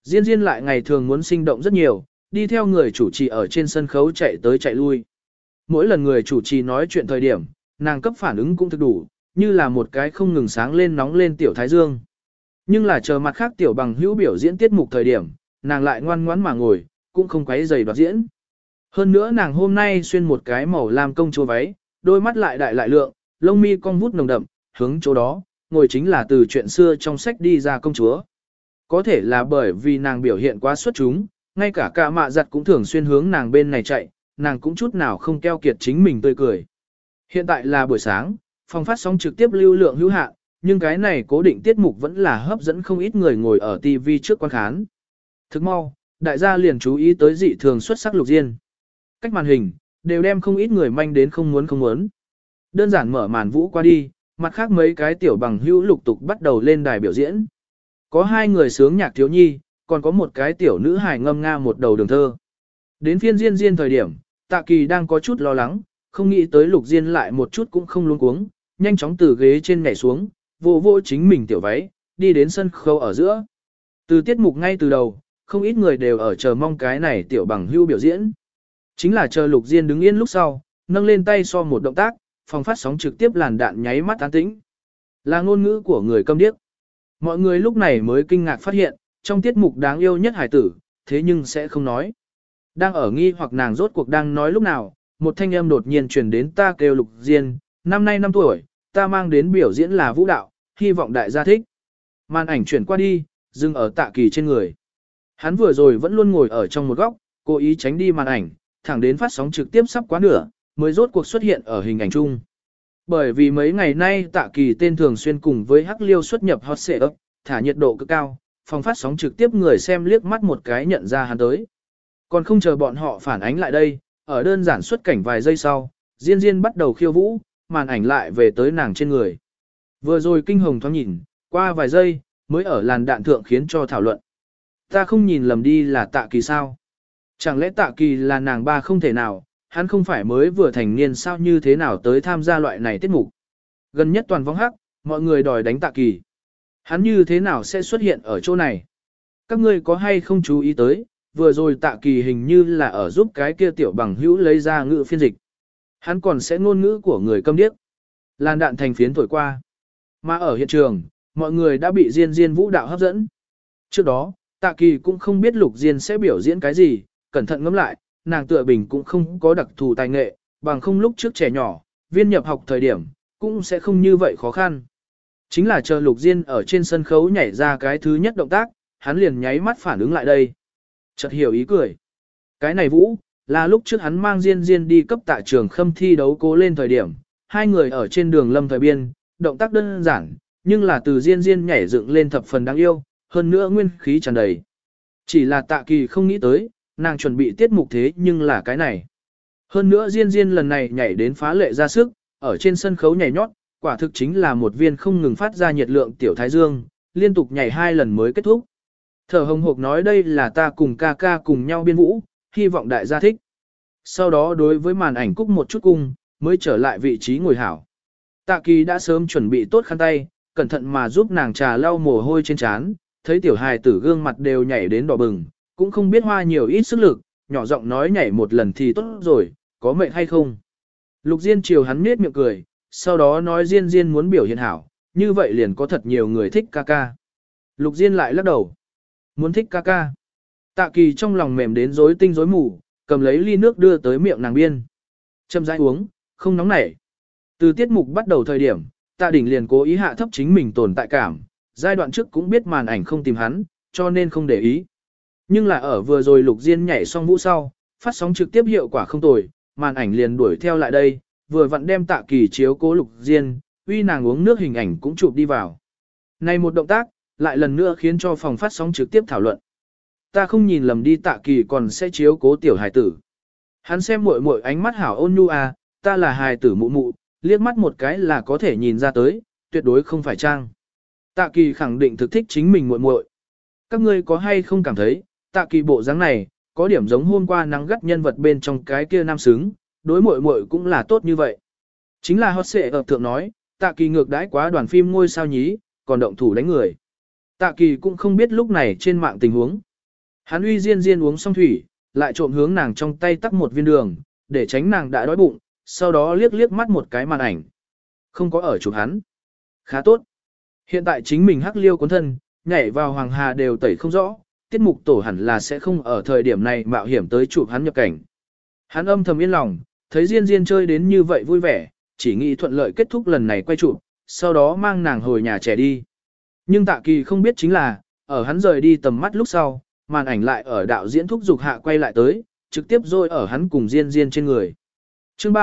Diên Diên lại ngày thường muốn sinh động rất nhiều, đi theo người chủ trì ở trên sân khấu chạy tới chạy lui. Mỗi lần người chủ trì nói chuyện thời điểm, nàng cấp phản ứng cũng thực đủ, như là một cái không ngừng sáng lên nóng lên tiểu thái dương. Nhưng là chờ mặt khác tiểu bằng hữu biểu diễn tiết mục thời điểm, nàng lại ngoan ngoãn mà ngồi, cũng không quấy giày đoạt diễn. Hơn nữa nàng hôm nay xuyên một cái màu lam công chúa váy, đôi mắt lại đại lại lượng, lông mi cong vút nồng đậm, hướng chỗ đó, ngồi chính là từ chuyện xưa trong sách đi ra công chúa. Có thể là bởi vì nàng biểu hiện quá xuất chúng, ngay cả cả mạ giặt cũng thường xuyên hướng nàng bên này chạy, nàng cũng chút nào không keo kiệt chính mình tươi cười. Hiện tại là buổi sáng, phòng phát sóng trực tiếp lưu lượng hữu hạn, nhưng cái này cố định tiết mục vẫn là hấp dẫn không ít người ngồi ở TV trước quan khán. Thức mau, đại gia liền chú ý tới dị thường xuất sắc Lục Diên. Cách màn hình, đều đem không ít người manh đến không muốn. Đơn giản mở màn vũ qua đi, mặt khác mấy cái tiểu bằng hữu lục tục bắt đầu lên đài biểu diễn. Có 2 người sướng nhạc thiếu nhi, còn có một cái tiểu nữ hài ngâm nga một đầu đường thơ. Đến phiên Diên Diên thời điểm, Tạ Kỳ đang có chút lo lắng, không nghĩ tới Lục Diên lại một chút cũng không luống cuống, nhanh chóng từ ghế trên nhảy xuống, vô chính mình tiểu váy, đi đến sân khấu ở giữa. Từ tiết mục ngay từ đầu, không ít người đều ở chờ mong cái này tiểu bằng hữu biểu diễn. Chính là chờ Lục Diên đứng yên lúc sau, nâng lên tay so một động tác, phòng phát sóng trực tiếp làn đạn nháy mắt an tĩnh. Là ngôn ngữ của người câm điếc. Mọi người lúc này mới kinh ngạc phát hiện, trong tiết mục đáng yêu nhất hải tử, thế nhưng sẽ không nói. Đang ở nghi hoặc nàng rốt cuộc đang nói lúc nào, một thanh âm đột nhiên truyền đến ta kêu Lục Diên, năm nay 5 tuổi, ta mang đến biểu diễn là vũ đạo, hy vọng đại gia thích. Màn ảnh chuyển qua đi, dừng ở Tạ Kỳ trên người. Hắn vừa rồi vẫn luôn ngồi ở trong một góc, cố ý tránh đi màn ảnh, thẳng đến phát sóng trực tiếp sắp quá nửa, mới rốt cuộc xuất hiện ở hình ảnh chung. Bởi vì mấy ngày nay Tạ Kỳ tên thường xuyên cùng với Hắc Liêu xuất nhập hot seat up, thả nhiệt độ cực cao, phòng phát sóng trực tiếp người xem liếc mắt một cái nhận ra hắn tới. Còn không chờ bọn họ phản ánh lại đây, ở đơn giản xuất cảnh vài giây sau, Diên Diên bắt đầu khiêu vũ, màn ảnh lại về tới nàng trên người. Vừa rồi kinh hồng thoáng nhìn, qua vài giây, mới ở làn đạn thượng khiến cho thảo luận. Ta không nhìn lầm đi là Tạ Kỳ sao? Chẳng lẽ Tạ Kỳ là nàng ba không thể nào, hắn không phải mới vừa thành niên sao như thế nào tới tham gia loại này tiết mục. Gần nhất toàn vong hắc, mọi người đòi đánh Tạ Kỳ. Hắn như thế nào sẽ xuất hiện ở chỗ này? Các ngươi có hay không chú ý tới, vừa rồi Tạ Kỳ hình như là ở giúp cái kia tiểu bằng hữu lấy ra ngữ phiên dịch. Hắn còn sẽ ngôn ngữ của người câm điếc. Làn đạn thành phiến thổi qua. Mà ở hiện trường, mọi người đã bị Diên Diên vũ đạo hấp dẫn. Trước đó, Tạ Kỳ cũng không biết Lục Diên sẽ biểu diễn cái gì, cẩn thận ngẫm lại, nàng tựa bình cũng không có đặc thù tài nghệ, bằng không lúc trước trẻ nhỏ, viên nhập học thời điểm, cũng sẽ không như vậy khó khăn. Chính là chờ Lục Diên ở trên sân khấu nhảy ra cái thứ nhất động tác, hắn liền nháy mắt phản ứng lại đây. Chợt hiểu ý cười. Cái này vũ, là lúc trước hắn mang Diên Diên đi cấp Tạ Trường Khâm thi đấu cố lên thời điểm, 2 người ở trên đường lâm thời biên, động tác đơn giản, nhưng là từ Diên Diên nhảy dựng lên thập phần đáng yêu, hơn nữa nguyên khí tràn đầy. Chỉ là Tạ Kỳ không nghĩ tới, nàng chuẩn bị tiết mục thế nhưng là cái này. Hơn nữa Diên Diên lần này nhảy đến phá lệ ra sức, ở trên sân khấu nhảy nhót, quả thực chính là một viên không ngừng phát ra nhiệt lượng tiểu thái dương, liên tục nhảy 2 lần mới kết thúc. Thở hồng hộc nói đây là ta cùng ca ca cùng nhau biên vũ, hy vọng đại gia thích. Sau đó đối với màn ảnh cúc một chút cung, mới trở lại vị trí ngồi hảo. Tạ Kỳ đã sớm chuẩn bị tốt khăn tay, cẩn thận mà giúp nàng trà lau mồ hôi trên trán, thấy tiểu hài tử gương mặt đều nhảy đến đỏ bừng, cũng không biết hoa nhiều ít sức lực, nhỏ giọng nói nhảy một lần thì tốt rồi, có mệt hay không. Lục Diên chiều hắn nết miệng cười, sau đó nói Diên Diên muốn biểu hiện hảo, như vậy liền có thật nhiều người thích ca ca. Lục Diên lại lắc đầu, muốn thích ca ca. Tạ Kỳ trong lòng mềm đến rối tinh rối mù, cầm lấy ly nước đưa tới miệng nàng biên. Chậm rãi uống, không nóng nảy. Từ tiết mục bắt đầu thời điểm, Tạ Đỉnh liền cố ý hạ thấp chính mình tồn tại cảm, giai đoạn trước cũng biết màn ảnh không tìm hắn, cho nên không để ý. Nhưng là ở vừa rồi Lục Diên nhảy xong vũ sau, phát sóng trực tiếp hiệu quả không tồi, màn ảnh liền đuổi theo lại đây, vừa vặn đem Tạ Kỳ chiếu cố Lục Diên, uy nàng uống nước hình ảnh cũng chụp đi vào. Này một động tác, lại lần nữa khiến cho phòng phát sóng trực tiếp thảo luận. Ta không nhìn lầm đi Tạ Kỳ còn sẽ chiếu cố tiểu hài tử. Hắn xem muội muội ánh mắt hảo ôn nhu à, ta là hài tử mụ mụ, liếc mắt một cái là có thể nhìn ra tới, tuyệt đối không phải trang. Tạ Kỳ khẳng định thực thích chính mình muội muội. Các ngươi có hay không cảm thấy, Tạ Kỳ bộ dáng này, có điểm giống hôm qua nắng gắt nhân vật bên trong cái kia nam xứng, đối muội muội cũng là tốt như vậy. Chính là hot xệ ở thượng nói, Tạ Kỳ ngược đãi quá đoàn phim ngôi sao nhí, còn động thủ đánh người. Tạ Kỳ cũng không biết lúc này trên mạng tình huống. Hắn uy Diên Diên uống xong thủy, lại trộm hướng nàng trong tay tắc một viên đường, để tránh nàng đã đói bụng, sau đó liếc liếc mắt một cái màn ảnh. Không có ở chụp hắn. Khá tốt. Hiện tại chính mình hắc liêu cuốn thân, nhảy vào hoàng hà đều tẩy không rõ, tiết mục tổ hẳn là sẽ không ở thời điểm này mạo hiểm tới chụp hắn nhập cảnh. Hắn âm thầm yên lòng, thấy Diên Diên chơi đến như vậy vui vẻ, chỉ nghĩ thuận lợi kết thúc lần này quay chụp, sau đó mang nàng hồi nhà trẻ đi. Nhưng Tạ Kỳ không biết chính là, ở hắn rời đi tầm mắt lúc sau, màn ảnh lại ở đạo diễn thúc dục hạ quay lại tới, trực tiếp rôi ở hắn cùng Diên Diên trên người. Chương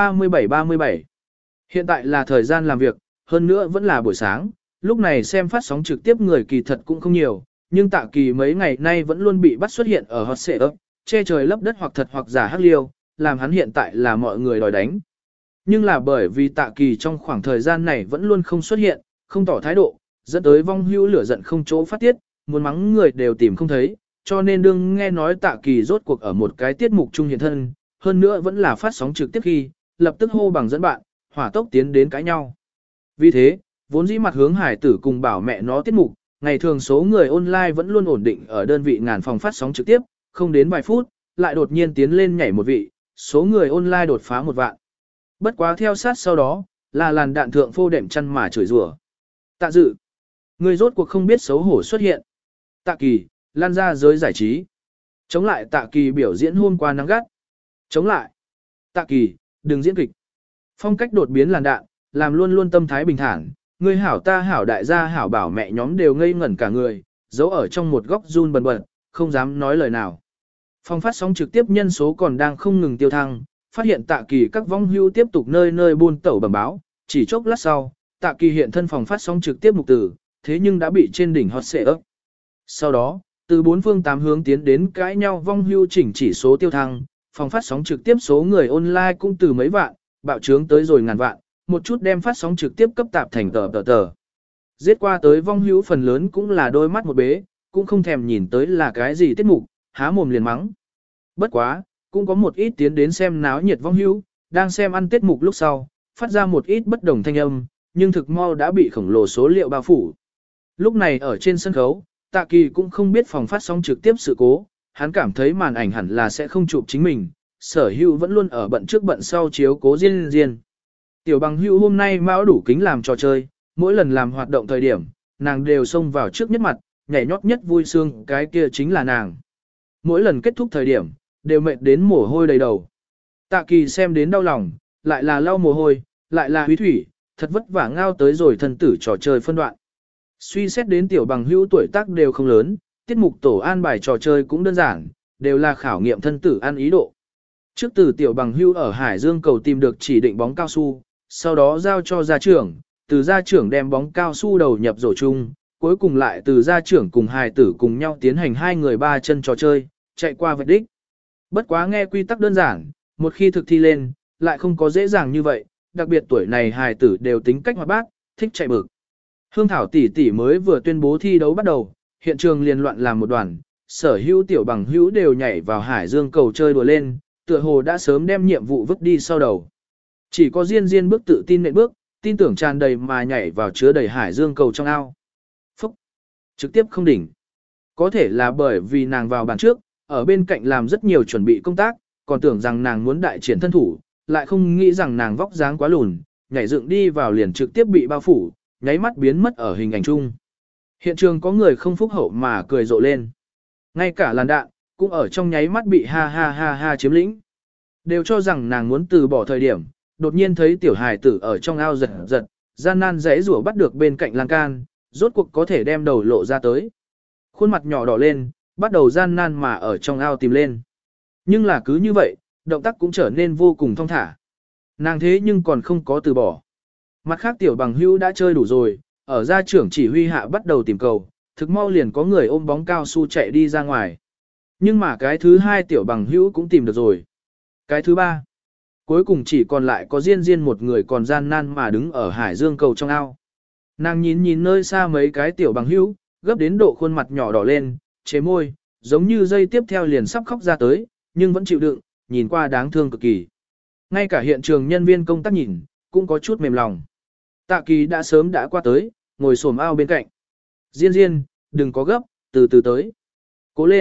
37. Hiện tại là thời gian làm việc, hơn nữa vẫn là buổi sáng, lúc này xem phát sóng trực tiếp người kỳ thật cũng không nhiều, nhưng Tạ Kỳ mấy ngày nay vẫn luôn bị bắt xuất hiện ở hot search, che trời lấp đất hoặc thật hoặc giả hắc liêu, làm hắn hiện tại là mọi người đòi đánh. Nhưng là bởi vì Tạ Kỳ trong khoảng thời gian này vẫn luôn không xuất hiện, không tỏ thái độ, dẫn tới vong hữu lửa giận không chỗ phát tiết, muốn mắng người đều tìm không thấy, cho nên đương nghe nói Tạ Kỳ rốt cuộc ở một cái tiết mục trung hiện thân, hơn nữa vẫn là phát sóng trực tiếp khi, lập tức hô bằng dẫn bạn, hỏa tốc tiến đến cãi nhau. Vì thế, vốn dĩ mặt hướng hải tử cùng bảo mẹ nó tiết mục, ngày thường số người online vẫn luôn ổn định ở đơn vị ngàn phòng phát sóng trực tiếp, không đến vài phút, lại đột nhiên tiến lên nhảy một vị, số người online đột phá 1 vạn. Bất quá theo sát sau đó, là làn đạn thượng phô đệm chăn mà chửi rủa. Tạ Dự, người rốt cuộc không biết xấu hổ xuất hiện. Tạ Kỳ, lan ra giới giải trí. Chống lại Tạ Kỳ biểu diễn hôm qua nắng gắt. Chống lại. Tạ Kỳ, đừng diễn kịch. Phong cách đột biến làn đạn, làm luôn luôn tâm thái bình thản. Người hảo ta hảo đại gia hảo bảo mẹ nhóm đều ngây ngẩn cả người, giấu ở trong một góc run bần bật, không dám nói lời nào. Phòng phát sóng trực tiếp nhân số còn đang không ngừng tiêu thăng, phát hiện Tạ Kỳ các vong hưu tiếp tục nơi nơi buôn tẩu bẩm báo, chỉ chốc lát sau, Tạ Kỳ hiện thân phòng phát sóng trực tiếp mục tử, thế nhưng đã bị trên đỉnh hot search. Sau đó, từ 4 phương 8 hướng tiến đến cãi nhau vong hưu chỉnh chỉ số tiêu thăng, phòng phát sóng trực tiếp số người online cũng từ mấy vạn, bạo trướng tới rồi ngàn vạn, một chút đem phát sóng trực tiếp cấp tạp thành tờ. Giết qua tới vong hưu phần lớn cũng là đôi mắt một bế, cũng không thèm nhìn tới là cái gì tiết mục, há mồm liền mắng. Bất quá, cũng có một ít tiến đến xem náo nhiệt vong hữu, đang xem ăn tiết mục lúc sau, phát ra một ít bất đồng thanh âm, nhưng thực mau đã bị khổng lồ số liệu bao phủ. Lúc này ở trên sân khấu, Tạ Kỳ cũng không biết phòng phát sóng trực tiếp sự cố, hắn cảm thấy màn ảnh hẳn là sẽ không chụp chính mình, sở hữu vẫn luôn ở bận trước bận sau chiếu cố Diên. Tiểu bằng hữu hôm nay mão đủ kính làm trò chơi, mỗi lần làm hoạt động thời điểm, nàng đều xông vào trước nhất mặt, nhảy nhót nhất vui sướng, cái kia chính là nàng. Mỗi lần kết thúc thời điểm, đều mệt đến mồ hôi đầy đầu. Tạ Kỳ xem đến đau lòng, lại là lau mồ hôi, lại là húy thủy, thật vất vả ngao tới rồi thân tử trò chơi phân đoạn. Suy xét đến tiểu bằng hữu tuổi tác đều không lớn, tiết mục tổ an bài trò chơi cũng đơn giản, đều là khảo nghiệm thân tử ăn ý độ. Trước từ tiểu bằng hữu ở Hải Dương cầu tìm được chỉ định bóng cao su, sau đó giao cho gia trưởng, từ gia trưởng đem bóng cao su đầu nhập rổ chung, cuối cùng lại từ gia trưởng cùng hài tử cùng nhau tiến hành 2 người 3 chân trò chơi, chạy qua vạch đích. Bất quá nghe quy tắc đơn giản, một khi thực thi lên, lại không có dễ dàng như vậy, đặc biệt tuổi này hài tử đều tính cách hoạt bát, thích chạy bực. Hương Thảo tỷ tỷ mới vừa tuyên bố thi đấu bắt đầu, hiện trường liền loạn làm một đoàn, sở hữu tiểu bằng hữu đều nhảy vào Hải Dương cầu chơi đùa lên, tựa hồ đã sớm đem nhiệm vụ vứt đi sau đầu. Chỉ có Diên bước tự tin nện bước, tin tưởng tràn đầy mà nhảy vào chứa đầy Hải Dương cầu trong ao. Phúc! Trực tiếp không đỉnh. Có thể là bởi vì nàng vào bàn trước, ở bên cạnh làm rất nhiều chuẩn bị công tác, còn tưởng rằng nàng muốn đại triển thân thủ, lại không nghĩ rằng nàng vóc dáng quá lùn, nhảy dựng đi vào liền trực tiếp bị bao phủ, nháy mắt biến mất ở hình ảnh chung. Hiện trường có người không phúc hậu mà cười rộ lên. Ngay cả làn đạn, cũng ở trong nháy mắt bị ha chiếm lĩnh. Đều cho rằng nàng muốn từ bỏ thời điểm, đột nhiên thấy tiểu hài tử ở trong ao giật, gian nan giãy rủa bắt được bên cạnh lan can, rốt cuộc có thể đem đầu lộ ra tới. Khuôn mặt nhỏ đỏ lên, bắt đầu gian nan mà ở trong ao tìm lên. Nhưng là cứ như vậy, động tác cũng trở nên vô cùng thong thả. Nàng thế nhưng còn không có từ bỏ. Mặt khác tiểu bằng hữu đã chơi đủ rồi, ở gia trưởng chỉ huy hạ bắt đầu tìm cầu, thực mau liền có người ôm bóng cao su chạy đi ra ngoài. Nhưng mà cái thứ 2 tiểu bằng hữu cũng tìm được rồi. Cái thứ 3, cuối cùng chỉ còn lại có Diên một người còn gian nan mà đứng ở Hải Dương cầu trong ao. Nàng nhìn nơi xa mấy cái tiểu bằng hữu, gấp đến độ khuôn mặt nhỏ đỏ lên, chế môi, giống như dây tiếp theo liền sắp khóc ra tới, nhưng vẫn chịu đựng, nhìn qua đáng thương cực kỳ. Ngay cả hiện trường nhân viên công tác nhìn, cũng có chút mềm lòng. Tạ Kỳ đã sớm đã qua tới, ngồi xổm ao bên cạnh. Diên, đừng có gấp, từ từ tới. Cố lên,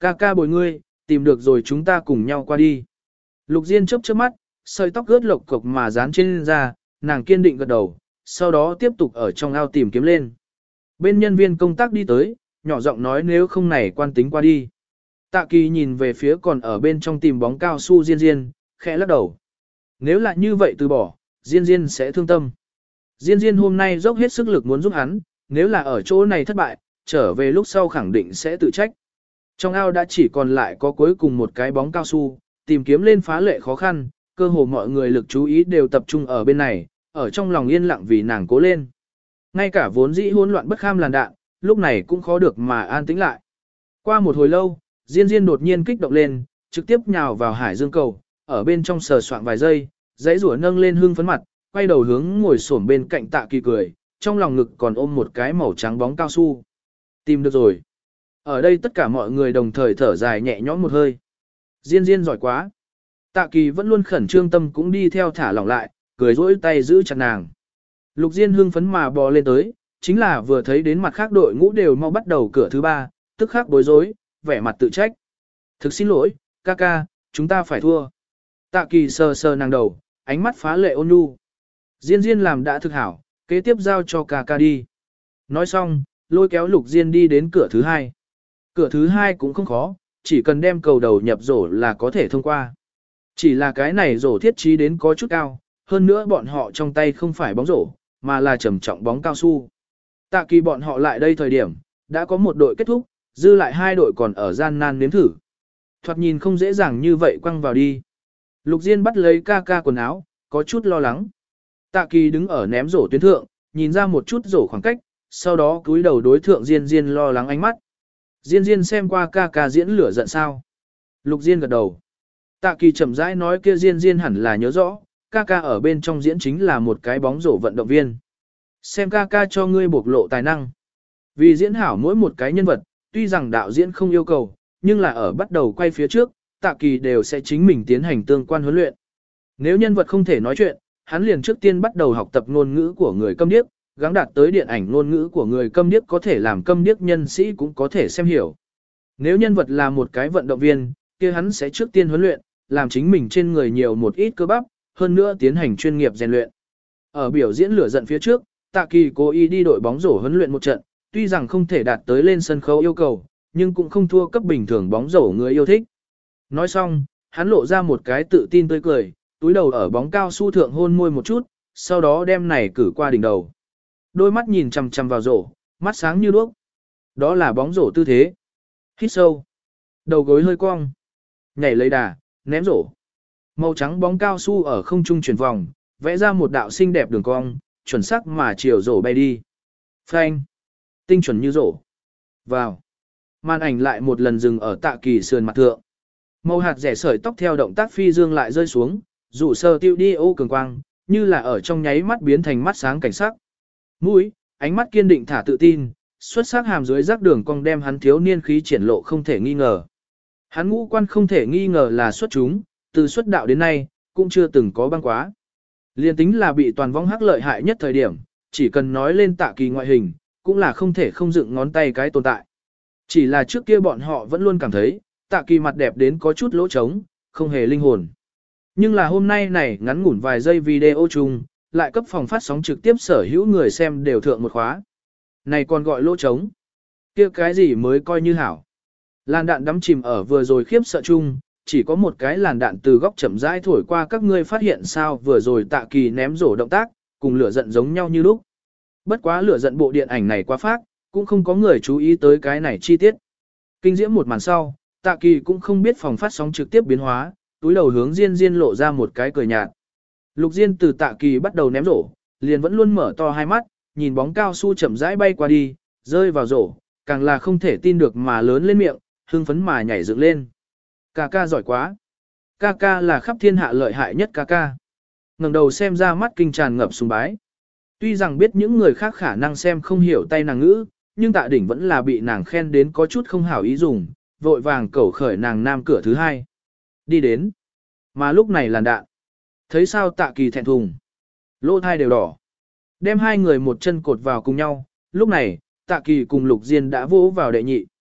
Ca ca bồi ngươi, tìm được rồi chúng ta cùng nhau qua đi. Lục Diên chớp chớp mắt, sợi tóc ướt lộc cục mà dán trên da, nàng kiên định gật đầu, sau đó tiếp tục ở trong ao tìm kiếm lên. Bên nhân viên công tác đi tới, nhỏ giọng nói nếu không này quan tính qua đi. Tạ Kỳ nhìn về phía còn ở bên trong tìm bóng cao su Diên Diên, khẽ lắc đầu. Nếu là như vậy từ bỏ, Diên Diên sẽ thương tâm. Diên Diên hôm nay dốc hết sức lực muốn giúp hắn, nếu là ở chỗ này thất bại, trở về lúc sau khẳng định sẽ tự trách. Trong ao đã chỉ còn lại có cuối cùng một cái bóng cao su, tìm kiếm lên phá lệ khó khăn, cơ hồ mọi người lực chú ý đều tập trung ở bên này, ở trong lòng yên lặng vì nàng cố lên. Ngay cả vốn dĩ hỗn loạn bất kham làn đạn, lúc này cũng khó được mà an tĩnh lại. Qua một hồi lâu, Diên Diên đột nhiên kích động lên, trực tiếp nhào vào hải dương cầu, ở bên trong sờ soạng vài giây, dãy rủa nâng lên hương phấn mặt, quay đầu hướng ngồi xổm bên cạnh Tạ Kỳ cười, trong lòng ngực còn ôm một cái màu trắng bóng cao su. Tìm được rồi. Ở đây tất cả mọi người đồng thời thở dài nhẹ nhõm một hơi. Diên Diên giỏi quá. Tạ Kỳ vẫn luôn khẩn trương tâm cũng đi theo thả lỏng lại, cười rỗi tay giữ chặt nàng. Lục Diên hưng phấn mà bò lên tới, chính là vừa thấy đến mặt khác đội ngũ đều mau bắt đầu cửa thứ ba, tức khắc bối rối, vẻ mặt tự trách. Thực xin lỗi, ca ca, chúng ta phải thua. Tạ Kỳ sờ sờ nàng đầu, ánh mắt phá lệ ôn nhu. Diên Diên làm đã thực hảo, kế tiếp giao cho ca ca đi. Nói xong, lôi kéo Lục Diên đi đến cửa thứ hai. Cửa thứ hai cũng không khó, chỉ cần đem cầu đầu nhập rổ là có thể thông qua. Chỉ là cái này rổ thiết trí đến có chút cao, hơn nữa bọn họ trong tay không phải bóng rổ, mà là trầm trọng bóng cao su. Tạ Kỳ bọn họ lại đây thời điểm, đã có một đội kết thúc, dư lại hai đội còn ở gian nan nếm thử. Thoạt nhìn không dễ dàng như vậy quăng vào đi. Lục Diên bắt lấy ca ca quần áo, có chút lo lắng. Tạ Kỳ đứng ở ném rổ tuyến thượng, nhìn ra một chút rổ khoảng cách, sau đó cúi đầu đối thượng Diên Diên lo lắng ánh mắt. Diên Diên xem qua ca ca diễn lửa giận sao. Lục Diên gật đầu. Tạ Kỳ chậm rãi nói kia Diên Diên hẳn là nhớ rõ, ca ca ở bên trong diễn chính là một cái bóng rổ vận động viên. Xem ca ca cho ngươi bộc lộ tài năng. Vì diễn hảo mỗi một cái nhân vật, tuy rằng đạo diễn không yêu cầu, nhưng là ở bắt đầu quay phía trước, Tạ Kỳ đều sẽ chính mình tiến hành tương quan huấn luyện. Nếu nhân vật không thể nói chuyện, hắn liền trước tiên bắt đầu học tập ngôn ngữ của người câm điếc, gắng đạt tới điện ảnh ngôn ngữ của người câm điếc có thể làm câm điếc nhân sĩ cũng có thể xem hiểu. Nếu nhân vật là một cái vận động viên, kia hắn sẽ trước tiên huấn luyện, làm chính mình trên người nhiều một ít cơ bắp, hơn nữa tiến hành chuyên nghiệp rèn luyện. Ở biểu diễn lửa giận phía trước, Tạ Kỳ cố ý đi đội bóng rổ huấn luyện một trận, tuy rằng không thể đạt tới lên sân khấu yêu cầu, nhưng cũng không thua cấp bình thường bóng rổ người yêu thích. Nói xong, hắn lộ ra một cái tự tin tươi cười, túi đầu ở bóng cao su thượng hôn môi một chút, sau đó đem này cử qua đỉnh đầu. Đôi mắt nhìn chằm chằm vào rổ, mắt sáng như đuốc. Đó là bóng rổ tư thế. Hít sâu. Đầu gối hơi cong. Nhảy lấy đà, ném rổ. Màu trắng bóng cao su ở không trung chuyển vòng, vẽ ra một đạo xinh đẹp đường cong, chuẩn xác mà chiều rổ bay đi. Phanh. Tinh chuẩn như rổ. Vào. Màn ảnh lại một lần dừng ở Tạ Kỳ sườn mặt thượng. Màu hạt rẻ sợi tóc theo động tác phi dương lại rơi xuống, dụ sờ tiêu đi ô cường quang, như là ở trong nháy mắt biến thành mắt sáng cảnh sắc. Mũi, ánh mắt kiên định thả tự tin, xuất sắc hàm dưới rác đường cong đem hắn thiếu niên khí triển lộ không thể nghi ngờ. Hắn ngũ quan không thể nghi ngờ là xuất chúng, từ xuất đạo đến nay, cũng chưa từng có băng quá. Liên tính là bị toàn vong hắc lợi hại nhất thời điểm, chỉ cần nói lên Tạ Kỳ ngoại hình, cũng là không thể không dựng ngón tay cái tồn tại. Chỉ là trước kia bọn họ vẫn luôn cảm thấy, Tạ Kỳ mặt đẹp đến có chút lỗ trống, không hề linh hồn. Nhưng là hôm nay này ngắn ngủn vài giây video chung, lại cấp phòng phát sóng trực tiếp sở hữu người xem đều thượng một khóa. Này còn gọi lỗ trống. Kia cái gì mới coi như hảo. Làn đạn đắm chìm ở vừa rồi khiếp sợ chung, chỉ có một cái làn đạn từ góc chậm rãi thổi qua các ngươi phát hiện sao vừa rồi Tạ Kỳ ném rổ động tác, cùng lửa giận giống nhau như lúc. Bất quá lửa giận bộ điện ảnh này quá phác, cũng không có người chú ý tới cái này chi tiết. Kinh diễm một màn sau, Tạ Kỳ cũng không biết phòng phát sóng trực tiếp biến hóa, túi đầu hướng Diên Diên lộ ra một cái cười nhạt. Lục Diên từ Tạ Kỳ bắt đầu ném rổ, liền vẫn luôn mở to hai mắt, nhìn bóng cao su chậm rãi bay qua đi, rơi vào rổ, càng là không thể tin được mà lớn lên miệng, hưng phấn mà nhảy dựng lên. Ca ca giỏi quá. Ca ca là khắp thiên hạ lợi hại nhất ca ca. Ngẩng đầu xem ra mắt kinh tràn ngập sùng bái. Tuy rằng biết những người khác khả năng xem không hiểu tay nàng ngữ, nhưng Tạ Đỉnh vẫn là bị nàng khen đến có chút không hảo ý dùng, vội vàng cẩu khởi nàng nam cửa thứ hai. Đi đến. Mà lúc này làn đạn. Thấy sao Tạ Kỳ thẹn thùng. Lỗ thai đều đỏ. Đem hai người một chân cột vào cùng nhau, lúc này, Tạ Kỳ cùng Lục Diên đã vỗ vào đệ nhị.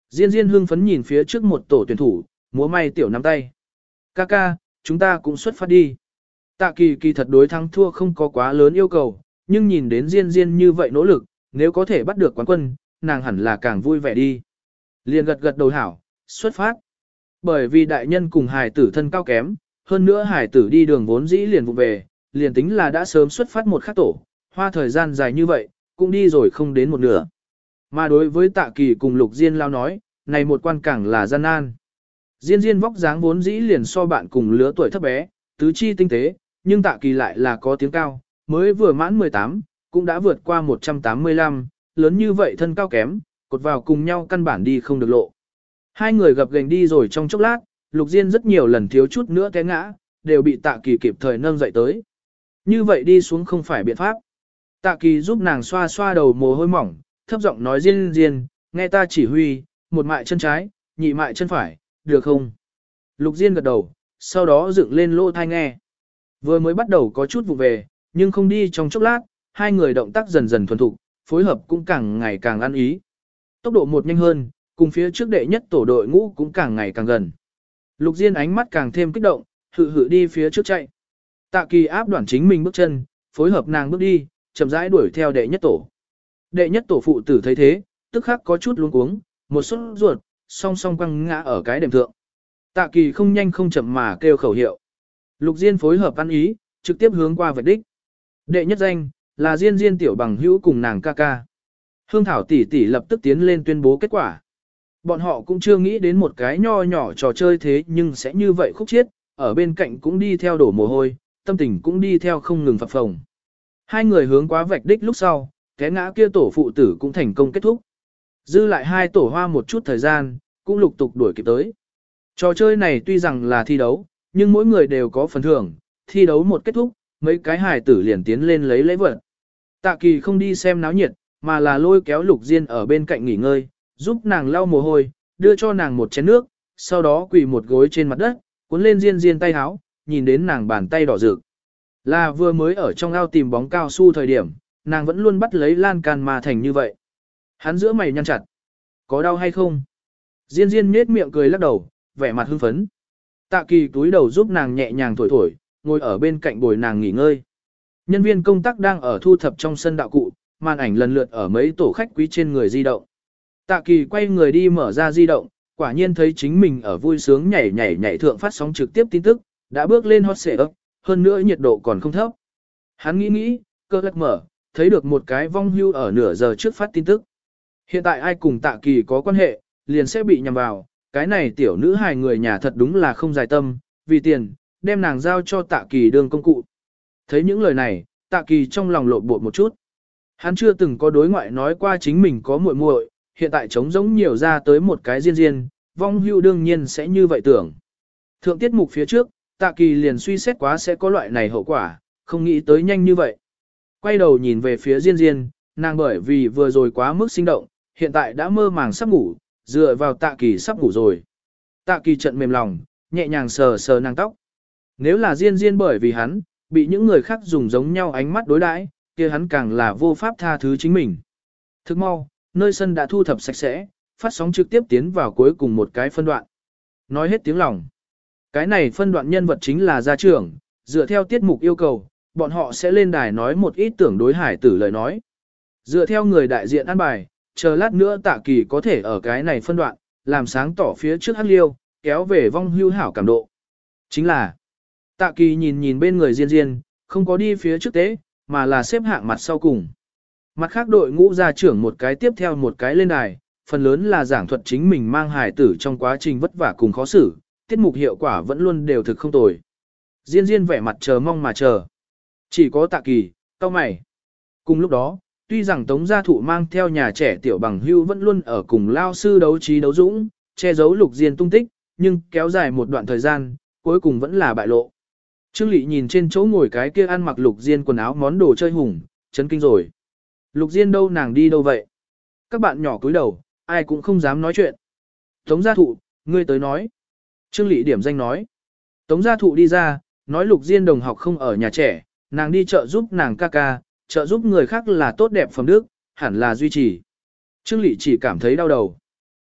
Diên Diên hưng phấn nhìn phía trước một tổ tuyển thủ, múa may tiểu nắm tay. Ca, chúng ta cũng xuất phát đi. Tạ Kỳ kỳ thật đối thắng thua không có quá lớn yêu cầu, nhưng nhìn đến Diên Diên như vậy nỗ lực, nếu có thể bắt được quán quân, nàng hẳn là càng vui vẻ đi. Liền gật gật đầu hảo, xuất phát. Bởi vì đại nhân cùng hài tử thân cao kém, hơn nữa hài tử đi đường vốn dĩ liền vụ về, liền tính là đã sớm xuất phát một khắc tổ, hoa thời gian dài như vậy, cũng đi rồi không đến một nửa. Mà đối với Tạ Kỳ cùng Lục Diên lao nói, này một quan càng là gian nan. Diên Diên vóc dáng vốn dĩ liền so bạn cùng lứa tuổi thấp bé, tứ chi tinh tế, nhưng Tạ Kỳ lại là có tiếng cao, mới vừa mãn 18, cũng đã vượt qua 185, lớn như vậy thân cao kém, cột vào cùng nhau căn bản đi không được lộ. Hai người gập gành đi rồi trong chốc lát, Lục Diên rất nhiều lần thiếu chút nữa té ngã, đều bị Tạ Kỳ kịp thời nâng dậy tới. Như vậy đi xuống không phải biện pháp. Tạ Kỳ giúp nàng xoa xoa đầu mồ hôi mỏng, thấp giọng nói Diên Diên, nghe ta chỉ huy, một mại chân trái, nhị mại chân phải, được không? Lục Diên gật đầu, sau đó dựng lên lỗ thai nghe. Vừa mới bắt đầu có chút vụ về, nhưng không đi trong chốc lát, hai người động tác dần dần thuần thục, phối hợp cũng càng ngày càng ăn ý. Tốc độ một nhanh hơn, cùng phía trước đệ nhất tổ đội ngũ cũng càng ngày càng gần. Lục Diên ánh mắt càng thêm kích động, hự hự đi phía trước chạy. Tạ Kỳ áp đoản chính mình bước chân, phối hợp nàng bước đi, chậm rãi đuổi theo đệ nhất tổ. Đệ nhất tổ phụ tử thấy thế, tức khắc có chút luống cuống, một sốt ruột, song song quăng ngã ở cái đệm thượng. Tạ Kỳ không nhanh không chậm mà kêu khẩu hiệu. Lục Diên phối hợp ăn ý, trực tiếp hướng qua vạch đích. Đệ nhất danh, là Diên Diên tiểu bằng hữu cùng nàng ca ca. Hương Thảo tỷ tỷ lập tức tiến lên tuyên bố kết quả. Bọn họ cũng chưa nghĩ đến một cái nho nhỏ trò chơi thế nhưng sẽ như vậy khúc chiết, ở bên cạnh cũng đi theo đổ mồ hôi, tâm tình cũng đi theo không ngừng phập phồng. Hai người hướng qua vạch đích lúc sau, té ngã kia tổ phụ tử cũng thành công kết thúc. Dư lại hai tổ hoa một chút thời gian, cũng lục tục đuổi kịp tới. Trò chơi này tuy rằng là thi đấu, nhưng mỗi người đều có phần thưởng, thi đấu một kết thúc, mấy cái hài tử liền tiến lên lấy lễ vật. Tạ Kỳ không đi xem náo nhiệt, mà là lôi kéo Lục Diên ở bên cạnh nghỉ ngơi, giúp nàng lau mồ hôi, đưa cho nàng một chén nước, sau đó quỳ một gối trên mặt đất, cuốn lên Diên Diên tay áo, nhìn đến nàng bàn tay đỏ rực. Là vừa mới ở trong ao tìm bóng cao su thời điểm, nàng vẫn luôn bắt lấy lan can mà thành như vậy. Hắn giữa mày nhăn chặt. Có đau hay không? Diên Diên nhếch miệng cười lắc đầu, vẻ mặt hưng phấn. Tạ Kỳ túi đầu giúp nàng nhẹ nhàng thổi thổi, ngồi ở bên cạnh bồi nàng nghỉ ngơi. Nhân viên công tác đang ở thu thập trong sân đạo cụ, màn ảnh lần lượt ở mấy tổ khách quý trên người di động. Tạ Kỳ quay người đi mở ra di động, quả nhiên thấy chính mình ở vui sướng nhảy nhảy nhảy thượng phát sóng trực tiếp tin tức, đã bước lên hot xệ ấp, hơn nữa nhiệt độ còn không thấp. Hắn nghĩ, cơ lắc mở, thấy được một cái vong hưu ở nửa giờ trước phát tin tức. Hiện tại ai cùng Tạ Kỳ có quan hệ, liền sẽ bị nhầm vào, cái này tiểu nữ hài người nhà thật đúng là không dài tâm, vì tiền, đem nàng giao cho Tạ Kỳ đương công cụ. Thấy những lời này, Tạ Kỳ trong lòng lộn bột một chút. Hắn chưa từng có đối ngoại nói qua chính mình có muội muội, hiện tại trống giống nhiều ra tới một cái Diên Diên, vong hưu đương nhiên sẽ như vậy tưởng. Thượng tiết mục phía trước, Tạ Kỳ liền suy xét quá sẽ có loại này hậu quả, không nghĩ tới nhanh như vậy. Quay đầu nhìn về phía Diên Diên, nàng bởi vì vừa rồi quá mức sinh động, hiện tại đã mơ màng sắp ngủ, dựa vào Tạ Kỳ sắp ngủ rồi. Tạ Kỳ trận mềm lòng, nhẹ nhàng sờ sờ nàng tóc. Nếu là Diên Diên bởi vì hắn, bị những người khác dùng giống nhau ánh mắt đối đãi, kia hắn càng là vô pháp tha thứ chính mình. Thức mau, nơi sân đã thu thập sạch sẽ, phát sóng trực tiếp tiến vào cuối cùng một cái phân đoạn. Nói hết tiếng lòng. Cái này phân đoạn nhân vật chính là gia trưởng, dựa theo tiết mục yêu cầu, bọn họ sẽ lên đài nói một ít tưởng đối hải tử lời nói. Dựa theo người đại diện ăn bài, chờ lát nữa Tạ Kỳ có thể ở cái này phân đoạn, làm sáng tỏ phía trước hắc liêu, kéo về vong hưu hảo cảm độ. Chính là, Tạ Kỳ nhìn nhìn bên người Diên Diên, không có đi phía trước tế, mà là xếp hạng mặt sau cùng. Mặt khác đội ngũ gia trưởng một cái tiếp theo một cái lên đài, phần lớn là giảng thuật chính mình mang hài tử trong quá trình vất vả cùng khó xử, tiết mục hiệu quả vẫn luôn đều thực không tồi. Diên Diên vẻ mặt chờ mong mà chờ. Chỉ có Tạ Kỳ, cau mày. Cùng lúc đó, tuy rằng Tống Gia Thụ mang theo nhà trẻ tiểu bằng hưu vẫn luôn ở cùng lao sư đấu trí đấu dũng, che giấu Lục Diên tung tích, nhưng kéo dài một đoạn thời gian, cuối cùng vẫn là bại lộ. Trương Lệ nhìn trên chỗ ngồi cái kia ăn mặc Lục Diên quần áo món đồ chơi hùng, chấn kinh rồi. Lục Diên đâu nàng đi đâu vậy? Các bạn nhỏ cúi đầu, ai cũng không dám nói chuyện. Tống Gia Thụ, ngươi tới nói. Trương Lệ điểm danh nói. Tống Gia Thụ đi ra, nói Lục Diên đồng học không ở nhà trẻ, nàng đi chợ giúp nàng ca ca, trợ giúp người khác là tốt đẹp phẩm đức, hẳn là duy trì. Trương Lệ chỉ cảm thấy đau đầu.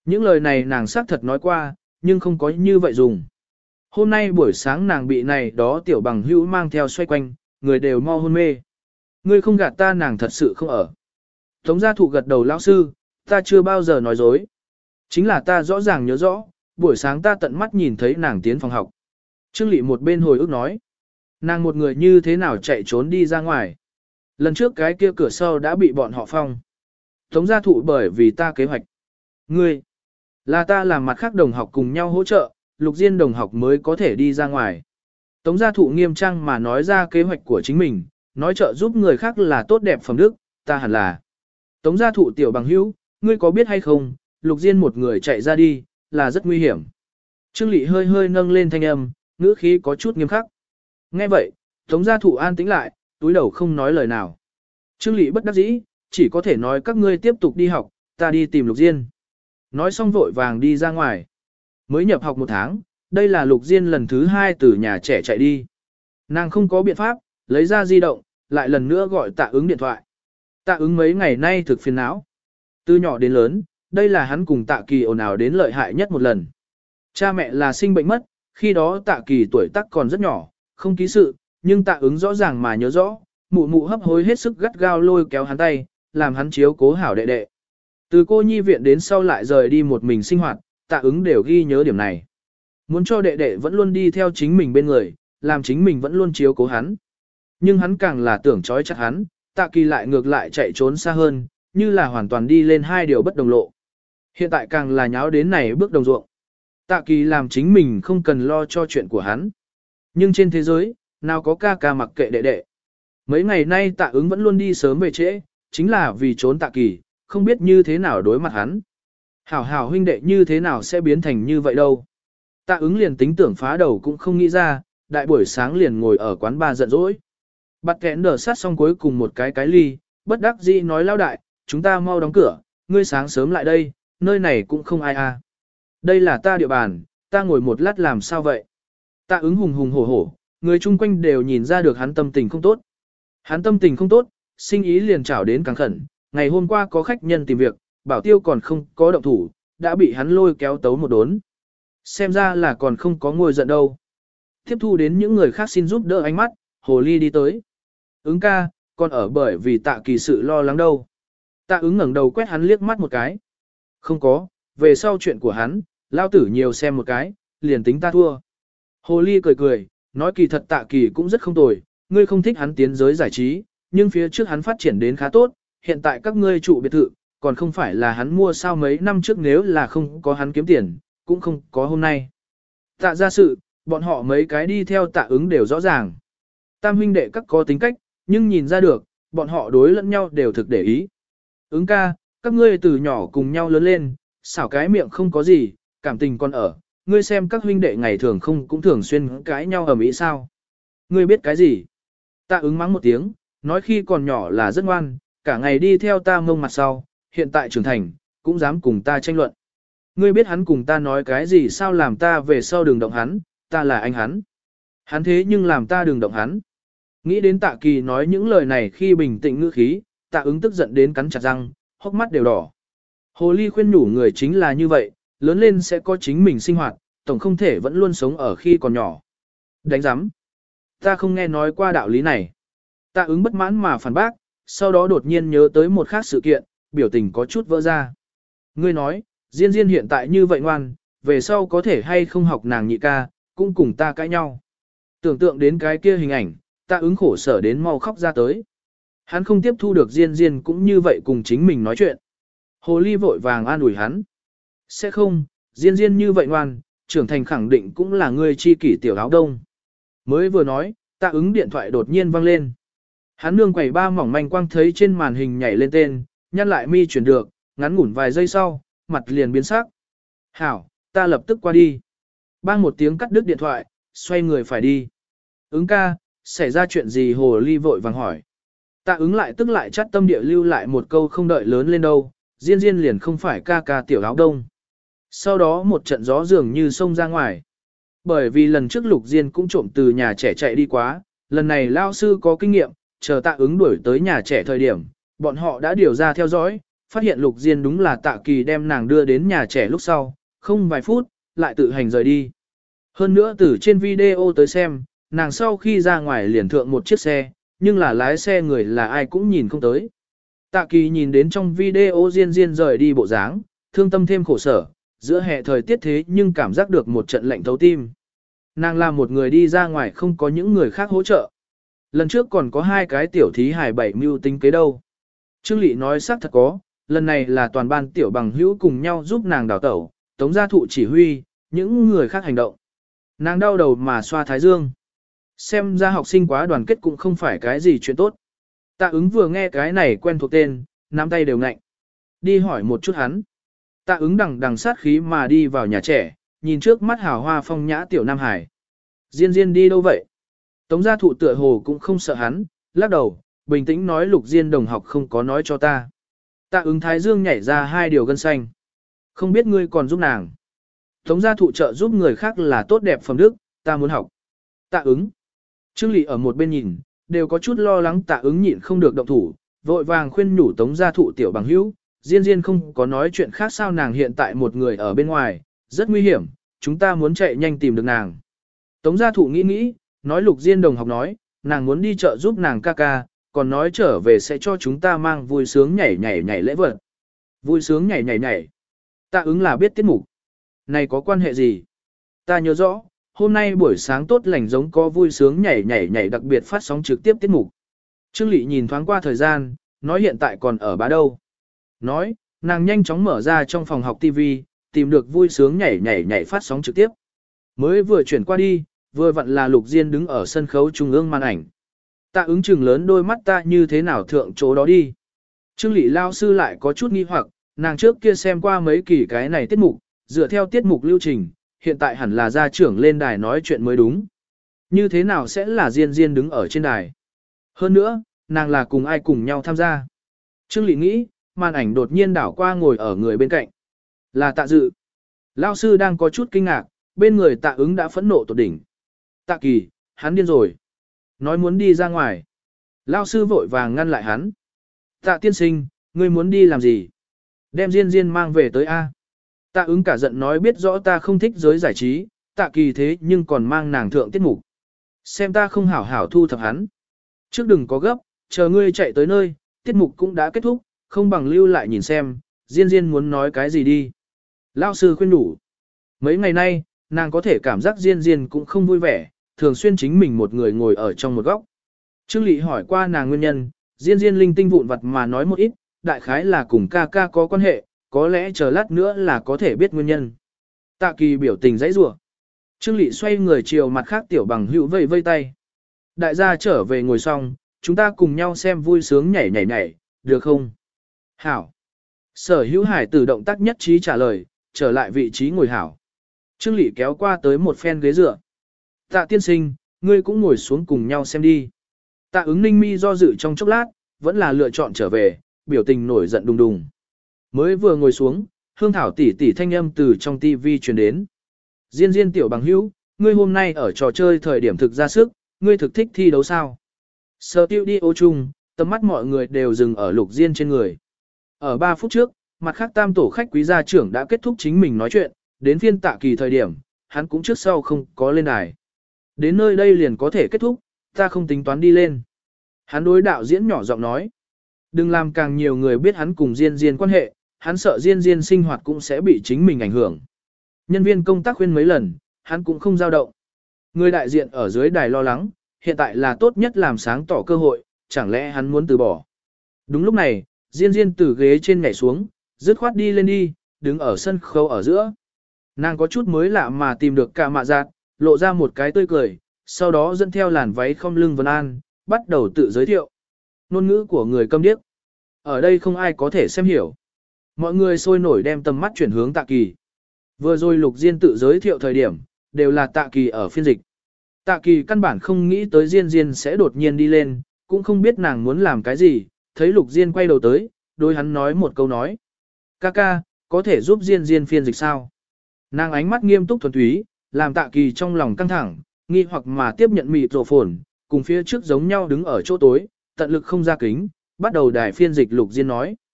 Những lời này nàng xác thật nói qua, nhưng không có như vậy dùng. Hôm nay buổi sáng nàng bị này đó tiểu bằng hữu mang theo xoay quanh, người đều mau hôn mê. Ngươi không gạt ta, nàng thật sự không ở. Tống gia thụ gật đầu, lão sư, ta chưa bao giờ nói dối. Chính là ta rõ ràng nhớ rõ, buổi sáng ta tận mắt nhìn thấy nàng tiến phòng học. Trương Lị một bên hồi ức nói, nàng một người như thế nào chạy trốn đi ra ngoài. Lần trước cái kia cửa sau đã bị bọn họ phong. Tống gia thụ bởi vì ta kế hoạch. Ngươi, là ta làm mặt khác đồng học cùng nhau hỗ trợ, Lục Diên đồng học mới có thể đi ra ngoài. Tống gia thụ nghiêm trang mà nói ra kế hoạch của chính mình, nói trợ giúp người khác là tốt đẹp phẩm đức, ta hẳn là. Tống gia thụ tiểu bằng hữu, ngươi có biết hay không, Lục Diên một người chạy ra đi, là rất nguy hiểm. Trương Lị hơi hơi nâng lên thanh âm, ngữ khí có chút nghiêm khắc. Nghe vậy, Tống gia thụ an tĩnh lại, túi đầu không nói lời nào. Trương Lị bất đắc dĩ, chỉ có thể nói các ngươi tiếp tục đi học, ta đi tìm Lục Diên. Nói xong vội vàng đi ra ngoài. Mới nhập học 1 tháng, đây là Lục Diên lần thứ 2 từ nhà trẻ chạy đi. Nàng không có biện pháp, lấy ra di động, lại lần nữa gọi Tạ Ứng điện thoại. Tạ Ứng mấy ngày nay thực phiền não. Từ nhỏ đến lớn, đây là hắn cùng Tạ Kỳ ồn ào đến lợi hại nhất một lần. Cha mẹ là sinh bệnh mất, khi đó Tạ Kỳ tuổi tác còn rất nhỏ, không ký sự, nhưng Tạ Ứng rõ ràng mà nhớ rõ, mụ mụ hấp hối hết sức gắt gao lôi kéo hắn tay, làm hắn chiếu cố hảo đệ đệ. Từ cô nhi viện đến sau lại rời đi một mình sinh hoạt, Tạ Ứng đều ghi nhớ điểm này. Muốn cho đệ đệ vẫn luôn đi theo chính mình bên người, làm chính mình vẫn luôn chiếu cố hắn. Nhưng hắn càng là tưởng trói chặt hắn, Tạ Kỳ lại ngược lại chạy trốn xa hơn, như là hoàn toàn đi lên hai điều bất đồng lộ. Hiện tại càng là nháo đến này bước đồng ruộng. Tạ Kỳ làm chính mình không cần lo cho chuyện của hắn. Nhưng trên thế giới, nào có ca ca mặc kệ đệ đệ. Mấy ngày nay Tạ Ứng vẫn luôn đi sớm về trễ, chính là vì trốn Tạ Kỳ, không biết như thế nào đối mặt hắn. Hảo hảo huynh đệ như thế nào sẽ biến thành như vậy đâu. Tạ Ứng liền tính tưởng phá đầu cũng không nghĩ ra, đại buổi sáng liền ngồi ở quán bar giận dỗi. Bắt kẽn đờ sát xong cuối cùng một cái ly, bất đắc dĩ nói lao đại, chúng ta mau đóng cửa, ngươi sáng sớm lại đây, nơi này cũng không ai à. Đây là ta địa bàn, ta ngồi một lát làm sao vậy? Tạ Ứng hùng hùng hổ hổ, người chung quanh đều nhìn ra được hắn tâm tình không tốt. Hắn tâm tình không tốt, sinh ý liền trảo đến càng khẩn, ngày hôm qua có khách nhân tìm việc, bảo tiêu còn không có động thủ, đã bị hắn lôi kéo tấu một đốn. Xem ra là còn không có ngồi giận đâu. Tiếp thu đến những người khác xin giúp đỡ ánh mắt, Hồ Ly đi tới. Ứng ca, còn ở bởi vì Tạ Kỳ sự lo lắng đâu. Tạ Ứng ngẩng đầu quét hắn liếc mắt một cái. Không có, về sau chuyện của hắn, lao tử nhiều xem một cái, liền tính ta thua. Hồ Ly cười cười, nói kỳ thật Tạ Kỳ cũng rất không tồi, ngươi không thích hắn tiến giới giải trí, nhưng phía trước hắn phát triển đến khá tốt, hiện tại các ngươi trụ biệt thự, còn không phải là hắn mua sao mấy năm trước, nếu là không có hắn kiếm tiền, cũng không có hôm nay. Tạ ra sự, bọn họ mấy cái đi theo Tạ Ứng đều rõ ràng. Tam huynh đệ các có tính cách, nhưng nhìn ra được, bọn họ đối lẫn nhau đều thực để ý. Ứng ca, các ngươi từ nhỏ cùng nhau lớn lên, xảo cái miệng không có gì, cảm tình còn ở, ngươi xem các huynh đệ ngày thường không cũng thường xuyên cãi nhau ở mỹ sao. Ngươi biết cái gì? Tạ Ứng mắng một tiếng, nói khi còn nhỏ là rất ngoan, cả ngày đi theo ta mông mặt sau, hiện tại trưởng thành, cũng dám cùng ta tranh luận. Ngươi biết hắn cùng ta nói cái gì sao, làm ta về sau đừng động hắn, ta là anh hắn. Hắn thế nhưng làm ta đừng động hắn. Nghĩ đến Tạ Kỳ nói những lời này khi bình tĩnh ngữ khí, Tạ Ứng tức giận đến cắn chặt răng, hốc mắt đều đỏ. Hồ Ly khuyên nhủ người chính là như vậy, lớn lên sẽ có chính mình sinh hoạt, tổng không thể vẫn luôn sống ở khi còn nhỏ. Đánh giám. Ta không nghe nói qua đạo lý này. Tạ Ứng bất mãn mà phản bác, sau đó đột nhiên nhớ tới một khác sự kiện, biểu tình có chút vỡ ra. Ngươi nói, Diên Diên hiện tại như vậy ngoan, về sau có thể hay không học nàng nhị ca, cũng cùng ta cãi nhau. Tưởng tượng đến cái kia hình ảnh, Tạ Ứng khổ sở đến mau khóc ra tới. Hắn không tiếp thu được Diên Diên cũng như vậy cùng chính mình nói chuyện. Hồ Ly vội vàng an ủi hắn. Sẽ không, Diên Diên như vậy ngoan, trưởng thành khẳng định cũng là người chi kỷ tiểu áo đông. Mới vừa nói, Tạ Ứng điện thoại đột nhiên vang lên. Hắn nương quẩy ba mỏng manh quang thấy trên màn hình nhảy lên tên, nhăn lại mi chuyển được, ngắn ngủn vài giây sau, mặt liền biến sắc. Hảo, ta lập tức qua đi. Bang một tiếng cắt đứt điện thoại, xoay người phải đi. Ứng ca, xảy ra chuyện gì? Hồ Ly vội vàng hỏi. Tạ Ứng lại tức lại chắt tâm địa lưu lại một câu không đợi lớn lên đâu, Diên Diên liền không phải ca ca tiểu áo đông. Sau đó một trận gió dường như xông ra ngoài. Bởi vì lần trước Lục Diên cũng trộm từ nhà trẻ chạy đi quá, lần này lao sư có kinh nghiệm, chờ Tạ Ứng đuổi tới nhà trẻ thời điểm, bọn họ đã điều ra theo dõi, phát hiện Lục Diên đúng là Tạ Kỳ đem nàng đưa đến nhà trẻ lúc sau, không vài phút, lại tự hành rời đi. Hơn nữa từ trên video tới xem, nàng sau khi ra ngoài liền thượng một chiếc xe, nhưng là lái xe người là ai cũng nhìn không tới. Tạ Kỳ nhìn đến trong video Diên Diên rời đi bộ dáng, thương tâm thêm khổ sở, giữa hè thời tiết thế nhưng cảm giác được một trận lạnh thấu tim. Nàng là một người đi ra ngoài không có những người khác hỗ trợ. Lần trước còn có 2 cái tiểu thí hài bảy mưu tính kế đâu. Trương Lệ nói xác thật có, lần này là toàn ban tiểu bằng hữu cùng nhau giúp nàng đào tẩu, Tống Gia Thụ chỉ huy, những người khác hành động. Nàng đau đầu mà xoa thái dương. Xem ra học sinh quá đoàn kết cũng không phải cái gì chuyện tốt. Tạ ứng vừa nghe cái này quen thuộc tên, nắm tay đều ngạnh. Đi hỏi một chút hắn. Tạ ứng đằng sát khí mà đi vào nhà trẻ, nhìn trước mắt hào hoa phong nhã tiểu Nam Hải. Diên Diên đi đâu vậy? Tống Gia Thụ tựa hồ cũng không sợ hắn, lắc đầu, bình tĩnh nói Lục Diên đồng học không có nói cho ta. Tạ ứng thái dương nhảy ra 2 điều gân xanh. Không biết ngươi còn giúp nàng. Tống Gia Thụ trợ giúp người khác là tốt đẹp phẩm đức, ta muốn học. Tạ ứng. Trương Lệ ở một bên nhìn, đều có chút lo lắng Tạ ứng nhịn không được động thủ, vội vàng khuyên nhủ Tống Gia Thụ tiểu bằng hữu, Diên Diên không có nói chuyện khác sao nàng hiện tại một người ở bên ngoài, rất nguy hiểm, chúng ta muốn chạy nhanh tìm được nàng. Tống Gia Thụ nghĩ, nói Lục Diên đồng học nói, nàng muốn đi chợ giúp nàng ca ca, còn nói trở về sẽ cho chúng ta mang vui sướng nhảy lễ vật. Vui sướng nhảy. Tạ ứng là biết tiết mục. Này có quan hệ gì? Ta nhớ rõ, hôm nay buổi sáng tốt lành giống có vui sướng nhảy đặc biệt phát sóng trực tiếp tiết mục. Trương Lệ nhìn thoáng qua thời gian, nói hiện tại còn ở bá đâu. Nói, nàng nhanh chóng mở ra trong phòng học TV, tìm được vui sướng nhảy phát sóng trực tiếp. Mới vừa chuyển qua đi, vừa vặn là Lục Diên đứng ở sân khấu trung ương màn ảnh. Tạ ứng chừng lớn đôi mắt ta như thế nào thượng chỗ đó đi. Trương Lệ lao sư lại có chút nghi hoặc, nàng trước kia xem qua mấy kỳ cái này tiết mục, dựa theo tiết mục lưu trình, hiện tại hẳn là gia trưởng lên đài nói chuyện mới đúng. Như thế nào sẽ là Diên Diên đứng ở trên đài? Hơn nữa, nàng là cùng ai cùng nhau tham gia? Trương Lệ nghĩ, màn ảnh đột nhiên đảo qua ngồi ở người bên cạnh. Là Tạ Dự. Lao sư đang có chút kinh ngạc, bên người Tạ ứng đã phẫn nộ tột đỉnh. Tạ Kỳ, hắn điên rồi. Nói muốn đi ra ngoài. Lao sư vội vàng ngăn lại hắn. Tạ tiên sinh, ngươi muốn đi làm gì? Đem Diên Diên mang về tới A. Tạ ứng cả giận nói biết rõ ta không thích giới giải trí, Tạ Kỳ thế nhưng còn mang nàng thượng tiết mục. Xem ta không hảo hảo thu thập hắn. Trước đừng có gấp, chờ ngươi chạy tới nơi, tiết mục cũng đã kết thúc, không bằng lưu lại nhìn xem, Diên Diên muốn nói cái gì đi. Lao sư khuyên đủ. Mấy ngày nay, nàng có thể cảm giác Diên Diên cũng không vui vẻ, thường xuyên chính mình một người ngồi ở trong một góc. Trương Lệ hỏi qua nàng nguyên nhân, Diên Diên linh tinh vụn vặt mà nói một ít, đại khái là cùng ca ca có quan hệ, có lẽ chờ lát nữa là có thể biết nguyên nhân. Tạ Kỳ biểu tình dãy rủa. Trương Lệ xoay người chiều mặt khác tiểu bằng hữu vây vây tay. Đại gia trở về ngồi xong, chúng ta cùng nhau xem vui sướng nhảy, được không? Hảo. Sở hữu hải tử động tác nhất trí trả lời, trở lại vị trí ngồi hảo. Trương Lệ kéo qua tới một phen ghế dựa. Tạ tiên sinh, ngươi cũng ngồi xuống cùng nhau xem đi. Tạ ứng ninh mi do dự trong chốc lát, vẫn là lựa chọn trở về, biểu tình nổi giận đùng đùng. Mới vừa ngồi xuống, Hương Thảo tỷ tỷ thanh âm từ trong tivi truyền đến. Diên Diên tiểu bằng hữu, ngươi hôm nay ở trò chơi thời điểm thực ra sức, ngươi thực thích thi đấu sao? Sở tiêu đi ô chung, tầm mắt mọi người đều dừng ở Lục Diên trên người. Ở 3 phút trước, mặt khác tam tổ khách quý gia trưởng đã kết thúc chính mình nói chuyện, đến phiên Tạ Kỳ thời điểm, hắn cũng trước sau không có lên đài. Đến nơi đây liền có thể kết thúc, ta không tính toán đi lên. Hắn đối đạo diễn nhỏ giọng nói. Đừng làm càng nhiều người biết hắn cùng Diên Diên quan hệ, hắn sợ Diên Diên sinh hoạt cũng sẽ bị chính mình ảnh hưởng. Nhân viên công tác khuyên mấy lần, hắn cũng không dao động. Người đại diện ở dưới đài lo lắng, hiện tại là tốt nhất làm sáng tỏ cơ hội, chẳng lẽ hắn muốn từ bỏ. Đúng lúc này, Diên Diên từ ghế trên nhảy xuống, dứt khoát đi lên đi, đứng ở sân khấu ở giữa. Nàng có chút mới lạ mà tìm được cả mạ giạt, lộ ra một cái tươi cười, sau đó dẫn theo làn váy không lưng vân an, bắt đầu tự giới thiệu. Ngôn ngữ của người câm điếc. Ở đây không ai có thể xem hiểu. Mọi người sôi nổi đem tầm mắt chuyển hướng Tạ Kỳ. Vừa rồi Lục Diên tự giới thiệu thời điểm, đều là Tạ Kỳ ở phiên dịch. Tạ Kỳ căn bản không nghĩ tới Diên Diên sẽ đột nhiên đi lên, cũng không biết nàng muốn làm cái gì, thấy Lục Diên quay đầu tới, đôi hắn nói một câu nói. Ca, có thể giúp Diên Diên phiên dịch sao? Nàng ánh mắt nghiêm túc thuần túy, làm Tạ Kỳ trong lòng căng thẳng, nghi hoặc mà tiếp nhận mịt rổ phồn, cùng phía trước giống nhau đứng ở chỗ tối, tận lực không ra kính, bắt đầu đài phiên dịch Lục Diên nói.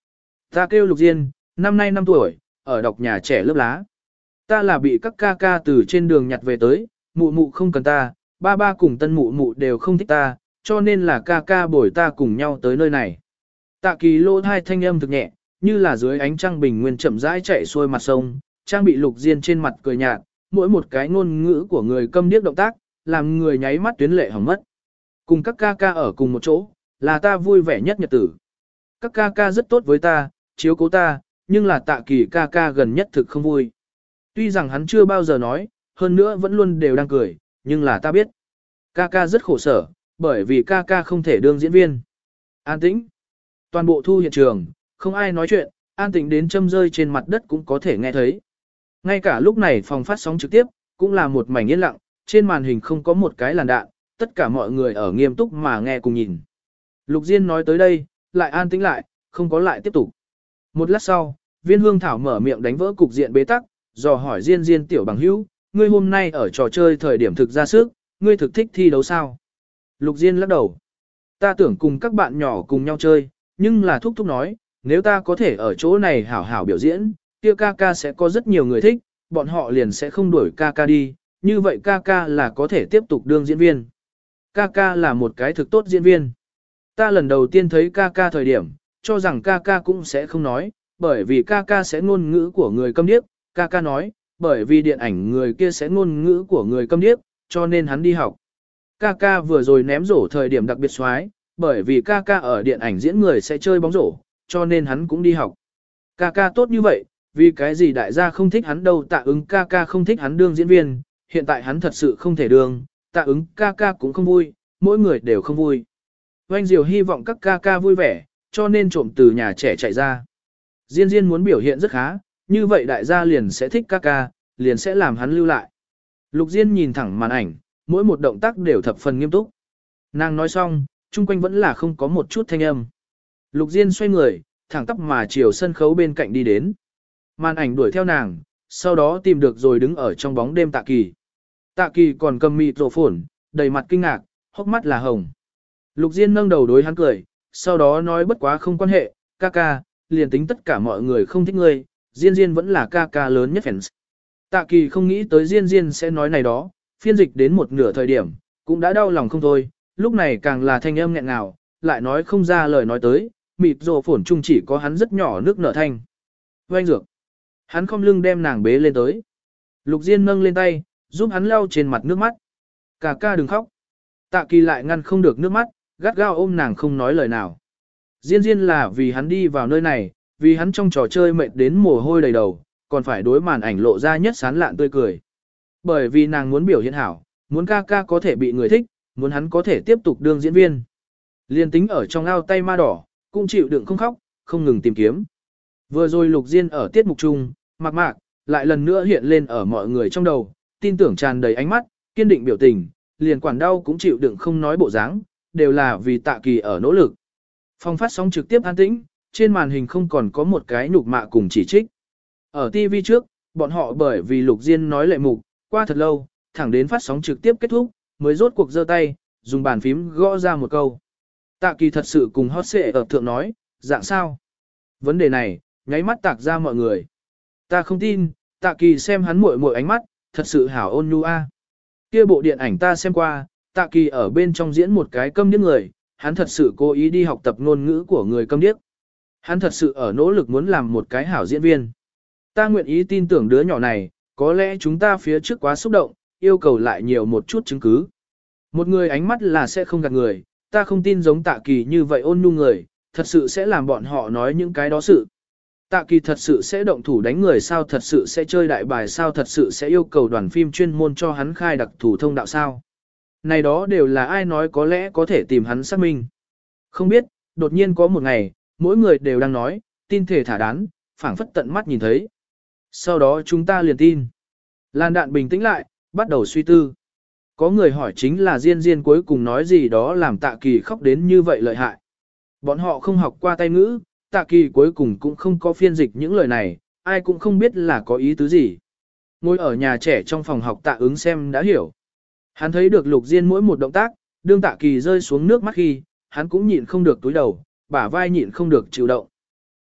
Ta kêu Lục Diên, năm nay 5 tuổi, ở đọc nhà trẻ lớp lá. Ta là bị các ca ca từ trên đường nhặt về tới, mụ mụ không cần ta, ba ba cùng tân mụ mụ đều không thích ta, cho nên là ca ca bồi ta cùng nhau tới nơi này. Tạ Kỳ lô thai thanh âm thực nhẹ, như là dưới ánh trăng bình nguyên chậm rãi chạy xuôi mặt sông, trang bị Lục Diên trên mặt cười nhạt, mỗi một cái ngôn ngữ của người câm điếc động tác, làm người nháy mắt tuyến lệ hỏng mất. Cùng các ca ca ở cùng một chỗ, là ta vui vẻ nhất nhật tử. Các ca ca rất tốt với ta, chiếu cố ta, nhưng là Tạ Kỳ ca ca gần nhất thực không vui. Tuy rằng hắn chưa bao giờ nói, hơn nữa vẫn luôn đều đang cười, nhưng là ta biết. Ca ca rất khổ sở, bởi vì ca ca không thể đương diễn viên. An tĩnh. Toàn bộ thu hiện trường, không ai nói chuyện, an tĩnh đến châm rơi trên mặt đất cũng có thể nghe thấy. Ngay cả lúc này phòng phát sóng trực tiếp, cũng là một mảnh yên lặng, trên màn hình không có một cái làn đạn, tất cả mọi người ở nghiêm túc mà nghe cùng nhìn. Lục Diên nói tới đây, lại an tĩnh lại, không có lại tiếp tục. Một lát sau, Viên Hương Thảo mở miệng đánh vỡ cục diện bế tắc, dò hỏi Diên Diên tiểu bằng hữu, ngươi hôm nay ở trò chơi thời điểm thực ra sức, ngươi thực thích thi đấu sao? Lục Diên lắc đầu. Ta tưởng cùng các bạn nhỏ cùng nhau chơi, nhưng là thúc thúc nói, nếu ta có thể ở chỗ này hảo hảo biểu diễn, kia ca ca sẽ có rất nhiều người thích, bọn họ liền sẽ không đuổi ca ca đi, như vậy ca ca là có thể tiếp tục đương diễn viên. Ca ca là một cái thực tốt diễn viên. Ta lần đầu tiên thấy ca ca thời điểm, cho rằng ca ca cũng sẽ không nói, bởi vì ca ca sẽ ngôn ngữ của người câm điếc, ca ca nói, bởi vì điện ảnh người kia sẽ ngôn ngữ của người câm điếc, cho nên hắn đi học. Ca ca vừa rồi ném rổ thời điểm đặc biệt xoái, bởi vì ca ca ở điện ảnh diễn người sẽ chơi bóng rổ, cho nên hắn cũng đi học. Ca ca tốt như vậy, vì cái gì đại gia không thích hắn đâu, Tạ Ứng ca ca không thích hắn đương diễn viên, hiện tại hắn thật sự không thể đương, Tạ Ứng ca ca cũng không vui, mỗi người đều không vui. Oanh Diều hy vọng các ca ca vui vẻ, cho nên trộm từ nhà trẻ chạy ra. Diên Diên muốn biểu hiện rất khá, như vậy đại gia liền sẽ thích ca ca, liền sẽ làm hắn lưu lại. Lục Diên nhìn thẳng màn ảnh, mỗi một động tác đều thập phần nghiêm túc. Nàng nói xong, chung quanh vẫn là không có một chút thanh âm. Lục Diên xoay người, thẳng tắp mà chiều sân khấu bên cạnh đi đến. Màn ảnh đuổi theo nàng, sau đó tìm được rồi đứng ở trong bóng đêm Tạ Kỳ. Tạ Kỳ còn cầm mịt rổ phổn, đầy mặt kinh ngạc, hốc mắt là hồng. Lục Diên nâng đầu đối hắn cười, sau đó nói bất quá không quan hệ, ca ca, liền tính tất cả mọi người không thích ngươi, Diên Diên vẫn là ca ca lớn nhất fans. Tạ Kỳ không nghĩ tới Diên Diên sẽ nói này đó, phiên dịch đến một nửa thời điểm, cũng đã đau lòng không thôi, lúc này càng là thanh âm nghẹn ngào, lại nói không ra lời nói tới, mịt rổ phổn chung chỉ có hắn rất nhỏ nước nở thanh. Oanh dược. Hắn không lưng đem nàng bế lên tới. Lục Diên nâng lên tay, giúp hắn lau trên mặt nước mắt. Ca ca đừng khóc. Tạ Kỳ lại ngăn không được nước mắt, gắt gao ôm nàng không nói lời nào. Diên Diên là vì hắn đi vào nơi này, vì hắn trong trò chơi mệt đến mồ hôi đầy đầu, còn phải đối màn ảnh lộ ra nhất sán lạn tươi cười. Bởi vì nàng muốn biểu hiện hảo, muốn ca ca có thể bị người thích, muốn hắn có thể tiếp tục đương diễn viên. Liên tính ở trong ao tay ma đỏ, cũng chịu đựng không khóc, không ngừng tìm kiếm. Vừa rồi Lục Diên ở tiết mục chung, mạc mạc, lại lần nữa hiện lên ở mọi người trong đầu, tin tưởng tràn đầy ánh mắt, kiên định biểu tình, liền quản đau cũng chịu đựng không nói bộ dáng, đều là vì Tạ Kỳ ở nỗ lực. Phòng phát sóng trực tiếp an tĩnh, trên màn hình không còn có một cái nhục mạ cùng chỉ trích. Ở TV trước, bọn họ bởi vì Lục Diên nói lệ mục, qua thật lâu, thẳng đến phát sóng trực tiếp kết thúc, mới rốt cuộc giơ tay, dùng bàn phím gõ ra một câu. Tạ Kỳ thật sự cùng hot xệ ở thượng nói, dạng sao? Vấn đề này, nháy mắt tạc ra mọi người. Ta không tin, Tạ Kỳ xem hắn muội muội ánh mắt, thật sự hảo ôn nhu a. Kia bộ điện ảnh ta xem qua, Tạ Kỳ ở bên trong diễn một cái câm điếc người, hắn thật sự cố ý đi học tập ngôn ngữ của người câm điếc. Hắn thật sự ở nỗ lực muốn làm một cái hảo diễn viên. Ta nguyện ý tin tưởng đứa nhỏ này, có lẽ chúng ta phía trước quá xúc động, yêu cầu lại nhiều một chút chứng cứ. Một người ánh mắt là sẽ không gạt người, ta không tin giống Tạ Kỳ như vậy ôn nhu người, thật sự sẽ làm bọn họ nói những cái đó sự. Tạ Kỳ thật sự sẽ động thủ đánh người sao, thật sự sẽ chơi đại bài sao, thật sự sẽ yêu cầu đoàn phim chuyên môn cho hắn khai đặc thủ thông đạo sao. Này đó đều là ai nói có lẽ có thể tìm hắn xác minh. Không biết, đột nhiên có một ngày, mỗi người đều đang nói, tin thể thả đán, phảng phất tận mắt nhìn thấy. Sau đó chúng ta liền tin. Lan đạn bình tĩnh lại, bắt đầu suy tư. Có người hỏi chính là Diên Diên cuối cùng nói gì đó làm Tạ Kỳ khóc đến như vậy lợi hại. Bọn họ không học qua tay ngữ, Tạ Kỳ cuối cùng cũng không có phiên dịch những lời này, ai cũng không biết là có ý tứ gì. Ngồi ở nhà trẻ trong phòng học Tạ Ứng xem đã hiểu. Hắn thấy được Lục Diên mỗi một động tác, đương Tạ Kỳ rơi xuống nước mắt khi, hắn cũng nhịn không được túi đầu, bả vai nhịn không được chịu động.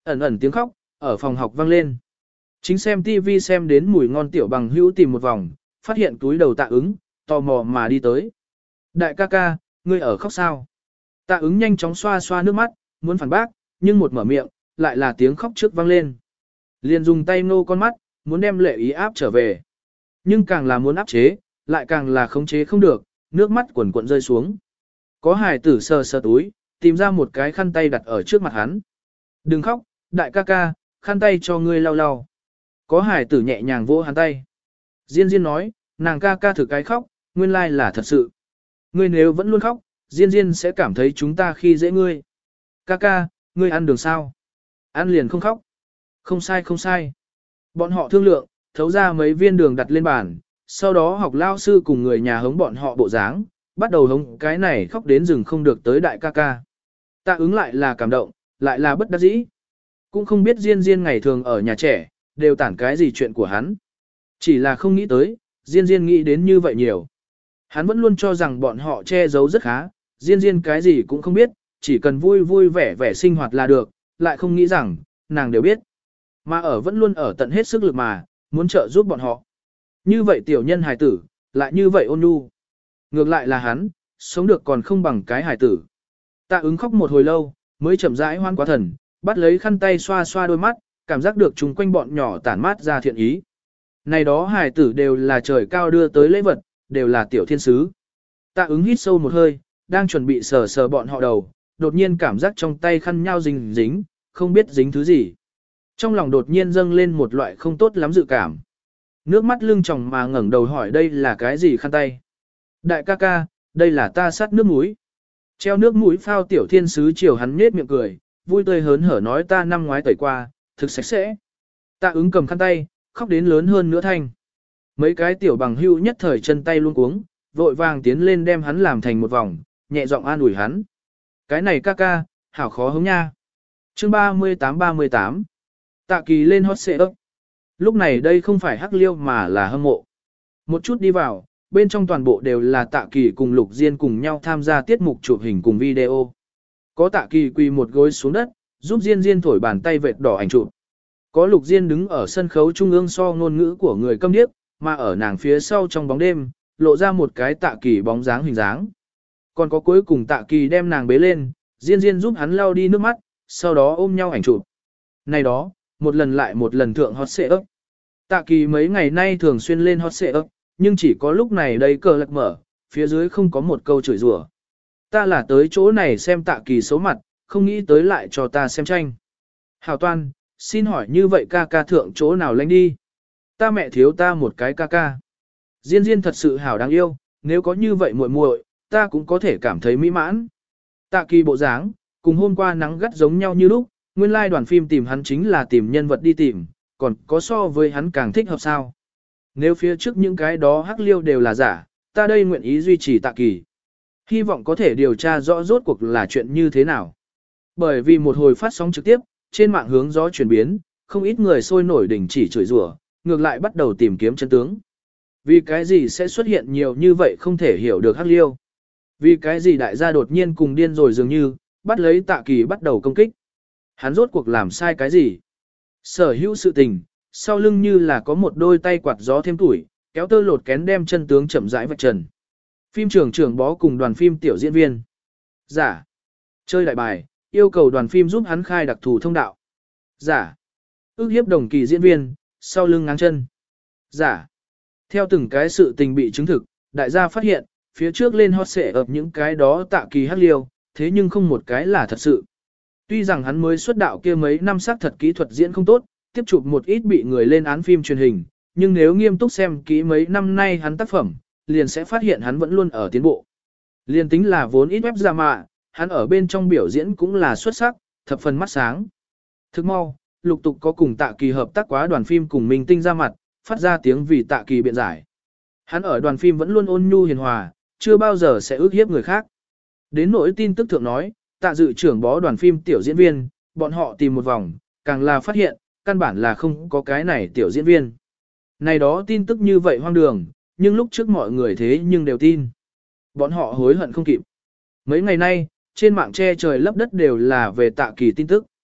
Ẩn ẩn tiếng khóc, ở phòng học vang lên. Chính xem TV xem đến mùi ngon tiểu bằng hữu tìm một vòng, phát hiện túi đầu Tạ Ứng, tò mò mà đi tới. Đại ca ca, ngươi ở khóc sao? Tạ Ứng nhanh chóng xoa xoa nước mắt, muốn phản bác, nhưng một mở miệng, lại là tiếng khóc trước vang lên. Liền dùng tay nô con mắt, muốn đem lệ ý áp trở về. Nhưng càng là muốn áp chế, lại càng là khống chế không được, nước mắt quần cuộn rơi xuống. Có hài tử sờ sờ túi, tìm ra một cái khăn tay đặt ở trước mặt hắn. Đừng khóc, đại ca ca, khăn tay cho ngươi lau lau. Có hài tử nhẹ nhàng vỗ hắn tay. Diên Diên nói, nàng ca ca thử cái khóc, nguyên lai là thật sự. Ngươi nếu vẫn luôn khóc, Diên Diên sẽ cảm thấy chúng ta khi dễ ngươi. Ca ca, ngươi ăn đường sao? Ăn liền không khóc. Không sai không sai. Bọn họ thương lượng, thấu ra mấy viên đường đặt lên bàn, sau đó học lao sư cùng người nhà hống bọn họ bộ dáng, bắt đầu hống cái này khóc đến rừng không được tới đại ca ca. Tạ Ứng lại là cảm động, lại là bất đắc dĩ. Cũng không biết Diên Diên ngày thường ở nhà trẻ, đều tản cái gì chuyện của hắn. Chỉ là không nghĩ tới, Diên Diên nghĩ đến như vậy nhiều. Hắn vẫn luôn cho rằng bọn họ che giấu rất khá, Diên Diên cái gì cũng không biết, chỉ cần vui vui vẻ vẻ sinh hoạt là được, lại không nghĩ rằng, nàng đều biết. Mà ở vẫn luôn ở tận hết sức lực mà, muốn trợ giúp bọn họ. Như vậy tiểu nhân hài tử, lại như vậy ôn nhu. Ngược lại là hắn, sống được còn không bằng cái hài tử. Tạ Ứng khóc một hồi lâu, mới chậm rãi hoan quá thần, bắt lấy khăn tay xoa xoa đôi mắt, cảm giác được chúng quanh bọn nhỏ tản mát ra thiện ý. Này đó hài tử đều là trời cao đưa tới lễ vật, đều là tiểu thiên sứ. Tạ Ứng hít sâu một hơi, đang chuẩn bị sờ sờ bọn họ đầu, đột nhiên cảm giác trong tay khăn nhau dính dính, không biết dính thứ gì. Trong lòng đột nhiên dâng lên một loại không tốt lắm dự cảm. Nước mắt lưng tròng mà ngẩng đầu hỏi đây là cái gì khăn tay. Đại ca ca, đây là ta sát nước mũi. Treo nước mũi phao tiểu thiên sứ chiều hắn nết miệng cười, vui tươi hớn hở nói ta năm ngoái tẩy qua, thực sạch sẽ. Tạ Ứng cầm khăn tay, khóc đến lớn hơn nữa thanh. Mấy cái tiểu bằng hưu nhất thời chân tay luôn cuống, vội vàng tiến lên đem hắn làm thành một vòng, nhẹ giọng an ủi hắn. Cái này ca ca, hảo khó hống nha. Chương 38. Tạ Kỳ lên hot xệ ấp. Lúc này đây không phải hắc liêu mà là hâm mộ. Một chút đi vào, bên trong toàn bộ đều là Tạ Kỳ cùng Lục Diên cùng nhau tham gia tiết mục chụp hình cùng video. Có Tạ Kỳ quỳ một gối xuống đất, giúp Diên Diên thổi bàn tay vệt đỏ ảnh chụp. Có Lục Diên đứng ở sân khấu trung ương so ngôn ngữ của người câm điếc, mà ở nàng phía sau trong bóng đêm, lộ ra một cái Tạ Kỳ bóng dáng hình dáng. Còn có cuối cùng Tạ Kỳ đem nàng bế lên, Diên Diên giúp hắn lau đi nước mắt, sau đó ôm nhau ảnh chụp. Này đó, một lần lại một lần thượng hot xệ ấp. Tạ Kỳ mấy ngày nay thường xuyên lên hot xệ ấp, nhưng chỉ có lúc này đây cờ lạc mở, phía dưới không có một câu chửi rủa. Ta là tới chỗ này xem Tạ Kỳ xấu mặt, không nghĩ tới lại cho ta xem tranh. Hảo Toan, xin hỏi như vậy ca ca thượng chỗ nào lánh đi? Ta mẹ thiếu ta một cái ca ca. Diên Diên thật sự hảo đáng yêu, nếu có như vậy muội muội, ta cũng có thể cảm thấy mỹ mãn. Tạ Kỳ bộ dáng, cùng hôm qua nắng gắt giống nhau như lúc, nguyên lai đoàn phim tìm hắn chính là tìm nhân vật đi tìm, còn có so với hắn càng thích hợp sao. Nếu phía trước những cái đó hắc liêu đều là giả, ta đây nguyện ý duy trì Tạ Kỳ. Hy vọng có thể điều tra rõ rốt cuộc là chuyện như thế nào. Bởi vì một hồi phát sóng trực tiếp, trên mạng hướng gió chuyển biến, không ít người sôi nổi đình chỉ chửi rủa, ngược lại bắt đầu tìm kiếm chân tướng. Vì cái gì sẽ xuất hiện nhiều như vậy không thể hiểu được hắc liêu. Vì cái gì đại gia đột nhiên cùng điên rồi dường như, bắt lấy Tạ Kỳ bắt đầu công kích. Hắn rốt cuộc làm sai cái gì? Sở hữu sự tình, sau lưng như là có một đôi tay quạt gió thêm tuổi, kéo tơ lột kén đem chân tướng chậm rãi vạch trần. Phim trưởng bó cùng đoàn phim tiểu diễn viên. Giả. Chơi đại bài, yêu cầu đoàn phim giúp hắn khai đặc thù thông đạo. Giả. Ước hiếp đồng kỳ diễn viên, sau lưng ngáng chân. Giả. Theo từng cái sự tình bị chứng thực, đại gia phát hiện, phía trước lên hot xệ ập những cái đó Tạ Kỳ hắc liêu, thế nhưng không một cái là thật sự. Tuy rằng hắn mới xuất đạo kia mấy năm xác thật kỹ thuật diễn không tốt, tiếp chụp một ít bị người lên án phim truyền hình, nhưng nếu nghiêm túc xem kỹ mấy năm nay hắn tác phẩm, liền sẽ phát hiện hắn vẫn luôn ở tiến bộ. Liền tính là vốn ít web ra mạ, hắn ở bên trong biểu diễn cũng là xuất sắc, thập phần mắt sáng. Thức mau, lục tục có cùng Tạ Kỳ hợp tác quá đoàn phim cùng Minh Tinh ra mặt, phát ra tiếng vì Tạ Kỳ biện giải. Hắn ở đoàn phim vẫn luôn ôn nhu hiền hòa, chưa bao giờ sẽ ước hiếp người khác. Đến nỗi tin tức thượng nói, Tạ Dự trưởng bó đoàn phim tiểu diễn viên, bọn họ tìm một vòng, càng là phát hiện, căn bản là không có cái này tiểu diễn viên. Này đó tin tức như vậy hoang đường, nhưng lúc trước mọi người thế nhưng đều tin. Bọn họ hối hận không kịp. Mấy ngày nay, trên mạng che trời lấp đất đều là về Tạ Kỳ tin tức.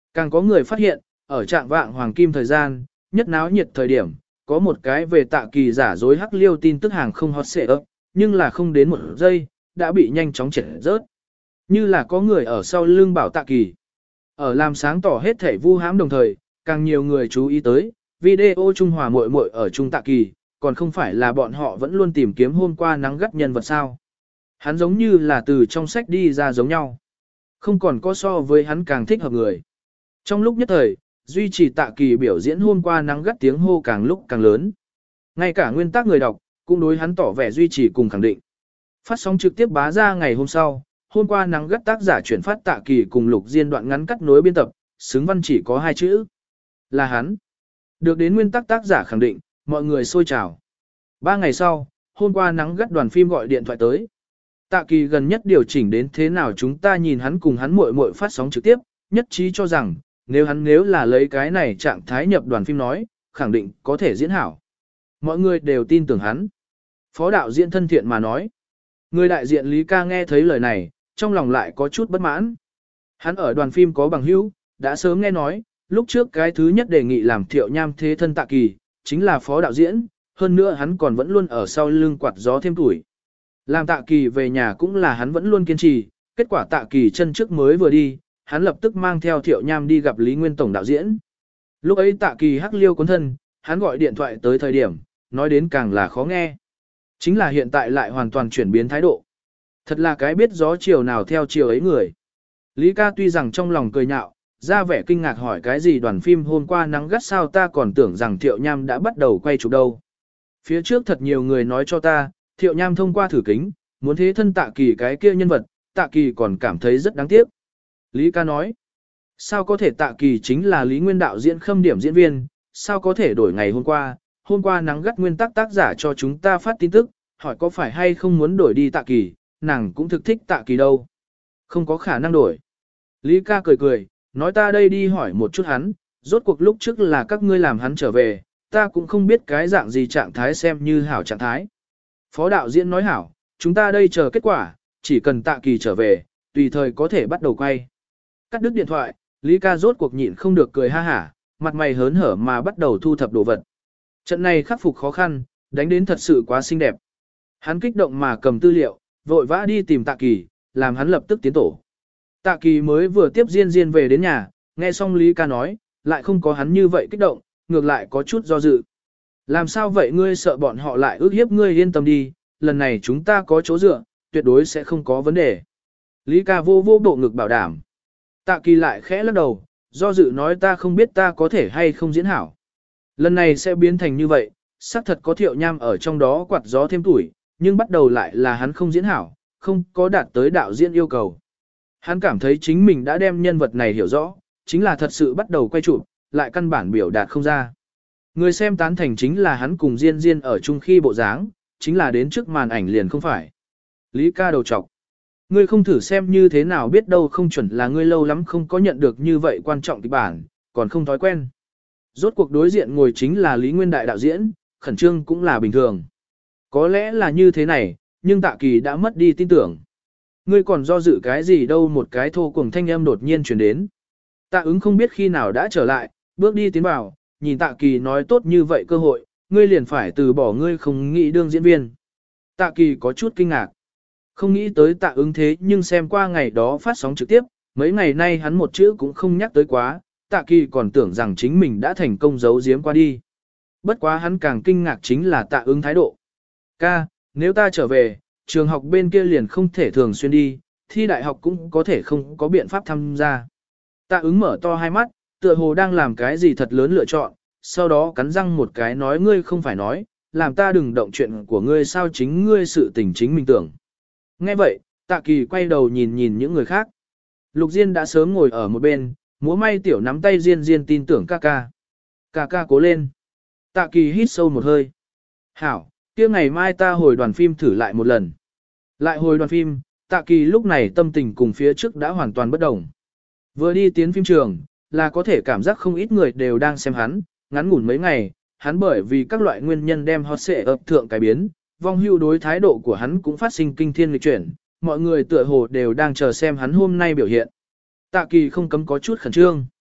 Càng có người phát hiện, ở trạng vạng hoàng kim thời gian, nhất náo nhiệt thời điểm, có một cái về Tạ Kỳ giả dối hắc liêu tin tức hàng không hot xệ ấp, nhưng là không đến một giây, đã bị nhanh chóng triệt rớt. Như là có người ở sau lưng bảo Tạ Kỳ. Ở làm sáng tỏ hết thể vu hãm đồng thời, càng nhiều người chú ý tới, video Trung Hòa muội muội ở Trung Tạ Kỳ, còn không phải là bọn họ vẫn luôn tìm kiếm hôm qua nắng gắt nhân vật sao. Hắn giống như là từ trong sách đi ra giống nhau. Không còn có so với hắn càng thích hợp người. Trong lúc nhất thời, duy trì Tạ Kỳ biểu diễn hôm qua nắng gắt tiếng hô càng lúc càng lớn. Ngay cả nguyên tác người đọc, cũng đối hắn tỏ vẻ duy trì cùng khẳng định. Phát sóng trực tiếp bá ra ngày hôm sau, hôm qua nắng gắt tác giả chuyển phát Tạ Kỳ cùng Lục Diên đoạn ngắn cắt nối biên tập, xứng văn chỉ có 2 chữ. Là hắn. Được đến nguyên tắc tác giả khẳng định, mọi người sôi trào. 3 ngày sau, hôm qua nắng gắt đoàn phim gọi điện thoại tới. Tạ Kỳ gần nhất điều chỉnh đến thế nào chúng ta nhìn hắn cùng hắn muội muội phát sóng trực tiếp, nhất trí cho rằng, nếu là lấy cái này trạng thái nhập đoàn phim nói, khẳng định có thể diễn hảo. Mọi người đều tin tưởng hắn. Phó đạo diễn thân thiện mà nói. Người đại diện Lý Ca nghe thấy lời này, trong lòng lại có chút bất mãn. Hắn ở đoàn phim có bằng hữu, đã sớm nghe nói, lúc trước cái thứ nhất đề nghị làm Thiệu Nham thế thân Tạ Kỳ, chính là phó đạo diễn, hơn nữa hắn còn vẫn luôn ở sau lưng quạt gió thêm tuổi. Làm Tạ Kỳ về nhà cũng là hắn vẫn luôn kiên trì, kết quả Tạ Kỳ chân trước mới vừa đi, hắn lập tức mang theo Thiệu Nham đi gặp Lý Nguyên Tổng đạo diễn. Lúc ấy Tạ Kỳ hắc liêu cuốn thân, hắn gọi điện thoại tới thời điểm, nói đến càng là khó nghe. Chính là hiện tại lại hoàn toàn chuyển biến thái độ. Thật là cái biết gió chiều nào theo chiều ấy người. Lý Ca tuy rằng trong lòng cười nhạo, ra vẻ kinh ngạc hỏi cái gì đoàn phim hôm qua nắng gắt sao ta còn tưởng rằng Thiệu Nham đã bắt đầu quay chụp đâu. Phía trước thật nhiều người nói cho ta, Thiệu Nham thông qua thử kính, muốn thế thân Tạ Kỳ cái kia nhân vật, Tạ Kỳ còn cảm thấy rất đáng tiếc. Lý Ca nói, sao có thể Tạ Kỳ chính là Lý Nguyên đạo diễn khâm điểm diễn viên, sao có thể đổi ngày hôm qua nắng gắt nguyên tắc tác giả cho chúng ta phát tin tức, hỏi có phải hay không muốn đổi đi Tạ Kỳ, nàng cũng thực thích Tạ Kỳ đâu. Không có khả năng đổi. Lý Ca cười cười, nói ta đây đi hỏi một chút hắn, rốt cuộc lúc trước là các ngươi làm hắn trở về, ta cũng không biết cái dạng gì trạng thái xem như hảo trạng thái. Phó đạo diễn nói hảo, chúng ta đây chờ kết quả, chỉ cần Tạ Kỳ trở về, tùy thời có thể bắt đầu quay. Cắt đứt điện thoại, Lý Ca rốt cuộc nhịn không được cười ha hả, mặt mày hớn hở mà bắt đầu thu thập đồ vật. Trận này khắc phục khó khăn, đánh đến thật sự quá xinh đẹp. Hắn kích động mà cầm tư liệu, vội vã đi tìm Tạ Kỳ, làm hắn lập tức tiến tổ. Tạ Kỳ mới vừa tiếp Diên về đến nhà, nghe xong Lý Ca nói, lại không có hắn như vậy kích động, ngược lại có chút do dự. Làm sao vậy ngươi sợ bọn họ lại ước hiếp ngươi yên tâm đi, lần này chúng ta có chỗ dựa, tuyệt đối sẽ không có vấn đề. Lý Ca vô bộ ngực bảo đảm. Tạ Kỳ lại khẽ lắc đầu, do dự nói ta không biết ta có thể hay không diễn hảo. Lần này sẽ biến thành như vậy, xác thật có Thiệu Nham ở trong đó quạt gió thêm tuổi, nhưng bắt đầu lại là hắn không diễn hảo, không có đạt tới đạo diễn yêu cầu. Hắn cảm thấy chính mình đã đem nhân vật này hiểu rõ, chính là thật sự bắt đầu quay chụp, lại căn bản biểu đạt không ra. Người xem tán thành chính là hắn cùng Diên ở chung khi bộ dáng, chính là đến trước màn ảnh liền không phải. Lý Ca đầu trọc. Ngươi không thử xem như thế nào biết đâu không chuẩn là ngươi lâu lắm không có nhận được như vậy quan trọng kịch bản, còn không thói quen. Rốt cuộc đối diện ngồi chính là Lý Nguyên đại đạo diễn, khẩn trương cũng là bình thường. Có lẽ là như thế này, nhưng Tạ Kỳ đã mất đi tin tưởng. Ngươi còn do dự cái gì đâu một cái thô cuồng thanh âm đột nhiên chuyển đến. Tạ ứng không biết khi nào đã trở lại, bước đi tiến vào, nhìn Tạ Kỳ nói tốt như vậy cơ hội, ngươi liền phải từ bỏ ngươi không nghĩ đương diễn viên. Tạ Kỳ có chút kinh ngạc. Không nghĩ tới Tạ ứng thế nhưng xem qua ngày đó phát sóng trực tiếp, mấy ngày nay hắn một chữ cũng không nhắc tới quá, Tạ Kỳ còn tưởng rằng chính mình đã thành công giấu giếm qua đi. Bất quá hắn càng kinh ngạc chính là Tạ ứng thái độ. Ca, nếu ta trở về, trường học bên kia liền không thể thường xuyên đi, thi đại học cũng có thể không có biện pháp tham gia. Tạ ứng mở to hai mắt, tựa hồ đang làm cái gì thật lớn lựa chọn, sau đó cắn răng một cái nói ngươi không phải nói, làm ta đừng động chuyện của ngươi sao chính ngươi sự tình chính mình tưởng. Nghe vậy, Tạ Kỳ quay đầu nhìn những người khác. Lục Diên đã sớm ngồi ở một bên, múa may tiểu nắm tay Diên tin tưởng ca ca. Ca ca cố lên. Tạ Kỳ hít sâu một hơi. Hảo, kia ngày mai ta hồi đoàn phim thử lại một lần. Lại hồi đoàn phim, Tạ Kỳ lúc này tâm tình cùng phía trước đã hoàn toàn bất đồng. Vừa đi tiến phim trường, là có thể cảm giác không ít người đều đang xem hắn, ngắn ngủn mấy ngày, hắn bởi vì các loại nguyên nhân đem hot xệ ập thượng cái biến, vong hưu đối thái độ của hắn cũng phát sinh kinh thiên nghịch chuyển, mọi người tựa hồ đều đang chờ xem hắn hôm nay biểu hiện. Tạ Kỳ không cấm có chút khẩn trương.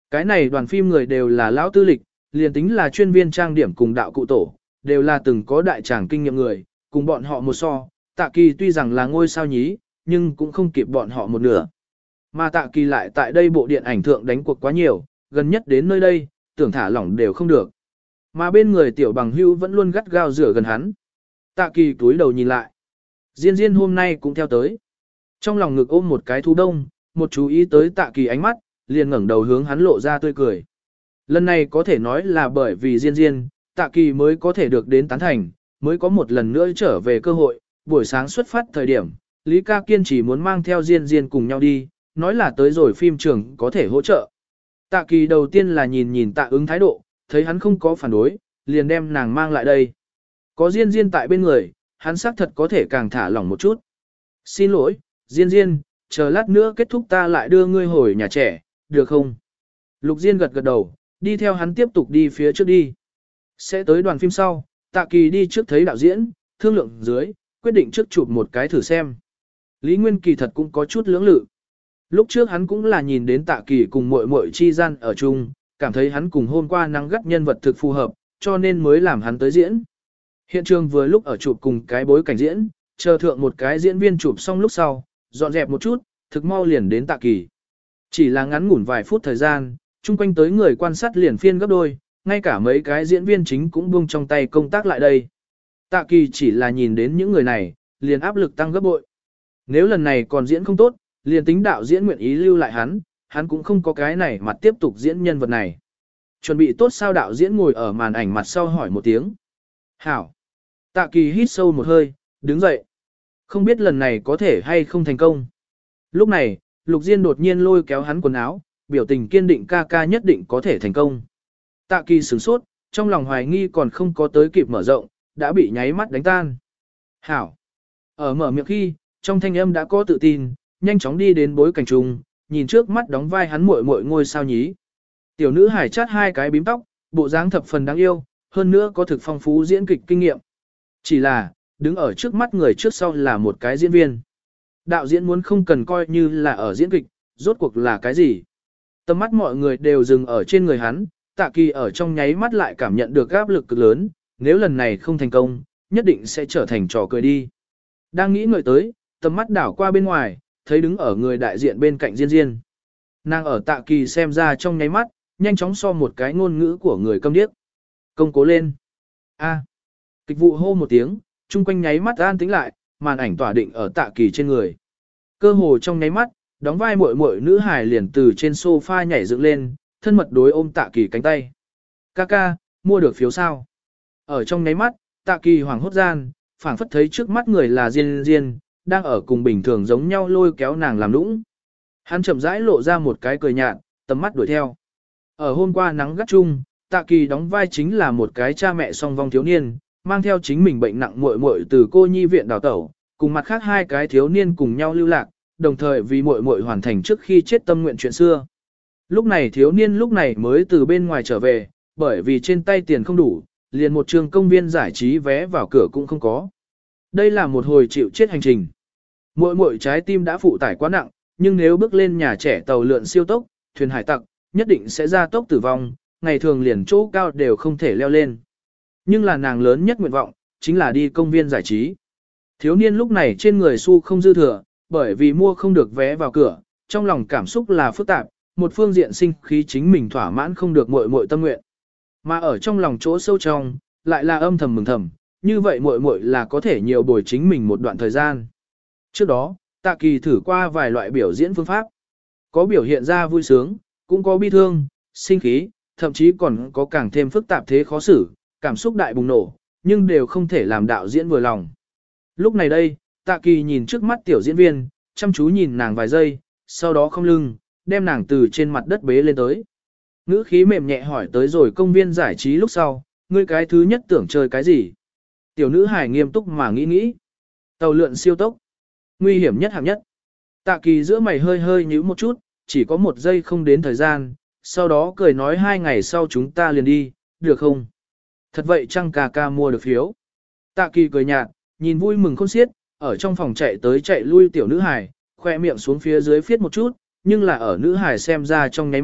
Cái này đoàn phim người đều là lão tư lịch, liền tính là chuyên viên trang điểm cùng đạo cụ tổ, đều là từng có đại tràng kinh nghiệm người, cùng bọn họ một so, Tạ Kỳ tuy rằng là ngôi sao nhí, nhưng cũng không kịp bọn họ một nửa. Mà Tạ Kỳ lại tại đây bộ điện ảnh thượng đánh cuộc quá nhiều, gần nhất đến nơi đây, tưởng thả lỏng đều không được. Mà bên người tiểu bằng hưu vẫn luôn gắt gao rửa gần hắn. Tạ Kỳ túi đầu nhìn lại. Diên Diên hôm nay cũng theo tới. Trong lòng ngực ôm một cái thú đông, một chú ý tới Tạ Kỳ ánh mắt, liền ngẩng đầu hướng hắn lộ ra tươi cười. Lần này có thể nói là bởi vì Diên Diên, Tạ Kỳ mới có thể được đến tán thành, mới có một lần nữa trở về cơ hội. Buổi sáng xuất phát thời điểm, Lý Ca kiên chỉ muốn mang theo Diên Diên cùng nhau đi, nói là tới rồi phim trường có thể hỗ trợ. Tạ Kỳ đầu tiên là nhìn Tạ ứng thái độ, thấy hắn không có phản đối, liền đem nàng mang lại đây. Có Diên Diên tại bên người, hắn xác thật có thể càng thả lỏng một chút. Xin lỗi, Diên Diên, chờ lát nữa kết thúc ta lại đưa ngươi hồi nhà trẻ, được không? Lục Diên gật gật đầu, đi theo hắn tiếp tục đi phía trước đi. Sẽ tới đoàn phim sau, Tạ Kỳ đi trước thấy đạo diễn, thương lượng dưới, quyết định trước chụp một cái thử xem. Lý Nguyên kỳ thật cũng có chút lưỡng lự. Lúc trước hắn cũng là nhìn đến Tạ Kỳ cùng muội muội chi gian ở chung, cảm thấy hắn cùng hôm qua nắng gắt nhân vật thực phù hợp, cho nên mới làm hắn tới diễn. Hiện trường vừa lúc ở chụp cùng cái bối cảnh diễn, chờ thượng một cái diễn viên chụp xong lúc sau, dọn dẹp một chút, thực mau liền đến Tạ Kỳ. Chỉ là ngắn ngủn vài phút thời gian, chung quanh tới người quan sát liền phiên gấp đôi, ngay cả mấy cái diễn viên chính cũng buông trong tay công tác lại đây. Tạ Kỳ chỉ là nhìn đến những người này, liền áp lực tăng gấp bội. Nếu lần này còn diễn không tốt, liền tính đạo diễn nguyện ý lưu lại hắn cũng không có cái này mặt tiếp tục diễn nhân vật này. Chuẩn bị tốt sao đạo diễn ngồi ở màn ảnh mặt sau hỏi một tiếng. Hảo. Tạ Kỳ hít sâu một hơi, đứng dậy. Không biết lần này có thể hay không thành công. Lúc này, Lục Diên đột nhiên lôi kéo hắn quần áo, biểu tình kiên định ca ca nhất định có thể thành công. Tạ Kỳ sửng sốt, trong lòng hoài nghi còn không có tới kịp mở rộng, đã bị nháy mắt đánh tan. Hảo. Ở mở miệng khi, trong thanh âm đã có tự tin, nhanh chóng đi đến bối cảnh trùng, nhìn trước mắt đóng vai hắn muội muội ngôi sao nhí. Tiểu nữ hải chát hai cái bím tóc, bộ dáng thập phần đáng yêu, hơn nữa có thực phong phú diễn kịch kinh nghiệm. Chỉ là, đứng ở trước mắt người trước sau là một cái diễn viên. Đạo diễn muốn không cần coi như là ở diễn kịch, rốt cuộc là cái gì. Tầm mắt mọi người đều dừng ở trên người hắn, Tạ Kỳ ở trong nháy mắt lại cảm nhận được áp lực cực lớn, nếu lần này không thành công, nhất định sẽ trở thành trò cười đi. Đang nghĩ ngợi tới, tầm mắt đảo qua bên ngoài, thấy đứng ở người đại diện bên cạnh Diên Diên. Nàng ở Tạ Kỳ xem ra trong nháy mắt, nhanh chóng so một cái ngôn ngữ của người câm điếc. Công cố lên. A. Kịch vụ hô một tiếng, chung quanh nháy mắt an tĩnh lại, màn ảnh tỏa định ở Tạ Kỳ trên người. Cơ hồ trong nháy mắt, đóng vai muội muội nữ hài liền từ trên sofa nhảy dựng lên, thân mật đối ôm Tạ Kỳ cánh tay. Ca, mua được phiếu sao? Ở trong nháy mắt, Tạ Kỳ hoảng hốt gian, phảng phất thấy trước mắt người là Diên Diên, đang ở cùng bình thường giống nhau lôi kéo nàng làm nũng. Hắn chậm rãi lộ ra một cái cười nhạt, tầm mắt đuổi theo. Ở hôm qua nắng gắt chung, Tạ Kỳ đóng vai chính là một cái cha mẹ song vong thiếu niên, mang theo chính mình bệnh nặng muội muội từ cô nhi viện đào tẩu, cùng mặt khác hai cái thiếu niên cùng nhau lưu lạc, đồng thời vì muội muội hoàn thành trước khi chết tâm nguyện chuyện xưa. Lúc này thiếu niên lúc này mới từ bên ngoài trở về, bởi vì trên tay tiền không đủ, liền một trường công viên giải trí vé vào cửa cũng không có. Đây là một hồi chịu chết hành trình. Muội muội trái tim đã phụ tải quá nặng, nhưng nếu bước lên nhà trẻ tàu lượn siêu tốc, thuyền hải tặc, nhất định sẽ ra tốc tử vong, ngày thường liền chỗ cao đều không thể leo lên. Nhưng là nàng lớn nhất nguyện vọng, chính là đi công viên giải trí. Thiếu niên lúc này trên người xu không dư thừa, bởi vì mua không được vé vào cửa, trong lòng cảm xúc là phức tạp, một phương diện sinh khí chính mình thỏa mãn không được muội muội tâm nguyện. Mà ở trong lòng chỗ sâu trong, lại là âm thầm mừng thầm, như vậy muội muội là có thể nhiều bồi chính mình một đoạn thời gian. Trước đó, Tạ Kỳ thử qua vài loại biểu diễn phương pháp. Có biểu hiện ra vui sướng, cũng có bi thương, sinh khí, thậm chí còn có càng thêm phức tạp thế khó xử, cảm xúc đại bùng nổ, nhưng đều không thể làm đạo diễn vừa lòng. Lúc này đây, Tạ Kỳ nhìn trước mắt tiểu diễn viên, chăm chú nhìn nàng vài giây, sau đó không lưng, đem nàng từ trên mặt đất bế lên tới. Ngữ khí mềm nhẹ hỏi tới rồi công viên giải trí lúc sau, ngươi cái thứ nhất tưởng chơi cái gì? Tiểu nữ hài nghiêm túc mà nghĩ. Tàu lượn siêu tốc. Nguy hiểm nhất hạng nhất. Tạ Kỳ giữa mày hơi hơi nhíu một chút, chỉ có một giây không đến thời gian, sau đó cười nói 2 ngày sau chúng ta liền đi, được không? Thật vậy chăng ca mua được phiếu? Tạ Kỳ cười nhạt, nhìn vui mừng khôn xiết, ở trong phòng chạy tới chạy lui tiểu nữ hài, khoe miệng xuống phía dưới phiết một chút, nhưng là ở nữ hài xem ra trong nháy mắt,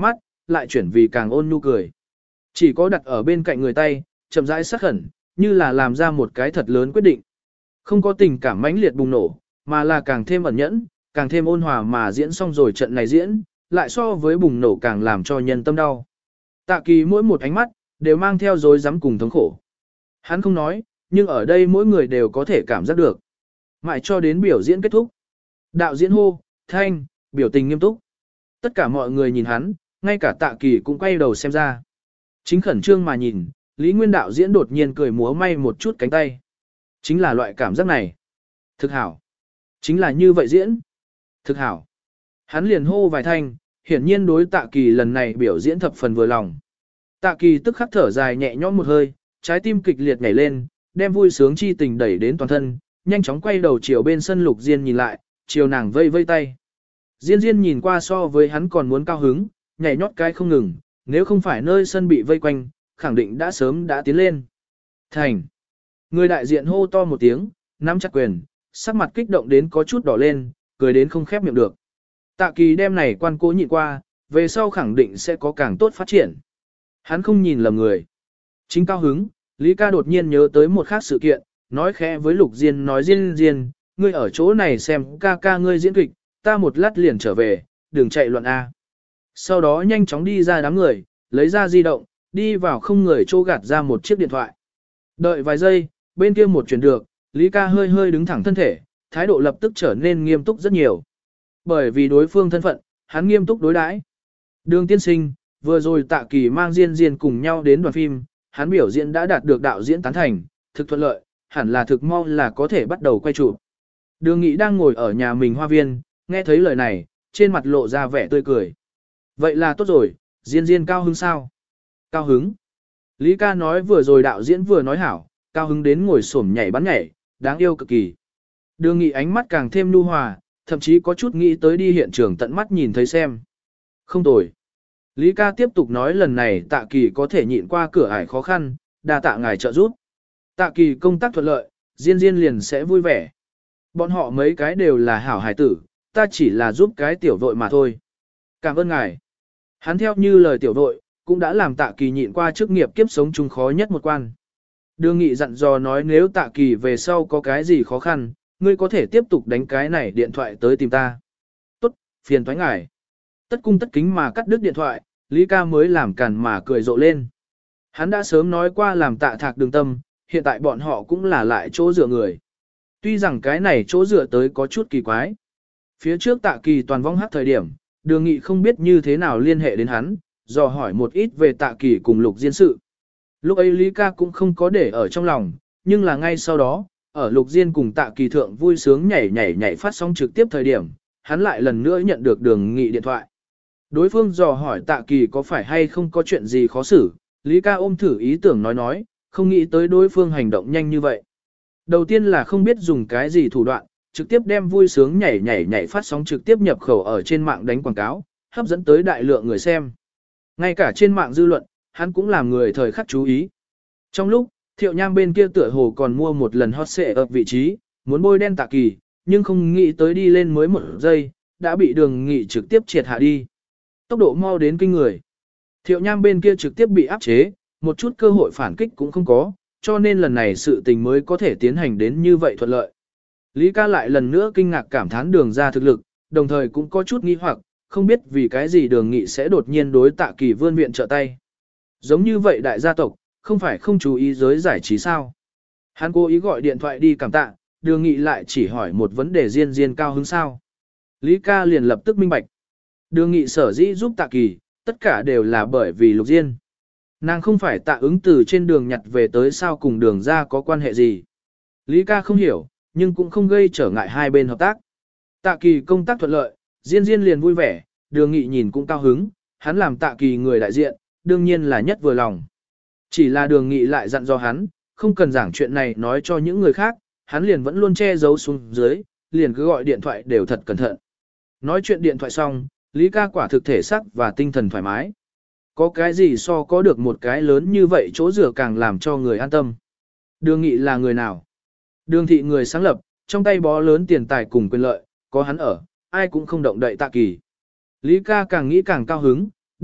lại chuyển vì càng ôn nhu cười. Chỉ có đặt ở bên cạnh người tay, chậm rãi sát khẩn, như là làm ra một cái thật lớn quyết định. Không có tình cảm mãnh liệt bùng nổ, mà là càng thêm ẩn nhẫn, càng thêm ôn hòa mà diễn xong rồi trận này diễn, lại so với bùng nổ càng làm cho nhân tâm đau. Tạ Kỳ mỗi một ánh mắt, đều mang theo dối rắm cùng thống khổ. Hắn không nói, nhưng ở đây mỗi người đều có thể cảm giác được. Mãi cho đến biểu diễn kết thúc. Đạo diễn hô, thanh, biểu tình nghiêm túc. Tất cả mọi người nhìn hắn, ngay cả Tạ Kỳ cũng quay đầu xem ra. Chính khẩn trương mà nhìn, Lý Nguyên đạo diễn đột nhiên cười múa may một chút cánh tay. Chính là loại cảm giác này. Thực hảo. Chính là như vậy diễn. Thực hảo. Hắn liền hô vài thanh, hiển nhiên đối Tạ Kỳ lần này biểu diễn thập phần vừa lòng. Tạ Kỳ tức khắc thở dài nhẹ nhõm một hơi, trái tim kịch liệt nhảy lên, đem vui sướng chi tình đẩy đến toàn thân, nhanh chóng quay đầu chiều bên sân Lục Diên nhìn lại, chiều nàng vây vây tay. Diên Diên nhìn qua so với hắn còn muốn cao hứng, nhảy nhót cái không ngừng, nếu không phải nơi sân bị vây quanh, khẳng định đã sớm đã tiến lên. Thành. Người đại diện hô to một tiếng, nắm chặt quyền, sắc mặt kích động đến có chút đỏ lên, cười đến không khép miệng được. Tạ Kỳ đem này quan cố nhịn qua, về sau khẳng định sẽ có càng tốt phát triển. Hắn không nhìn lầm người. Chính cao hứng, Lý ca đột nhiên nhớ tới một khác sự kiện, nói khẽ với Lục Diên nói Diên Diên, ngươi ở chỗ này xem ca ca ngươi diễn kịch, ta một lát liền trở về, đừng chạy loạn A. Sau đó nhanh chóng đi ra đám người, lấy ra di động, đi vào không người chỗ gạt ra một chiếc điện thoại. Đợi vài giây, bên kia một chuyển được, Lý ca hơi hơi đứng thẳng thân thể, thái độ lập tức trở nên nghiêm túc rất nhiều. Bởi vì đối phương thân phận, hắn nghiêm túc đối đãi. Đường tiên sinh, vừa rồi Tạ Kỳ mang Diên Diên cùng nhau đến đoàn phim, hắn biểu diễn đã đạt được đạo diễn tán thành, thực thuận lợi, hẳn là thực mau là có thể bắt đầu quay chụp. Đường Nghị đang ngồi ở nhà mình hoa viên, nghe thấy lời này, trên mặt lộ ra vẻ tươi cười. Vậy là tốt rồi, Diên Diên cao hứng sao? Cao hứng. Lý ca nói vừa rồi đạo diễn vừa nói hảo, cao hứng đến ngồi xổm nhảy bắn nhảy, đáng yêu cực kỳ. Đường Nghị ánh mắt càng thêm nhu hòa, thậm chí có chút nghĩ tới đi hiện trường tận mắt nhìn thấy xem. Không tồi. Lý ca tiếp tục nói lần này Tạ Kỳ có thể nhịn qua cửa ải khó khăn, đa tạ ngài trợ giúp. Tạ Kỳ công tác thuận lợi, Diên Diên liền sẽ vui vẻ. Bọn họ mấy cái đều là hảo hài tử, ta chỉ là giúp cái tiểu vội mà thôi. Cảm ơn ngài. Hắn theo như lời tiểu vội, cũng đã làm Tạ Kỳ nhịn qua chức nghiệp kiếp sống chung khó nhất một quan. Đường Nghị dặn dò nói nếu Tạ Kỳ về sau có cái gì khó khăn, ngươi có thể tiếp tục đánh cái này điện thoại tới tìm ta. Tốt, phiền toái ngài. Tất cung tất kính mà cắt đứt điện thoại, Lý ca mới làm càn mà cười rộ lên. Hắn đã sớm nói qua làm Tạ Thạc đường tâm, hiện tại bọn họ cũng là lại chỗ dựa người. Tuy rằng cái này chỗ dựa tới có chút kỳ quái. Phía trước Tạ Kỳ toàn vong hát thời điểm, Đường Nghị không biết như thế nào liên hệ đến hắn, dò hỏi một ít về Tạ Kỳ cùng Lục Diên sự. Lúc ấy Lý ca cũng không có để ở trong lòng, nhưng là ngay sau đó, ở Lục Diên cùng Tạ Kỳ thượng vui sướng nhảy phát sóng trực tiếp thời điểm, hắn lại lần nữa nhận được Đường Nghị điện thoại. Đối phương dò hỏi Tạ Kỳ có phải hay không có chuyện gì khó xử, Lý ca ôm thử ý tưởng nói, không nghĩ tới đối phương hành động nhanh như vậy. Đầu tiên là không biết dùng cái gì thủ đoạn, trực tiếp đem vui sướng nhảy phát sóng trực tiếp nhập khẩu ở trên mạng đánh quảng cáo, hấp dẫn tới đại lượng người xem. Ngay cả trên mạng dư luận, hắn cũng làm người thời khắc chú ý. Trong lúc, Thiệu Nham bên kia tựa hồ còn mua một lần hot xệ ở vị trí, muốn bôi đen Tạ Kỳ, nhưng không nghĩ tới đi lên mới một giây, đã bị Đường Nghị trực tiếp triệt hạ đi. Tốc độ mau đến kinh người. Thiệu Nham bên kia trực tiếp bị áp chế, một chút cơ hội phản kích cũng không có, cho nên lần này sự tình mới có thể tiến hành đến như vậy thuận lợi. Lý ca lại lần nữa kinh ngạc cảm thán Đường ra thực lực, đồng thời cũng có chút nghi hoặc, không biết vì cái gì Đường Nghị sẽ đột nhiên đối Tạ Kỳ vươn viện trợ tay. Giống như vậy đại gia tộc, không phải không chú ý giới giải trí sao. Hắn cố ý gọi điện thoại đi cảm tạ, Đường Nghị lại chỉ hỏi một vấn đề Diên cao hứng sao. Lý ca liền lập tức minh bạch. Đường Nghị sở dĩ giúp Tạ Kỳ, tất cả đều là bởi vì Lục Diên. Nàng không phải Tạ ứng từ trên đường nhặt về tới sao cùng Đường ra có quan hệ gì. Lý ca không hiểu, nhưng cũng không gây trở ngại hai bên hợp tác. Tạ Kỳ công tác thuận lợi, Diên liền vui vẻ, Đường Nghị nhìn cũng cao hứng, hắn làm Tạ Kỳ người đại diện, đương nhiên là nhất vừa lòng. Chỉ là Đường Nghị lại dặn dò hắn, không cần giảng chuyện này nói cho những người khác, hắn liền vẫn luôn che giấu xuống dưới, liền cứ gọi điện thoại đều thật cẩn thận. Nói chuyện điện thoại xong, Lý ca quả thực thể sắc và tinh thần thoải mái. Có cái gì so có được một cái lớn như vậy chỗ dựa càng làm cho người an tâm. Đường Nghị là người nào? Đường thị người sáng lập, trong tay bó lớn tiền tài cùng quyền lợi, có hắn ở, ai cũng không động đậy Tạ Kỳ. Lý ca càng nghĩ càng cao hứng,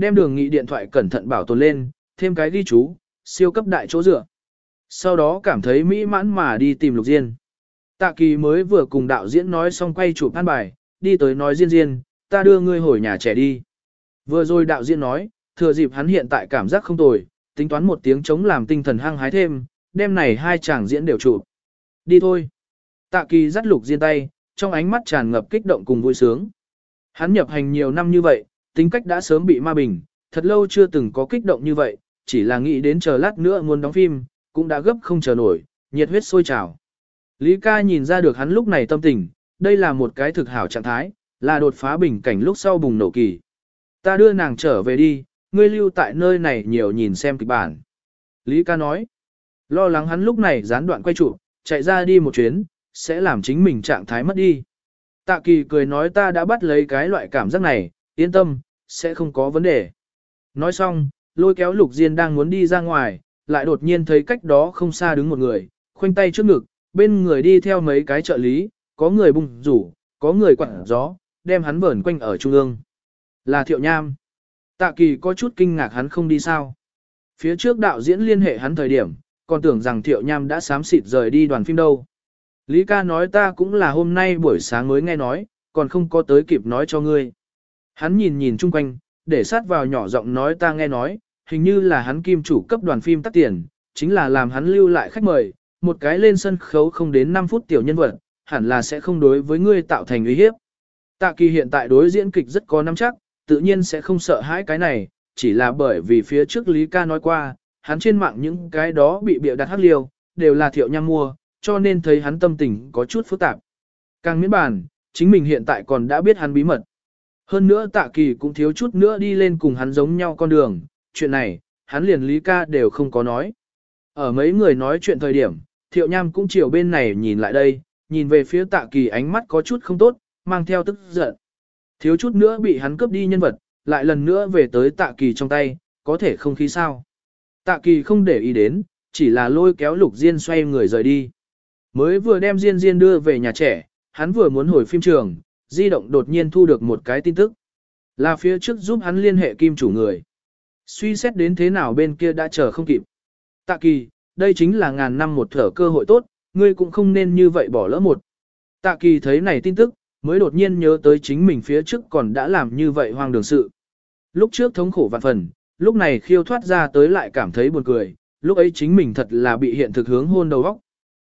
đem Đường Nghị điện thoại cẩn thận bảo tồn lên, thêm cái ghi chú, siêu cấp đại chỗ dựa. Sau đó cảm thấy mỹ mãn mà đi tìm Lục Diên. Tạ Kỳ mới vừa cùng đạo diễn nói xong quay chụp an bài, đi tới nói Diên Diên, ta đưa ngươi hồi nhà trẻ đi. Vừa rồi đạo diễn nói, thừa dịp hắn hiện tại cảm giác không tồi, tính toán một tiếng chống làm tinh thần hăng hái thêm, đêm này hai chàng diễn đều chụp. Đi thôi. Tạ Kỳ dắt Lục Diên tay, trong ánh mắt tràn ngập kích động cùng vui sướng. Hắn nhập hành nhiều năm như vậy, tính cách đã sớm bị ma bình, thật lâu chưa từng có kích động như vậy, chỉ là nghĩ đến chờ lát nữa muốn đóng phim, cũng đã gấp không chờ nổi, nhiệt huyết sôi trào. Lý ca nhìn ra được hắn lúc này tâm tình, đây là một cái thực hảo trạng thái, là đột phá bình cảnh lúc sau bùng nổ kỳ. Ta đưa nàng trở về đi, ngươi lưu tại nơi này nhiều nhìn xem kịch bản. Lý ca nói, lo lắng hắn lúc này gián đoạn quay trụ, chạy ra đi một chuyến, sẽ làm chính mình trạng thái mất đi. Tạ Kỳ cười nói ta đã bắt lấy cái loại cảm giác này, yên tâm, sẽ không có vấn đề. Nói xong, lôi kéo Lục Diên đang muốn đi ra ngoài, lại đột nhiên thấy cách đó không xa đứng một người, khoanh tay trước ngực, bên người đi theo mấy cái trợ lý, có người bung rủ, có người quặn gió, đem hắn vờn quanh ở trung ương. Là Thiệu Nham. Tạ Kỳ có chút kinh ngạc hắn không đi sao. Phía trước đạo diễn liên hệ hắn thời điểm, còn tưởng rằng Thiệu Nham đã xám xịt rời đi đoàn phim đâu. Lý ca nói ta cũng là hôm nay buổi sáng mới nghe nói, còn không có tới kịp nói cho ngươi. Hắn nhìn nhìn chung quanh, để sát vào nhỏ giọng nói ta nghe nói, hình như là hắn kim chủ cấp đoàn phim tắt tiền, chính là làm hắn lưu lại khách mời, một cái lên sân khấu không đến 5 phút tiểu nhân vật, hẳn là sẽ không đối với ngươi tạo thành uy hiếp. Tạ Kỳ hiện tại đối diễn kịch rất có nắm chắc, tự nhiên sẽ không sợ hãi cái này, chỉ là bởi vì phía trước Lý ca nói qua, hắn trên mạng những cái đó bị bịa đặt hắc liêu, đều là Thiệu Nham mua, cho nên thấy hắn tâm tình có chút phức tạp. Càng miễn bàn, chính mình hiện tại còn đã biết hắn bí mật. Hơn nữa Tạ Kỳ cũng thiếu chút nữa đi lên cùng hắn giống nhau con đường, chuyện này, hắn liền Lý ca đều không có nói. Ở mấy người nói chuyện thời điểm, Thiệu Nham cũng chiều bên này nhìn lại đây, nhìn về phía Tạ Kỳ ánh mắt có chút không tốt, mang theo tức giận. Thiếu chút nữa bị hắn cướp đi nhân vật, lại lần nữa về tới Tạ Kỳ trong tay, có thể không khí sao. Tạ Kỳ không để ý đến, chỉ là lôi kéo Lục Diên xoay người rời đi. Mới vừa đem Diên Diên đưa về nhà trẻ, hắn vừa muốn hồi phim trường, di động đột nhiên thu được một cái tin tức. Là phía trước giúp hắn liên hệ kim chủ người. Suy xét đến thế nào bên kia đã chờ không kịp. Tạ Kỳ, đây chính là ngàn năm một thở cơ hội tốt, ngươi cũng không nên như vậy bỏ lỡ một. Tạ Kỳ thấy này tin tức, mới đột nhiên nhớ tới chính mình phía trước còn đã làm như vậy hoang đường sự. Lúc trước thống khổ vạn phần, lúc này khiêu thoát ra tới lại cảm thấy buồn cười, lúc ấy chính mình thật là bị hiện thực hướng hôn đầu óc.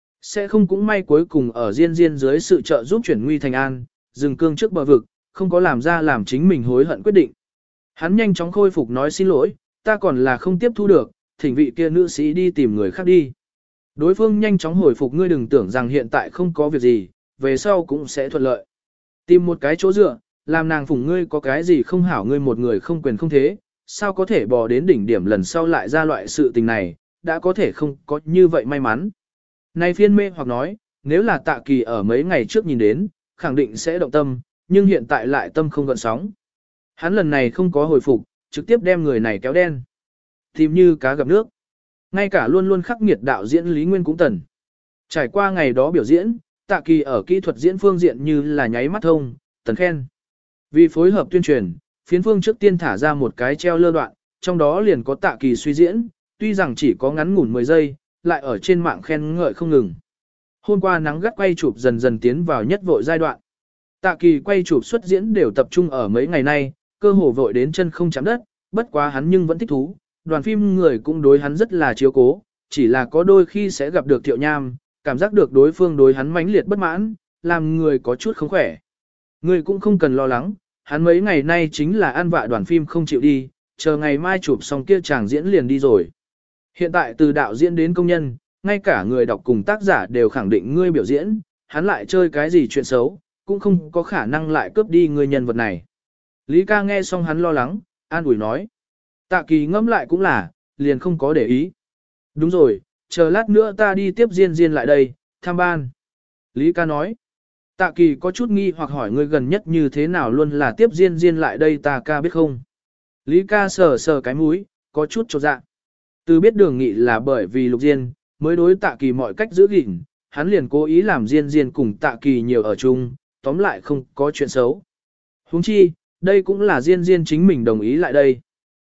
Sẽ không cũng may cuối cùng ở Diên Diên dưới sự trợ giúp chuyển nguy thành an, dừng cương trước bờ vực, không có làm ra làm chính mình hối hận quyết định. Hắn nhanh chóng khôi phục nói xin lỗi, ta còn là không tiếp thu được, thỉnh vị kia nữ sĩ đi tìm người khác đi. Đối phương nhanh chóng hồi phục ngươi đừng tưởng rằng hiện tại không có việc gì, về sau cũng sẽ thuận lợi. Tìm một cái chỗ dựa, làm nàng phụng ngươi có cái gì không hảo ngươi một người không quyền không thế, sao có thể bò đến đỉnh điểm lần sau lại ra loại sự tình này, đã có thể không có như vậy may mắn. Nay phiên mê hoặc nói, nếu là Tạ Kỳ ở mấy ngày trước nhìn đến, khẳng định sẽ động tâm, nhưng hiện tại lại tâm không gợn sóng. Hắn lần này không có hồi phục, trực tiếp đem người này kéo đen. Tìm như cá gặp nước. Ngay cả luôn luôn khắc nghiệt đạo diễn Lý Nguyên cũng tần. Trải qua ngày đó biểu diễn, Tạ Kỳ ở kỹ thuật diễn phương diện như là nháy mắt thông, tần khen. Vì phối hợp tuyên truyền, phiến phương trước tiên thả ra một cái treo lơ đoạn, trong đó liền có Tạ Kỳ suy diễn, tuy rằng chỉ có ngắn ngủn 10 giây, lại ở trên mạng khen ngợi không ngừng. Hôm qua nắng gắt quay chụp dần dần tiến vào nhất vội giai đoạn. Tạ Kỳ quay chụp xuất diễn đều tập trung ở mấy ngày nay, cơ hồ vội đến chân không chạm đất, bất quá hắn nhưng vẫn thích thú, đoàn phim người cũng đối hắn rất là chiếu cố, chỉ là có đôi khi sẽ gặp được Thiệu Nham, cảm giác được đối phương đối hắn mãnh liệt bất mãn, làm người có chút không khỏe. Người cũng không cần lo lắng, hắn mấy ngày nay chính là ăn vạ đoàn phim không chịu đi, chờ ngày mai chụp xong kia chàng diễn liền đi rồi. Hiện tại từ đạo diễn đến công nhân, ngay cả người đọc cùng tác giả đều khẳng định ngươi biểu diễn, hắn lại chơi cái gì chuyện xấu, cũng không có khả năng lại cướp đi người nhân vật này. Lý ca nghe xong hắn lo lắng, an ủi nói. Tạ Kỳ ngẫm lại cũng là, liền không có để ý. Đúng rồi, chờ lát nữa ta đi tiếp Diên Diên lại đây, thăm ban. Lý ca nói. Tạ Kỳ có chút nghi hoặc hỏi ngươi gần nhất như thế nào luôn là tiếp Diên Diên lại đây ta ca biết không. Lý ca sờ sờ cái mũi, có chút chột dạ. Từ biết Đường Nghị là bởi vì Lục Diên, mới đối Tạ Kỳ mọi cách giữ gìn, hắn liền cố ý làm Diên Diên cùng Tạ Kỳ nhiều ở chung, tóm lại không có chuyện xấu. Huống chi, đây cũng là Diên Diên chính mình đồng ý lại đây.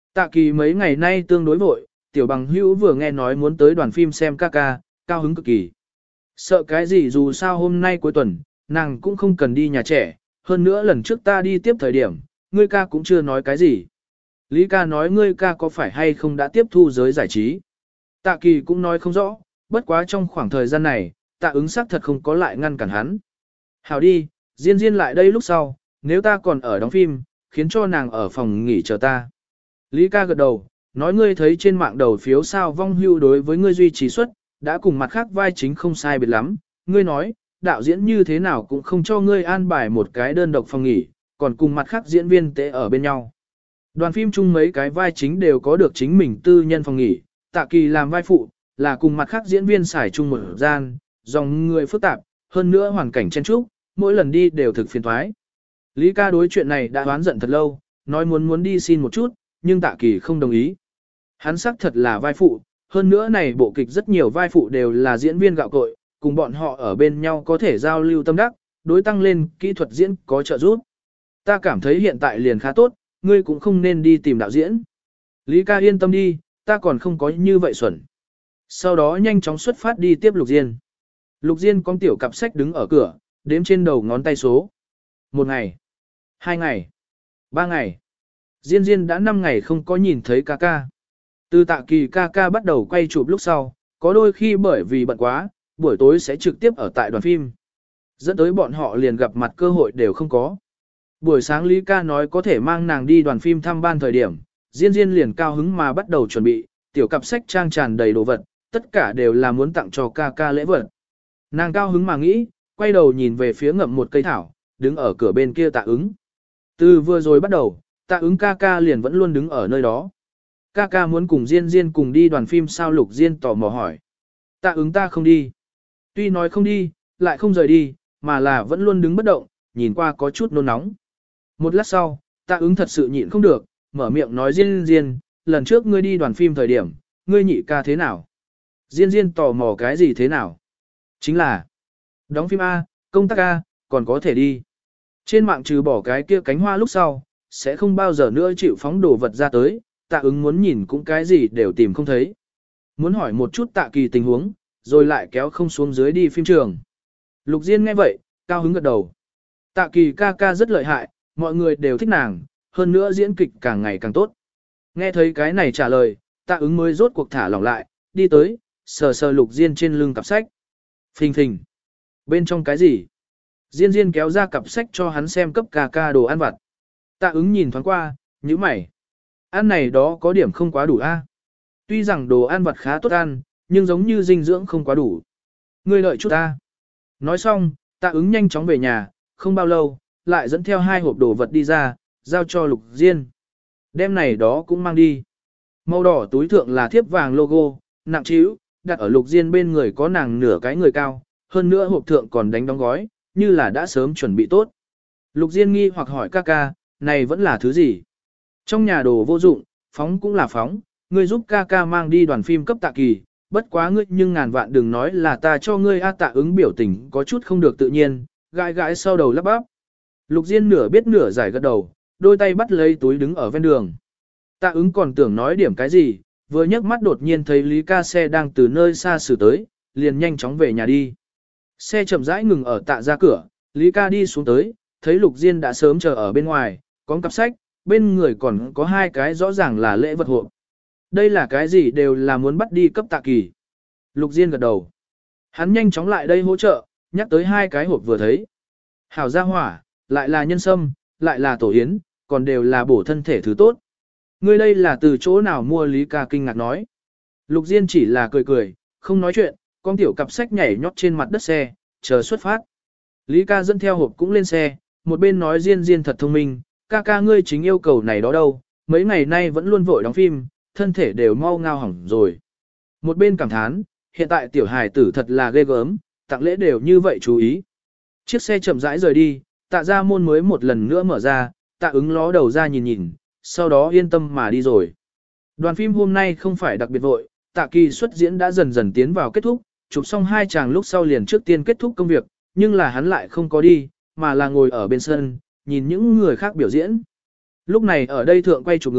Tạ Kỳ mấy ngày nay tương đối vội, tiểu bằng hữu vừa nghe nói muốn tới đoàn phim xem ca ca, cao hứng cực kỳ. Sợ cái gì dù sao hôm nay cuối tuần, nàng cũng không cần đi nhà trẻ, hơn nữa lần trước ta đi tiếp thời điểm, ngươi ca cũng chưa nói cái gì. Lý ca nói ngươi ca có phải hay không đã tiếp thu giới giải trí. Tạ Kỳ cũng nói không rõ, bất quá trong khoảng thời gian này, tạ ứng xác thật không có lại ngăn cản hắn. Hảo đi, Diên Diên lại đây lúc sau, nếu ta còn ở đóng phim, khiến cho nàng ở phòng nghỉ chờ ta. Lý ca gật đầu, nói ngươi thấy trên mạng đầu phiếu sao vong hưu đối với ngươi duy trì suất, đã cùng mặt khác vai chính không sai biệt lắm. Ngươi nói, đạo diễn như thế nào cũng không cho ngươi an bài một cái đơn độc phòng nghỉ, còn cùng mặt khác diễn viên tệ ở bên nhau. Đoàn phim chung mấy cái vai chính đều có được chính mình tư nhân phòng nghỉ, Tạ Kỳ làm vai phụ, là cùng mặt khác diễn viên xài chung một gian, dòng người phức tạp, hơn nữa hoàn cảnh chen chúc, mỗi lần đi đều thực phiền toái. Lý ca đối chuyện này đã oán giận thật lâu, nói muốn đi xin một chút, nhưng Tạ Kỳ không đồng ý. Hắn xác thật là vai phụ, hơn nữa này bộ kịch rất nhiều vai phụ đều là diễn viên gạo cội, cùng bọn họ ở bên nhau có thể giao lưu tâm đắc, đối tăng lên kỹ thuật diễn có trợ giúp. Ta cảm thấy hiện tại liền khá tốt, ngươi cũng không nên đi tìm đạo diễn. Lý ca yên tâm đi, ta còn không có như vậy xuẩn. Sau đó nhanh chóng xuất phát đi tiếp Lục Diên. Lục Diên con tiểu cặp sách đứng ở cửa, đếm trên đầu ngón tay số. 1 ngày, 2 ngày, 3 ngày. Diên Diên đã 5 ngày không có nhìn thấy ca ca. Từ Tạ Kỳ ca ca bắt đầu quay chụp lúc sau, có đôi khi bởi vì bận quá, buổi tối sẽ trực tiếp ở tại đoàn phim. Dẫn tới bọn họ liền gặp mặt cơ hội đều không có. Buổi sáng Lý ca nói có thể mang nàng đi đoàn phim thăm ban thời điểm, Diên Diên liền cao hứng mà bắt đầu chuẩn bị, tiểu cặp sách trang tràn đầy đồ vật, tất cả đều là muốn tặng cho ca ca lễ vật. Nàng cao hứng mà nghĩ, quay đầu nhìn về phía ngậm một cây thảo, đứng ở cửa bên kia Tạ ứng. Từ vừa rồi bắt đầu, Tạ ứng ca ca liền vẫn luôn đứng ở nơi đó. Ca ca muốn cùng Diên Diên cùng đi đoàn phim sao? Lục Diên tò mò hỏi. Tạ ứng ta không đi. Tuy nói không đi, lại không rời đi, mà là vẫn luôn đứng bất động, nhìn qua có chút nôn nóng. Một lát sau, Tạ ứng thật sự nhịn không được, mở miệng nói Diên Diên, lần trước ngươi đi đoàn phim thời điểm, ngươi nhị ca thế nào? Diên Diên tò mò cái gì thế nào? Chính là đóng phim A, công tác A, còn có thể đi. Trên mạng trừ bỏ cái kia cánh hoa lúc sau, sẽ không bao giờ nữa chịu phóng đồ vật ra tới, Tạ ứng muốn nhìn cũng cái gì đều tìm không thấy. Muốn hỏi một chút Tạ Kỳ tình huống, rồi lại kéo không xuống dưới đi phim trường. Lục Diên nghe vậy, cao hứng gật đầu. Tạ Kỳ ca ca rất lợi hại, mọi người đều thích nàng, hơn nữa diễn kịch càng ngày càng tốt. Nghe thấy cái này trả lời, Tạ ứng mới rốt cuộc thả lỏng lại, đi tới, sờ sờ Lục Diên trên lưng cặp sách. Phình phình. Bên trong cái gì? Diên Diên kéo ra cặp sách cho hắn xem cấp ca ca đồ ăn vặt. Tạ ứng nhìn thoáng qua, nhíu mày. Ăn này đó có điểm không quá đủ a. Tuy rằng đồ ăn vặt khá tốt ăn, nhưng giống như dinh dưỡng không quá đủ. Ngươi đợi chút ta. Nói xong, Tạ ứng nhanh chóng về nhà, không bao lâu, lại dẫn theo 2 hộp đồ vật đi ra, giao cho Lục Diên. Đem này đó cũng mang đi. Màu đỏ túi thượng là thiếp vàng logo, nặng trĩu, đặt ở Lục Diên bên người có nàng nửa cái người cao, hơn nữa hộp thượng còn đánh đóng gói, như là đã sớm chuẩn bị tốt. Lục Diên nghi hoặc hỏi ca ca, này vẫn là thứ gì? Trong nhà đồ vô dụng, phóng cũng là phóng, ngươi giúp ca ca mang đi đoàn phim cấp Tạ Kỳ, bất quá ngươi nhưng ngàn vạn đừng nói là ta cho ngươi. Tạ ứng biểu tình có chút không được tự nhiên, gãi gãi sau đầu lắp bắp. Lục Diên nửa biết nửa giải gật đầu, đôi tay bắt lấy túi đứng ở ven đường. Tạ ứng còn tưởng nói điểm cái gì, vừa nhấc mắt đột nhiên thấy Lý ca xe đang từ nơi xa xử tới, liền nhanh chóng về nhà đi. Xe chậm rãi ngừng ở Tạ ra cửa, Lý ca đi xuống tới, thấy Lục Diên đã sớm chờ ở bên ngoài, có cặp sách, bên người còn có 2 cái rõ ràng là lễ vật hộp. Đây là cái gì đều là muốn bắt đi cấp Tạ Kỳ. Lục Diên gật đầu. Hắn nhanh chóng lại đây hỗ trợ, nhắc tới 2 cái hộp vừa thấy. Hảo gia hỏa, lại là nhân sâm, lại là tổ yến, còn đều là bổ thân thể thứ tốt. Ngươi đây là từ chỗ nào mua? Lý ca kinh ngạc nói. Lục Diên chỉ là cười cười, không nói chuyện, con tiểu cặp sách nhảy nhót trên mặt đất xe, chờ xuất phát. Lý ca dẫn theo hộp cũng lên xe, một bên nói Diên Diên thật thông minh, ca ca ngươi chính yêu cầu này đó đâu, mấy ngày nay vẫn luôn vội đóng phim, thân thể đều mau ngao hỏng rồi. Một bên cảm thán, hiện tại tiểu hài tử thật là ghê gớm, tặng lễ đều như vậy chú ý. Chiếc xe chậm rãi rời đi, Tạ ra môn mới một lần nữa mở ra, Tạ ứng ló đầu ra nhìn nhìn, sau đó yên tâm mà đi rồi. Đoàn phim hôm nay không phải đặc biệt vội, Tạ Kỳ xuất diễn đã dần dần tiến vào kết thúc, chụp xong 2 chàng lúc sau liền trước tiên kết thúc công việc, nhưng là hắn lại không có đi, mà là ngồi ở bên sân, nhìn những người khác biểu diễn. Lúc này ở đây thượng quay chụp người,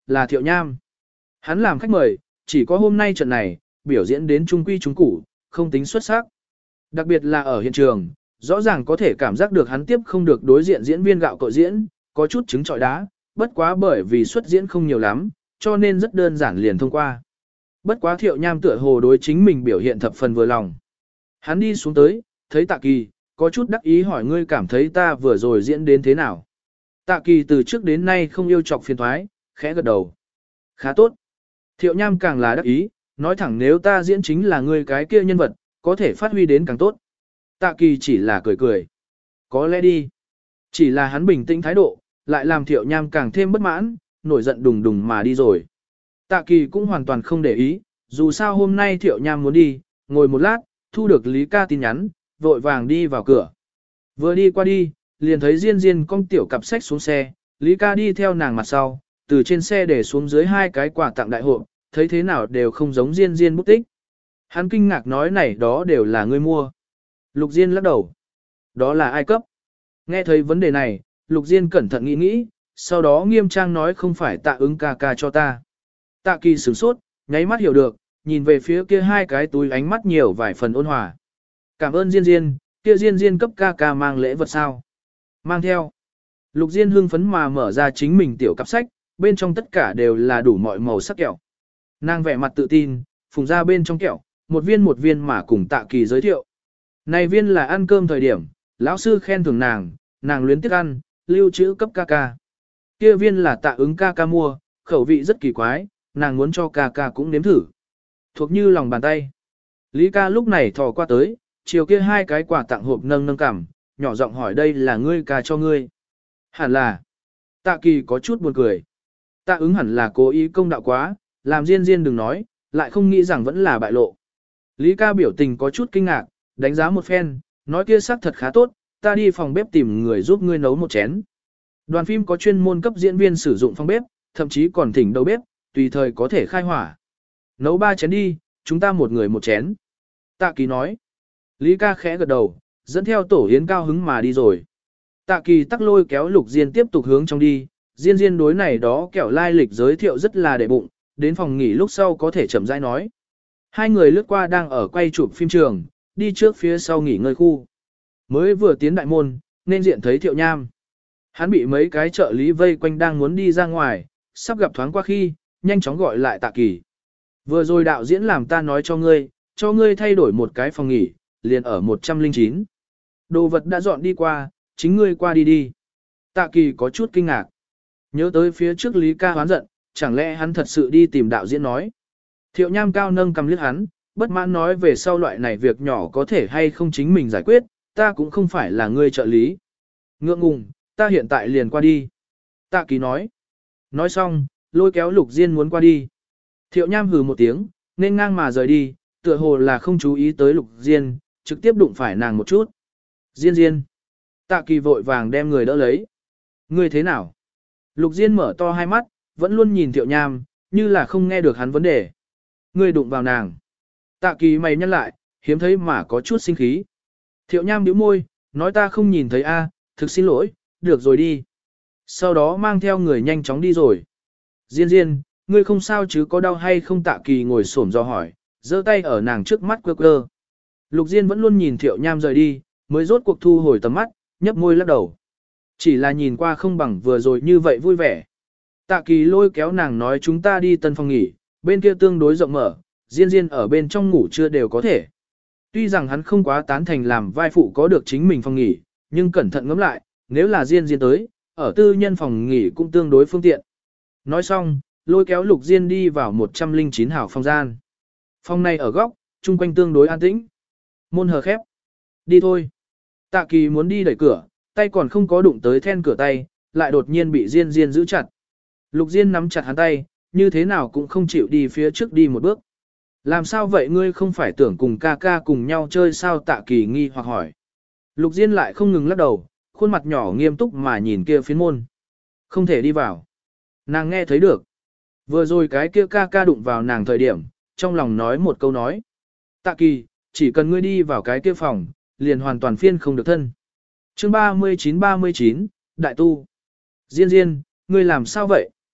là Thiệu Nham. Hắn làm khách mời, chỉ có hôm nay trận này, biểu diễn đến trung quy trung củ, không tính xuất sắc. Đặc biệt là ở hiện trường, rõ ràng có thể cảm giác được hắn tiếp không được đối diện diễn viên gạo cội diễn, có chút trứng trọi đá, bất quá bởi vì xuất diễn không nhiều lắm, cho nên rất đơn giản liền thông qua. Bất quá Thiệu Nham tựa hồ đối chính mình biểu hiện thập phần vừa lòng. Hắn đi xuống tới, thấy Tạ Kỳ, có chút đắc ý hỏi ngươi cảm thấy ta vừa rồi diễn đến thế nào. Tạ Kỳ từ trước đến nay không yêu chọc phiền thoái, khẽ gật đầu. Khá tốt. Thiệu Nham càng là đắc ý, nói thẳng nếu ta diễn chính là ngươi cái kia nhân vật, có thể phát huy đến càng tốt. Tạ Kỳ chỉ là cười cười. Có lẽ đi. Chỉ là hắn bình tĩnh thái độ, lại làm Thiệu Nham càng thêm bất mãn, nổi giận đùng đùng mà đi rồi. Tạ Kỳ cũng hoàn toàn không để ý, dù sao hôm nay Thiệu Nham muốn đi, ngồi một lát, thu được Lý Ca tin nhắn, vội vàng đi vào cửa. Vừa đi qua đi, liền thấy Diên Diên cong tiểu cặp sách xuống xe, Lý Ca đi theo nàng mặt sau, từ trên xe để xuống dưới hai cái quà tặng đại hộp, thấy thế nào đều không giống Diên Diên bút tích. Hắn kinh ngạc nói này đó đều là ngươi mua. Lục Diên lắc đầu. Đó là ai cấp? Nghe thấy vấn đề này, Lục Diên cẩn thận nghĩ nghĩ, sau đó nghiêm trang nói không phải Tạ Ứng ca ca cho ta. Tạ Kỳ sửng sốt, nháy mắt hiểu được, nhìn về phía kia hai cái túi ánh mắt nhiều vài phần ôn hòa. Cảm ơn Diên Diên, kia Diên Diên cấp ca ca mang lễ vật sao? Mang theo. Lục Diên hưng phấn mà mở ra chính mình tiểu cặp sách, bên trong tất cả đều là đủ mọi màu sắc kẹo. Nàng vẻ mặt tự tin, phùng ra bên trong kẹo, một viên mà cùng Tạ Kỳ giới thiệu. Này viên là ăn cơm thời điểm, lão sư khen thưởng nàng luyến tiếc ăn, lưu trữ cấp ca ca. Kia viên là Tạ Ứng ca ca mua, khẩu vị rất kỳ quái, nàng muốn cho ca ca cũng nếm thử. Thuộc như lòng bàn tay. Lý ca lúc này thò qua tới, chiều kia hai cái quà tặng hộp nâng cằm, nhỏ giọng hỏi đây là ngươi ca cho ngươi. Hẳn là. Tạ Kỳ có chút buồn cười. Tạ Ứng hẳn là cố ý công đạo quá, làm Diên Diên đừng nói, lại không nghĩ rằng vẫn là bại lộ. Lý ca biểu tình có chút kinh ngạc, đánh giá một phen, nói kia sắc thật khá tốt, ta đi phòng bếp tìm người giúp ngươi nấu một chén. Đoàn phim có chuyên môn cấp diễn viên sử dụng phòng bếp, thậm chí còn thỉnh đầu bếp, tùy thời có thể khai hỏa. Nấu 3 chén đi, chúng ta một người một chén. Tạ Kỳ nói. Lý ca khẽ gật đầu, dẫn theo tổ yến cao hứng mà đi rồi. Tạ Kỳ tắc lôi kéo Lục Diên tiếp tục hướng trong đi, Diên Diên đối này đó kẻo lai lịch giới thiệu rất là để bụng, đến phòng nghỉ lúc sau có thể chậm rãi nói. Hai người lướt qua đang ở quay chụp phim trường, đi trước phía sau nghỉ ngơi khu. Mới vừa tiến đại môn, nên diện thấy Thiệu Nham. Hắn bị mấy cái trợ lý vây quanh đang muốn đi ra ngoài, sắp gặp thoáng qua khi, nhanh chóng gọi lại Tạ Kỳ. Vừa rồi đạo diễn làm ta nói cho ngươi thay đổi một cái phòng nghỉ, liền ở 109. Đồ vật đã dọn đi qua, chính ngươi qua đi đi. Tạ Kỳ có chút kinh ngạc. Nhớ tới phía trước Lý ca hoán giận, chẳng lẽ hắn thật sự đi tìm đạo diễn nói. Thiệu Nham cao nâng cầm liếc hắn, bất mãn nói về sau loại này việc nhỏ có thể hay không chính mình giải quyết, ta cũng không phải là ngươi trợ lý. Ngượng ngùng, ta hiện tại liền qua đi. Tạ Kỳ nói. Nói xong, lôi kéo Lục Diên muốn qua đi. Thiệu Nham hừ một tiếng, nên ngang mà rời đi, tựa hồ là không chú ý tới Lục Diên, trực tiếp đụng phải nàng một chút. Diên Diên. Tạ Kỳ vội vàng đem người đỡ lấy. Ngươi thế nào? Lục Diên mở to hai mắt, vẫn luôn nhìn Thiệu Nham, như là không nghe được hắn vấn đề. Ngươi đụng vào nàng. Tạ Kỳ mày nhăn lại, hiếm thấy mà có chút sinh khí. Thiệu Nham bĩu môi, nói ta không nhìn thấy a, thực xin lỗi, được rồi đi. Sau đó mang theo người nhanh chóng đi rồi. Diên Diên, ngươi không sao chứ có đau hay không? Tạ Kỳ ngồi xổm do hỏi, giơ tay ở nàng trước mắt quơ quơ. Lục Diên vẫn luôn nhìn Thiệu Nham rời đi, mới rốt cuộc thu hồi tầm mắt, nhấp môi lắc đầu. Chỉ là nhìn qua không bằng vừa rồi như vậy vui vẻ. Tạ Kỳ lôi kéo nàng nói chúng ta đi tân phòng nghỉ, bên kia tương đối rộng mở, Diên Diên ở bên trong ngủ chưa đều có thể. Tuy rằng hắn không quá tán thành làm vai phụ có được chính mình phòng nghỉ, nhưng cẩn thận ngẫm lại, nếu là Diên Diên tới, ở tư nhân phòng nghỉ cũng tương đối phương tiện. Nói xong, lôi kéo Lục Diên đi vào 109 hảo phòng gian. Phòng này ở góc, chung quanh tương đối an tĩnh. Môn hờ khép. Đi thôi. Tạ Kỳ muốn đi đẩy cửa, tay còn không có đụng tới then cửa tay, lại đột nhiên bị Diên Diên giữ chặt. Lục Diên nắm chặt hắn tay, như thế nào cũng không chịu đi phía trước đi một bước. Làm sao vậy ngươi không phải tưởng cùng ca ca cùng nhau chơi sao? Tạ Kỳ nghi hoặc hỏi. Lục Diên lại không ngừng lắc đầu, khuôn mặt nhỏ nghiêm túc mà nhìn kia phiến môn. Không thể đi vào. Nàng nghe thấy được. Vừa rồi cái kia ca ca đụng vào nàng thời điểm, trong lòng nói một câu nói. Tạ Kỳ, chỉ cần ngươi đi vào cái kia phòng, liền hoàn toàn phiên không được thân. Chương 39, Đại tu. Diên Diên, ngươi làm sao vậy?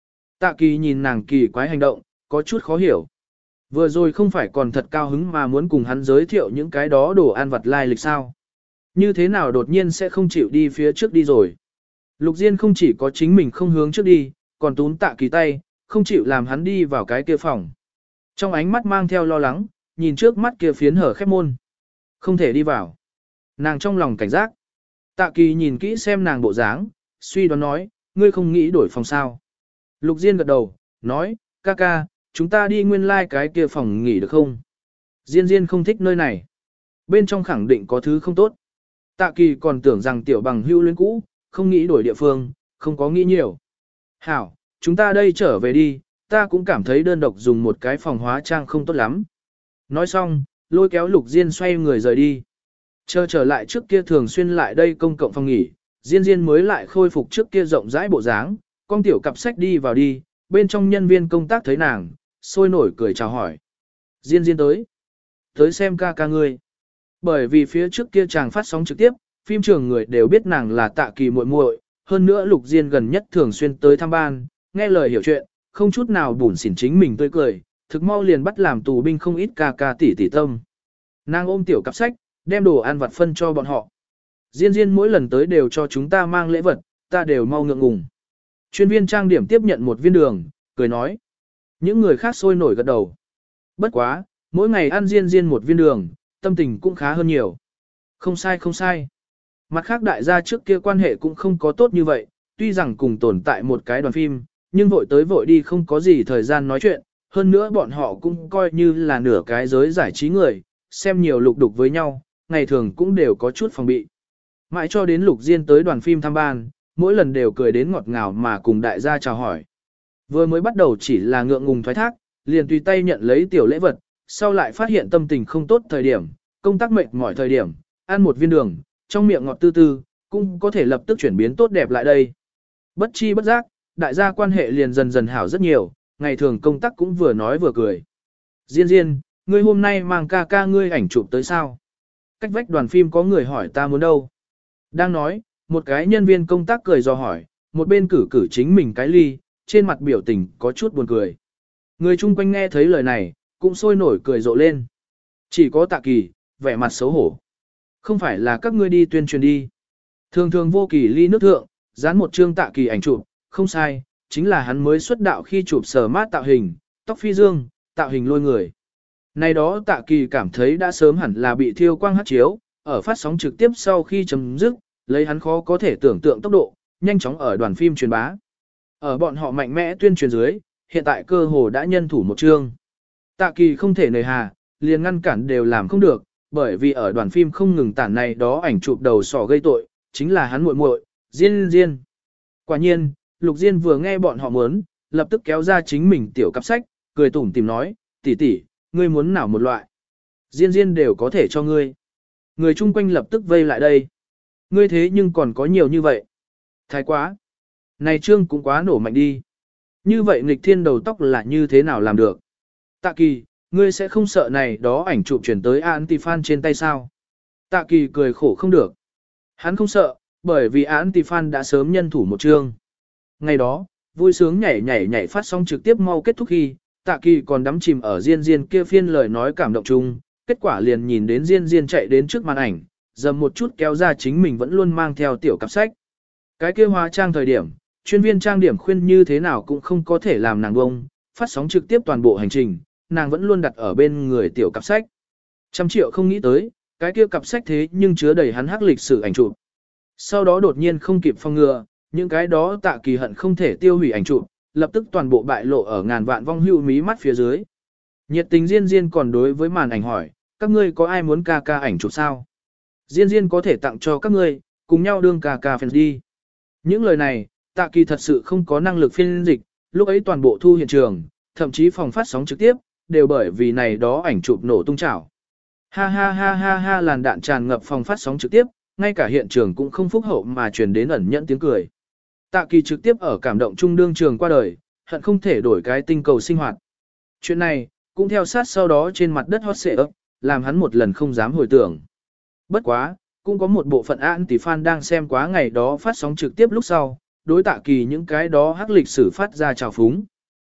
Tạ Kỳ nhìn nàng kỳ quái hành động, có chút khó hiểu. Vừa rồi không phải còn thật cao hứng mà muốn cùng hắn giới thiệu những cái đó đồ ăn vặt lai lịch sao. Như thế nào đột nhiên sẽ không chịu đi phía trước đi rồi. Lục Diên không chỉ có chính mình không hướng trước đi, còn túm Tạ Kỳ tay, không chịu làm hắn đi vào cái kia phòng. Trong ánh mắt mang theo lo lắng, nhìn trước mắt kia phiến hở khép môn. Không thể đi vào. Nàng trong lòng cảnh giác. Tạ Kỳ nhìn kỹ xem nàng bộ dáng, suy đoán nói, ngươi không nghĩ đổi phòng sao. Lục Diên gật đầu, nói, ca ca, chúng ta đi nguyên lai cái kia phòng nghỉ được không? Diên Diên không thích nơi này. Bên trong khẳng định có thứ không tốt. Tạ Kỳ còn tưởng rằng tiểu bằng hữu luyến cũ, không nghĩ đổi địa phương, không có nghĩ nhiều. Hảo, chúng ta đây trở về đi, ta cũng cảm thấy đơn độc dùng một cái phòng hóa trang không tốt lắm. Nói xong, lôi kéo Lục Diên xoay người rời đi. Chờ trở lại trước kia thường xuyên lại đây công cộng phòng nghỉ, Diên Diên mới lại khôi phục trước kia rộng rãi bộ dáng, con tiểu cặp sách đi vào đi, bên trong nhân viên công tác thấy nàng, sôi nổi cười chào hỏi. Diên Diên tới xem ca ca ngươi. Bởi vì phía trước kia chàng phát sóng trực tiếp, phim trường người đều biết nàng là Tạ Kỳ muội muội, hơn nữa Lục Diên gần nhất thường xuyên tới thăm ban, nghe lời hiểu chuyện, không chút nào bủn xỉn chính mình tươi cười, thực mau liền bắt làm tù binh không ít ca ca tỷ tỷ tâm. Nàng ôm tiểu cặp sách, đem đồ ăn vặt phân cho bọn họ. Diên Diên mỗi lần tới đều cho chúng ta mang lễ vật, ta đều mau ngượng ngùng. Chuyên viên trang điểm tiếp nhận một viên đường, cười nói. Những người khác sôi nổi gật đầu. Bất quá, mỗi ngày ăn Diên Diên một viên đường, tâm tình cũng khá hơn nhiều. Không sai không sai. Mặt khác đại gia trước kia quan hệ cũng không có tốt như vậy, tuy rằng cùng tồn tại một cái đoàn phim, nhưng vội tới vội đi không có gì thời gian nói chuyện, hơn nữa bọn họ cũng coi như là nửa cái giới giải trí người, xem nhiều lục đục với nhau, ngày thường cũng đều có chút phòng bị. Mãi cho đến Lục Diên tới đoàn phim thăm ban, mỗi lần đều cười đến ngọt ngào mà cùng đại gia chào hỏi. Vừa mới bắt đầu chỉ là ngượng ngùng thoái thác, liền tùy tay nhận lấy tiểu lễ vật, sau lại phát hiện tâm tình không tốt thời điểm, công tác mệt mỏi thời điểm, ăn một viên đường, trong miệng ngọt tư tư, cũng có thể lập tức chuyển biến tốt đẹp lại đây. Bất chi bất giác, đại gia quan hệ liền dần dần hảo rất nhiều, ngày thường công tác cũng vừa nói vừa cười. Diên Diên, ngươi hôm nay mang ca ca ngươi ảnh chụp tới sao? Cách vách đoàn phim có người hỏi ta muốn đâu? Đang nói, một cái nhân viên công tác cười do hỏi, một bên cử chính mình cái ly, trên mặt biểu tình có chút buồn cười. Người chung quanh nghe thấy lời này, cũng sôi nổi cười rộ lên. Chỉ có Tạ Kỳ, vẻ mặt xấu hổ. Không phải là các ngươi đi tuyên truyền đi. Thường thường vô kỳ ly nước thượng, dán một chương Tạ Kỳ ảnh chụp, không sai, chính là hắn mới xuất đạo khi chụp sở mát tạo hình, tóc phi dương, tạo hình lôi người. Này đó Tạ Kỳ cảm thấy đã sớm hẳn là bị thiêu quang hắt chiếu, ở phát sóng trực tiếp sau khi chấm dứt, lấy hắn khó có thể tưởng tượng tốc độ, nhanh chóng ở đoàn phim truyền bá. Ở bọn họ mạnh mẽ tuyên truyền dưới, hiện tại cơ hồ đã nhân thủ một chương. Tạ Kỳ không thể nề hà, liền ngăn cản đều làm không được, bởi vì ở đoàn phim không ngừng tản này đó ảnh chụp đầu sỏ gây tội, chính là hắn muội muội, Diên Diên. Quả nhiên, Lục Diên vừa nghe bọn họ muốn, lập tức kéo ra chính mình tiểu cặp sách, cười tủm tìm nói, tỷ tỷ, ngươi muốn nào một loại. Diên Diên đều có thể cho ngươi. Người chung quanh lập tức vây lại đây. Ngươi thế nhưng còn có nhiều như vậy. Thái quá. Này trương cũng quá nổ mạnh đi. Như vậy nghịch thiên đầu tóc là như thế nào làm được? Tạ Kỳ, ngươi sẽ không sợ này đó ảnh chụp chuyển tới Antifan trên tay sao? Tạ Kỳ cười khổ không được. Hắn không sợ, bởi vì Antifan đã sớm nhân thủ một chương. Ngày đó, vui sướng nhảy phát sóng trực tiếp mau kết thúc khi, Tạ Kỳ còn đắm chìm ở Diên Diên kia phiên lời nói cảm động chung, kết quả liền nhìn đến Diên Diên chạy đến trước màn ảnh, dầm một chút kéo ra chính mình vẫn luôn mang theo tiểu cặp sách. Cái kia hóa trang thời điểm, chuyên viên trang điểm khuyên như thế nào cũng không có thể làm nàng bông, phát sóng trực tiếp toàn bộ hành trình, nàng vẫn luôn đặt ở bên người tiểu cặp sách. 100 triệu không nghĩ tới, cái kia cặp sách thế nhưng chứa đầy hắn hắc lịch sử ảnh chụp. Sau đó đột nhiên không kịp phòng ngừa, những cái đó Tạ Kỳ hận không thể tiêu hủy ảnh chụp, lập tức toàn bộ bại lộ ở ngàn vạn vong hưu mí mắt phía dưới. Nhiệt tình Diên Diên còn đối với màn ảnh hỏi, các ngươi có ai muốn ca ca ảnh chụp sao? Diên Diên có thể tặng cho các ngươi, cùng nhau đương ca ca fans đi. Những lời này, Tạ Kỳ thật sự không có năng lực phiên dịch, lúc ấy toàn bộ thu hiện trường, thậm chí phòng phát sóng trực tiếp, đều bởi vì này đó ảnh chụp nổ tung chảo. Ha ha ha ha ha, làn đạn tràn ngập phòng phát sóng trực tiếp, ngay cả hiện trường cũng không phúc hậu mà truyền đến ẩn nhẫn tiếng cười. Tạ Kỳ trực tiếp ở cảm động trung đương trường qua đời, hận không thể đổi cái tinh cầu sinh hoạt. Chuyện này, cũng theo sát sau đó trên mặt đất hot xệ ấp, làm hắn một lần không dám hồi tưởng. Bất quá, cũng có một bộ phận anti-fan đang xem quá ngày đó phát sóng trực tiếp lúc sau, đối Tạ Kỳ những cái đó hắc lịch sử phát ra trào phúng.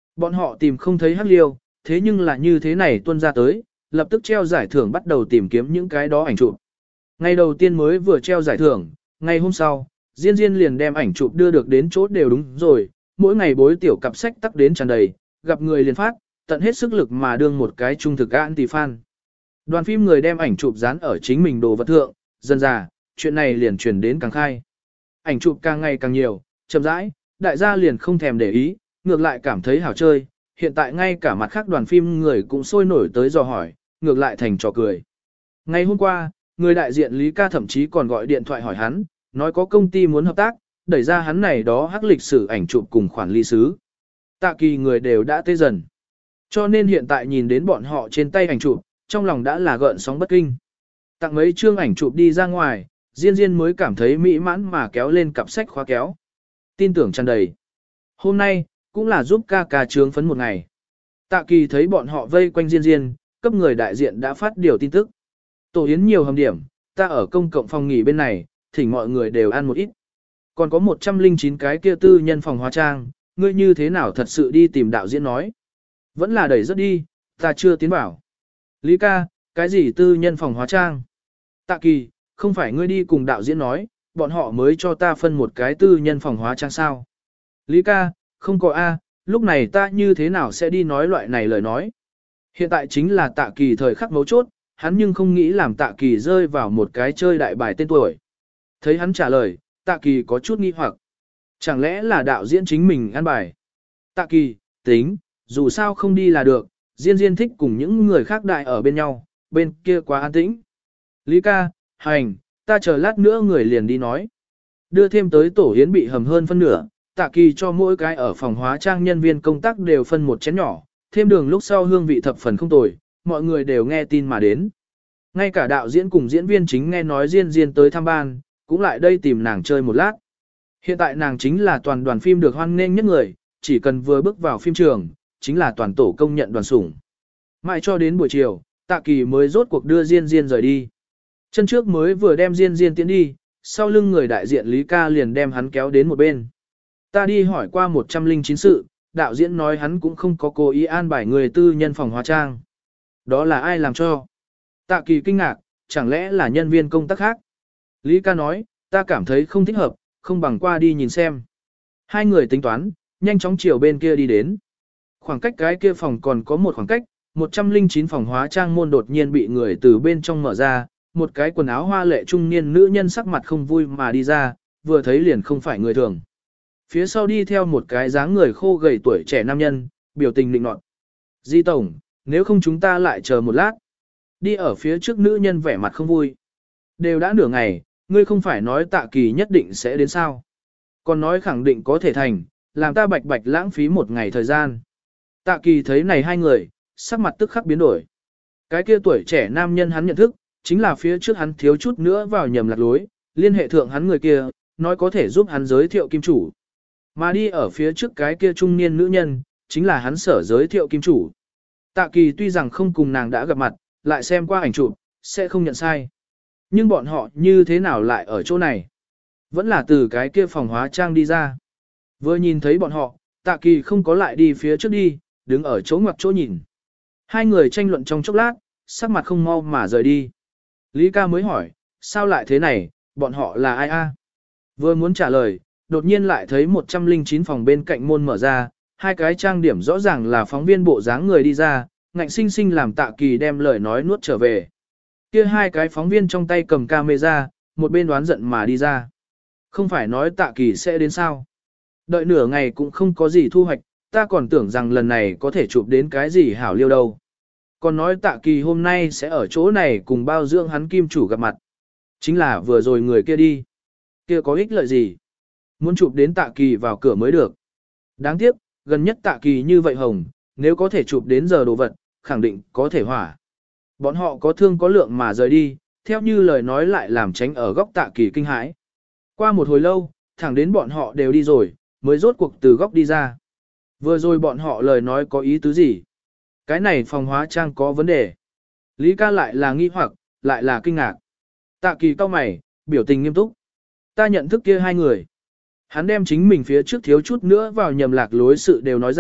Bọn họ tìm không thấy Hắc Liêu, thế nhưng là như thế này tuân ra tới, lập tức treo giải thưởng bắt đầu tìm kiếm những cái đó ảnh chụp. Ngày đầu tiên mới vừa treo giải thưởng, ngày hôm sau, Diên Diên liền đem ảnh chụp đưa được đến chỗ đều đúng rồi, mỗi ngày bối tiểu cặp sách tắc đến tràn đầy, gặp người liền phát, tận hết sức lực mà đương một cái trung thực anti-fan. Đoàn phim người đem ảnh chụp dán ở chính mình đồ vật thượng, dần dà, chuyện này liền truyền đến càng khai. Ảnh chụp càng ngày càng nhiều, chậm rãi, đại gia liền không thèm để ý, ngược lại cảm thấy hảo chơi, hiện tại ngay cả mặt khác đoàn phim người cũng sôi nổi tới dò hỏi, ngược lại thành trò cười. Ngày hôm qua, người đại diện Lý Ca thậm chí còn gọi điện thoại hỏi hắn, nói có công ty muốn hợp tác, đẩy ra hắn này đó hắc lịch sử ảnh chụp cùng khoản ly sứ. Tạ Kỳ người đều đã tê dần. Cho nên hiện tại nhìn đến bọn họ trên tay ảnh chụp, trong lòng đã là gợn sóng bất kinh. Tặng mấy chương ảnh chụp đi ra ngoài, Diên Diên mới cảm thấy mỹ mãn mà kéo lên cặp sách khóa kéo. Tin tưởng tràn đầy. Hôm nay, cũng là giúp ca ca trướng phấn một ngày. Tạ Kỳ thấy bọn họ vây quanh Diên Diên, cấp người đại diện đã phát điều tin tức. Tổ yến nhiều hầm điểm, ta ở công cộng phòng nghỉ bên này, thỉnh mọi người đều ăn một ít. Còn có 109 cái kia tư nhân phòng hóa trang, ngươi như thế nào thật sự đi tìm đạo diễn nói. Vẫn là đẩy rất đi, ta chưa tiến bảo. Lý ca, cái gì tư nhân phòng hóa trang? Tạ Kỳ, không phải ngươi đi cùng đạo diễn nói, bọn họ mới cho ta phân một cái tư nhân phòng hóa trang sao? Lý ca, không có A, lúc này ta như thế nào sẽ đi nói loại này lời nói? Hiện tại chính là Tạ Kỳ thời khắc mấu chốt, hắn nhưng không nghĩ làm Tạ Kỳ rơi vào một cái chơi đại bài tên tuổi. Thấy hắn trả lời, Tạ Kỳ có chút nghi hoặc. Chẳng lẽ là đạo diễn chính mình ăn bài? Tạ Kỳ, tính, dù sao không đi là được, Diên Diên thích cùng những người khác đại ở bên nhau, bên kia quá an tĩnh. Lý ca, hành, ta chờ lát nữa người liền đi nói. Đưa thêm tới tổ yến bị hầm hơn phân nửa, Tạ Kỳ cho mỗi cái ở phòng hóa trang nhân viên công tác đều phân một chén nhỏ, thêm đường lúc sau hương vị thập phần không tồi, mọi người đều nghe tin mà đến. Ngay cả đạo diễn cùng diễn viên chính nghe nói Diên Diên tới thăm ban, cũng lại đây tìm nàng chơi một lát. Hiện tại nàng chính là toàn đoàn phim được hoan nghênh nhất người, chỉ cần vừa bước vào phim trường, chính là toàn tổ công nhận đoàn sủng. Mãi cho đến buổi chiều, Tạ Kỳ mới rốt cuộc đưa Diên Diên rời đi. Chân trước mới vừa đem Diên Diên tiến đi, sau lưng người đại diện Lý Ca liền đem hắn kéo đến một bên. Ta đi hỏi qua 109 sự, đạo diễn nói hắn cũng không có cố ý an bài người tư nhân phòng hóa trang. Đó là ai làm cho? Tạ Kỳ kinh ngạc, chẳng lẽ là nhân viên công tác khác? Lý Ca nói, ta cảm thấy không thích hợp, không bằng qua đi nhìn xem. Hai người tính toán, nhanh chóng chiều bên kia đi đến. Khoảng cách cái kia phòng còn có một khoảng cách, 109 phòng hóa trang môn đột nhiên bị người từ bên trong mở ra, một cái quần áo hoa lệ trung niên nữ nhân sắc mặt không vui mà đi ra, vừa thấy liền không phải người thường. Phía sau đi theo một cái dáng người khô gầy tuổi trẻ nam nhân, biểu tình định nọt. Di Tổng, nếu không chúng ta lại chờ một lát. Đi ở phía trước nữ nhân vẻ mặt không vui. Đều đã nửa ngày, ngươi không phải nói Tạ Kỳ nhất định sẽ đến sao. Còn nói khẳng định có thể thành, làm ta bạch bạch lãng phí một ngày thời gian. Tạ Kỳ thấy này hai người, sắc mặt tức khắc biến đổi. Cái kia tuổi trẻ nam nhân hắn nhận thức, chính là phía trước hắn thiếu chút nữa vào nhầm lạc lối, liên hệ thượng hắn người kia, nói có thể giúp hắn giới thiệu kim chủ. Mà đi ở phía trước cái kia trung niên nữ nhân, chính là hắn sở giới thiệu kim chủ. Tạ Kỳ tuy rằng không cùng nàng đã gặp mặt, lại xem qua ảnh chụp, sẽ không nhận sai. Nhưng bọn họ như thế nào lại ở chỗ này? Vẫn là từ cái kia phòng hóa trang đi ra. Vừa nhìn thấy bọn họ, Tạ Kỳ không có lại đi phía trước đi, đứng ở chỗ ngoặc chỗ nhìn. Hai người tranh luận trong chốc lát, sắc mặt không mau mà rời đi. Lý Ca mới hỏi, sao lại thế này, bọn họ là ai a? Vừa muốn trả lời, đột nhiên lại thấy 109 phòng bên cạnh môn mở ra, hai cái trang điểm rõ ràng là phóng viên bộ dáng người đi ra, ngạnh sinh sinh làm Tạ Kỳ đem lời nói nuốt trở về. Kia hai cái phóng viên trong tay cầm camera, một bên đoán giận mà đi ra. Không phải nói Tạ Kỳ sẽ đến sao? Đợi nửa ngày cũng không có gì thu hoạch, ta còn tưởng rằng lần này có thể chụp đến cái gì hảo liêu đâu. Còn nói Tạ Kỳ hôm nay sẽ ở chỗ này cùng bao dưỡng hắn kim chủ gặp mặt. Chính là vừa rồi người kia đi. Kia có ích lợi gì? Muốn chụp đến Tạ Kỳ vào cửa mới được. Đáng tiếc, gần nhất Tạ Kỳ như vậy hồng, nếu có thể chụp đến giờ đồ vật, khẳng định có thể hỏa. Bọn họ có thương có lượng mà rời đi, theo như lời nói lại làm tránh ở góc Tạ Kỳ kinh hãi. Qua một hồi lâu, thẳng đến bọn họ đều đi rồi, mới rốt cuộc từ góc đi ra. Vừa rồi bọn họ lời nói có ý tứ gì? Cái này phòng hóa trang có vấn đề. Lý Ca lại là nghi hoặc, lại là kinh ngạc. Tạ Kỳ cau mày, biểu tình nghiêm túc. Ta nhận thức kia hai người. Hắn đem chính mình phía trước thiếu chút nữa vào nhầm lạc lối sự đều nói ra,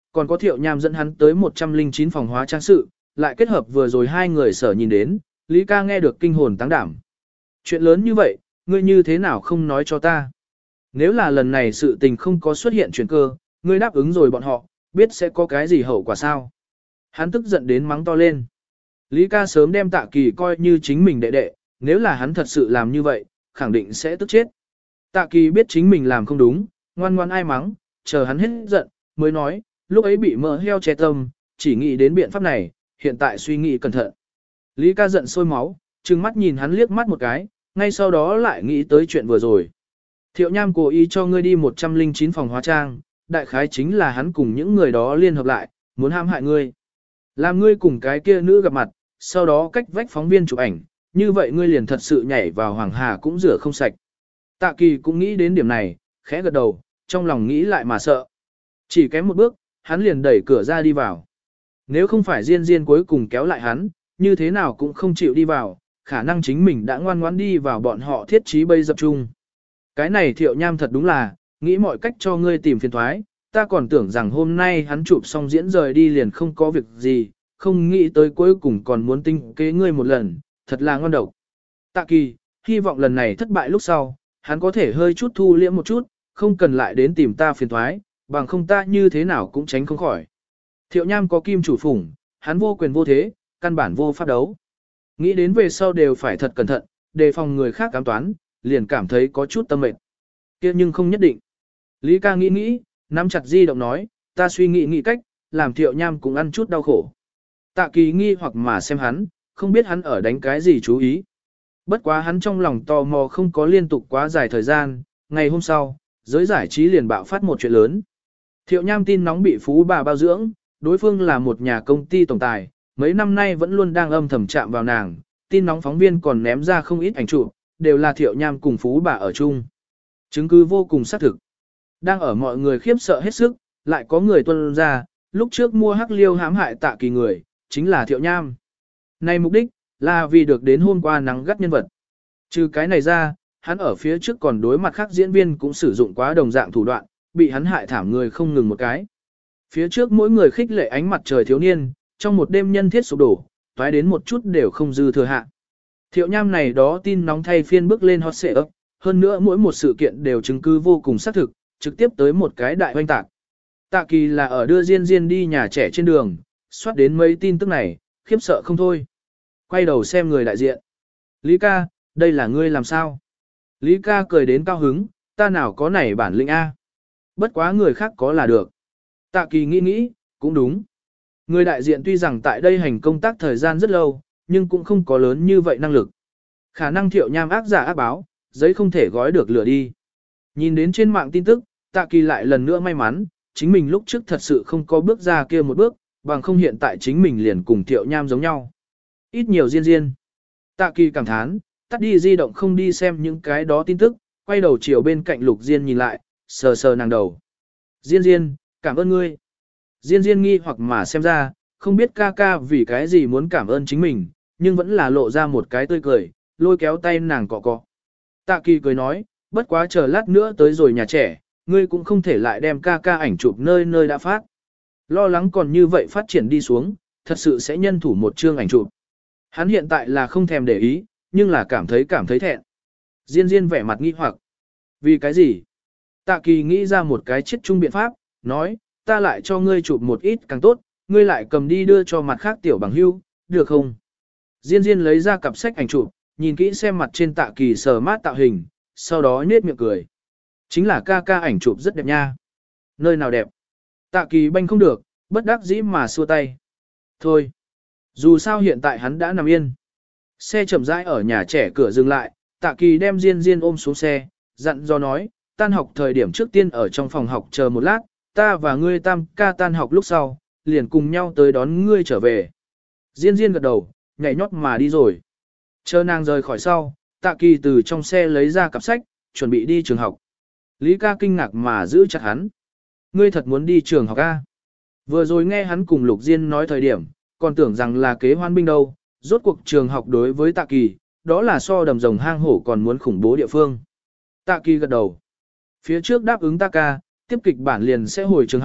còn có Thiệu Nham dẫn hắn tới 109 phòng hóa trang sự, lại kết hợp vừa rồi hai người sở nhìn đến, Lý ca nghe được kinh hồn táng đảm. Chuyện lớn như vậy, ngươi như thế nào không nói cho ta? Nếu là lần này sự tình không có xuất hiện chuyển cơ, ngươi đáp ứng rồi bọn họ, biết sẽ có cái gì hậu quả sao? Hắn tức giận đến mắng to lên. Lý ca sớm đem Tạ Kỳ coi như chính mình đệ đệ, nếu là hắn thật sự làm như vậy, khẳng định sẽ tức chết. Tạ Kỳ biết chính mình làm không đúng, ngoan ngoan ai mắng, chờ hắn hết giận, mới nói, lúc ấy bị mỡ heo che tâm, chỉ nghĩ đến biện pháp này, hiện tại suy nghĩ cẩn thận. Lý ca giận sôi máu, trừng mắt nhìn hắn liếc mắt một cái, ngay sau đó lại nghĩ tới chuyện vừa rồi. Thiệu Nham cố ý cho ngươi đi 109 phòng hóa trang, đại khái chính là hắn cùng những người đó liên hợp lại, muốn hãm hại ngươi. Làm ngươi cùng cái kia nữ gặp mặt, sau đó cách vách phóng viên chụp ảnh, như vậy ngươi liền thật sự nhảy vào Hoàng Hà cũng rửa không sạch. Tạ Kỳ cũng nghĩ đến điểm này, khẽ gật đầu, trong lòng nghĩ lại mà sợ. Chỉ kém một bước, hắn liền đẩy cửa ra đi vào. Nếu không phải Diên Diên cuối cùng kéo lại hắn, như thế nào cũng không chịu đi vào, khả năng chính mình đã ngoan ngoãn đi vào bọn họ thiết trí bây dập chung. Cái này Thiệu Nham thật đúng là, nghĩ mọi cách cho ngươi tìm phiền thoái, ta còn tưởng rằng hôm nay hắn chụp xong diễn rời đi liền không có việc gì, không nghĩ tới cuối cùng còn muốn tinh kế ngươi một lần, thật là ngon độc. Tạ Kỳ, hy vọng lần này thất bại lúc sau, hắn có thể hơi chút thu liễm một chút, không cần lại đến tìm ta phiền thoái, bằng không ta như thế nào cũng tránh không khỏi. Thiệu Nham có kim chủ phủng, hắn vô quyền vô thế, căn bản vô pháp đấu. Nghĩ đến về sau đều phải thật cẩn thận, đề phòng người khác ám toán, liền cảm thấy có chút tâm mệt. Kia nhưng không nhất định. Lý ca nghĩ, nắm chặt di động nói, ta suy nghĩ cách, làm Thiệu Nham cũng ăn chút đau khổ. Tạ Kỳ nghi hoặc mà xem hắn, không biết hắn ở đánh cái gì chú ý. Bất quá hắn trong lòng tò mò không có liên tục quá dài thời gian, ngày hôm sau, giới giải trí liền bạo phát một chuyện lớn. Thiệu Nham tin nóng bị phú bà bao dưỡng, đối phương là một nhà công ty tổng tài, mấy năm nay vẫn luôn đang âm thầm chạm vào nàng, tin nóng phóng viên còn ném ra không ít ảnh chụp, đều là Thiệu Nham cùng phú bà ở chung. Chứng cứ vô cùng xác thực. Đang ở mọi người khiếp sợ hết sức, lại có người tuân ra, lúc trước mua hắc liêu hãm hại Tạ Kỳ người, chính là Thiệu Nham. Này mục đích, là vì được đến hôm qua nắng gắt nhân vật. Trừ cái này ra, hắn ở phía trước còn đối mặt khác diễn viên cũng sử dụng quá đồng dạng thủ đoạn, bị hắn hại thảm người không ngừng một cái. Phía trước mỗi người khích lệ ánh mặt trời thiếu niên, trong một đêm nhân thiết sụp đổ, toái đến một chút đều không dư thừa hạ. Thiệu Nham này đó tin nóng thay phiên bước lên hot search, hơn nữa mỗi một sự kiện đều chứng cứ vô cùng xác thực, trực tiếp tới một cái đại hoanh tạc. Tạ Kỳ là ở đưa Diên Diên đi nhà trẻ trên đường, soát đến mấy tin tức này, khiếp sợ không thôi. Quay đầu xem người đại diện. Lý ca, đây là ngươi làm sao? Lý ca cười đến cao hứng, ta nào có nảy bản lĩnh A. Bất quá người khác có là được. Tạ Kỳ nghĩ, cũng đúng. Người đại diện tuy rằng tại đây hành công tác thời gian rất lâu, nhưng cũng không có lớn như vậy năng lực. Khả năng Thiệu Nham ác giả ác báo, giấy không thể gói được lửa đi. Nhìn đến trên mạng tin tức, Tạ Kỳ lại lần nữa may mắn, chính mình lúc trước thật sự không có bước ra kia một bước, bằng không hiện tại chính mình liền cùng Thiệu Nham giống nhau. Ít nhiều Diên. Tạ Kỳ cảm thán, tắt đi di động không đi xem những cái đó tin tức, quay đầu chiều bên cạnh Lục Diên nhìn lại, sờ sờ nàng đầu. Diên, cảm ơn ngươi. Diên nghi hoặc mà xem ra, không biết ca ca vì cái gì muốn cảm ơn chính mình, nhưng vẫn là lộ ra một cái tươi cười, lôi kéo tay nàng cọ cọ. Tạ Kỳ cười nói, bất quá chờ lát nữa tới rồi nhà trẻ, ngươi cũng không thể lại đem ca ca ảnh chụp nơi nơi đã phát. Lo lắng còn như vậy phát triển đi xuống, thật sự sẽ nhân thủ một chương ảnh chụp. Hắn hiện tại là không thèm để ý, nhưng là cảm thấy thẹn. Diên vẻ mặt nghi hoặc. Vì cái gì? Tạ Kỳ nghĩ ra một cái chiết chung biện pháp, nói, ta lại cho ngươi chụp một ít càng tốt, ngươi lại cầm đi đưa cho mặt khác tiểu bằng hưu, được không? Diên lấy ra cặp sách ảnh chụp, nhìn kỹ xem mặt trên Tạ Kỳ sờ mát tạo hình, sau đó nhếch miệng cười. Chính là ca ca ảnh chụp rất đẹp nha. Nơi nào đẹp? Tạ Kỳ banh không được, bất đắc dĩ mà xua tay. Thôi, dù sao hiện tại hắn đã nằm yên. Xe chậm rãi ở nhà trẻ cửa dừng lại, Tạ Kỳ đem Diên ôm xuống xe, dặn dò nói, tan học thời điểm trước tiên ở trong phòng học chờ một lát, ta và ngươi tam ca tan học lúc sau, liền cùng nhau tới đón ngươi trở về. Diên gật đầu, nhảy nhót mà đi rồi. Chờ nàng rời khỏi sau, Tạ Kỳ từ trong xe lấy ra cặp sách, chuẩn bị đi trường học. Lý ca kinh ngạc mà giữ chặt hắn. Ngươi thật muốn đi trường học A? Vừa rồi nghe hắn cùng Lục Diên nói thời điểm, còn tưởng rằng là kế hoan binh đâu, rốt cuộc trường học đối với Tạ Kỳ, đó là so đầm rồng hang hổ còn muốn khủng bố địa phương. Tạ Kỳ gật đầu. Phía trước đáp ứng ta ca, tiếp kịch bản liền sẽ hồi trường học,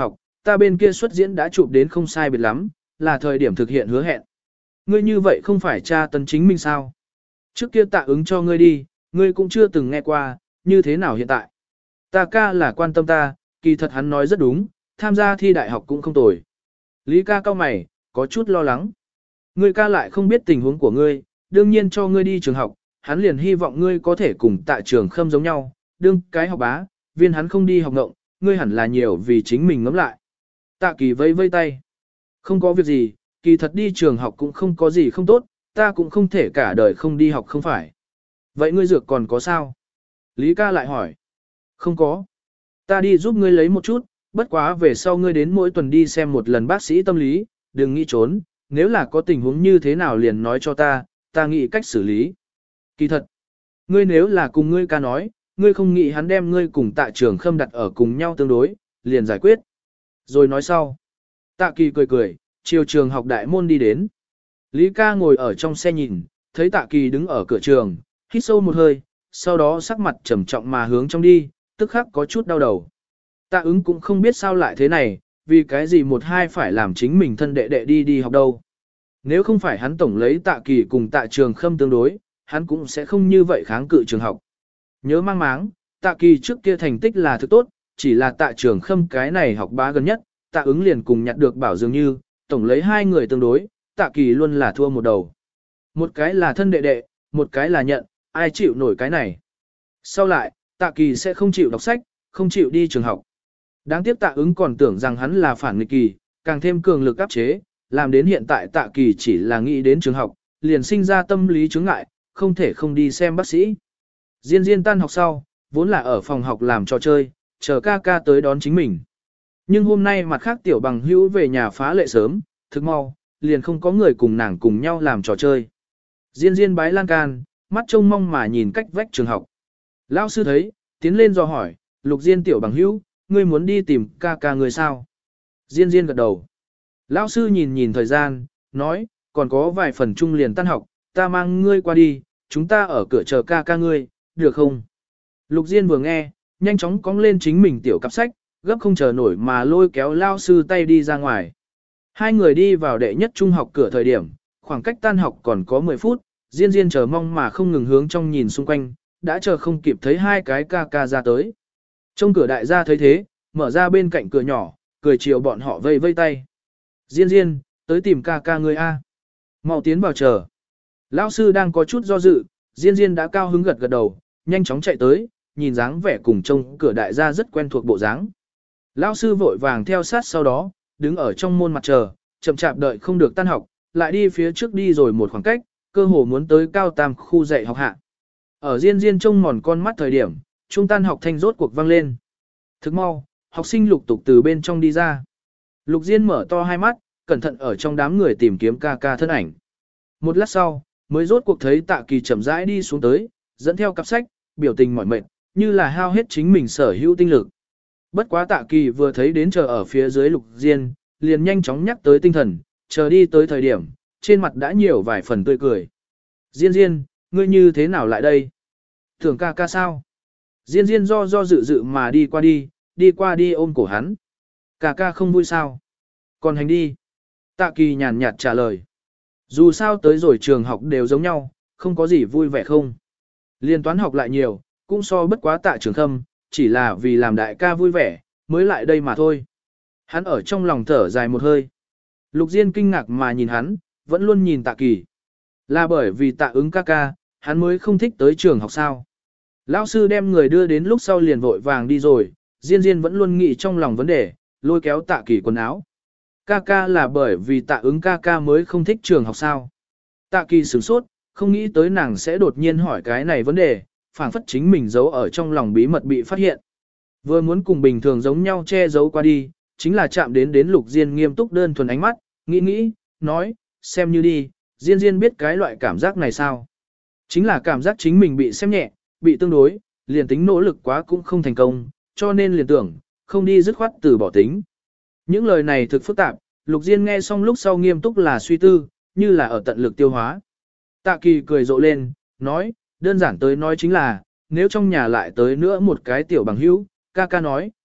ta bên kia xuất diễn đã chụp đến không sai biệt lắm, là thời điểm thực hiện hứa hẹn. Ngươi như vậy không phải tra tấn chính mình sao? Trước kia Tạ Ứng cho ngươi đi, ngươi cũng chưa từng nghe qua, như thế nào hiện tại? Ta ca là quan tâm ta, kỳ thật hắn nói rất đúng, tham gia thi đại học cũng không tồi. Lý ca cao mày, có chút lo lắng. Ngươi ca lại không biết tình huống của ngươi, đương nhiên cho ngươi đi trường học, hắn liền hy vọng ngươi có thể cùng Tạ Trường Khâm giống nhau, đương cái học bá, viên hắn không đi học ngộng, ngươi hẳn là nhiều vì chính mình ngẫm lại. Tạ Kỳ vây vây tay. Không có việc gì, kỳ thật đi trường học cũng không có gì không tốt, ta cũng không thể cả đời không đi học không phải. Vậy ngươi dược còn có sao? Lý ca lại hỏi. Không có. Ta đi giúp ngươi lấy một chút, bất quá về sau ngươi đến mỗi tuần đi xem một lần bác sĩ tâm lý, đừng nghĩ trốn, nếu là có tình huống như thế nào liền nói cho ta nghĩ cách xử lý. Kỳ thật, ngươi nếu là cùng ngươi ca nói, ngươi không nghĩ hắn đem ngươi cùng Tạ Trường Khâm đặt ở cùng nhau tương đối, liền giải quyết. Rồi nói sau. Tạ Kỳ cười cười, chiều trường học đại môn đi đến. Lý ca ngồi ở trong xe nhìn, thấy Tạ Kỳ đứng ở cửa trường, hít sâu một hơi, sau đó sắc mặt trầm trọng mà hướng trong đi, tức khắc có chút đau đầu. Tạ Ứng cũng không biết sao lại thế này, vì cái gì một hai phải làm chính mình thân đệ đệ đi học đâu. Nếu không phải hắn tổng lấy Tạ Kỳ cùng Tạ Trường Khâm tương đối, hắn cũng sẽ không như vậy kháng cự trường học. Nhớ mang máng, Tạ Kỳ trước kia thành tích là thực tốt, chỉ là Tạ Trường Khâm cái này học bá gần nhất, Tạ Ứng liền cùng nhặt được bảo dường như, tổng lấy hai người tương đối, Tạ Kỳ luôn là thua một đầu. Một cái là thân đệ đệ, một cái là nhận, ai chịu nổi cái này. Sau lại, Tạ Kỳ sẽ không chịu đọc sách, không chịu đi trường học. Đáng tiếc Tạ Ứng còn tưởng rằng hắn là phản nghịch kỳ, càng thêm cường lực áp chế, làm đến hiện tại Tạ Kỳ chỉ là nghĩ đến trường học, liền sinh ra tâm lý chướng ngại, không thể không đi xem bác sĩ. Diên Diên tan học sau, vốn là ở phòng học làm trò chơi, chờ ca ca tới đón chính mình. Nhưng hôm nay mặt khác tiểu bằng hữu về nhà phá lệ sớm, thức mau, liền không có người cùng nàng cùng nhau làm trò chơi. Diên Diên bái lan can, mắt trông mong mà nhìn cách vách trường học. Lão sư thấy, tiến lên dò hỏi, Lục Diên tiểu bằng hữu, ngươi muốn đi tìm ca ca người sao? Diên Diên gật đầu. Lão sư nhìn nhìn thời gian, nói, còn có vài phần chung liền tan học, ta mang ngươi qua đi, chúng ta ở cửa chờ ca ca ngươi, được không? Lục Diên vừa nghe, nhanh chóng cong lên chính mình tiểu cặp sách, gấp không chờ nổi mà lôi kéo Lão sư tay đi ra ngoài. Hai người đi vào đệ nhất trung học cửa thời điểm, khoảng cách tan học còn có 10 phút, Diên Diên chờ mong mà không ngừng hướng trong nhìn xung quanh, đã chờ không kịp thấy hai cái ca ca ra tới. Trong cửa đại gia thấy thế, mở ra bên cạnh cửa nhỏ, cười chiều bọn họ vây vây tay. Diên Diên, tới tìm ca ca ngươi a. Mau tiến vào chờ. Lão sư đang có chút do dự, Diên Diên đã cao hứng gật gật đầu, nhanh chóng chạy tới, nhìn dáng vẻ cùng trông cửa đại gia rất quen thuộc bộ dáng. Lão sư vội vàng theo sát sau đó, đứng ở trong môn mặt chờ, chậm chạp đợi không được tan học, lại đi phía trước đi rồi một khoảng cách, cơ hồ muốn tới cao tam khu dạy học hạ. Ở Diên Diên trông mòn con mắt thời điểm, trung tan học thanh rốt cuộc vang lên. Thức mau, học sinh lục tục từ bên trong đi ra. Lục Diên mở to hai mắt, cẩn thận ở trong đám người tìm kiếm ca ca thân ảnh. Một lát sau, mới rốt cuộc thấy Tạ Kỳ chậm rãi đi xuống tới, dẫn theo cặp sách, biểu tình mỏi mệt, như là hao hết chính mình sở hữu tinh lực. Bất quá Tạ Kỳ vừa thấy đến chờ ở phía dưới Lục Diên, liền nhanh chóng nhắc tới tinh thần, chờ đi tới thời điểm, trên mặt đã nhiều vài phần tươi cười. Diên Diên, ngươi như thế nào lại đây? Tưởng ca ca sao? Diên Diên do dự mà đi qua đi ôm cổ hắn. Ca ca không vui sao? Còn hành đi. Tạ Kỳ nhàn nhạt trả lời. Dù sao tới rồi trường học đều giống nhau, không có gì vui vẻ không. Liên toán học lại nhiều, cũng so bất quá Tạ Trường Khâm, chỉ là vì làm đại ca vui vẻ, mới lại đây mà thôi. Hắn ở trong lòng thở dài một hơi. Lục Diên kinh ngạc mà nhìn hắn, vẫn luôn nhìn Tạ Kỳ. Là bởi vì Tạ Ứng ca ca, hắn mới không thích tới trường học sao. Lão sư đem người đưa đến lúc sau liền vội vàng đi rồi, Diên Diên vẫn luôn nghĩ trong lòng vấn đề, lôi kéo Tạ Kỳ quần áo. Ca ca là bởi vì Tạ Ứng ca ca mới không thích trường học sao. Tạ Kỳ sửng sốt, không nghĩ tới nàng sẽ đột nhiên hỏi cái này vấn đề, phảng phất chính mình giấu ở trong lòng bí mật bị phát hiện. Vừa muốn cùng bình thường giống nhau che giấu qua đi, chính là chạm đến Lục Diên nghiêm túc đơn thuần ánh mắt, nghĩ, nói, xem như đi, Diên Diên biết cái loại cảm giác này sao. Chính là cảm giác chính mình bị xem nhẹ, bị tương đối, liền tính nỗ lực quá cũng không thành công, cho nên liền tưởng, không đi dứt khoát từ bỏ tính. Những lời này thực phức tạp, Lục Diên nghe xong lúc sau nghiêm túc là suy tư, như là ở tận lực tiêu hóa. Tạ Kỳ cười rộ lên, nói, đơn giản tới nói chính là, nếu trong nhà lại tới nữa một cái tiểu bằng hữu, ca ca nói,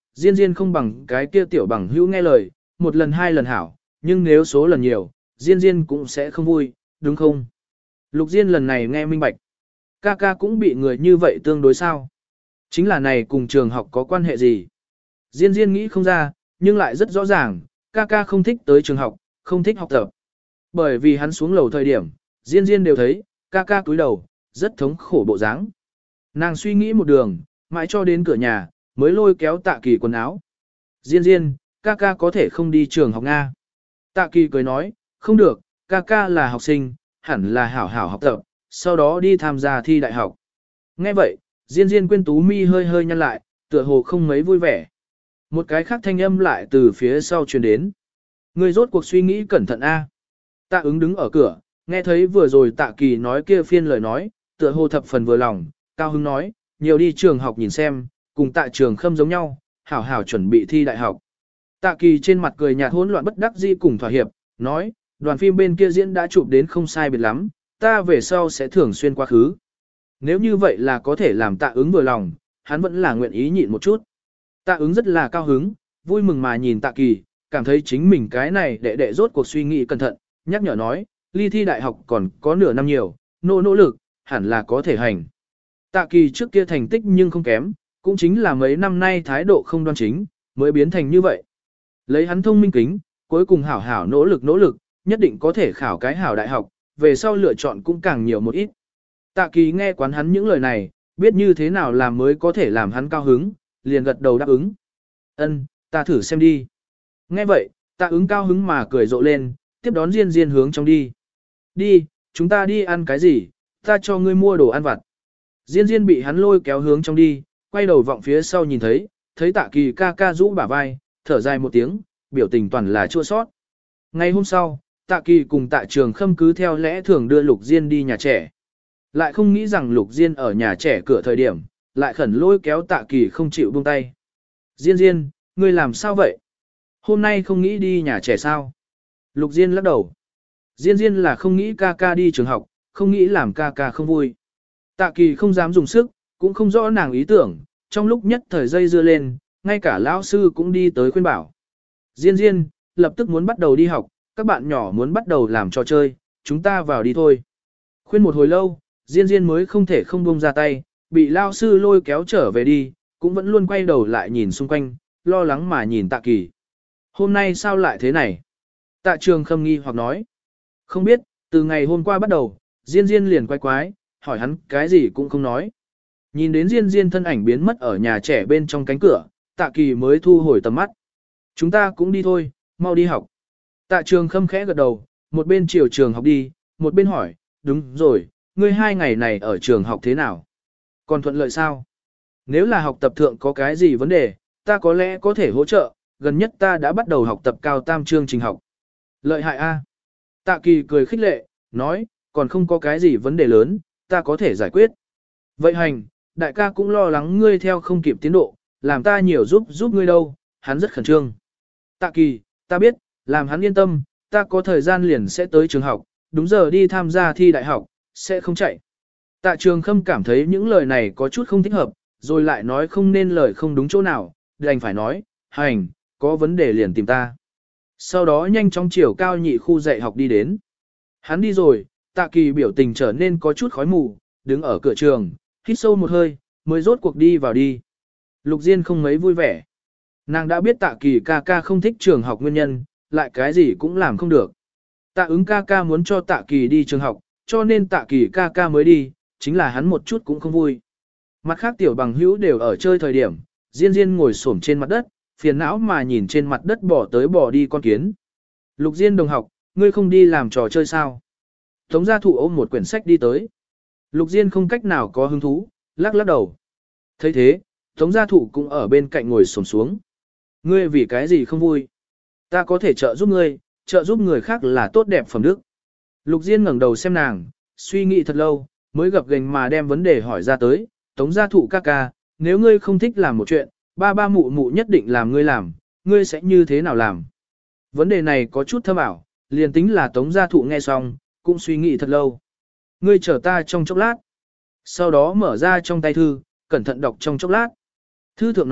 Diên Diên không bằng cái kia tiểu bằng hữu nghe lời, một lần hai lần hảo, nhưng nếu số lần nhiều, Diên Diên cũng sẽ không vui, đúng không? Lục Diên lần này nghe minh bạch. Ca ca cũng bị người như vậy tương đối sao? Chính là này cùng trường học có quan hệ gì? Diên Diên nghĩ không ra, nhưng lại rất rõ ràng, ca ca không thích tới trường học, không thích học tập. Bởi vì hắn xuống lầu thời điểm, Diên Diên đều thấy, ca ca cúi đầu, rất thống khổ bộ dáng. Nàng suy nghĩ một đường, mãi cho đến cửa nhà, mới lôi kéo Tạ Kỳ quần áo. Diên Diên, ca ca có thể không đi trường học Nga. Tạ Kỳ cười nói, không được, ca ca là học sinh, hẳn là hảo hảo học tập, sau đó đi tham gia thi đại học. Nghe vậy, Diên Diên Quyên tú mi hơi hơi nhăn lại, tựa hồ không mấy vui vẻ. Một cái khác thanh âm lại từ phía sau truyền đến. Người rốt cuộc suy nghĩ cẩn thận a. Tạ ứng đứng ở cửa, nghe thấy vừa rồi Tạ Kỳ nói kia phiên lời nói, tựa hồ thập phần vừa lòng, cao hứng nói, nhiều đi trường học nhìn xem, cùng Tạ Trường Khâm giống nhau, hảo hảo chuẩn bị thi đại học. Tạ Kỳ trên mặt cười nhạt hỗn loạn bất đắc dĩ cùng thỏa hiệp, nói, đoàn phim bên kia diễn đã chụp đến không sai biệt lắm, ta về sau sẽ thường xuyên quá khứ. Nếu như vậy là có thể làm Tạ ứng vừa lòng, hắn vẫn là nguyện ý nhịn một chút. Tạ ứng rất là cao hứng, vui mừng mà nhìn Tạ Kỳ, cảm thấy chính mình cái này đệ rốt cuộc suy nghĩ cẩn thận, nhắc nhở nói, ly thi đại học còn có nửa năm nhiều, nỗ lực, hẳn là có thể hành. Tạ Kỳ trước kia thành tích nhưng không kém, cũng chính là mấy năm nay thái độ không đoan chính, mới biến thành như vậy. Lấy hắn thông minh kính, cuối cùng hảo hảo nỗ lực, nhất định có thể khảo cái hảo đại học, về sau lựa chọn cũng càng nhiều một ít. Tạ Kỳ nghe quán hắn những lời này, biết như thế nào làm mới có thể làm hắn cao hứng, liền gật đầu đáp ứng. Ân, ta thử xem đi. Nghe vậy, Tạ ứng cao hứng mà cười rộ lên, tiếp đón Diên Diên hướng trong đi. Đi, chúng ta đi ăn cái gì, ta cho ngươi mua đồ ăn vặt. Diên Diên bị hắn lôi kéo hướng trong đi, quay đầu vọng phía sau nhìn thấy Tạ Kỳ ca ca rũ bả vai, thở dài một tiếng, biểu tình toàn là chua sót. Ngày hôm sau, Tạ Kỳ cùng Tạ Trường Khâm cứ theo lẽ thường đưa Lục Diên đi nhà trẻ. Lại không nghĩ rằng Lục Diên ở nhà trẻ cửa thời điểm, lại khẩn lôi kéo Tạ Kỳ không chịu buông tay. Diên Diên, ngươi làm sao vậy? Hôm nay không nghĩ đi nhà trẻ sao? Lục Diên lắc đầu. Diên Diên là không nghĩ ca ca đi trường học, không nghĩ làm ca ca không vui. Tạ Kỳ không dám dùng sức, cũng không rõ nàng ý tưởng, trong lúc nhất thời dây dưa lên, ngay cả lão sư cũng đi tới khuyên bảo. Diên Diên, lập tức muốn bắt đầu đi học, các bạn nhỏ muốn bắt đầu làm trò chơi, chúng ta vào đi thôi. Khuyên một hồi lâu, Diên Diên mới không thể không buông ra tay, bị lão sư lôi kéo trở về đi, cũng vẫn luôn quay đầu lại nhìn xung quanh, lo lắng mà nhìn Tạ Kỳ. Hôm nay sao lại thế này? Tạ Trường Khâm nghi hoặc nói. Không biết, từ ngày hôm qua bắt đầu, Diên Diên liền quay quái, hỏi hắn cái gì cũng không nói. Nhìn đến Diên Diên thân ảnh biến mất ở nhà trẻ bên trong cánh cửa, Tạ Kỳ mới thu hồi tầm mắt. Chúng ta cũng đi thôi, mau đi học. Tạ Trường Khâm khẽ gật đầu, một bên chiều trường học đi, một bên hỏi, đúng rồi, ngươi 2 ngày này ở trường học thế nào? Còn thuận lợi sao? Nếu là học tập thượng có cái gì vấn đề, ta có lẽ có thể hỗ trợ, gần nhất ta đã bắt đầu học tập cao tam chương trình học. Lợi hại a. Tạ Kỳ cười khích lệ, nói, còn không có cái gì vấn đề lớn, ta có thể giải quyết. Vậy hành, đại ca cũng lo lắng ngươi theo không kịp tiến độ, làm ta nhiều giúp ngươi đâu, hắn rất khẩn trương. Tạ Kỳ, ta biết, làm hắn yên tâm, ta có thời gian liền sẽ tới trường học, đúng giờ đi tham gia thi đại học, sẽ không chạy. Tạ Trường Khâm cảm thấy những lời này có chút không thích hợp, rồi lại nói không nên lời không đúng chỗ nào, đành phải nói, hành, có vấn đề liền tìm ta. Sau đó nhanh chóng chiều cao nhị khu dạy học đi đến. Hắn đi rồi, Tạ Kỳ biểu tình trở nên có chút khói mù, đứng ở cửa trường, hít sâu một hơi, mới rốt cuộc đi vào đi. Lục Diên không mấy vui vẻ. Nàng đã biết Tạ Kỳ ca ca không thích trường học nguyên nhân, lại cái gì cũng làm không được. Tạ ứng ca ca muốn cho Tạ Kỳ đi trường học, cho nên Tạ Kỳ ca ca mới đi, chính là hắn một chút cũng không vui. Mặt khác tiểu bằng hữu đều ở chơi thời điểm, Diên Diên ngồi xổm trên mặt đất, phiền não mà nhìn trên mặt đất bỏ tới bỏ đi con kiến. Lục Diên đồng học, ngươi không đi làm trò chơi sao? Tống gia thụ ôm một quyển sách đi tới. Lục Diên không cách nào có hứng thú, lắc lắc đầu. thấy thế, Tống gia thụ cũng ở bên cạnh ngồi xổm xuống. Ngươi vì cái gì không vui? Ta có thể trợ giúp ngươi, trợ giúp người khác là tốt đẹp phẩm đức. Lục Diên ngẩng đầu xem nàng, suy nghĩ thật lâu, mới gập gềnh mà đem vấn đề hỏi ra tới. Tống gia thụ ca ca, nếu ngươi không thích làm một chuyện, ba ba mụ mụ nhất định làm, ngươi sẽ như thế nào làm? Vấn đề này có chút thâm ảo, liền tính là Tống gia thụ nghe xong, cũng suy nghĩ thật lâu. Ngươi chờ ta trong chốc lát. Sau đó mở ra trong tay thư, cẩn thận đọc trong chốc lát. Thư thượng nói,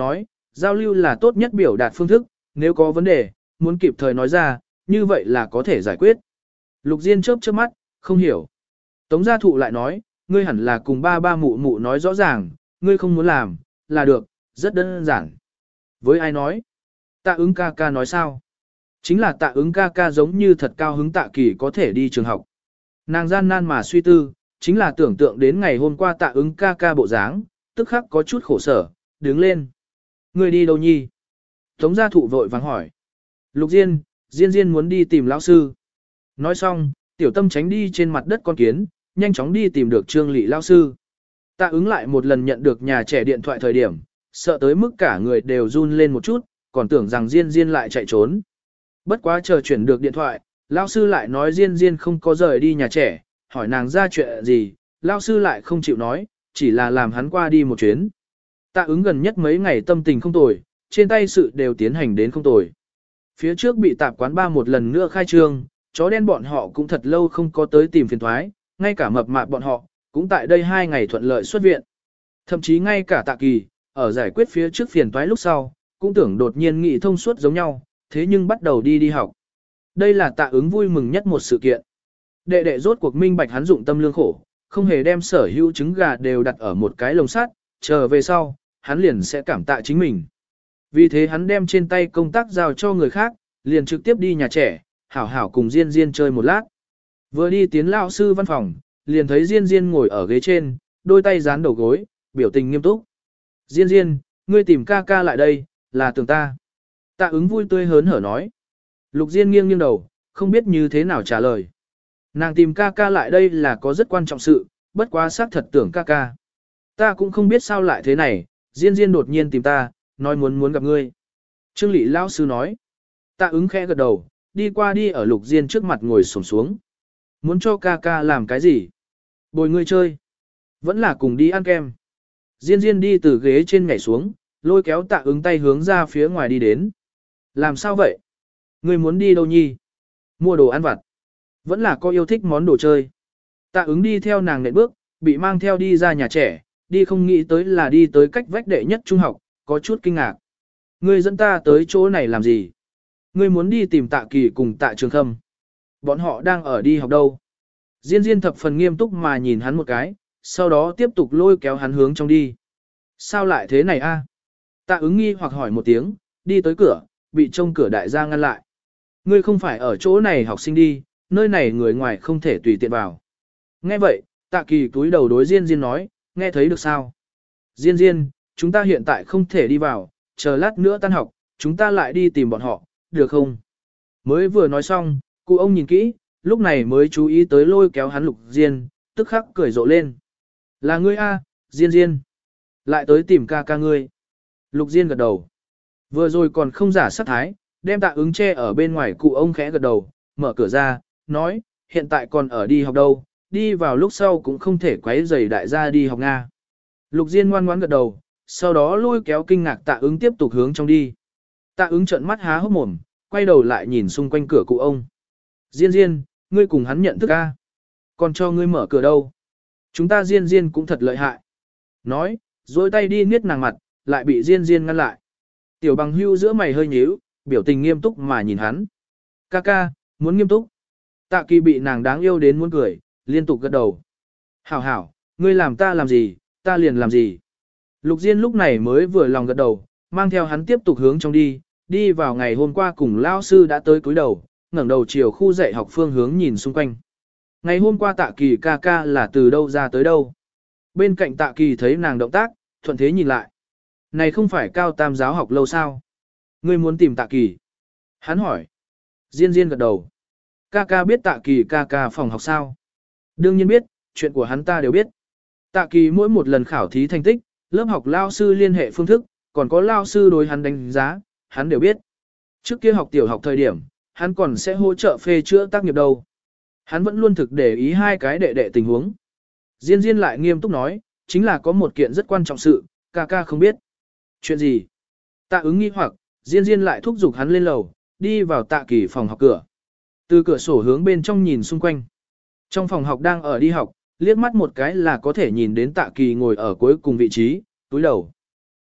giao lưu là tốt nhất biểu đạt phương thức, nếu có vấn đề, muốn kịp thời nói ra, như vậy là có thể giải quyết. Lục Diên chớp chớp mắt, không hiểu. Tống gia thụ lại nói, ngươi hẳn là cùng ba ba mụ mụ nói rõ ràng, ngươi không muốn làm, là được, rất đơn giản. Với ai nói? Tạ ứng ca ca nói sao? Chính là tạ ứng ca ca giống như thật cao hứng Tạ Kỳ có thể đi trường học. Nàng gian nan mà suy tư, chính là tưởng tượng đến ngày hôm qua tạ ứng ca ca bộ dáng, tức khắc có chút khổ sở, đứng lên. Ngươi đi đâu nhi? Tống gia thụ vội vàng hỏi. Lục Diên, Diên muốn đi tìm lão sư. Nói xong, tiểu tâm tránh đi trên mặt đất con kiến, nhanh chóng đi tìm được Trương Lị lão sư. Tạ ứng lại một lần nhận được nhà trẻ điện thoại thời điểm, sợ tới mức cả người đều run lên một chút, còn tưởng rằng Diên lại chạy trốn. Bất quá chờ chuyển được điện thoại, lão sư lại nói Diên không có rời đi nhà trẻ, hỏi nàng ra chuyện gì, lão sư lại không chịu nói, chỉ là làm hắn qua đi một chuyến. Tạ ứng gần nhất mấy ngày tâm tình không tồi, trên tay sự đều tiến hành đến không tồi. Phía trước bị tạp quán ba một lần nữa khai trương, chó đen bọn họ cũng thật lâu không có tới tìm phiền thoái, ngay cả mập mạp bọn họ, cũng tại đây 2 ngày thuận lợi xuất viện. Thậm chí ngay cả Tạ Kỳ, ở giải quyết phía trước phiền toái lúc sau, cũng tưởng đột nhiên nghĩ thông suốt giống nhau, thế nhưng bắt đầu đi học. Đây là Tạ ứng vui mừng nhất một sự kiện. Đệ đệ rốt cuộc minh bạch hắn dụng tâm lương khổ, không hề đem sở hữu trứng gà đều đặt ở một cái lồng sắt, chờ về sau, hắn liền sẽ cảm tạ chính mình. Vì thế hắn đem trên tay công tác giao cho người khác, liền trực tiếp đi nhà trẻ, hảo hảo cùng Diên chơi một lát. Vừa đi tiến lão sư văn phòng, liền thấy Diên ngồi ở ghế trên, đôi tay dán đầu gối, biểu tình nghiêm túc. Diên, ngươi tìm ca ca lại đây, là tưởng ta. Tạ ứng vui tươi hớn hở nói. Lục Diên nghiêng đầu, không biết như thế nào trả lời. Nàng tìm ca ca lại đây là có rất quan trọng sự, bất quá xác thật tưởng ca ca. Ta cũng không biết sao lại thế này, Diên đột nhiên tìm ta, nói muốn gặp ngươi. Trương Lị lão sư nói. Tạ ứng khẽ gật đầu, đi qua đi ở Lục Diên trước mặt ngồi xổm xuống. Muốn cho ca ca làm cái gì? Bồi ngươi chơi. Vẫn là cùng đi ăn kem. Diên đi từ ghế trên nhảy xuống, lôi kéo Tạ ứng tay hướng ra phía ngoài đi đến. Làm sao vậy? Ngươi muốn đi đâu nhi? Mua đồ ăn vặt. Vẫn là có yêu thích món đồ chơi. Tạ ứng đi theo nàng nện bước, bị mang theo đi ra nhà trẻ, đi không nghĩ tới là đi tới cách vách đệ nhất trung học, có chút kinh ngạc. Ngươi dẫn ta tới chỗ này làm gì? Ngươi muốn đi tìm Tạ Kỳ cùng Tạ Trường Khâm. Bọn họ đang ở đi học đâu? Diên thập phần nghiêm túc mà nhìn hắn một cái, sau đó tiếp tục lôi kéo hắn hướng trong đi. Sao lại thế này a? Tạ ứng nghi hoặc hỏi một tiếng, đi tới cửa, bị trông cửa đại gia ngăn lại. Ngươi không phải ở chỗ này học sinh đi, nơi này người ngoài không thể tùy tiện vào. Nghe vậy, Tạ Kỳ cúi đầu đối Diên nói, nghe thấy được sao? Diên, chúng ta hiện tại không thể đi vào, chờ lát nữa tan học, chúng ta lại đi tìm bọn họ, được không? Mới vừa nói xong, cụ ông nhìn kỹ, lúc này mới chú ý tới lôi kéo hắn Lục Diên, tức khắc cười rộ lên. Là ngươi a, Diên. Lại tới tìm ca ca ngươi. Lục Diên gật đầu. Vừa rồi còn không giả sát thái, đem Tạ ứng che ở bên ngoài, cụ ông khẽ gật đầu, mở cửa ra, nói, hiện tại còn ở đi học đâu, đi vào lúc sau cũng không thể quấy rầy đại gia đi học Nga. Lục Diên ngoan ngoãn gật đầu, sau đó lôi kéo kinh ngạc Tạ ứng tiếp tục hướng trong đi. Tạ ứng trợn mắt há hốc mồm, quay đầu lại nhìn xung quanh cửa cụ ông. Diên, ngươi cùng hắn nhận thức a? Còn cho ngươi mở cửa đâu? Chúng ta Diên cũng thật lợi hại. Nói, dối tay đi niết nàng mặt, lại bị Diên ngăn lại. Tiểu bằng hưu giữa mày hơi nhíu, biểu tình nghiêm túc mà nhìn hắn. Ca, muốn nghiêm túc. Tạ Kỳ bị nàng đáng yêu đến muốn cười, liên tục gật đầu. Hảo, ngươi làm ta làm gì, ta liền làm gì. Lục Diên lúc này mới vừa lòng gật đầu, mang theo hắn tiếp tục hướng trong đi vào ngày hôm qua cùng lao sư đã tới cúi đầu, ngẩng đầu chiều khu dạy học phương hướng nhìn xung quanh. Ngày hôm qua Tạ Kỳ ca là từ đâu ra tới đâu. Bên cạnh Tạ Kỳ thấy nàng động tác, thuận thế nhìn lại. Này không phải cao tam giáo học lâu sao? Ngươi muốn tìm Tạ Kỳ? Hắn hỏi. Diên gật đầu. Ca biết Tạ Kỳ ca phòng học sao? Đương nhiên biết, chuyện của hắn ta đều biết. Tạ Kỳ mỗi một lần khảo thí thành tích, lớp học lao sư liên hệ phương thức, còn có lao sư đối hắn đánh giá, hắn đều biết. Trước kia học tiểu học thời điểm, hắn còn sẽ hỗ trợ phê chữa tác nghiệp đâu. Hắn vẫn luôn thực để ý 2 cái đệ tình huống. Diên lại nghiêm túc nói, chính là có một kiện rất quan trọng sự, ca không biết. Chuyện gì? Tạ ứng nghi hoặc, Diên lại thúc giục hắn lên lầu, đi vào Tạ Kỳ phòng học cửa. Từ cửa sổ hướng bên trong nhìn xung quanh. Trong phòng học đang ở đi học, liếc mắt một cái là có thể nhìn đến Tạ Kỳ ngồi ở cuối cùng vị trí, túi đầu.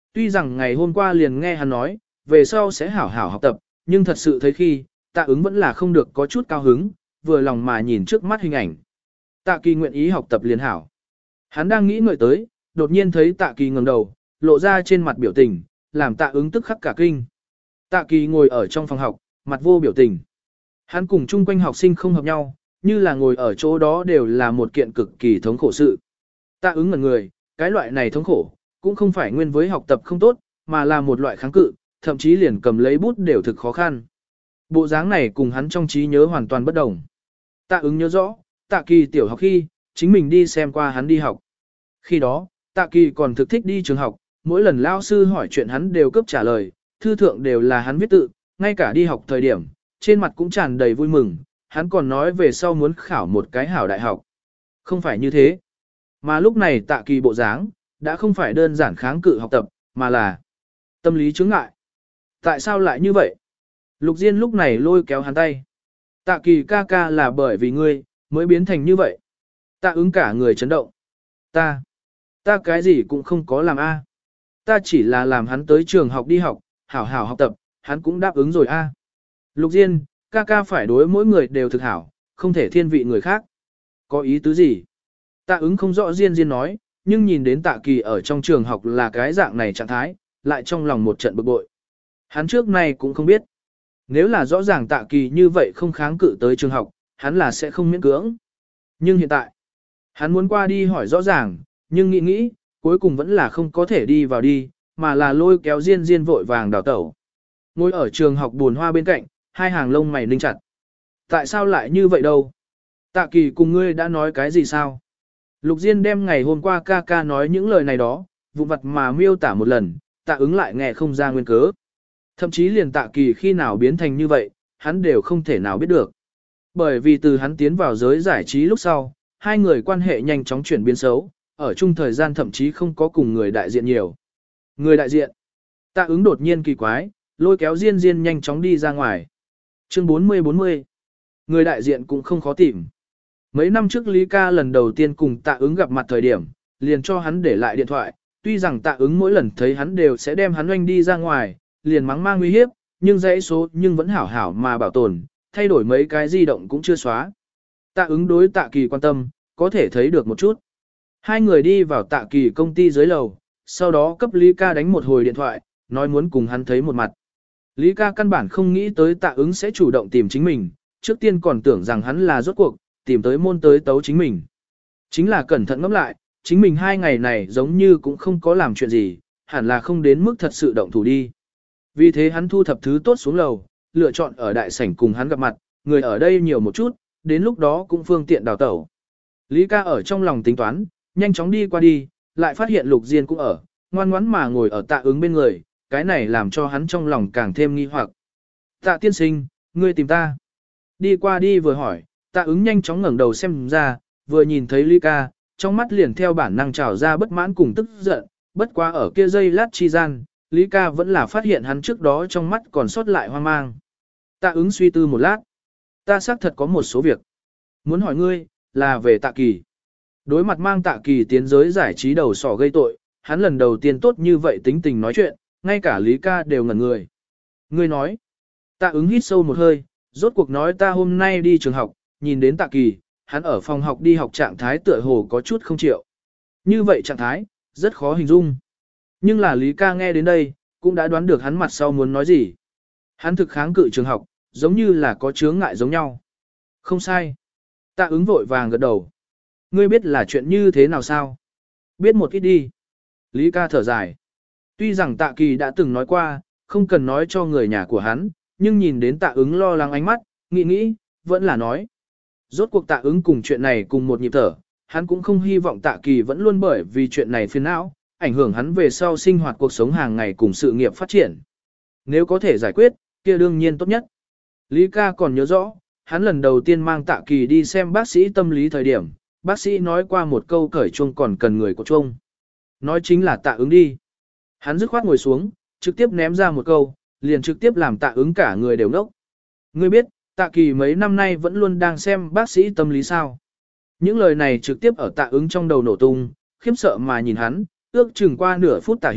Tuy rằng ngày hôm qua liền nghe hắn nói, về sau sẽ hảo hảo học tập, nhưng thật sự thấy khi, Tạ ứng vẫn là không được có chút cao hứng, vừa lòng mà nhìn trước mắt hình ảnh. Tạ Kỳ nguyện ý học tập liền hảo. Hắn đang nghĩ ngợi tới, đột nhiên thấy Tạ Kỳ ngẩng đầu, lộ ra trên mặt biểu tình, làm Tạ ứng tức khắc cả kinh. Tạ Kỳ ngồi ở trong phòng học, mặt vô biểu tình. Hắn cùng chung quanh học sinh không hợp nhau, như là ngồi ở chỗ đó đều là một kiện cực kỳ thống khổ sự. Tạ ứng ngẩn người, cái loại này thống khổ, cũng không phải nguyên với học tập không tốt, mà là một loại kháng cự, thậm chí liền cầm lấy bút đều thực khó khăn. Bộ dáng này cùng hắn trong trí nhớ hoàn toàn bất đồng. Tạ ứng nhớ rõ, Tạ Kỳ tiểu học khi, chính mình đi xem qua hắn đi học. Khi đó, Tạ Kỳ còn thực thích đi trường học, mỗi lần lao sư hỏi chuyện hắn đều cấp trả lời, thư thượng đều là hắn viết tự, ngay cả đi học thời điểm, trên mặt cũng tràn đầy vui mừng, hắn còn nói về sau muốn khảo một cái hảo đại học. Không phải như thế. Mà lúc này Tạ Kỳ bộ dáng, đã không phải đơn giản kháng cự học tập, mà là tâm lý chướng ngại. Tại sao lại như vậy? Lục Diên lúc này lôi kéo hắn tay. Tạ Kỳ ca ca là bởi vì ngươi, mới biến thành như vậy. Tạ ứng cả người chấn động. Ta cái gì cũng không có làm a. Ta chỉ là làm hắn tới trường học đi học, hảo hảo học tập, hắn cũng đáp ứng rồi a. Lục Diên, ca ca phải đối mỗi người đều thực hảo, không thể thiên vị người khác. Có ý tứ gì? Tạ ứng không rõ Diên nói, nhưng nhìn đến Tạ Kỳ ở trong trường học là cái dạng này trạng thái, lại trong lòng một trận bực bội. Hắn trước nay cũng không biết. Nếu là rõ ràng Tạ Kỳ như vậy không kháng cự tới trường học, hắn là sẽ không miễn cưỡng. Nhưng hiện tại, hắn muốn qua đi hỏi rõ ràng, nhưng nghĩ, cuối cùng vẫn là không có thể đi vào đi, mà là lôi kéo Diên vội vàng đào tẩu. Ngồi ở trường học buồn hoa bên cạnh, hai hàng lông mày ninh chặt. Tại sao lại như vậy đâu? Tạ Kỳ cùng ngươi đã nói cái gì sao? Lục Diên đem ngày hôm qua ca ca nói những lời này đó, vụn vặt mà miêu tả một lần, Tạ ứng lại nghe không ra nguyên cớ. Thậm chí liền Tạ Kỳ khi nào biến thành như vậy, hắn đều không thể nào biết được. Bởi vì từ hắn tiến vào giới giải trí lúc sau, hai người quan hệ nhanh chóng chuyển biến xấu, ở chung thời gian thậm chí không có cùng người đại diện nhiều. Người đại diện. Tạ ứng đột nhiên kỳ quái, lôi kéo Diên nhanh chóng đi ra ngoài. Chương 40. Người đại diện cũng không khó tìm. Mấy năm trước Lý Ca lần đầu tiên cùng Tạ ứng gặp mặt thời điểm, liền cho hắn để lại điện thoại, tuy rằng Tạ ứng mỗi lần thấy hắn đều sẽ đem hắn oanh đi ra ngoài, liền mắng mang nguy hiếp, nhưng dãy số nhưng vẫn hảo hảo mà bảo tồn, thay đổi mấy cái di động cũng chưa xóa. Tạ ứng đối Tạ Kỳ quan tâm, có thể thấy được một chút. Hai người đi vào Tạ Kỳ công ty dưới lầu, sau đó cấp Lý Ca đánh một hồi điện thoại, nói muốn cùng hắn thấy một mặt. Lý Ca căn bản không nghĩ tới Tạ ứng sẽ chủ động tìm chính mình, trước tiên còn tưởng rằng hắn là rốt cuộc, tìm tới môn tới tấu chính mình. Chính là cẩn thận ngẫm lại, chính mình 2 ngày này giống như cũng không có làm chuyện gì, hẳn là không đến mức thật sự động thủ đi. Vì thế hắn thu thập thứ tốt xuống lầu, lựa chọn ở đại sảnh cùng hắn gặp mặt, người ở đây nhiều một chút, đến lúc đó cũng phương tiện đào tẩu. Lý Ca ở trong lòng tính toán, nhanh chóng đi qua đi, lại phát hiện Lục Diên cũng ở, ngoan ngoãn mà ngồi ở Tạ ứng bên người, cái này làm cho hắn trong lòng càng thêm nghi hoặc. Tạ tiên sinh, ngươi tìm ta. Đi qua đi vừa hỏi, Tạ ứng nhanh chóng ngẩng đầu xem ra, vừa nhìn thấy Lý Ca, trong mắt liền theo bản năng trào ra bất mãn cùng tức giận, bất quá ở kia giây lát chi gian, Lý Ca vẫn là phát hiện hắn trước đó trong mắt còn sót lại hoang mang. Tạ ứng suy tư một lát. Ta xác thật có một số việc. Muốn hỏi ngươi, là về Tạ Kỳ. Đối mặt mang Tạ Kỳ tiến giới giải trí đầu sỏ gây tội, hắn lần đầu tiên tốt như vậy tính tình nói chuyện, ngay cả Lý Ca đều ngẩn người. Ngươi nói. Tạ ứng hít sâu một hơi, rốt cuộc nói ta hôm nay đi trường học, nhìn đến Tạ Kỳ, hắn ở phòng học đi học trạng thái tựa hồ có chút không chịu. Như vậy trạng thái, rất khó hình dung. Nhưng là Lý Ca nghe đến đây, cũng đã đoán được hắn mặt sau muốn nói gì. Hắn thực kháng cự trường học, giống như là có chướng ngại giống nhau. Không sai. Tạ ứng vội vàng gật đầu. Ngươi biết là chuyện như thế nào sao? Biết một ít đi. Lý Ca thở dài. Tuy rằng Tạ Kỳ đã từng nói qua, không cần nói cho người nhà của hắn, nhưng nhìn đến Tạ ứng lo lắng ánh mắt, nghĩ, vẫn là nói. Rốt cuộc Tạ ứng cùng chuyện này cùng một nhịp thở, hắn cũng không hy vọng Tạ Kỳ vẫn luôn bởi vì chuyện này phiền não, ảnh hưởng hắn về sau sinh hoạt cuộc sống hàng ngày cùng sự nghiệp phát triển. Nếu có thể giải quyết, kia đương nhiên tốt nhất. Lý Ca còn nhớ rõ, hắn lần đầu tiên mang Tạ Kỳ đi xem bác sĩ tâm lý thời điểm, bác sĩ nói qua một câu cởi chuông còn cần người của chuông. Nói chính là Tạ ứng đi. Hắn dứt khoát ngồi xuống, trực tiếp ném ra một câu, liền trực tiếp làm Tạ ứng cả người đều ngốc. Ngươi biết, Tạ Kỳ mấy năm nay vẫn luôn đang xem bác sĩ tâm lý sao. Những lời này trực tiếp ở Tạ ứng trong đầu nổ tung, khiếp sợ mà nhìn hắn, ước chừng qua nửa phút tả hữu,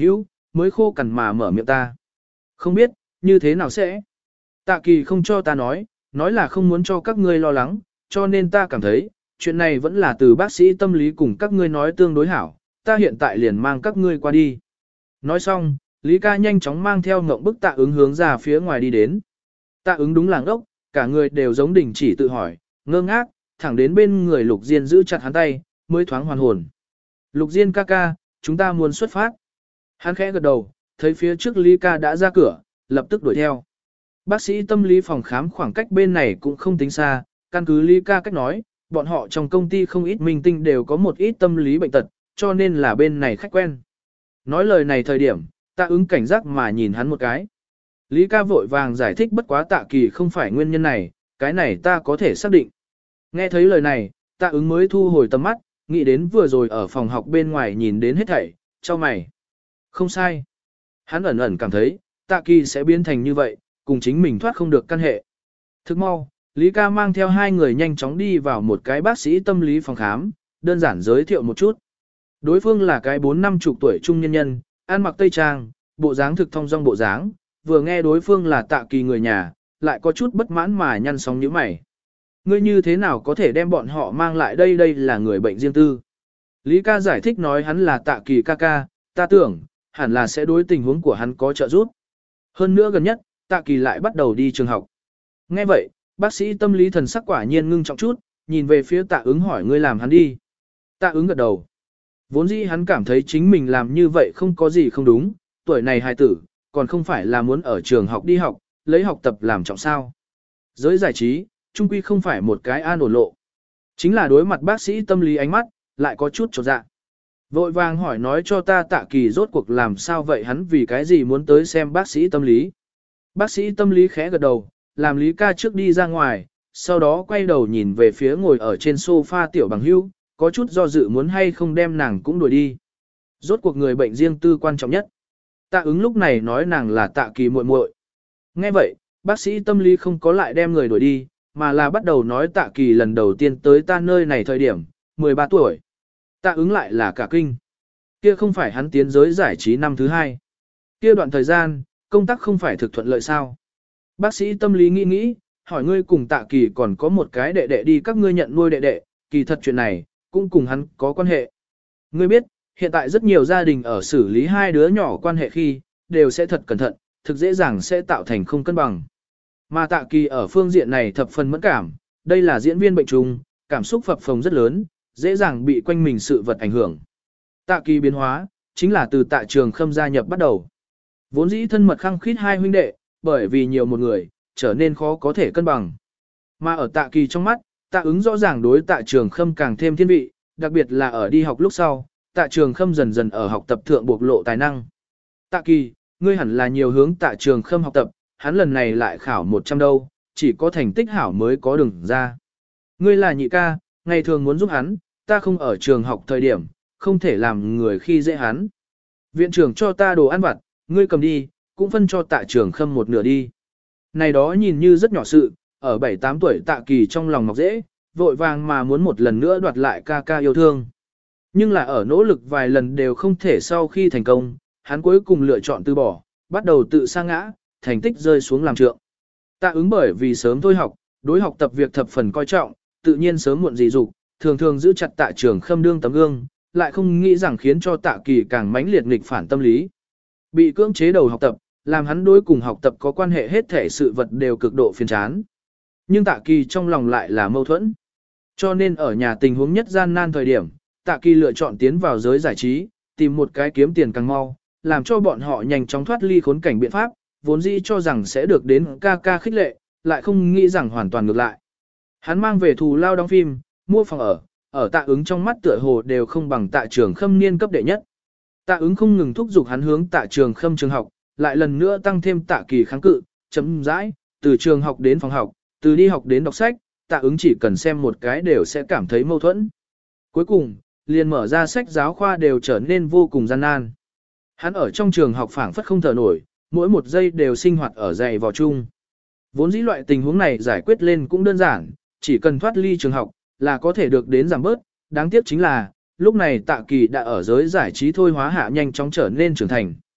mới khô cằn mà mở miệng ta. Không biết, như thế nào sẽ? Tạ Kỳ không cho ta nói là không muốn cho các ngươi lo lắng, cho nên ta cảm thấy, chuyện này vẫn là từ bác sĩ tâm lý cùng các ngươi nói tương đối hảo, ta hiện tại liền mang các ngươi qua đi. Nói xong, Lý ca nhanh chóng mang theo ngộng bức Tạ Ứng hướng ra phía ngoài đi đến. Tạ Ứng đúng là ngốc, cả người đều giống đình chỉ tự hỏi, ngơ ngác, thẳng đến bên người Lục Diên giữ chặt hắn tay, mới thoáng hoàn hồn. Lục Diên ca ca, chúng ta muốn xuất phát. Hắn khẽ gật đầu, thấy phía trước Lý ca đã ra cửa, lập tức đuổi theo. Bác sĩ tâm lý phòng khám khoảng cách bên này cũng không tính xa, căn cứ Lý ca cách nói, bọn họ trong công ty không ít minh tinh đều có một ít tâm lý bệnh tật, cho nên là bên này khách quen. Nói lời này thời điểm, Tạ Ứng cảnh giác mà nhìn hắn một cái. Lý ca vội vàng giải thích bất quá Tạ Kỳ không phải nguyên nhân này, cái này ta có thể xác định. Nghe thấy lời này, Tạ Ứng mới thu hồi tầm mắt, nghĩ đến vừa rồi ở phòng học bên ngoài nhìn đến hết thảy, cho mày. Không sai. Hắn ẩn ẩn cảm thấy, Tạ Kỳ sẽ biến thành như vậy, cùng chính mình thoát không được căn hệ. Thức mau, Lý ca mang theo hai người nhanh chóng đi vào một cái bác sĩ tâm lý phòng khám, đơn giản giới thiệu một chút. Đối phương là cái 4-50 tuổi trung nhân nhân, ăn mặc tây trang, bộ dáng thực thong dong bộ dáng, vừa nghe đối phương là Tạ Kỳ người nhà, lại có chút bất mãn mà nhăn sóng nhíu mày. Ngươi như thế nào có thể đem bọn họ mang lại đây là người bệnh riêng tư. Lý ca giải thích nói hắn là Tạ Kỳ ca ca, ta tưởng, hẳn là sẽ đối tình huống của hắn có trợ giúp. Hơn nữa gần nhất, Tạ Kỳ lại bắt đầu đi trường học. Nghe vậy, bác sĩ tâm lý thần sắc quả nhiên ngưng trọng chút, nhìn về phía Tạ Ứng hỏi ngươi làm hắn đi. Tạ Ứng gật đầu. Vốn dĩ hắn cảm thấy chính mình làm như vậy không có gì không đúng, tuổi này hài tử, còn không phải là muốn ở trường học đi học, lấy học tập làm trọng sao. Giới giải trí, chung quy không phải một cái an ổn lộ. Chính là đối mặt bác sĩ tâm lý ánh mắt, lại có chút chột dạ. Vội vàng hỏi nói cho ta Tạ Kỳ rốt cuộc làm sao vậy hắn vì cái gì muốn tới xem bác sĩ tâm lý. Bác sĩ tâm lý khẽ gật đầu, làm Lý ca trước đi ra ngoài, sau đó quay đầu nhìn về phía ngồi ở trên sofa tiểu bằng hưu, có chút do dự muốn hay không đem nàng cũng đuổi đi. Rốt cuộc người bệnh riêng tư quan trọng nhất. Tạ Ứng lúc này nói nàng là Tạ Kỳ muội muội. Nghe vậy, bác sĩ tâm lý không có lại đem người đuổi đi, mà là bắt đầu nói Tạ Kỳ lần đầu tiên tới ta nơi này thời điểm, 13 tuổi. Tạ Ứng lại là cả kinh. Kia không phải hắn tiến giới giải trí năm thứ 2. Kia đoạn thời gian, công tác không phải thực thuận lợi sao. Bác sĩ tâm lý nghĩ, hỏi ngươi cùng Tạ Kỳ còn có một cái đệ đệ đi các ngươi nhận nuôi đệ đệ, kỳ thật chuyện này, cũng cùng hắn có quan hệ. Ngươi biết, hiện tại rất nhiều gia đình ở xử lý hai đứa nhỏ quan hệ khi, đều sẽ thật cẩn thận, thực dễ dàng sẽ tạo thành không cân bằng. Mà Tạ Kỳ ở phương diện này thập phần mẫn cảm, đây là diễn viên bệnh trùng, cảm xúc phập phồng rất lớn, dễ dàng bị quanh mình sự vật ảnh hưởng. Tạ Kỳ biến hóa, chính là từ Tạ Trường Khâm gia nhập bắt đầu. Vốn dĩ thân mật khăng khít hai huynh đệ, bởi vì nhiều một người, trở nên khó có thể cân bằng. Mà ở Tạ Kỳ trong mắt, Tạ Ứng rõ ràng đối Tạ Trường Khâm càng thêm thiên vị, đặc biệt là ở đi học lúc sau, Tạ Trường Khâm dần dần ở học tập thượng bộc lộ tài năng. Tạ Kỳ, ngươi hẳn là nhiều hướng Tạ Trường Khâm học tập, hắn lần này lại khảo 100 đâu, chỉ có thành tích hảo mới có đường ra. Ngươi là nhị ca, ngày thường muốn giúp hắn, ta không ở trường học thời điểm, không thể làm người khi dễ hắn. Viện trưởng cho ta đồ ăn vặt, ngươi cầm đi, cũng phân cho Tạ Trường Khâm một nửa đi. Này đó nhìn như rất nhỏ sự, ở 7-8 tuổi Tạ Kỳ trong lòng ngọc dễ, vội vàng mà muốn một lần nữa đoạt lại ca ca yêu thương. Nhưng là ở nỗ lực vài lần đều không thể sau khi thành công, hắn cuối cùng lựa chọn từ bỏ, bắt đầu tự sa ngã, thành tích rơi xuống làm trượng. Tạ Ứng bởi vì sớm thôi học, đối học tập việc thập phần coi trọng, tự nhiên sớm muộn gì dục, thường thường giữ chặt Tạ Trường Khâm đương tấm gương, lại không nghĩ rằng khiến cho Tạ Kỳ càng mãnh liệt nghịch phản tâm lý. Bị cưỡng chế đầu học tập, làm hắn đối cùng học tập có quan hệ hết thể sự vật đều cực độ phiền chán. Nhưng Tạ Kỳ trong lòng lại là mâu thuẫn. Cho nên ở nhà tình huống nhất gian nan thời điểm, Tạ Kỳ lựa chọn tiến vào giới giải trí, tìm một cái kiếm tiền càng mau, làm cho bọn họ nhanh chóng thoát ly khốn cảnh biện pháp, vốn dĩ cho rằng sẽ được đến ca ca khích lệ, lại không nghĩ rằng hoàn toàn ngược lại. Hắn mang về thù lao đóng phim, mua phòng ở Tạ Ứng trong mắt tựa hồ đều không bằng Tạ Trường Khâm niên cấp đệ nhất. Tạ Ứng không ngừng thúc giục hắn hướng Tạ Trường Khâm trường học, lại lần nữa tăng thêm Tạ Kỳ kháng cự, chấm dãi, từ trường học đến phòng học, từ đi học đến đọc sách, Tạ Ứng chỉ cần xem một cái đều sẽ cảm thấy mâu thuẫn. Cuối cùng, liền mở ra sách giáo khoa đều trở nên vô cùng gian nan. Hắn ở trong trường học phảng phất không thở nổi, mỗi một giây đều sinh hoạt ở dày vò chung. Vốn dĩ loại tình huống này giải quyết lên cũng đơn giản, chỉ cần thoát ly trường học, là có thể được đến giảm bớt, đáng tiếc chính là, lúc này Tạ Kỳ đã ở giới giải trí thôi hóa hạ nhanh chóng trở nên trưởng thành.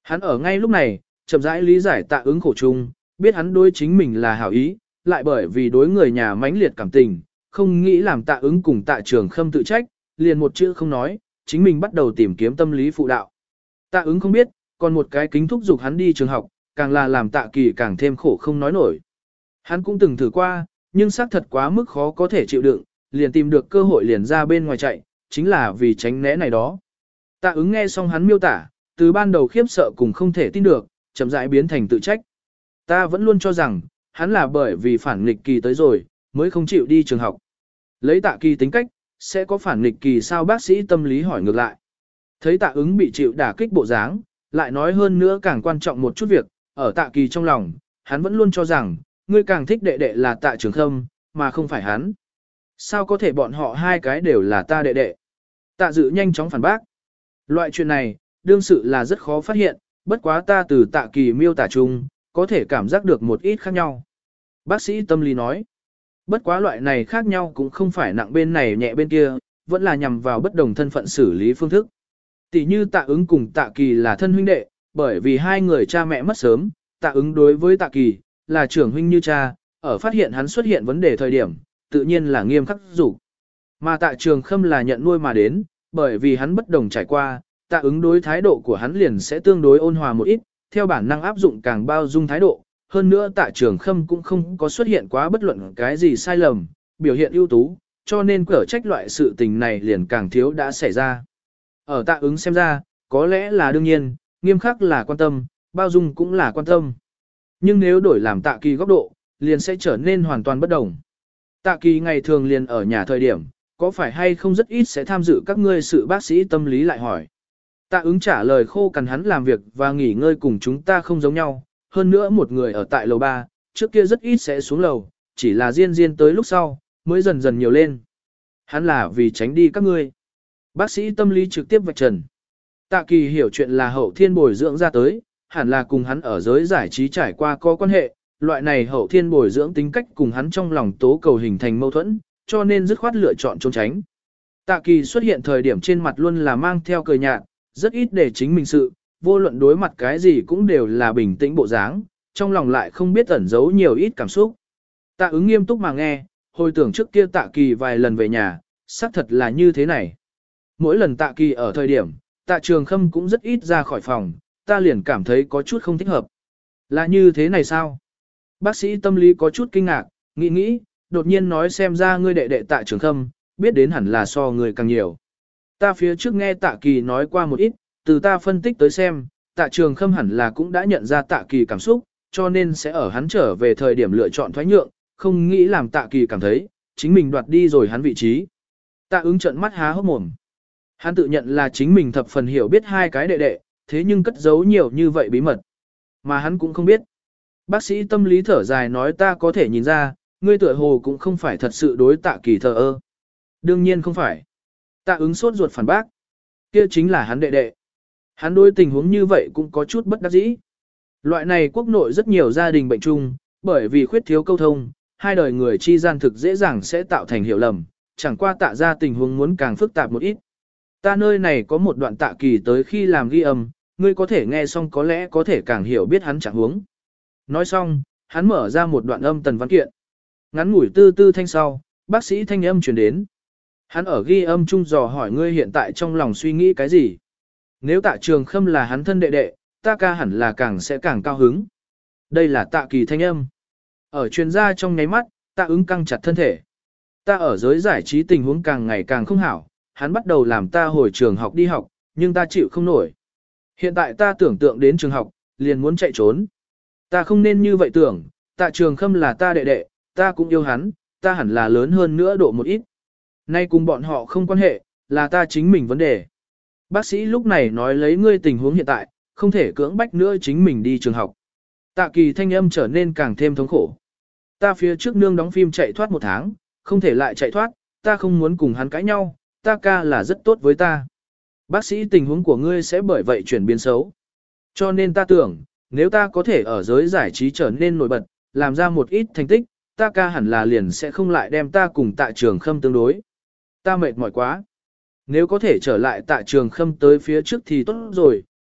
Hắn ở ngay lúc này, chậm rãi lý giải Tạ Ứng khổ chung, biết hắn đối chính mình là hảo ý, lại bởi vì đối người nhà mãnh liệt cảm tình, không nghĩ làm Tạ Ứng cùng Tạ Trường Khâm tự trách, liền một chữ không nói, chính mình bắt đầu tìm kiếm tâm lý phụ đạo. Tạ Ứng không biết, còn một cái kính thúc giục hắn đi trường học, càng là làm Tạ Kỳ càng thêm khổ không nói nổi. Hắn cũng từng thử qua, nhưng xác thật quá mức khó có thể chịu đựng, liền tìm được cơ hội liền ra bên ngoài chạy, chính là vì tránh né này đó. Tạ Ứng nghe xong hắn miêu tả, từ ban đầu khiếp sợ cùng không thể tin được, chậm rãi biến thành tự trách. Ta vẫn luôn cho rằng, hắn là bởi vì phản nghịch kỳ tới rồi, mới không chịu đi trường học. Lấy Tạ Kỳ tính cách, sẽ có phản nghịch kỳ sao, bác sĩ tâm lý hỏi ngược lại. Thấy Tạ Ứng bị chịu đả kích bộ dáng, lại nói hơn nữa càng quan trọng một chút việc, ở Tạ Kỳ trong lòng, hắn vẫn luôn cho rằng, ngươi càng thích đệ đệ là Tạ Trường Khâm, mà không phải hắn. Sao có thể bọn họ hai cái đều là ta đệ đệ? Tạ Dự nhanh chóng phản bác. Loại chuyện này, đương sự là rất khó phát hiện, bất quá ta từ Tạ Kỳ miêu tả chung, có thể cảm giác được một ít khác nhau. Bác sĩ tâm lý nói, bất quá loại này khác nhau cũng không phải nặng bên này nhẹ bên kia, vẫn là nhằm vào bất đồng thân phận xử lý phương thức. Tỷ như Tạ Ứng cùng Tạ Kỳ là thân huynh đệ, bởi vì hai người cha mẹ mất sớm, Tạ Ứng đối với Tạ Kỳ là trưởng huynh như cha, ở phát hiện hắn xuất hiện vấn đề thời điểm, tự nhiên là nghiêm khắc rủ. Mà Tạ Trường Khâm là nhận nuôi mà đến, bởi vì hắn bất đồng trải qua, Tạ Ứng đối thái độ của hắn liền sẽ tương đối ôn hòa một ít, theo bản năng áp dụng càng bao dung thái độ. Hơn nữa Tạ Trường Khâm cũng không có xuất hiện quá bất luận cái gì sai lầm, biểu hiện ưu tú, cho nên cở trách loại sự tình này liền càng thiếu đã xảy ra. Ở Tạ Ứng xem ra, có lẽ là đương nhiên, nghiêm khắc là quan tâm, bao dung cũng là quan tâm. Nhưng nếu đổi làm Tạ Kỳ góc độ, liền sẽ trở nên hoàn toàn bất đồng. Tạ Kỳ ngày thường liền ở nhà thời điểm, có phải hay không rất ít sẽ tham dự các ngươi, sự bác sĩ tâm lý lại hỏi. Tạ Ứng trả lời khô cằn, hắn làm việc và nghỉ ngơi cùng chúng ta không giống nhau, hơn nữa một người ở tại lầu 3, trước kia rất ít sẽ xuống lầu, chỉ là riêng tới lúc sau, mới dần dần nhiều lên. Hắn là vì tránh đi các ngươi. Bác sĩ tâm lý trực tiếp vạch trần. Tạ Kỳ hiểu chuyện là hậu thiên bồi dưỡng ra tới, hẳn là cùng hắn ở giới giải trí trải qua có quan hệ, loại này hậu thiên bồi dưỡng tính cách cùng hắn trong lòng tố cầu hình thành mâu thuẫn, cho nên dứt khoát lựa chọn trốn tránh. Tạ Kỳ xuất hiện thời điểm trên mặt luôn là mang theo cười nhạt, rất ít để chính mình sự, vô luận đối mặt cái gì cũng đều là bình tĩnh bộ dáng, trong lòng lại không biết ẩn giấu nhiều ít cảm xúc. Tạ Ứng nghiêm túc mà nghe, hồi tưởng trước kia Tạ Kỳ vài lần về nhà, xác thật là như thế này. Mỗi lần Tạ Kỳ ở thời điểm, Tạ Trường Khâm cũng rất ít ra khỏi phòng, ta liền cảm thấy có chút không thích hợp. Là như thế này sao? Bác sĩ tâm lý có chút kinh ngạc, nghĩ, đột nhiên nói, xem ra ngươi đệ đệ Tạ Trường Khâm, biết đến hẳn là so người càng nhiều. Ta phía trước nghe Tạ Kỳ nói qua một ít, từ ta phân tích tới xem, Tạ Trường Khâm hẳn là cũng đã nhận ra Tạ Kỳ cảm xúc, cho nên sẽ ở hắn trở về thời điểm lựa chọn thoái nhượng, không nghĩ làm Tạ Kỳ cảm thấy, chính mình đoạt đi rồi hắn vị trí. Tạ Ứng trợn mắt há hốc mồm. Hắn tự nhận là chính mình thập phần hiểu biết hai cái đệ đệ, thế nhưng cất giấu nhiều như vậy bí mật. Mà hắn cũng không biết. Bác sĩ tâm lý thở dài nói, ta có thể nhìn ra, ngươi tựa hồ cũng không phải thật sự đối Tạ Kỳ thờ ơ. Đương nhiên không phải. Tạ Ứng sốt ruột phản bác. Kia chính là hắn đệ đệ. Hắn đối tình huống như vậy cũng có chút bất đắc dĩ. Loại này quốc nội rất nhiều gia đình bệnh chung, bởi vì khuyết thiếu câu thông, hai đời người chi gian thực dễ dàng sẽ tạo thành hiểu lầm, chẳng qua Tạ ra tình huống muốn càng phức tạp một ít. Ta nơi này có một đoạn Tạ Kỳ tới khi làm ghi âm, ngươi có thể nghe xong có lẽ có thể càng hiểu biết hắn trạng huống. Nói xong, hắn mở ra một đoạn âm tần văn kiện. Ngắn ngủi tư tư thanh sau, bác sĩ thanh âm truyền đến. Hắn ở ghi âm chung dò hỏi ngươi hiện tại trong lòng suy nghĩ cái gì. Nếu Tạ Trường Khâm là hắn thân đệ đệ, ta ca hẳn là càng sẽ càng cao hứng. Đây là Tạ Kỳ thanh âm. Ở truyền ra trong nháy mắt, Tạ Ứng căng chặt thân thể. Ta ở giới giải trí tình huống càng ngày càng không hảo, hắn bắt đầu làm ta hồi trường học đi học, nhưng ta chịu không nổi. Hiện tại ta tưởng tượng đến trường học, liền muốn chạy trốn. Ta không nên như vậy tưởng, Tạ Trường Khâm là ta đệ đệ, ta cũng yêu hắn, ta hẳn là lớn hơn nữa độ một ít. Nay cùng bọn họ không quan hệ, là ta chính mình vấn đề. Bác sĩ lúc này nói, lấy ngươi tình huống hiện tại, không thể cưỡng bách nữa chính mình đi trường học. Tạ Kỳ thanh âm trở nên càng thêm thống khổ. Ta phía trước nương đóng phim chạy thoát 1 tháng, không thể lại chạy thoát, ta không muốn cùng hắn cãi nhau, ta ca là rất tốt với ta. Bác sĩ, tình huống của ngươi sẽ bởi vậy chuyển biến xấu. Cho nên ta tưởng, nếu ta có thể ở giới giải trí trở nên nổi bật, làm ra một ít thành tích, ta ca hẳn là liền sẽ không lại đem ta cùng Tạ Trường Khâm tương đối. Ta mệt mỏi quá. Nếu có thể trở lại Tạ Trường Khâm tới phía trước thì tốt rồi,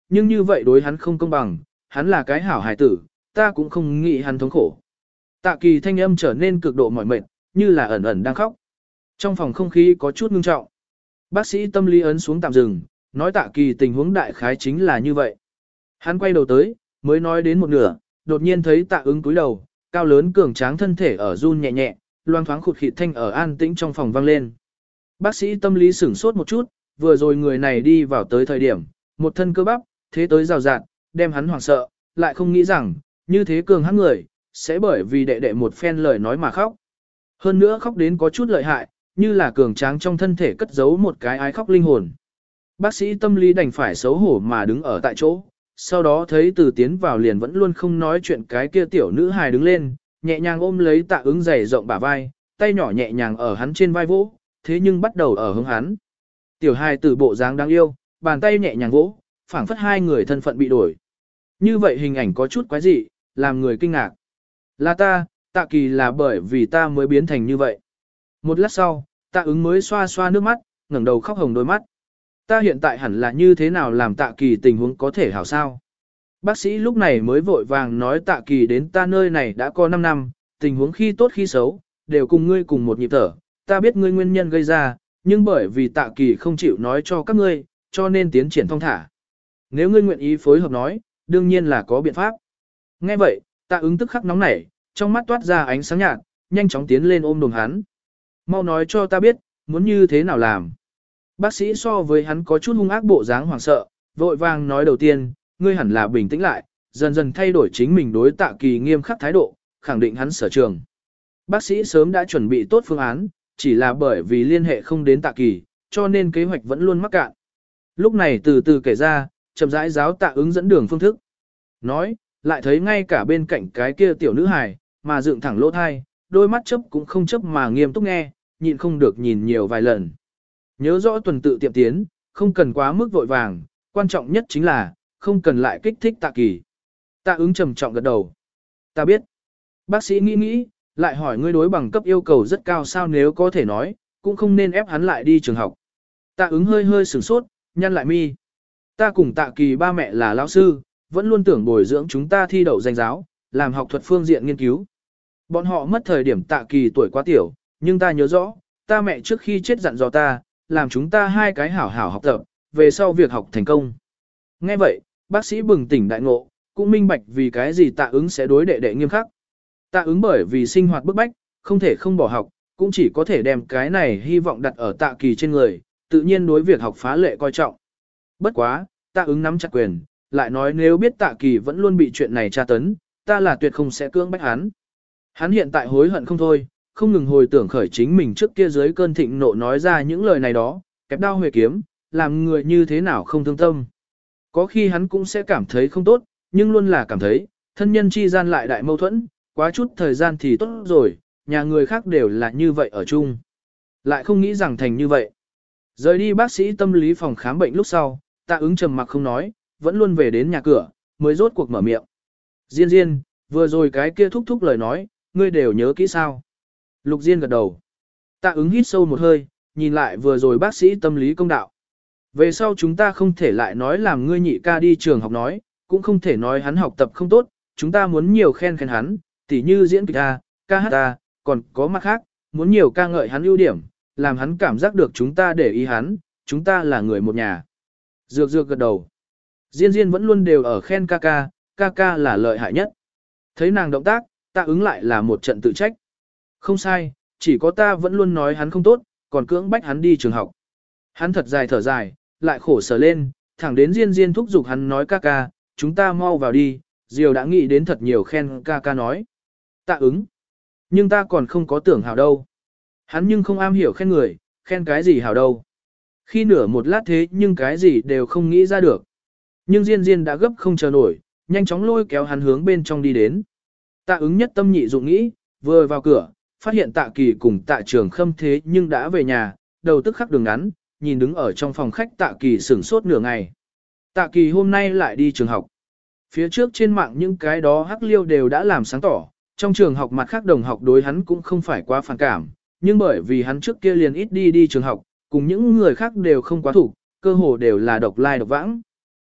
nhưng như vậy đối hắn không công bằng, hắn là cái hảo hài tử, ta cũng không nghĩ hắn thống khổ. Tạ Kỳ thanh âm trở nên cực độ mỏi mệt, như là ẩn ẩn đang khóc. Trong phòng không khí có chút ngưng trọng. Bác sĩ tâm lý ấn xuống tạm dừng, nói Tạ Kỳ tình huống đại khái chính là như vậy. Hắn quay đầu tới, mới nói đến một nửa, đột nhiên thấy Tạ Ứng cúi đầu, cao lớn cường tráng thân thể ở run nhẹ nhẹ, loang thoáng khụt khịt thanh ở an tĩnh trong phòng vang lên. Bác sĩ tâm lý sửng sốt một chút, vừa rồi người này đi vào tới thời điểm, một thân cơ bắp, thế tới rào rạt, đem hắn hoảng sợ, lại không nghĩ rằng, như thế cường hãn người, sẽ bởi vì đệ đệ một phen lời nói mà khóc. Hơn nữa khóc đến có chút lợi hại, như là cường tráng trong thân thể cất giấu một cái ái khóc linh hồn. Bác sĩ tâm lý đành phải xấu hổ mà đứng ở tại chỗ, sau đó thấy từ tiến vào liền vẫn luôn không nói chuyện cái kia tiểu nữ hài đứng lên, nhẹ nhàng ôm lấy Tạ Ứng dày rộng bả vai, tay nhỏ nhẹ nhàng ở hắn trên vai vỗ, thế nhưng bắt đầu ở hướng hắn. Tiểu hài tử bộ dáng đáng yêu, bàn tay nhẹ nhàng vỗ, phảng phất hai người thân phận bị đổi. Như vậy hình ảnh có chút quái dị, làm người kinh ngạc. Là ta, Tạ Kỳ là bởi vì ta mới biến thành như vậy. Một lát sau, Tạ Ứng mới xoa xoa nước mắt, ngẩng đầu khóc hồng đôi mắt. Ta hiện tại hẳn là như thế nào làm Tạ Kỳ tình huống có thể hảo sao? Bác sĩ lúc này mới vội vàng nói Tạ Kỳ đến ta nơi này đã có 5 năm, tình huống khi tốt khi xấu, đều cùng ngươi cùng một nhịp thở. Ta biết ngươi nguyên nhân gây ra, nhưng bởi vì Tạ Kỳ không chịu nói cho các ngươi, cho nên tiến triển thong thả. Nếu ngươi nguyện ý phối hợp nói, đương nhiên là có biện pháp. Nghe vậy, Tạ Ứng tức khắc nóng nảy, trong mắt toát ra ánh sáng nhạt, nhanh chóng tiến lên ôm đồm hắn. Mau nói cho ta biết, muốn như thế nào làm. Bác sĩ so với hắn có chút hung ác bộ dáng hoảng sợ, vội vàng nói đầu tiên, ngươi hẳn là bình tĩnh lại, dần dần thay đổi chính mình đối Tạ Kỳ nghiêm khắc thái độ, khẳng định hắn sở trường. Bác sĩ sớm đã chuẩn bị tốt phương án, chỉ là bởi vì liên hệ không đến Tạ Kỳ, cho nên kế hoạch vẫn luôn mắc cạn. Lúc này từ từ kể ra, chậm rãi giáo Tạ Ứng dẫn đường phương thức. Nói, lại thấy ngay cả bên cạnh cái kia tiểu nữ hài, mà dựng thẳng lỗ thai, đôi mắt chớp cũng không chớp mà nghiêm túc nghe, nhịn không được nhìn nhiều vài lần. Nhớ rõ tuần tự tiệm tiến, không cần quá mức vội vàng, quan trọng nhất chính là, không cần lại kích thích Tạ Kỳ. Tạ Ứng trầm trọng gật đầu. Ta biết. Bác sĩ nghĩ nghĩ, lại hỏi ngươi đối bằng cấp yêu cầu rất cao sao nếu có thể nói, cũng không nên ép hắn lại đi trường học. Tạ Ứng hơi hơi sửng sốt, nhăn lại mi. Ta cùng Tạ Kỳ ba mẹ là lão sư, vẫn luôn tưởng bồi dưỡng chúng ta thi đậu danh giáo, làm học thuật phương diện nghiên cứu. Bọn họ mất thời điểm Tạ Kỳ tuổi quá tiểu, nhưng ta nhớ rõ, ta mẹ trước khi chết dặn dò ta, làm chúng ta hai cái hảo hảo học tập, về sau việc học thành công. Nghe vậy, bác sĩ bừng tỉnh đại ngộ, cũng minh bạch vì cái gì Tạ Ứng sẽ đối đệ đệ nghiêm khắc. Tạ Ứng bởi vì sinh hoạt bức bách, không thể không bỏ học, cũng chỉ có thể đem cái này hy vọng đặt ở Tạ Kỳ trên người, tự nhiên đối việc học phá lệ coi trọng. Bất quá, Tạ Ứng nắm chặt quyền, lại nói nếu biết Tạ Kỳ vẫn luôn bị chuyện này tra tấn, ta là tuyệt không sẽ cưỡng bách hắn. Hắn hiện tại hối hận không thôi, không ngừng hồi tưởng khởi chính mình trước kia dưới cơn thịnh nộ nói ra những lời này đó, kẹp đao huề kiếm, làm người như thế nào không thương tâm. Có khi hắn cũng sẽ cảm thấy không tốt, nhưng luôn là cảm thấy, thân nhân chi gian lại đại mâu thuẫn, quá chút thời gian thì tốt rồi, nhà người khác đều là như vậy ở chung. Lại không nghĩ rằng thành như vậy. Rời đi bác sĩ tâm lý phòng khám bệnh lúc sau, Tạ Ứng trầm mặc không nói, vẫn luôn về đến nhà cửa, mới rốt cuộc mở miệng. Diên Diên, vừa rồi cái kia thúc thúc lời nói, ngươi đều nhớ kỹ sao? Lục Diên gật đầu. Tạ Ứng hít sâu một hơi, nhìn lại vừa rồi bác sĩ tâm lý công đạo. Về sau chúng ta không thể lại nói làm ngươi nhị ca đi trường học nói, cũng không thể nói hắn học tập không tốt, chúng ta muốn nhiều khen khen hắn, tỉ như diễn kịch A, ca hát A, còn có mặt khác, muốn nhiều ca ngợi hắn ưu điểm, làm hắn cảm giác được chúng ta để ý hắn, chúng ta là người một nhà. Dược Dược gật đầu. Diên Diên vẫn luôn đều ở khen ca ca là lợi hại nhất. Thấy nàng động tác, Tạ Ứng lại là một trận tự trách. Không sai, chỉ có ta vẫn luôn nói hắn không tốt, còn cưỡng bách hắn đi trường học. Hắn thật dài thở dài, lại khổ sở lên, thẳng đến Diên Diên thúc giục hắn nói ca, chúng ta mau vào đi, Diều đã nghĩ đến thật nhiều khen ca nói. Tạ Ứng. Nhưng ta còn không có tưởng hảo đâu. Hắn nhưng không am hiểu khen người, khen cái gì hảo đâu. Khi nửa một lát thế nhưng cái gì đều không nghĩ ra được. Nhưng Diên Diên đã gấp không chờ nổi, nhanh chóng lôi kéo hắn hướng bên trong đi đến. Tạ Ứng nhất tâm nhị dụng nghĩ, vừa vào cửa, phát hiện Tạ Kỳ cùng Tạ Trường Khâm thế nhưng đã về nhà, đầu tức khắc đường ngắn, nhìn đứng ở trong phòng khách Tạ Kỳ sửng sốt nửa ngày. Tạ Kỳ hôm nay lại đi trường học. Phía trước trên mạng những cái đó hắc liêu đều đã làm sáng tỏ, trong trường học mặt khác đồng học đối hắn cũng không phải quá phản cảm, nhưng bởi vì hắn trước kia liền ít đi trường học, cùng những người khác đều không quá thủ, cơ hồ đều là độc lai độc vãng.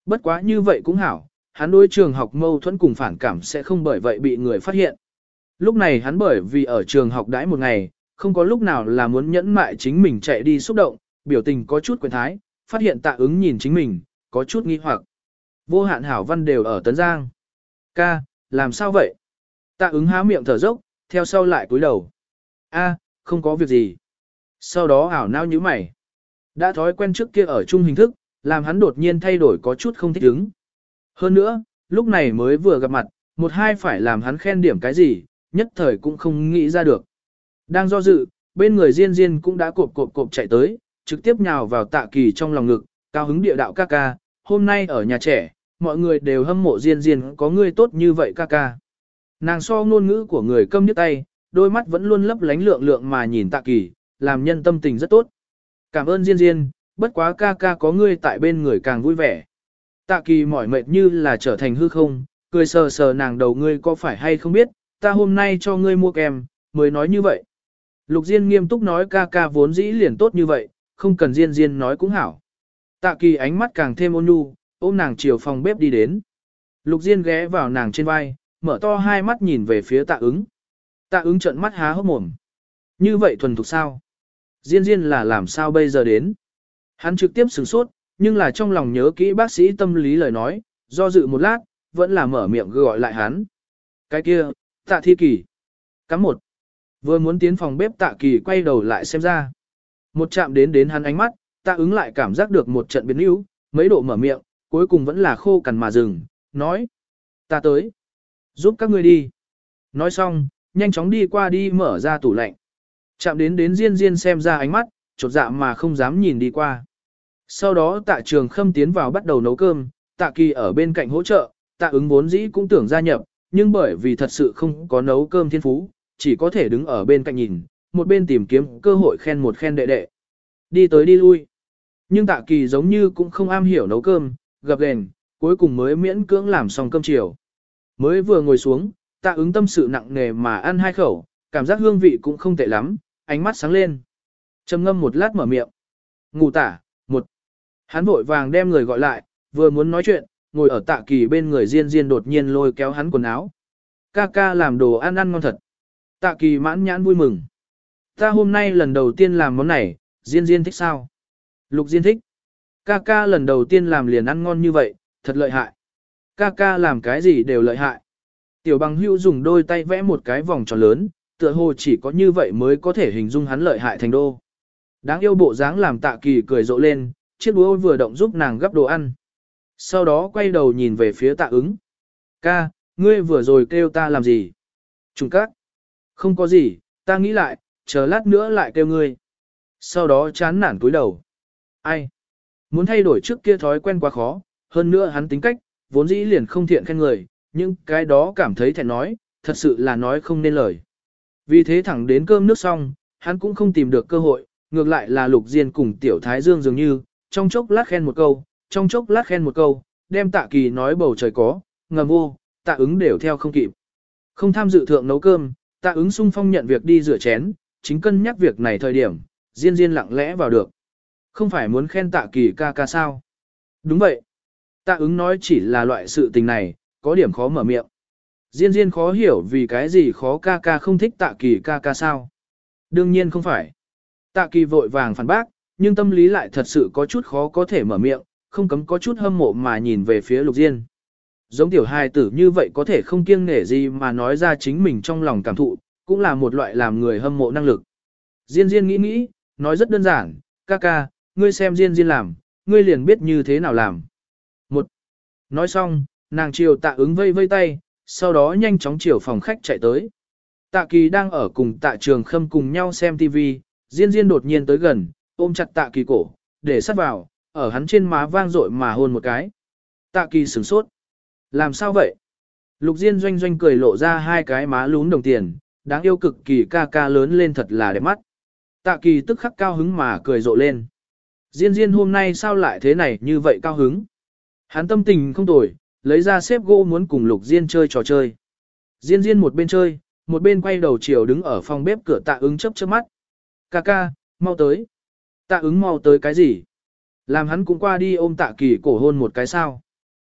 Bất quá như vậy cũng hảo, hắn đối trường học mâu thuẫn cùng phản cảm sẽ không bởi vậy bị người phát hiện. Lúc này hắn bởi vì ở trường học đãi một ngày, không có lúc nào là muốn nhẫn mại chính mình chạy đi xúc động, biểu tình có chút quyền thái, phát hiện Tạ Ứng nhìn chính mình, có chút nghi hoặc. Vô Hạn Hảo Văn đều ở Tấn Giang. Ca, làm sao vậy? Tạ Ứng há miệng thở dốc, theo sau lại cúi đầu. A, không có việc gì. Sau đó ảo não nhíu mày. Đã thói quen trước kia ở chung hình thức, làm hắn đột nhiên thay đổi có chút không thích ứng. Hơn nữa, lúc này mới vừa gặp mặt, một hai phải làm hắn khen điểm cái gì, nhất thời cũng không nghĩ ra được. Đang do dự, bên người Diên Diên cũng đã cộp chạy tới, trực tiếp nhào vào Tạ Kỳ trong lòng ngực, cao hứng địa đạo ca ca, hôm nay ở nhà trẻ, mọi người đều hâm mộ Diên Diên có người tốt như vậy ca ca. Nàng so ngôn ngữ của người câm nhức tay, đôi mắt vẫn luôn lấp lánh lượng lượng mà nhìn Tạ Kỳ, làm nhân tâm tình rất tốt. Cảm ơn Diên Diên, bất quá ca ca có ngươi tại bên người càng vui vẻ. Tạ Kỳ mỏi mệt như là trở thành hư không, cười sờ sờ nàng đầu, ngươi có phải hay không biết, ta hôm nay cho ngươi mua kem, mới nói như vậy. Lục Diên nghiêm túc nói ca ca vốn dĩ liền tốt như vậy, không cần Diên Diên nói cũng hảo. Tạ Kỳ ánh mắt càng thêm ôn nhu, ôm nàng chiều phòng bếp đi đến. Lục Diên ghé vào nàng trên vai, mở to hai mắt nhìn về phía Tạ Ứng. Tạ Ứng trợn mắt há hốc mồm. Như vậy thuần thục sao? Diên Diên là làm sao bây giờ đến? Hắn trực tiếp sửng sốt, nhưng là trong lòng nhớ kỹ bác sĩ tâm lý lời nói, do dự một lát, vẫn là mở miệng gọi lại hắn. Cái kia, Tạ Thi Kỳ. Cắm một. Vừa muốn tiến phòng bếp Tạ Kỳ quay đầu lại xem ra. Một chạm đến hắn ánh mắt, Tạ Ứng lại cảm giác được một trận biến yếu, mấy độ mở miệng, cuối cùng vẫn là khô cằn mà dừng, nói. Ta tới. Giúp các ngươi đi. Nói xong, nhanh chóng đi qua đi mở ra tủ lạnh. Chạm đến Diên Diên xem ra ánh mắt, chột dạ mà không dám nhìn đi qua. Sau đó Tạ Trường Khâm tiến vào bắt đầu nấu cơm, Tạ Kỳ ở bên cạnh hỗ trợ, Tạ Ứng vốn dĩ cũng tưởng gia nhập, nhưng bởi vì thật sự không có nấu cơm thiên phú, chỉ có thể đứng ở bên cạnh nhìn, một bên tìm kiếm cơ hội khen một khen đệ đệ. Đi tới đi lui. Nhưng Tạ Kỳ giống như cũng không am hiểu nấu cơm, gập ghềnh, cuối cùng mới miễn cưỡng làm xong cơm chiều. Mới vừa ngồi xuống, Tạ Ứng tâm sự nặng nề mà ăn hai khẩu, cảm giác hương vị cũng không tệ lắm, ánh mắt sáng lên. Trầm ngâm một lát mở miệng. Ngủ tả, một. Hắn vội vàng đem người gọi lại, vừa muốn nói chuyện, ngồi ở Tạ Kỳ bên người Diên Diên đột nhiên lôi kéo hắn quần áo. Ca ca làm đồ ăn ngon thật. Tạ Kỳ mãn nhãn vui mừng. Ta hôm nay lần đầu tiên làm món này, Diên Diên thích sao? Lục Diên thích. Ca ca lần đầu tiên làm liền ăn ngon như vậy, thật lợi hại. Ca ca làm cái gì đều lợi hại. Tiểu Bằng Hữu dùng đôi tay vẽ một cái vòng tròn lớn, tựa hồ chỉ có như vậy mới có thể hình dung hắn lợi hại thành đô. Đáng yêu bộ dáng làm Tạ Kỳ cười rộ lên, chiếc đũa vừa động giúp nàng gắp đồ ăn. Sau đó quay đầu nhìn về phía Tạ Ứng. Ca, ngươi vừa rồi kêu ta làm gì? Trùng các. Không có gì, ta nghĩ lại, chờ lát nữa lại kêu ngươi. Sau đó chán nản cúi đầu. Ai? Muốn thay đổi trước kia thói quen quá khó, hơn nữa hắn tính cách, vốn dĩ liền không thiện khen người, nhưng cái đó cảm thấy thẹn nói, thật sự là nói không nên lời. Vì thế thẳng đến cơm nước xong, hắn cũng không tìm được cơ hội, ngược lại là Lục Diên cùng Tiểu Thái Dương dường như, trong chốc lát khen một câu, trong chốc lát khen một câu, đem Tạ Kỳ nói bầu trời có, ngầm vô, Tạ Ứng đều theo không kịp. Không tham dự thượng nấu cơm, Tạ Ứng sung phong nhận việc đi rửa chén, chính cân nhắc việc này thời điểm, Diên Diên lặng lẽ vào được. Không phải muốn khen Tạ Kỳ ca ca sao? Đúng vậy. Tạ Ứng nói chỉ là loại sự tình này, có điểm khó mở miệng. Diên Diên khó hiểu vì cái gì khó ca ca không thích Tạ Kỳ ca ca sao? Đương nhiên không phải. Tạ Kỳ vội vàng phản bác, nhưng tâm lý lại thật sự có chút khó có thể mở miệng, không cấm có chút hâm mộ mà nhìn về phía Lục Diên. Giống tiểu hài tử như vậy có thể không kiêng nể gì mà nói ra chính mình trong lòng cảm thụ, cũng là một loại làm người hâm mộ năng lực. Diên Diên nghĩ, nói rất đơn giản, ca ca, ngươi xem Diên Diên làm, ngươi liền biết như thế nào làm. Một. Nói xong, nàng chiều Tạ Ứng vây vây tay, sau đó nhanh chóng chiều phòng khách chạy tới. Tạ Kỳ đang ở cùng Tạ Trường Khâm cùng nhau xem TV, Diên Diên đột nhiên tới gần, ôm chặt Tạ Kỳ cổ, để sát vào, ở hắn trên má vang dội mà hôn một cái. Tạ Kỳ sửng sốt. Làm sao vậy? Lục Diên doanh doanh cười lộ ra hai cái má lún đồng tiền, đáng yêu cực kỳ ca ca lớn lên thật là đẹp mắt. Tạ Kỳ tức khắc cao hứng mà cười rộ lên. Diên Diên hôm nay sao lại thế này như vậy cao hứng? Hắn tâm tình không tồi, lấy ra xếp gỗ muốn cùng Lục Diên chơi trò chơi. Diên Diên một bên chơi, một bên quay đầu chiều đứng ở phòng bếp cửa Tạ Ứng chớp chớp mắt. Ca ca, mau tới. Tạ Ứng mau tới cái gì? Làm hắn cũng qua đi ôm Tạ Kỳ cổ hôn một cái sao?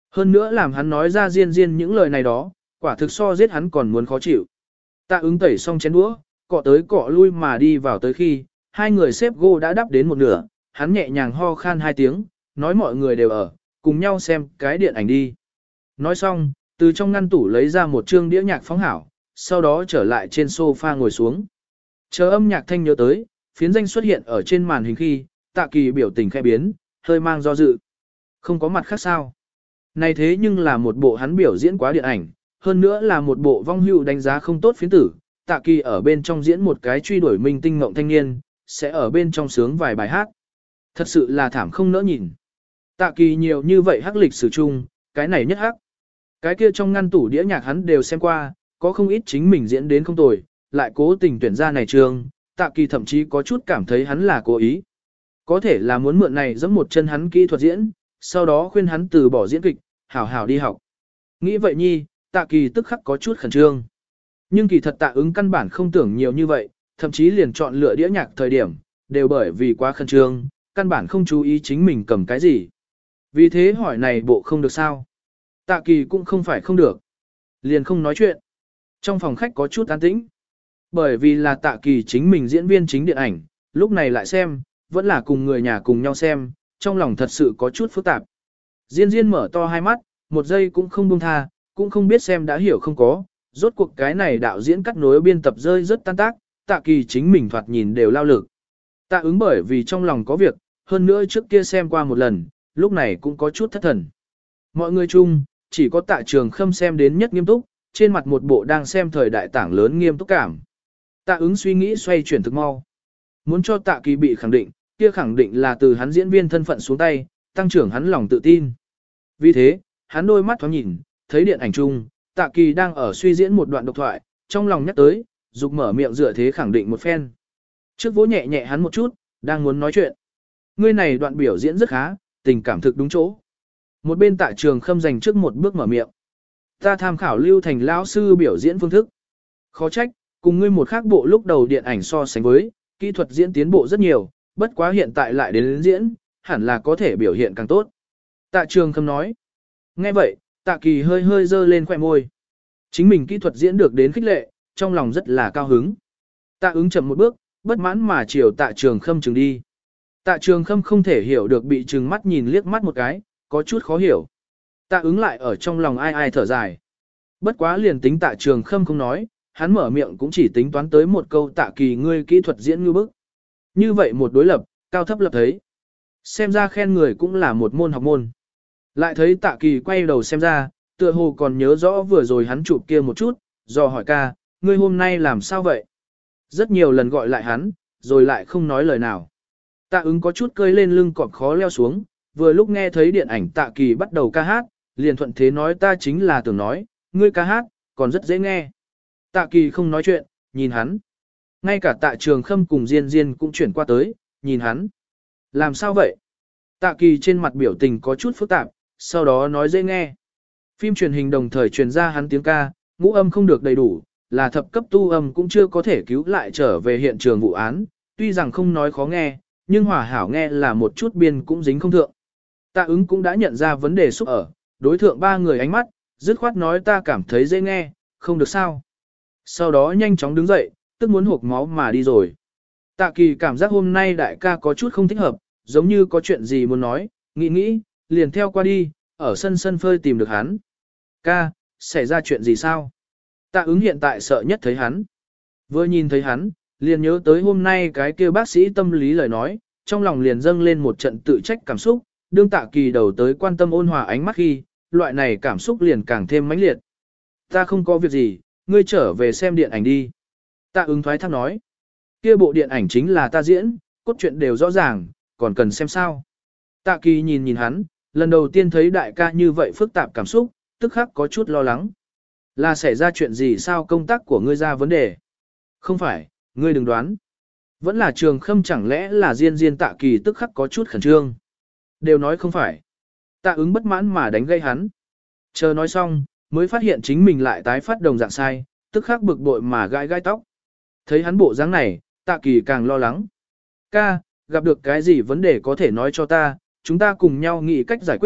Hơn nữa làm hắn nói ra Diên Diên những lời này đó, quả thực so giết hắn còn muốn khó chịu. Tạ ứng tẩy xong chén đũa, cọ tới cọ lui mà đi vào tới khi, hai người xếp gô đã đắp đến một nửa, hắn nhẹ nhàng ho khan hai tiếng, nói mọi người đều ở, cùng nhau xem cái điện ảnh đi. Nói xong, từ trong ngăn tủ lấy ra một chương đĩa nhạc phóng hảo, sau đó trở lại trên sofa ngồi xuống. Chờ âm nhạc thanh nhớ tới, phiến danh xuất hiện ở trên màn hình khi, Tạ Kỳ biểu tình khẽ biến, hơi mang do dự. Không có mặt khác sao. Này thế nhưng là một bộ hắn biểu diễn quá điện ảnh, hơn nữa là một bộ vong hưu đánh giá không tốt phiến tử. Tạ Kỳ ở bên trong diễn một cái truy đuổi minh tinh ngộng thanh niên, sẽ ở bên trong sướng vài bài hát. Thật sự là thảm không nỡ nhìn. Tạ Kỳ nhiều như vậy hắc lịch sử chung, cái này nhất hắc. Cái kia trong ngăn tủ đĩa nhạc hắn đều xem qua, có không ít chính mình diễn đến không tồi, lại cố tình tuyển ra này trường, Tạ Kỳ thậm chí có chút cảm thấy hắn là cố ý. Có thể là muốn mượn này giẫm một chân hắn kỹ thuật diễn, sau đó khuyên hắn từ bỏ diễn kịch, hảo hảo đi học. Nghĩ vậy nhi, Tạ Kỳ tức khắc có chút khẩn trương. Nhưng kỳ thật Tạ ứng căn bản không tưởng nhiều như vậy, thậm chí liền chọn lựa đĩa nhạc thời điểm, đều bởi vì quá khẩn trương, căn bản không chú ý chính mình cầm cái gì. Vì thế hỏi này bộ không được sao. Tạ Kỳ cũng không phải không được. Liền không nói chuyện. Trong phòng khách có chút an tĩnh. Bởi vì là Tạ Kỳ chính mình diễn viên chính điện ảnh, lúc này lại xem, vẫn là cùng người nhà cùng nhau xem, trong lòng thật sự có chút phức tạp. Diên Diên mở to hai mắt, một giây cũng không buông tha, cũng không biết xem đã hiểu không có, rốt cuộc cái này đạo diễn cắt nối biên tập rơi rất tan tác, Tạ Kỳ chính mình thoạt nhìn đều lao lực. Tạ ứng bởi vì trong lòng có việc, hơn nữa trước kia xem qua một lần, lúc này cũng có chút thất thần. Mọi người chung, chỉ có Tạ Trường Khâm xem đến nhất nghiêm túc, trên mặt một bộ đang xem thời đại tảng lớn nghiêm túc cảm. Tạ ứng suy nghĩ xoay chuyển thực mau. Muốn cho Tạ Kỳ bị khẳng định, kia khẳng định là từ hắn diễn viên thân phận xuống tay, tăng trưởng hắn lòng tự tin. Vì thế, hắn đôi mắt thoáng nhìn, thấy điện ảnh chung, Tạ Kỳ đang ở suy diễn một đoạn độc thoại, trong lòng nhắc tới, dục mở miệng dựa thế khẳng định một phen. Trước vỗ nhẹ nhẹ hắn một chút, đang muốn nói chuyện. Ngươi này đoạn biểu diễn rất khá, tình cảm thực đúng chỗ. Một bên Tạ Trường Khâm dành trước một bước mở miệng. Ta tham khảo Lưu Thành lão sư biểu diễn phương thức. Khó trách, cùng ngươi một khác bộ lúc đầu điện ảnh so sánh với, kỹ thuật diễn tiến bộ rất nhiều, bất quá hiện tại lại đến diễn, hẳn là có thể biểu hiện càng tốt. Tạ Trường Khâm nói. Nghe vậy, Tạ Kỳ hơi hơi dơ lên khỏe môi. Chính mình kỹ thuật diễn được đến khích lệ, trong lòng rất là cao hứng. Tạ ứng chậm một bước, bất mãn mà chiều Tạ Trường Khâm chừng đi. Tạ Trường Khâm không thể hiểu được bị trừng mắt nhìn liếc mắt một cái, có chút khó hiểu. Tạ ứng lại ở trong lòng ai ai thở dài. Bất quá liền tính Tạ Trường Khâm không nói, hắn mở miệng cũng chỉ tính toán tới một câu Tạ Kỳ ngươi kỹ thuật diễn như bức. Như vậy một đối lập, cao thấp lập thấy. Xem ra khen người cũng là một môn học môn. Lại thấy Tạ Kỳ quay đầu xem ra, tựa hồ còn nhớ rõ vừa rồi hắn chụp kia một chút, do hỏi ca, ngươi hôm nay làm sao vậy? Rất nhiều lần gọi lại hắn, rồi lại không nói lời nào. Tạ ứng có chút cơi lên lưng cọp khó leo xuống, vừa lúc nghe thấy điện ảnh Tạ Kỳ bắt đầu ca hát, liền thuận thế nói ta chính là tưởng nói, ngươi ca hát, còn rất dễ nghe. Tạ Kỳ không nói chuyện, nhìn hắn. Ngay cả Tạ Trường Khâm cùng Diên Diên cũng chuyển qua tới, nhìn hắn. Làm sao vậy? Tạ Kỳ trên mặt biểu tình có chút phức tạp, sau đó nói dễ nghe. Phim truyền hình đồng thời truyền ra hắn tiếng ca, ngũ âm không được đầy đủ, là thập cấp tu âm cũng chưa có thể cứu lại trở về hiện trường vụ án, tuy rằng không nói khó nghe, nhưng hòa hảo nghe là một chút biên cũng dính không thượng. Tạ ứng cũng đã nhận ra vấn đề xúc ở, đối thượng ba người ánh mắt, dứt khoát nói ta cảm thấy dễ nghe, không được sao. Sau đó nhanh chóng đứng dậy, tức muốn hộp máu mà đi rồi. Tạ Kỳ cảm giác hôm nay đại ca có chút không thích hợp, giống như có chuyện gì muốn nói, nghĩ, liền theo qua đi, ở sân phơi tìm được hắn. Ca, xảy ra chuyện gì sao? Tạ ứng hiện tại sợ nhất thấy hắn. Vừa nhìn thấy hắn, liền nhớ tới hôm nay cái kia bác sĩ tâm lý lời nói, trong lòng liền dâng lên một trận tự trách cảm xúc, đương Tạ Kỳ đầu tới quan tâm ôn hòa ánh mắt khi, loại này cảm xúc liền càng thêm mãnh liệt. Ta không có việc gì, ngươi trở về xem điện ảnh đi. Tạ ứng thoái thác nói. Kia bộ điện ảnh chính là ta diễn, cốt truyện đều rõ ràng, còn cần xem sao. Tạ Kỳ nhìn hắn, lần đầu tiên thấy đại ca như vậy phức tạp cảm xúc, tức khắc có chút lo lắng. Là xảy ra chuyện gì sao công tác của ngươi ra vấn đề? Không phải, ngươi đừng đoán. Vẫn là Trường Khâm chẳng lẽ là Diên Tạ Kỳ tức khắc có chút khẩn trương. Đều nói không phải. Tạ ứng bất mãn mà đánh gây hắn. Chờ nói xong, mới phát hiện chính mình lại tái phát đồng dạng sai, tức khắc bực bội mà gai tóc. Thấy hắn bộ dáng này, Tạ Kỳ càng lo lắng. Ca, gặp được cái gì vấn đề có thể nói cho ta, chúng ta cùng nhau nghĩ cách giải quyết,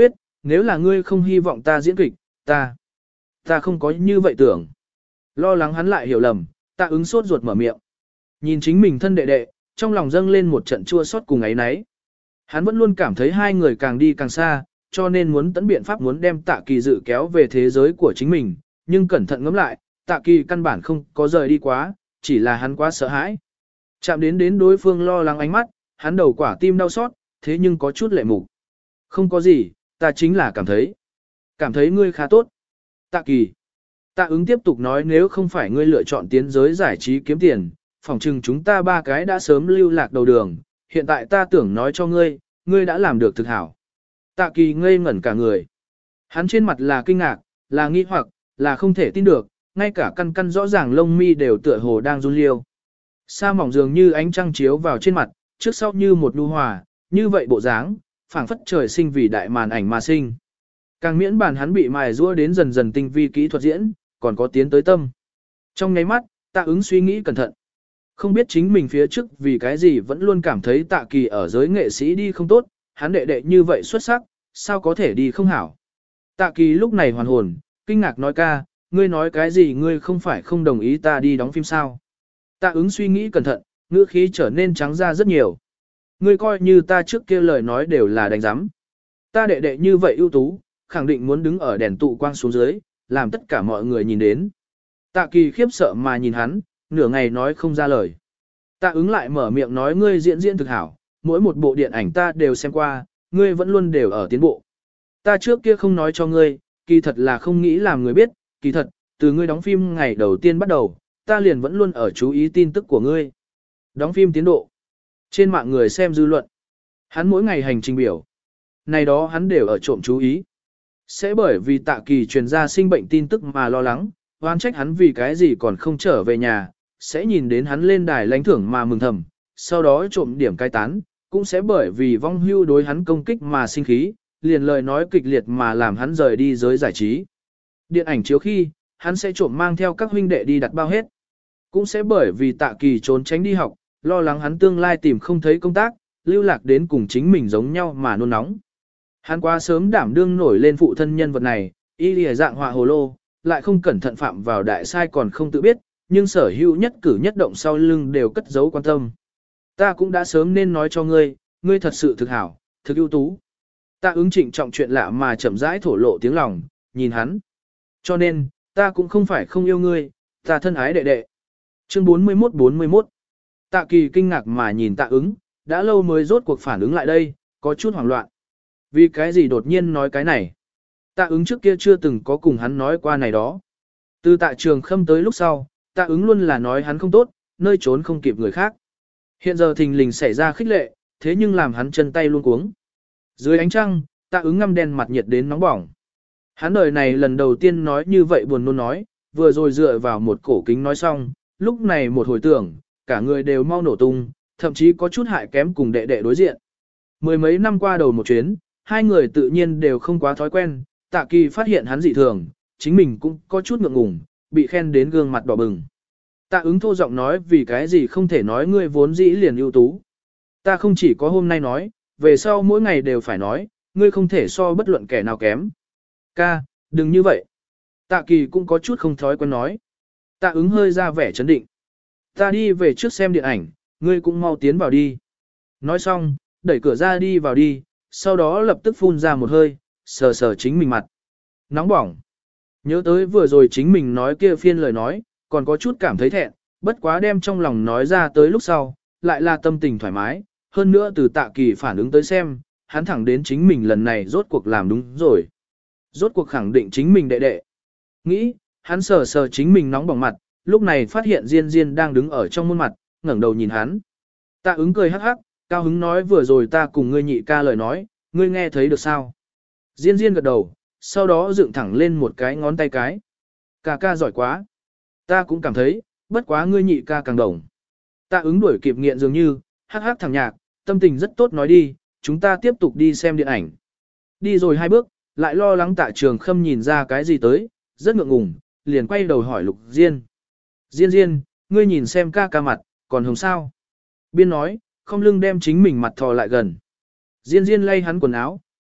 Nếu là ngươi không hy vọng ta diễn kịch, ta không có như vậy tưởng. Lo lắng hắn lại hiểu lầm, Tạ Ứng sốt ruột mở miệng. Nhìn chính mình thân đệ đệ, trong lòng dâng lên một trận chua xót cùng ấy nấy. Hắn vẫn luôn cảm thấy hai người càng đi càng xa, cho nên muốn tận biện pháp muốn đem Tạ Kỳ dự kéo về thế giới của chính mình, nhưng cẩn thận ngẫm lại, Tạ Kỳ căn bản không có rời đi quá, chỉ là hắn quá sợ hãi. Chạm đến đối phương lo lắng ánh mắt, hắn đầu quả tim đau xót, thế nhưng có chút lệ mục. Không có gì, ta chính là cảm thấy ngươi khá tốt. Tạ Kỳ. Tạ Ứng tiếp tục nói, nếu không phải ngươi lựa chọn tiến giới giải trí kiếm tiền, phỏng chừng chúng ta ba cái đã sớm lưu lạc đầu đường, hiện tại ta tưởng nói cho ngươi, ngươi đã làm được thực hảo. Tạ Kỳ ngây ngẩn cả người. Hắn trên mặt là kinh ngạc, là nghi hoặc, là không thể tin được, ngay cả căn rõ ràng lông mi đều tựa hồ đang run liêu. Sa mỏng dường như ánh trăng chiếu vào trên mặt, trước sau như một nhu hòa, như vậy bộ dáng, phảng phất trời sinh vì đại màn ảnh mà sinh. Càng miễn bàn hắn bị mài rũa đến dần dần tinh vi kỹ thuật diễn, còn có tiến tới tâm. Trong nháy mắt, Tạ Ứng suy nghĩ cẩn thận. Không biết chính mình phía trước vì cái gì vẫn luôn cảm thấy Tạ Kỳ ở giới nghệ sĩ đi không tốt, hắn đệ đệ như vậy xuất sắc, sao có thể đi không hảo. Tạ Kỳ lúc này hoàn hồn, kinh ngạc nói, ca, ngươi nói cái gì, ngươi không phải không đồng ý ta đi đóng phim sao. Tạ Ứng suy nghĩ cẩn thận, ngữ khí trở nên trắng ra rất nhiều. Ngươi coi như ta trước kia lời nói đều là đánh giám. Ta đệ đệ như vậy ưu tú, khẳng định muốn đứng ở đèn tụ quang xuống dưới, làm tất cả mọi người nhìn đến. Tạ Kỳ khiếp sợ mà nhìn hắn, nửa ngày nói không ra lời. Tạ Ứng lại mở miệng nói, ngươi diễn thực hảo, mỗi một bộ điện ảnh ta đều xem qua, ngươi vẫn luôn đều ở tiến bộ. Ta trước kia không nói cho ngươi, kỳ thật là không nghĩ làm người biết, kỳ thật, từ ngươi đóng phim ngày đầu tiên bắt đầu, ta liền vẫn luôn ở chú ý tin tức của ngươi. Đóng phim tiến độ. Trên mạng người xem dư luận. Hắn mỗi ngày hành trình biểu. Này đó hắn đều ở trộm chú ý. Sẽ bởi vì Tạ Kỳ truyền ra sinh bệnh tin tức mà lo lắng, oan trách hắn vì cái gì còn không trở về nhà, sẽ nhìn đến hắn lên đài lãnh thưởng mà mừng thầm, sau đó trộm điểm cai tán, cũng sẽ bởi vì vong hưu đối hắn công kích mà sinh khí, liền lời nói kịch liệt mà làm hắn rời đi giới giải trí. Điện ảnh chiếu khi, hắn sẽ trộm mang theo các huynh đệ đi đặt bao hết. Cũng sẽ bởi vì Tạ Kỳ trốn tránh đi học, lo lắng hắn tương lai tìm không thấy công tác, lưu lạc đến cùng chính mình giống nhau mà nôn nóng. Hắn quá sớm đảm đương nổi lên phụ thân nhân vật này, y lìa dạng họa hồ lô, lại không cẩn thận phạm vào đại sai còn không tự biết, nhưng sở hữu nhất cử nhất động sau lưng đều cất giấu quan tâm. Ta cũng đã sớm nên nói cho ngươi, ngươi thật sự thực hảo, thực ưu tú. Ta ứng trịnh trọng chuyện lạ mà chậm rãi thổ lộ tiếng lòng, nhìn hắn. Cho nên, ta cũng không phải không yêu ngươi, ta thân ái đệ đệ. Chương 41. Tạ Kỳ kinh ngạc mà nhìn Tạ Ứng, đã lâu mới rốt cuộc phản ứng lại đây, có chút hoảng loạn. Vì cái gì đột nhiên nói cái này? Tạ Ứng trước kia chưa từng có cùng hắn nói qua này đó. Từ Tạ Trường Khâm tới lúc sau, Tạ Ứng luôn là nói hắn không tốt, nơi trốn không kịp người khác. Hiện giờ thình lình xảy ra khích lệ, thế nhưng làm hắn chân tay luôn cuống. Dưới ánh trăng, Tạ Ứng ngăm đen mặt nhiệt đến nóng bỏng. Hắn đời này lần đầu tiên nói như vậy buồn nôn nói, vừa rồi dựa vào một cổ kính nói xong, lúc này một hồi tưởng, cả người đều mau nổ tung, thậm chí có chút hại kém cùng đệ đệ đối diện. Mười mấy năm qua đầu một chuyến, hai người tự nhiên đều không quá thói quen, Tạ Kỳ phát hiện hắn dị thường, chính mình cũng có chút ngượng ngùng, bị khen đến gương mặt đỏ bừng. Tạ Ứng thô giọng nói, vì cái gì không thể nói ngươi vốn dĩ liền ưu tú. Ta không chỉ có hôm nay nói, về sau mỗi ngày đều phải nói, ngươi không thể so bất luận kẻ nào kém. Ca, đừng như vậy. Tạ Kỳ cũng có chút không thói quen nói. Tạ Ứng hơi ra vẻ chấn định. Ta đi về trước xem điện ảnh, ngươi cũng mau tiến vào đi. Nói xong, đẩy cửa ra đi vào đi, sau đó lập tức phun ra một hơi, sờ sờ chính mình mặt. Nóng bỏng. Nhớ tới vừa rồi chính mình nói kia phiên lời nói, còn có chút cảm thấy thẹn, bất quá đem trong lòng nói ra tới lúc sau, lại là tâm tình thoải mái, hơn nữa từ Tạ Kỳ phản ứng tới xem, hắn thẳng đến chính mình lần này rốt cuộc làm đúng rồi. Rốt cuộc khẳng định chính mình đệ đệ. Nghĩ, hắn sờ sờ chính mình nóng bỏng mặt, lúc này phát hiện Diên Diên đang đứng ở trong môn mặt, ngẩng đầu nhìn hắn. Tạ Ứng cười hắc hắc, cao hứng nói vừa rồi ta cùng ngươi nhị ca lời nói, ngươi nghe thấy được sao? Diên Diên gật đầu, sau đó dựng thẳng lên một cái ngón tay cái. Ca ca giỏi quá. Ta cũng cảm thấy, bất quá ngươi nhị ca càng đồng. Tạ Ứng đuổi kịp nghiện dường như, hắc hắc thằng nhạc, tâm tình rất tốt nói đi, chúng ta tiếp tục đi xem điện ảnh. Đi rồi hai bước, lại lo lắng Tạ Trường Khâm nhìn ra cái gì tới, rất ngượng ngùng, liền quay đầu hỏi Lục Diên. Diên Diên, ngươi nhìn xem ca ca mặt, còn hồng sao? Biên nói, không lưng đem chính mình mặt thò lại gần. Diên Diên lay hắn quần áo,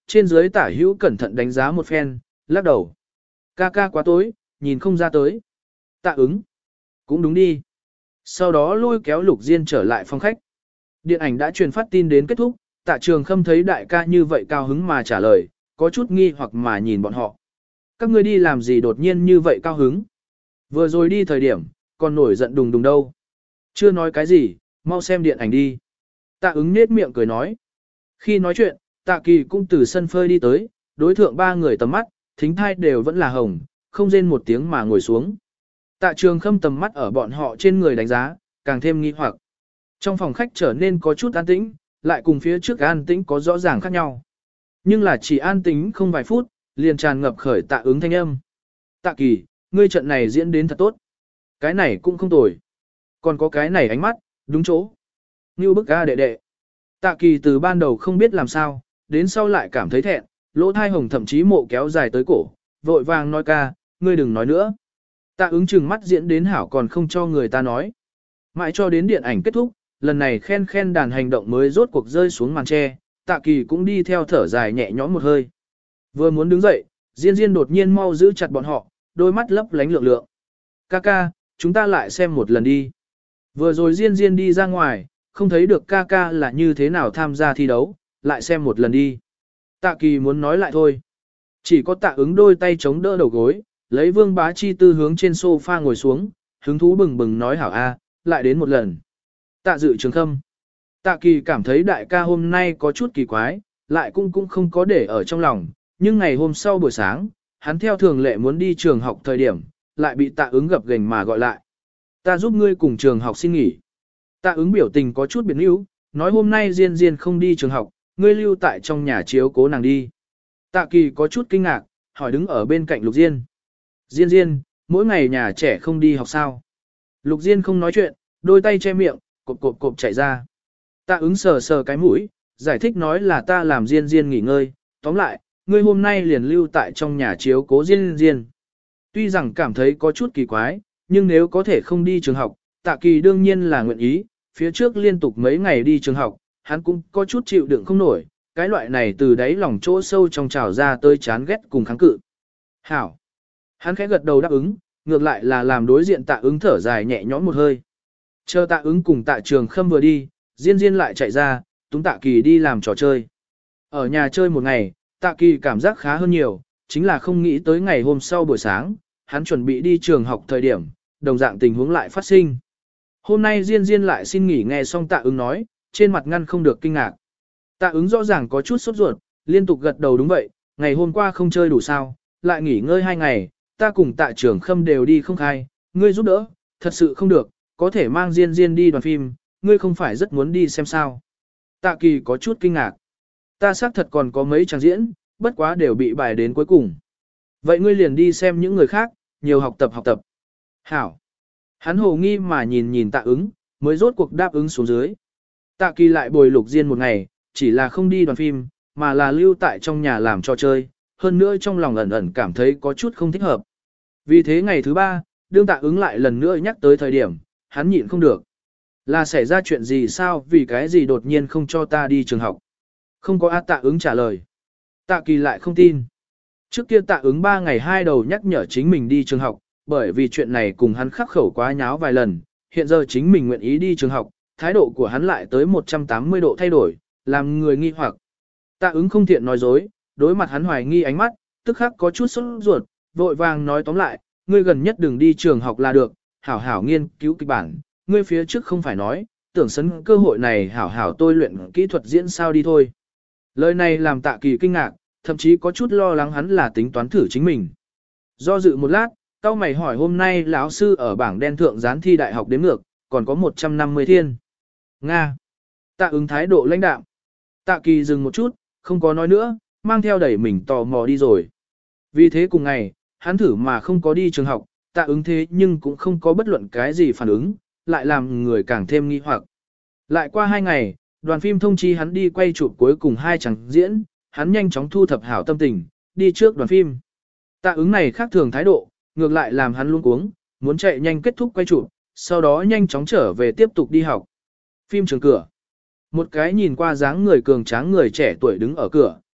trên dưới tả hữu cẩn thận đánh giá một phen, lắc đầu. Ca ca quá tối, nhìn không ra tới. Tạ ứng. Cũng đúng đi. Sau đó lôi kéo Lục Diên trở lại phòng khách. Điện ảnh đã truyền phát tin đến kết thúc, Tạ Trường Khâm thấy đại ca như vậy cao hứng mà trả lời, có chút nghi hoặc mà nhìn bọn họ. Các ngươi đi làm gì đột nhiên như vậy cao hứng? Vừa rồi đi thời điểm, còn nổi giận đùng đùng đâu. Chưa nói cái gì, mau xem điện ảnh đi. Tạ ứng nết miệng cười nói. Khi nói chuyện, Tạ Kỳ cũng từ sân phơi đi tới, đối thượng ba người tầm mắt, thính thai đều vẫn là hồng, không rên một tiếng mà ngồi xuống. Tạ Trường Khâm tầm mắt ở bọn họ trên người đánh giá, càng thêm nghi hoặc. Trong phòng khách trở nên có chút an tĩnh, lại cùng phía trước an tĩnh có rõ ràng khác nhau. Nhưng là chỉ an tĩnh không vài phút, liền tràn ngập khởi Tạ ứng thanh âm. Tạ Kỳ, ngươi trận này diễn đến thật tốt. Cái này cũng không tồi. Còn có cái này ánh mắt, đúng chỗ. Như bức ca đệ đệ. Tạ Kỳ từ ban đầu không biết làm sao, đến sau lại cảm thấy thẹn, lỗ thai hồng thậm chí mộ kéo dài tới cổ, vội vàng nói ca, ngươi đừng nói nữa. Tạ ứng chừng mắt diễn đến hảo còn không cho người ta nói. Mãi cho đến điện ảnh kết thúc, lần này khen khen đàn hành động mới rốt cuộc rơi xuống màn tre, Tạ Kỳ cũng đi theo thở dài nhẹ nhõm một hơi. Vừa muốn đứng dậy, Diên Diên đột nhiên mau giữ chặt bọn họ, đôi mắt lấp lánh lượng lượng. Ca ca, chúng ta lại xem một lần đi. Vừa rồi Diên Diên đi ra ngoài, không thấy được ca ca là như thế nào tham gia thi đấu, lại xem một lần đi. Tạ Kỳ muốn nói lại thôi. Chỉ có Tạ ứng đôi tay chống đỡ đầu gối, lấy Vương Bá Chi Tư hướng trên sofa ngồi xuống, hứng thú bừng bừng nói hảo a, lại đến một lần. Tạ Dự Trường Khâm. Tạ Kỳ cảm thấy đại ca hôm nay có chút kỳ quái, lại cũng không có để ở trong lòng, nhưng ngày hôm sau buổi sáng, hắn theo thường lệ muốn đi trường học thời điểm, lại bị Tạ ứng gập ghềnh mà gọi lại. Ta giúp ngươi cùng trường học xin nghỉ. Tạ ứng biểu tình có chút biến yếu, nói hôm nay Diên Diên không đi trường học, ngươi lưu tại trong nhà chiếu cố nàng đi. Tạ Kỳ có chút kinh ngạc, hỏi đứng ở bên cạnh Lục Diên. Diên Diên, mỗi ngày nhà trẻ không đi học sao? Lục Diên không nói chuyện, đôi tay che miệng, cộp chạy ra. Tạ ứng sờ sờ cái mũi, giải thích nói là ta làm Diên Diên nghỉ ngơi, tóm lại, ngươi hôm nay liền lưu tại trong nhà chiếu cố Diên Diên. Tuy rằng cảm thấy có chút kỳ quái, nhưng nếu có thể không đi trường học, Tạ Kỳ đương nhiên là nguyện ý, phía trước liên tục mấy ngày đi trường học, hắn cũng có chút chịu đựng không nổi, cái loại này từ đáy lòng chỗ sâu trong trào ra tới chán ghét cùng kháng cự. Hảo! Hắn khẽ gật đầu đáp ứng, ngược lại là làm đối diện Tạ ứng thở dài nhẹ nhõm một hơi. Chờ Tạ ứng cùng Tạ Trường Khâm vừa đi, Diên Diên lại chạy ra, túm Tạ Kỳ đi làm trò chơi. Ở nhà chơi một ngày, Tạ Kỳ cảm giác khá hơn nhiều, chính là không nghĩ tới ngày hôm sau buổi sáng, hắn chuẩn bị đi trường học thời điểm, đồng dạng tình huống lại phát sinh. Hôm nay Diên Diên lại xin nghỉ nghe xong Tạ ứng nói, trên mặt ngăn không được kinh ngạc. Tạ ứng rõ ràng có chút sốt ruột, liên tục gật đầu đúng vậy, ngày hôm qua không chơi đủ sao, lại nghỉ ngơi 2 ngày, ta cùng Tạ Trường Khâm đều đi không khai, ngươi giúp đỡ, thật sự không được, có thể mang Diên Diên đi đoàn phim, ngươi không phải rất muốn đi xem sao. Tạ Kỳ có chút kinh ngạc. Ta xác thật còn có mấy tràng diễn, bất quá đều bị bài đến cuối cùng. Vậy ngươi liền đi xem những người khác, nhiều học tập. Hảo. Hắn hồ nghi mà nhìn Tạ ứng, mới rốt cuộc đáp ứng xuống dưới. Tạ Kỳ lại bồi Lục Diên một ngày, chỉ là không đi đoàn phim, mà là lưu tại trong nhà làm trò chơi, hơn nữa trong lòng ẩn ẩn cảm thấy có chút không thích hợp. Vì thế ngày thứ 3, đương Tạ ứng lại lần nữa nhắc tới thời điểm, hắn nhịn không được. Là xảy ra chuyện gì sao, vì cái gì đột nhiên không cho ta đi trường học? Không có Tạ ứng trả lời. Tạ Kỳ lại không tin. Trước kia Tạ ứng 3 ngày 2 đầu nhắc nhở chính mình đi trường học, bởi vì chuyện này cùng hắn khắc khẩu quá nháo vài lần, hiện giờ chính mình nguyện ý đi trường học, thái độ của hắn lại tới 180 độ thay đổi, làm người nghi hoặc. Tạ ứng không thiện nói dối, đối mặt hắn hoài nghi ánh mắt, tức khắc có chút sốt ruột, vội vàng nói tóm lại, ngươi gần nhất đừng đi trường học là được, hảo hảo nghiên cứu kịch bản, ngươi phía trước không phải nói, tưởng sấn cơ hội này hảo hảo tôi luyện kỹ thuật diễn sao đi thôi. Lời này làm Tạ Kỳ kinh ngạc, thậm chí có chút lo lắng hắn là tính toán thử chính mình. Do dự một lát, tao mày hỏi hôm nay lão sư ở bảng đen thượng gián thi đại học đếm ngược, còn có 150 thiên. Nga. Tạ ứng thái độ lãnh đạm. Tạ Kỳ dừng một chút, không có nói nữa, mang theo đẩy mình tò mò đi rồi. Vì thế cùng ngày, hắn thử mà không có đi trường học, Tạ ứng thế nhưng cũng không có bất luận cái gì phản ứng, lại làm người càng thêm nghi hoặc. Lại qua 2 ngày, đoàn phim thông chi hắn đi quay chụp cuối cùng 2 chàng diễn, hắn nhanh chóng thu thập hảo tâm tình, đi trước đoàn phim. Tạ ứng này khác thường thái độ, ngược lại làm hắn luống cuống, muốn chạy nhanh kết thúc quay chụp, sau đó nhanh chóng trở về tiếp tục đi học. Phim trường cửa. Một cái nhìn qua dáng người cường tráng người trẻ tuổi đứng ở cửa,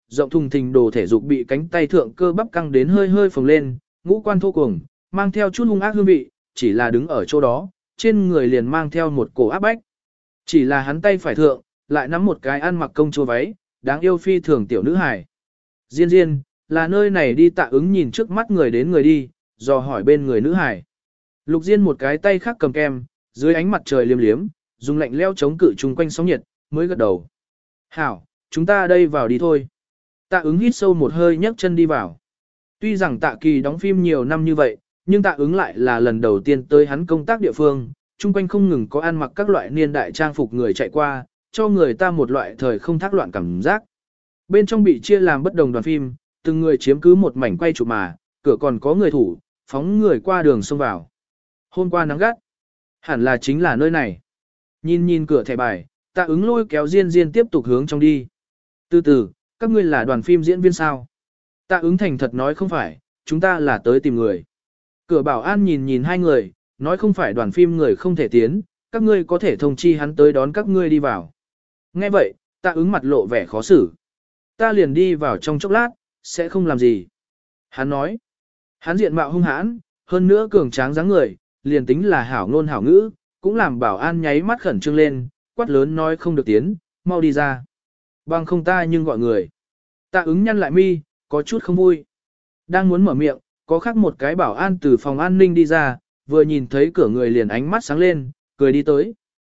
rộng thùng thình đồ thể dục bị cánh tay thượng cơ bắp căng đến hơi hơi phồng lên, ngũ quan thô cuồng, mang theo chút hung ác hương vị, chỉ là đứng ở chỗ đó, trên người liền mang theo một cổ áp bách. Chỉ là hắn tay phải thượng, lại nắm một cái ăn mặc công chúa váy, đáng yêu phi thường tiểu nữ hài. Diên Diên, là nơi này đi. Tạ ứng nhìn trước mắt người đến người đi, dò hỏi bên người nữ hài. Lục Diên một cái tay khác cầm kem, dưới ánh mặt trời liêm liếm, dùng lạnh leo chống cự chung quanh sóng nhiệt, mới gật đầu. Hảo, chúng ta đây vào đi thôi. Tạ ứng hít sâu một hơi nhấc chân đi vào. Tuy rằng Tạ Kỳ đóng phim nhiều năm như vậy, nhưng Tạ ứng lại là lần đầu tiên tới hắn công tác địa phương, chung quanh không ngừng có ăn mặc các loại niên đại trang phục người chạy qua, cho người ta một loại thời không thác loạn cảm giác. Bên trong bị chia làm bất đồng đoàn phim, từng người chiếm cứ một mảnh quay chụp mà, cửa còn có người thủ, phóng người qua đường xông vào. Hôm qua nắng gắt, hẳn là chính là nơi này. Nhìn cửa thẻ bài, Tạ ứng lôi kéo Diên Diên tiếp tục hướng trong đi. Từ từ, các ngươi là đoàn phim diễn viên sao? Tạ ứng thành thật nói không phải, chúng ta là tới tìm người. Cửa bảo an nhìn hai người, nói không phải đoàn phim người không thể tiến, các ngươi có thể thông chi hắn tới đón các ngươi đi vào. Nghe vậy, Tạ ứng mặt lộ vẻ khó xử. Ta liền đi vào trong chốc lát, sẽ không làm gì. Hắn nói, hắn diện mạo hung hãn, hơn nữa cường tráng dáng người, liền tính là hảo ngôn hảo ngữ, cũng làm bảo an nháy mắt khẩn trương lên, quát lớn nói không được tiến, mau đi ra. Bằng không ta nhưng gọi người. Tạ ứng nhăn lại mi, có chút không vui. Đang muốn mở miệng, có khác một cái bảo an từ phòng an ninh đi ra, vừa nhìn thấy cửa người liền ánh mắt sáng lên, cười đi tới.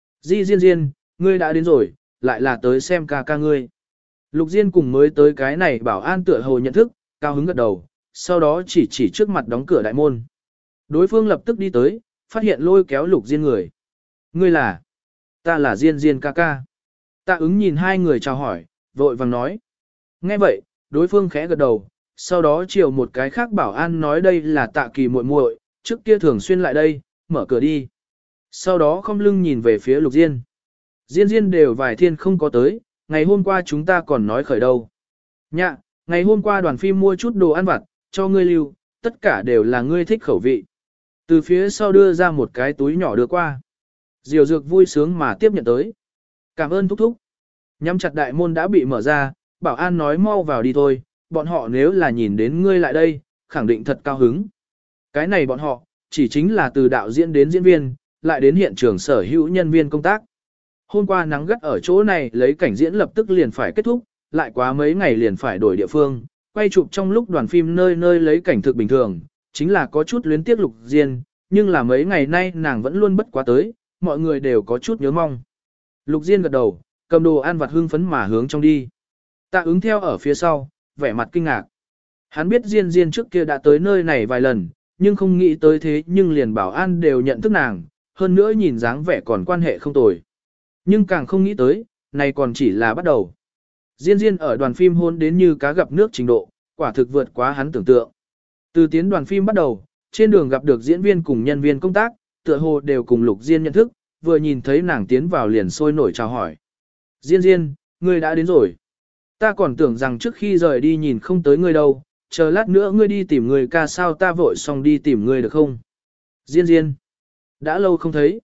Diên, ngươi đã đến rồi, lại là tới xem ca ca ngươi. Lục Diên cùng mới tới cái này bảo an tựa hồ nhận thức, cao hứng gật đầu, sau đó chỉ trước mặt đóng cửa đại môn. Đối phương lập tức đi tới, phát hiện lôi kéo Lục Diên người. Ngươi là? Ta là Diên ca ca. Tạ ứng nhìn hai người chào hỏi, vội vàng nói. Nghe vậy, đối phương khẽ gật đầu, sau đó chiều một cái khác bảo an nói đây là Tạ Kỳ muội muội, trước kia thường xuyên lại đây, mở cửa đi. Sau đó không lưng nhìn về phía Lục Diên. Diên đều vài thiên không có tới, ngày hôm qua chúng ta còn nói khởi đâu. Nhạ, ngày hôm qua đoàn phim mua chút đồ ăn vặt, cho ngươi lưu, tất cả đều là ngươi thích khẩu vị. Từ phía sau đưa ra một cái túi nhỏ đưa qua. Diều Dược vui sướng mà tiếp nhận tới. Cảm ơn thúc thúc. Nhắm chặt đại môn đã bị mở ra, bảo an nói mau vào đi thôi, bọn họ nếu là nhìn đến ngươi lại đây, khẳng định thật cao hứng. Cái này bọn họ, chỉ chính là từ đạo diễn đến diễn viên, lại đến hiện trường sở hữu nhân viên công tác. Hôm qua nắng gắt ở chỗ này lấy cảnh diễn lập tức liền phải kết thúc, lại quá mấy ngày liền phải đổi địa phương, quay chụp trong lúc đoàn phim nơi nơi lấy cảnh thực bình thường, chính là có chút luyến tiếc Lục Diên, nhưng là mấy ngày nay nàng vẫn luôn bất quá tới, mọi người đều có chút nhớ mong. Lục Diên gật đầu, cầm đồ ăn vặt hưng phấn mà hướng trong đi. Tạ ứng theo ở phía sau, vẻ mặt kinh ngạc. Hắn biết Diên trước kia đã tới nơi này vài lần, nhưng không nghĩ tới thế nhưng liền bảo an đều nhận thức nàng, hơn nữa nhìn dáng vẻ còn quan hệ không tồi. Nhưng càng không nghĩ tới, này còn chỉ là bắt đầu. Diên ở đoàn phim hôn đến như cá gặp nước trình độ, quả thực vượt quá hắn tưởng tượng. Từ tiến đoàn phim bắt đầu, trên đường gặp được diễn viên cùng nhân viên công tác, tựa hồ đều cùng Lục Diên nhận thức, vừa nhìn thấy nàng tiến vào liền sôi nổi chào hỏi. Diên, ngươi đã đến rồi. Ta còn tưởng rằng trước khi rời đi nhìn không tới ngươi đâu, chờ lát nữa ngươi đi tìm người ca sao ta vội xong đi tìm ngươi được không? Diên, đã lâu không thấy.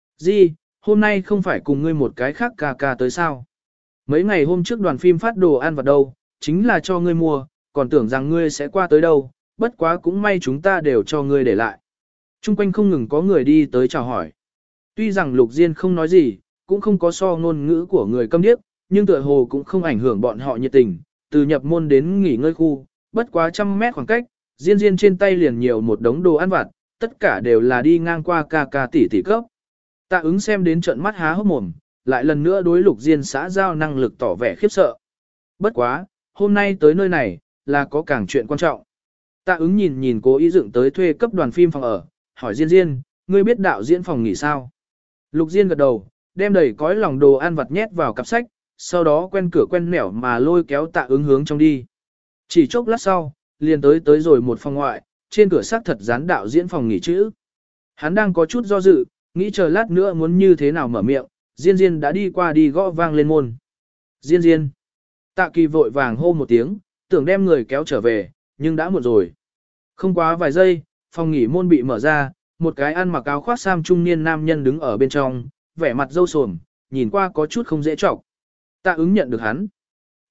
Hôm nay không phải cùng ngươi một cái khác ca tới sao? Mấy ngày hôm trước đoàn phim phát đồ ăn vặt đâu, chính là cho ngươi mua, còn tưởng rằng ngươi sẽ qua tới đâu, bất quá cũng may chúng ta đều cho ngươi để lại. Trung quanh không ngừng có người đi tới chào hỏi. Tuy rằng Lục Diên không nói gì, cũng không có so ngôn ngữ của người câm điếc, nhưng tựa hồ cũng không ảnh hưởng bọn họ nhiệt tình, từ nhập môn đến nghỉ ngơi khu, bất quá 100 mét khoảng cách, Diên trên tay liền nhiều một đống đồ ăn vặt, tất cả đều là đi ngang qua ca tỷ cấp. Tạ ứng xem đến trận mắt há hốc mồm, lại lần nữa đối Lục Diên xã giao năng lực tỏ vẻ khiếp sợ. Bất quá, hôm nay tới nơi này, là có càng chuyện quan trọng. Tạ ứng nhìn cố ý dựng tới thuê cấp đoàn phim phòng ở, hỏi Diên, ngươi biết đạo diễn phòng nghỉ sao? Lục Diên gật đầu, đem đầy cõi lòng đồ ăn vặt nhét vào cặp sách, sau đó quen cửa quen nẻo mà lôi kéo Tạ ứng hướng trong đi. Chỉ chốc lát sau, liền tới rồi một phòng ngoại, trên cửa xác thật dán đạo diễn phòng nghỉ chữ. Hắn đang có chút do dự, nghĩ chờ lát nữa muốn như thế nào mở miệng, Diên đã đi qua đi gõ vang lên môn. Diên. Tạ Kỳ vội vàng hô một tiếng, tưởng đem người kéo trở về, nhưng đã muộn rồi. Không quá vài giây, phòng nghỉ môn bị mở ra, một cái ăn mặc áo khoác sam trung niên nam nhân đứng ở bên trong, vẻ mặt râu sồm, nhìn qua có chút không dễ trọng. Tạ ứng nhận được hắn.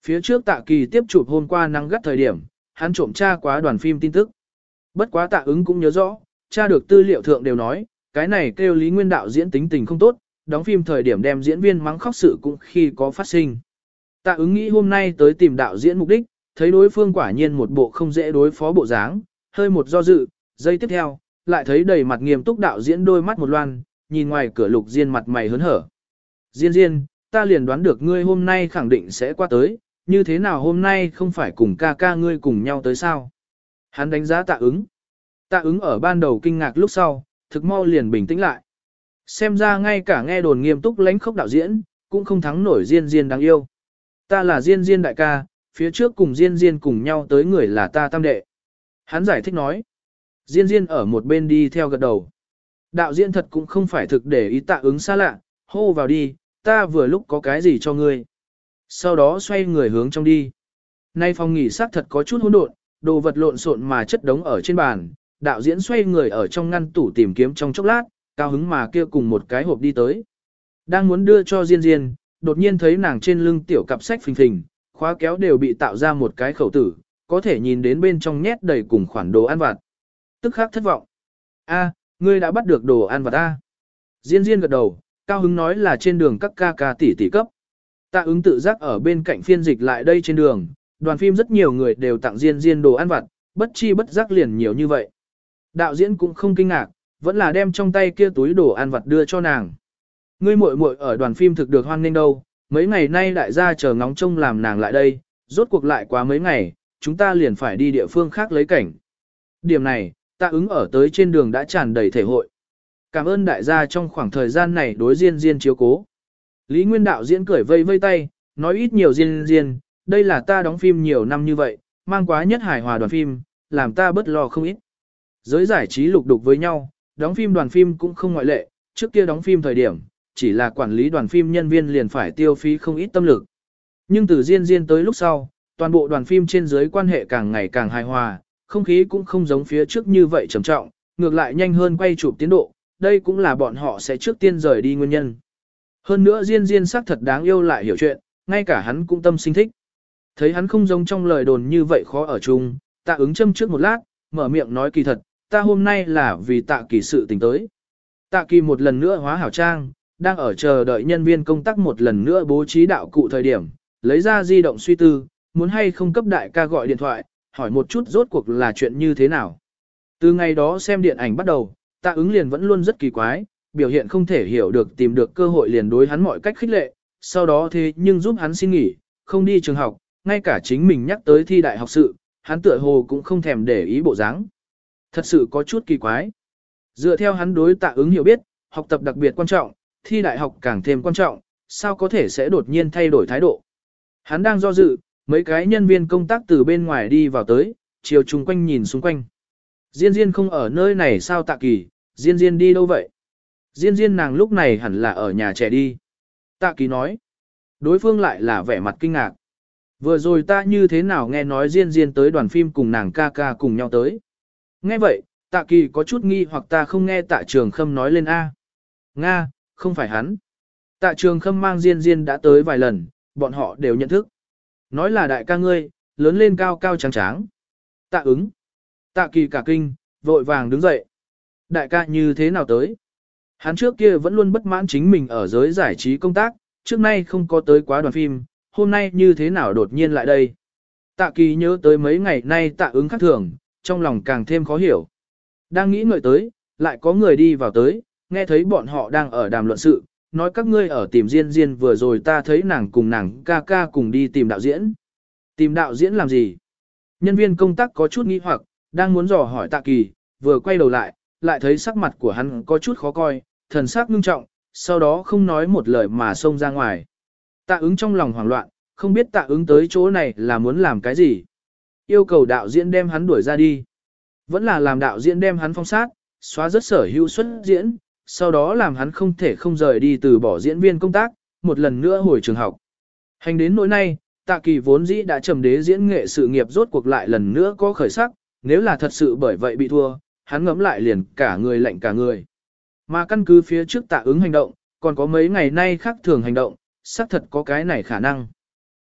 Phía trước Tạ Kỳ tiếp chụp hôm qua nắng gắt thời điểm, hắn trộm tra quá đoàn phim tin tức. Bất quá Tạ ứng cũng nhớ rõ, tra được tư liệu thượng đều nói, cái này kêu Lý Nguyên đạo diễn tính tình không tốt, đóng phim thời điểm đem diễn viên mắng khóc sự cũng khi có phát sinh. Tạ ứng nghĩ hôm nay tới tìm đạo diễn mục đích, thấy đối phương quả nhiên một bộ không dễ đối phó bộ dáng, hơi một do dự, giây tiếp theo, lại thấy đầy mặt nghiêm túc đạo diễn đôi mắt một loan, nhìn ngoài cửa Lục Diên mặt mày hớn hở. Diên Diên, ta liền đoán được ngươi hôm nay khẳng định sẽ qua tới, như thế nào hôm nay không phải cùng ca ca ngươi cùng nhau tới sao? Hắn đánh giá Tạ ứng. Tạ ứng ở ban đầu kinh ngạc lúc sau, thực mau liền bình tĩnh lại. Xem ra ngay cả nghe đồn nghiêm túc lãnh khốc đạo diễn, cũng không thắng nổi Diên Diên đáng yêu. Ta là Diên Diên đại ca, phía trước cùng Diên Diên cùng nhau tới người là ta tam đệ. Hắn giải thích nói. Diên Diên ở một bên đi theo gật đầu. Đạo diễn thật cũng không phải thực để ý Tạ ứng xa lạ, hô vào đi, ta vừa lúc có cái gì cho ngươi. Sau đó xoay người hướng trong đi. Nay phòng nghỉ xác thật có chút hỗn độn, đồ vật lộn xộn mà chất đống ở trên bàn. Đạo diễn xoay người ở trong ngăn tủ tìm kiếm trong chốc lát, cao hứng mà kia cùng một cái hộp đi tới. Đang muốn đưa cho Diên Diên, đột nhiên thấy nàng trên lưng tiểu cặp sách phình phình, khóa kéo đều bị tạo ra một cái khẩu tử, có thể nhìn đến bên trong nhét đầy cùng khoản đồ ăn vặt. Tức khắc thất vọng. A, ngươi đã bắt được đồ ăn vặt a. Diên Diên gật đầu, cao hứng nói là trên đường các ca ca tỷ tỷ cấp. Tạ ứng tự giác ở bên cạnh phiên dịch lại đây trên đường, đoàn phim rất nhiều người đều tặng Diên Diên đồ ăn vặt, bất chi bất giác liền nhiều như vậy. Đạo diễn cũng không kinh ngạc, vẫn là đem trong tay kia túi đồ ăn vặt đưa cho nàng. Ngươi muội muội ở đoàn phim thực được hoan nghênh đâu, mấy ngày nay đại gia chờ ngóng trông làm nàng lại đây, rốt cuộc lại quá mấy ngày, chúng ta liền phải đi địa phương khác lấy cảnh. Điểm này, Tạ ứng ở tới trên đường đã tràn đầy thể hội. Cảm ơn đại gia trong khoảng thời gian này đối Diên Diên chiếu cố. Lý Nguyên đạo diễn cười vây vây tay, nói ít nhiều Diên Diên, đây là ta đóng phim nhiều năm như vậy, mang quá nhất hài hòa đoàn phim, làm ta bớt lo không ít. Giới giải trí lục đục với nhau, đóng phim đoàn phim cũng không ngoại lệ, trước kia đóng phim thời điểm, chỉ là quản lý đoàn phim nhân viên liền phải tiêu phí không ít tâm lực. Nhưng từ Diên Diên tới lúc sau, toàn bộ đoàn phim trên dưới quan hệ càng ngày càng hài hòa, không khí cũng không giống phía trước như vậy trầm trọng, ngược lại nhanh hơn quay chụp tiến độ, đây cũng là bọn họ sẽ trước tiên rời đi nguyên nhân. Hơn nữa Diên Diên sắc thật đáng yêu lại hiểu chuyện, ngay cả hắn cũng tâm sinh thích. Thấy hắn không giống trong lời đồn như vậy khó ở chung, Tạ ứng châm trước một lát, mở miệng nói kỳ thật, ta hôm nay là vì Tạ Kỳ sự tình tới. Tạ Kỳ một lần nữa hóa hảo trang, đang ở chờ đợi nhân viên công tác một lần nữa bố trí đạo cụ thời điểm, lấy ra di động suy tư, muốn hay không cấp đại ca gọi điện thoại, hỏi một chút rốt cuộc là chuyện như thế nào. Từ ngày đó xem điện ảnh bắt đầu, Tạ ứng liền vẫn luôn rất kỳ quái, biểu hiện không thể hiểu được tìm được cơ hội liền đối hắn mọi cách khích lệ, sau đó thế nhưng giúp hắn xin nghỉ, không đi trường học, ngay cả chính mình nhắc tới thi đại học sự, hắn tựa hồ cũng không thèm để ý bộ dáng. Thật sự có chút kỳ quái. Dựa theo hắn đối Tạ ứng hiểu biết, học tập đặc biệt quan trọng, thi đại học càng thêm quan trọng, sao có thể sẽ đột nhiên thay đổi thái độ. Hắn đang do dự, mấy cái nhân viên công tác từ bên ngoài đi vào tới, chiều chung quanh nhìn xung quanh. Diên Diên không ở nơi này sao Tạ Kỳ, Diên Diên đi đâu vậy? Diên Diên nàng lúc này hẳn là ở nhà trẻ đi. Tạ Kỳ nói. Đối phương lại là vẻ mặt kinh ngạc. Vừa rồi ta như thế nào nghe nói Diên Diên tới đoàn phim cùng nàng ca ca cùng nhau tới. Nghe vậy, Tạ Kỳ có chút nghi hoặc ta không nghe Tạ Trường Khâm nói lên A. Nga, không phải hắn. Tạ Trường Khâm mang Diên Diên đã tới vài lần, bọn họ đều nhận thức. Nói là đại ca ngươi, lớn lên cao cao trắng tráng. Tạ ứng. Tạ Kỳ cả kinh, vội vàng đứng dậy. Đại ca như thế nào tới? Hắn trước kia vẫn luôn bất mãn chính mình ở giới giải trí công tác, trước nay không có tới quá đoàn phim, hôm nay như thế nào đột nhiên lại đây? Tạ Kỳ nhớ tới mấy ngày nay Tạ ứng khác thường, trong lòng càng thêm khó hiểu. Đang nghĩ ngợi tới, lại có người đi vào tới, nghe thấy bọn họ đang ở đàm luận sự, nói các ngươi ở tìm Diên Diên vừa rồi ta thấy nàng cùng nàng ca ca cùng đi tìm đạo diễn. Tìm đạo diễn làm gì? Nhân viên công tác có chút nghi hoặc, đang muốn dò hỏi Tạ Kỳ, vừa quay đầu lại, lại thấy sắc mặt của hắn có chút khó coi, thần sắc ngưng trọng, sau đó không nói một lời mà xông ra ngoài. Tạ ứng trong lòng hoảng loạn, không biết Tạ ứng tới chỗ này là muốn làm cái gì. Yêu cầu đạo diễn đem hắn đuổi ra đi. Vẫn là làm đạo diễn đem hắn phong sát, xóa rất sở hữu xuất diễn, sau đó làm hắn không thể không rời đi từ bỏ diễn viên công tác, một lần nữa hồi trường học. Hành đến nỗi nay, Tạ Kỳ vốn dĩ đã trầm đế diễn nghệ sự nghiệp rốt cuộc lại lần nữa có khởi sắc, nếu là thật sự bởi vậy bị thua, hắn ngẫm lại liền cả người lạnh cả người. Mà căn cứ phía trước Tạ ứng hành động, còn có mấy ngày nay khác thường hành động, xác thật có cái này khả năng.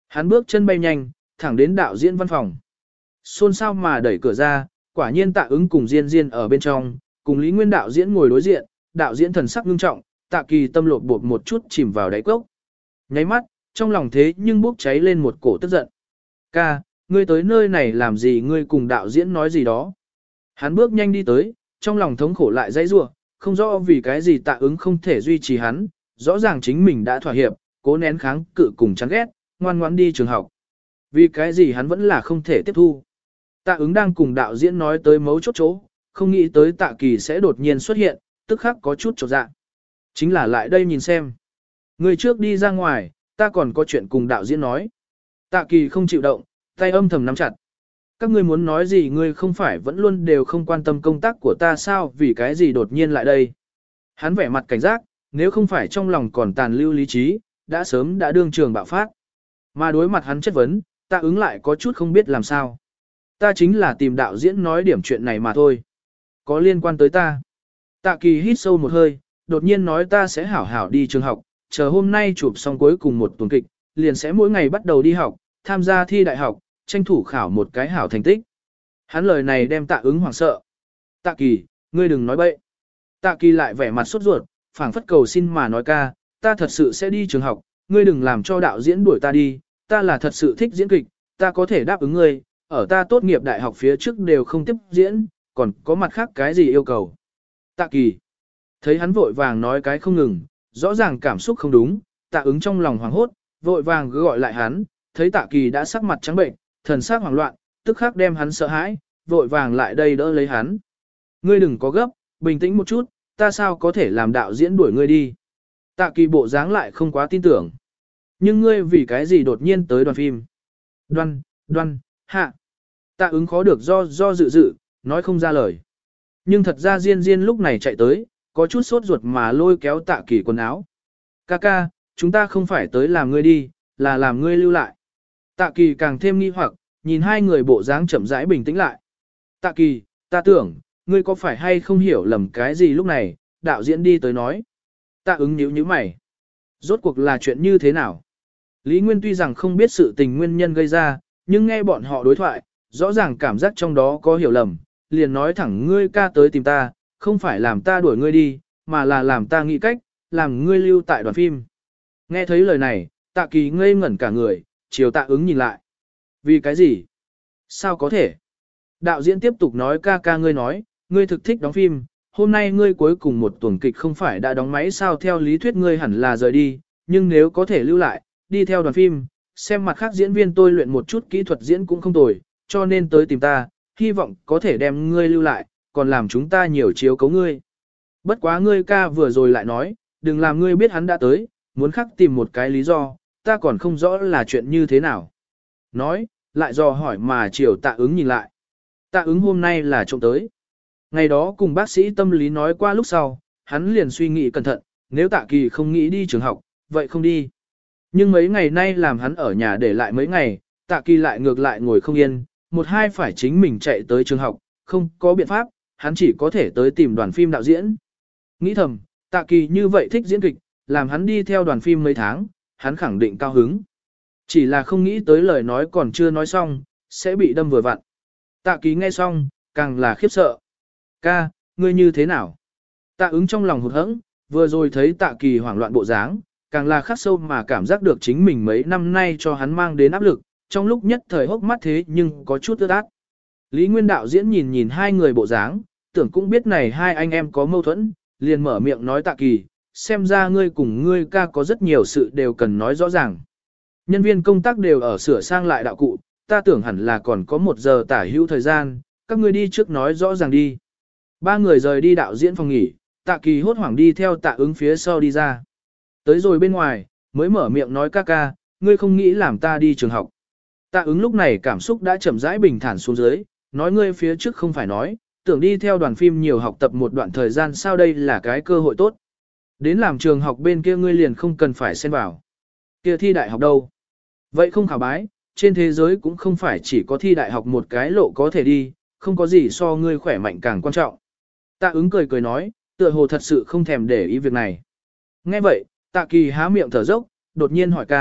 Hắn bước chân bay nhanh, thẳng đến đạo diễn văn phòng. Xôn xao mà đẩy cửa ra, quả nhiên Tạ Ứng cùng Diên Diên ở bên trong, cùng Lý Nguyên đạo diễn ngồi đối diện, đạo diễn thần sắc nghiêm trọng, Tạ Kỳ tâm lột bột một chút chìm vào đáy cốc. Nháy mắt, trong lòng thế nhưng bốc cháy lên một cổ tức giận. Ca, ngươi tới nơi này làm gì, ngươi cùng đạo diễn nói gì đó. Hắn bước nhanh đi tới, trong lòng thống khổ lại dãy rủa, không rõ vì cái gì Tạ Ứng không thể duy trì hắn, rõ ràng chính mình đã thỏa hiệp, cố nén kháng cự cùng chán ghét, ngoan ngoãn đi trường học. Vì cái gì hắn vẫn là không thể tiếp thu. Tạ Ứng đang cùng đạo diễn nói tới mấu chốt chỗ, không nghĩ tới Tạ Kỳ sẽ đột nhiên xuất hiện, tức khắc có chút chột dạ. Chính là lại đây nhìn xem. Người trước đi ra ngoài, ta còn có chuyện cùng đạo diễn nói. Tạ Kỳ không chịu động, tay âm thầm nắm chặt. Các ngươi muốn nói gì, ngươi không phải vẫn luôn đều không quan tâm công tác của ta sao, vì cái gì đột nhiên lại đây. Hắn vẻ mặt cảnh giác, nếu không phải trong lòng còn tàn lưu lý trí, đã sớm đã đương trường bạo phát. Mà đối mặt hắn chất vấn, Tạ Ứng lại có chút không biết làm sao. Ta chính là tìm đạo diễn nói điểm chuyện này mà thôi. Có liên quan tới ta. Tạ Kỳ hít sâu một hơi, đột nhiên nói ta sẽ hảo hảo đi trường học, chờ hôm nay chụp xong cuối cùng một tuần kịch, liền sẽ mỗi ngày bắt đầu đi học, tham gia thi đại học, tranh thủ khảo một cái hảo thành tích. Hắn lời này đem Tạ Ứng hoảng sợ. Tạ Kỳ, ngươi đừng nói bậy. Tạ Kỳ lại vẻ mặt sốt ruột, phảng phất cầu xin mà nói ca, ta thật sự sẽ đi trường học, ngươi đừng làm cho đạo diễn đuổi ta đi, ta là thật sự thích diễn kịch, ta có thể đáp ứng ngươi, ở ta tốt nghiệp đại học phía trước đều không tiếp diễn, còn có mặt khác cái gì yêu cầu. Tạ Kỳ, thấy hắn vội vàng nói cái không ngừng, rõ ràng cảm xúc không đúng, Tạ Ứng trong lòng hoảng hốt, vội vàng gọi lại hắn, thấy Tạ Kỳ đã sắc mặt trắng bệnh, thần sắc hoảng loạn, tức khắc đem hắn sợ hãi, vội vàng lại đây đỡ lấy hắn. Ngươi đừng có gấp, bình tĩnh một chút, ta sao có thể làm đạo diễn đuổi ngươi đi. Tạ Kỳ bộ dáng lại không quá tin tưởng. Nhưng ngươi vì cái gì đột nhiên tới đoàn phim? Đoan, hạ. Tạ Ứng khó được do dự, nói không ra lời. Nhưng thật ra Diên Diên lúc này chạy tới, có chút sốt ruột mà lôi kéo Tạ Kỳ quần áo. Ca, chúng ta không phải tới làm ngươi đi, là làm ngươi lưu lại. Tạ Kỳ càng thêm nghi hoặc, nhìn hai người bộ dáng chậm rãi bình tĩnh lại. Tạ Kỳ, ta tưởng, ngươi có phải hay không hiểu lầm cái gì lúc này, đạo diễn đi tới nói. Tạ Ứng nhíu mày. Rốt cuộc là chuyện như thế nào? Lý Nguyên tuy rằng không biết sự tình nguyên nhân gây ra, nhưng nghe bọn họ đối thoại, rõ ràng cảm giác trong đó có hiểu lầm, liền nói thẳng ngươi ca tới tìm ta, không phải làm ta đuổi ngươi đi, mà là làm ta nghĩ cách, làm ngươi lưu tại đoàn phim. Nghe thấy lời này, Tạ Kỳ ngây ngẩn cả người, chiều Tạ Ứng nhìn lại. Vì cái gì? Sao có thể? Đạo diễn tiếp tục nói ca ngươi nói, ngươi thực thích đóng phim, hôm nay ngươi cuối cùng một tuần kịch không phải đã đóng máy sao, theo lý thuyết ngươi hẳn là rời đi, nhưng nếu có thể lưu lại, đi theo đoàn phim, xem mặt khác diễn viên tôi luyện một chút kỹ thuật diễn cũng không tồi, cho nên tới tìm ta, hy vọng có thể đem ngươi lưu lại, còn làm chúng ta nhiều chiếu cấu ngươi. Bất quá ngươi ca vừa rồi lại nói, đừng làm ngươi biết hắn đã tới, muốn khắc tìm một cái lý do, ta còn không rõ là chuyện như thế nào. Nói, lại dò hỏi mà chiều Tạ Ứng nhìn lại. Tạ Ứng hôm nay là trông tới. Ngày đó cùng bác sĩ tâm lý nói qua lúc sau, hắn liền suy nghĩ cẩn thận, nếu Tạ Kỳ không nghĩ đi trường học, vậy không đi. Nhưng mấy ngày nay làm hắn ở nhà để lại mấy ngày, Tạ Kỳ lại ngược lại ngồi không yên, một hai phải chính mình chạy tới trường học, không có biện pháp, hắn chỉ có thể tới tìm đoàn phim đạo diễn. Nghĩ thầm, Tạ Kỳ như vậy thích diễn kịch, làm hắn đi theo đoàn phim mấy tháng, hắn khẳng định cao hứng. Chỉ là không nghĩ tới lời nói còn chưa nói xong, sẽ bị đâm vừa vặn. Tạ Kỳ nghe xong, càng là khiếp sợ. Ca, ngươi như thế nào? Tạ Ứng trong lòng hụt hẫng, vừa rồi thấy Tạ Kỳ hoảng loạn bộ dáng, càng là khắc sâu mà cảm giác được chính mình mấy năm nay cho hắn mang đến áp lực, trong lúc nhất thời hốc mắt thế nhưng có chút ướt át. Lý Nguyên đạo diễn nhìn hai người bộ dáng, tưởng cũng biết này hai anh em có mâu thuẫn, liền mở miệng nói Tạ Kỳ, xem ra ngươi cùng ngươi ca có rất nhiều sự đều cần nói rõ ràng. Nhân viên công tác đều ở sửa sang lại đạo cụ, ta tưởng hẳn là còn có 1 giờ tả hữu thời gian, các ngươi đi trước nói rõ ràng đi. Ba người rời đi đạo diễn phòng nghỉ, Tạ Kỳ hốt hoảng đi theo Tạ Ứng phía sau đi ra. Tới rồi bên ngoài, mới mở miệng nói ca, ngươi không nghĩ làm ta đi trường học. Tạ Ứng lúc này cảm xúc đã chậm rãi bình thản xuống dưới, nói ngươi phía trước không phải nói, tưởng đi theo đoàn phim nhiều học tập một đoạn thời gian sao, đây là cái cơ hội tốt. Đến làm trường học bên kia ngươi liền không cần phải xen vào. Kia thi đại học đâu? Vậy không khảo bái, trên thế giới cũng không phải chỉ có thi đại học một cái lộ có thể đi, không có gì so ngươi khỏe mạnh càng quan trọng. Tạ Ứng cười nói, tựa hồ thật sự không thèm để ý việc này. Nghe vậy, Tạ Kỳ há miệng thở dốc, đột nhiên hỏi ca,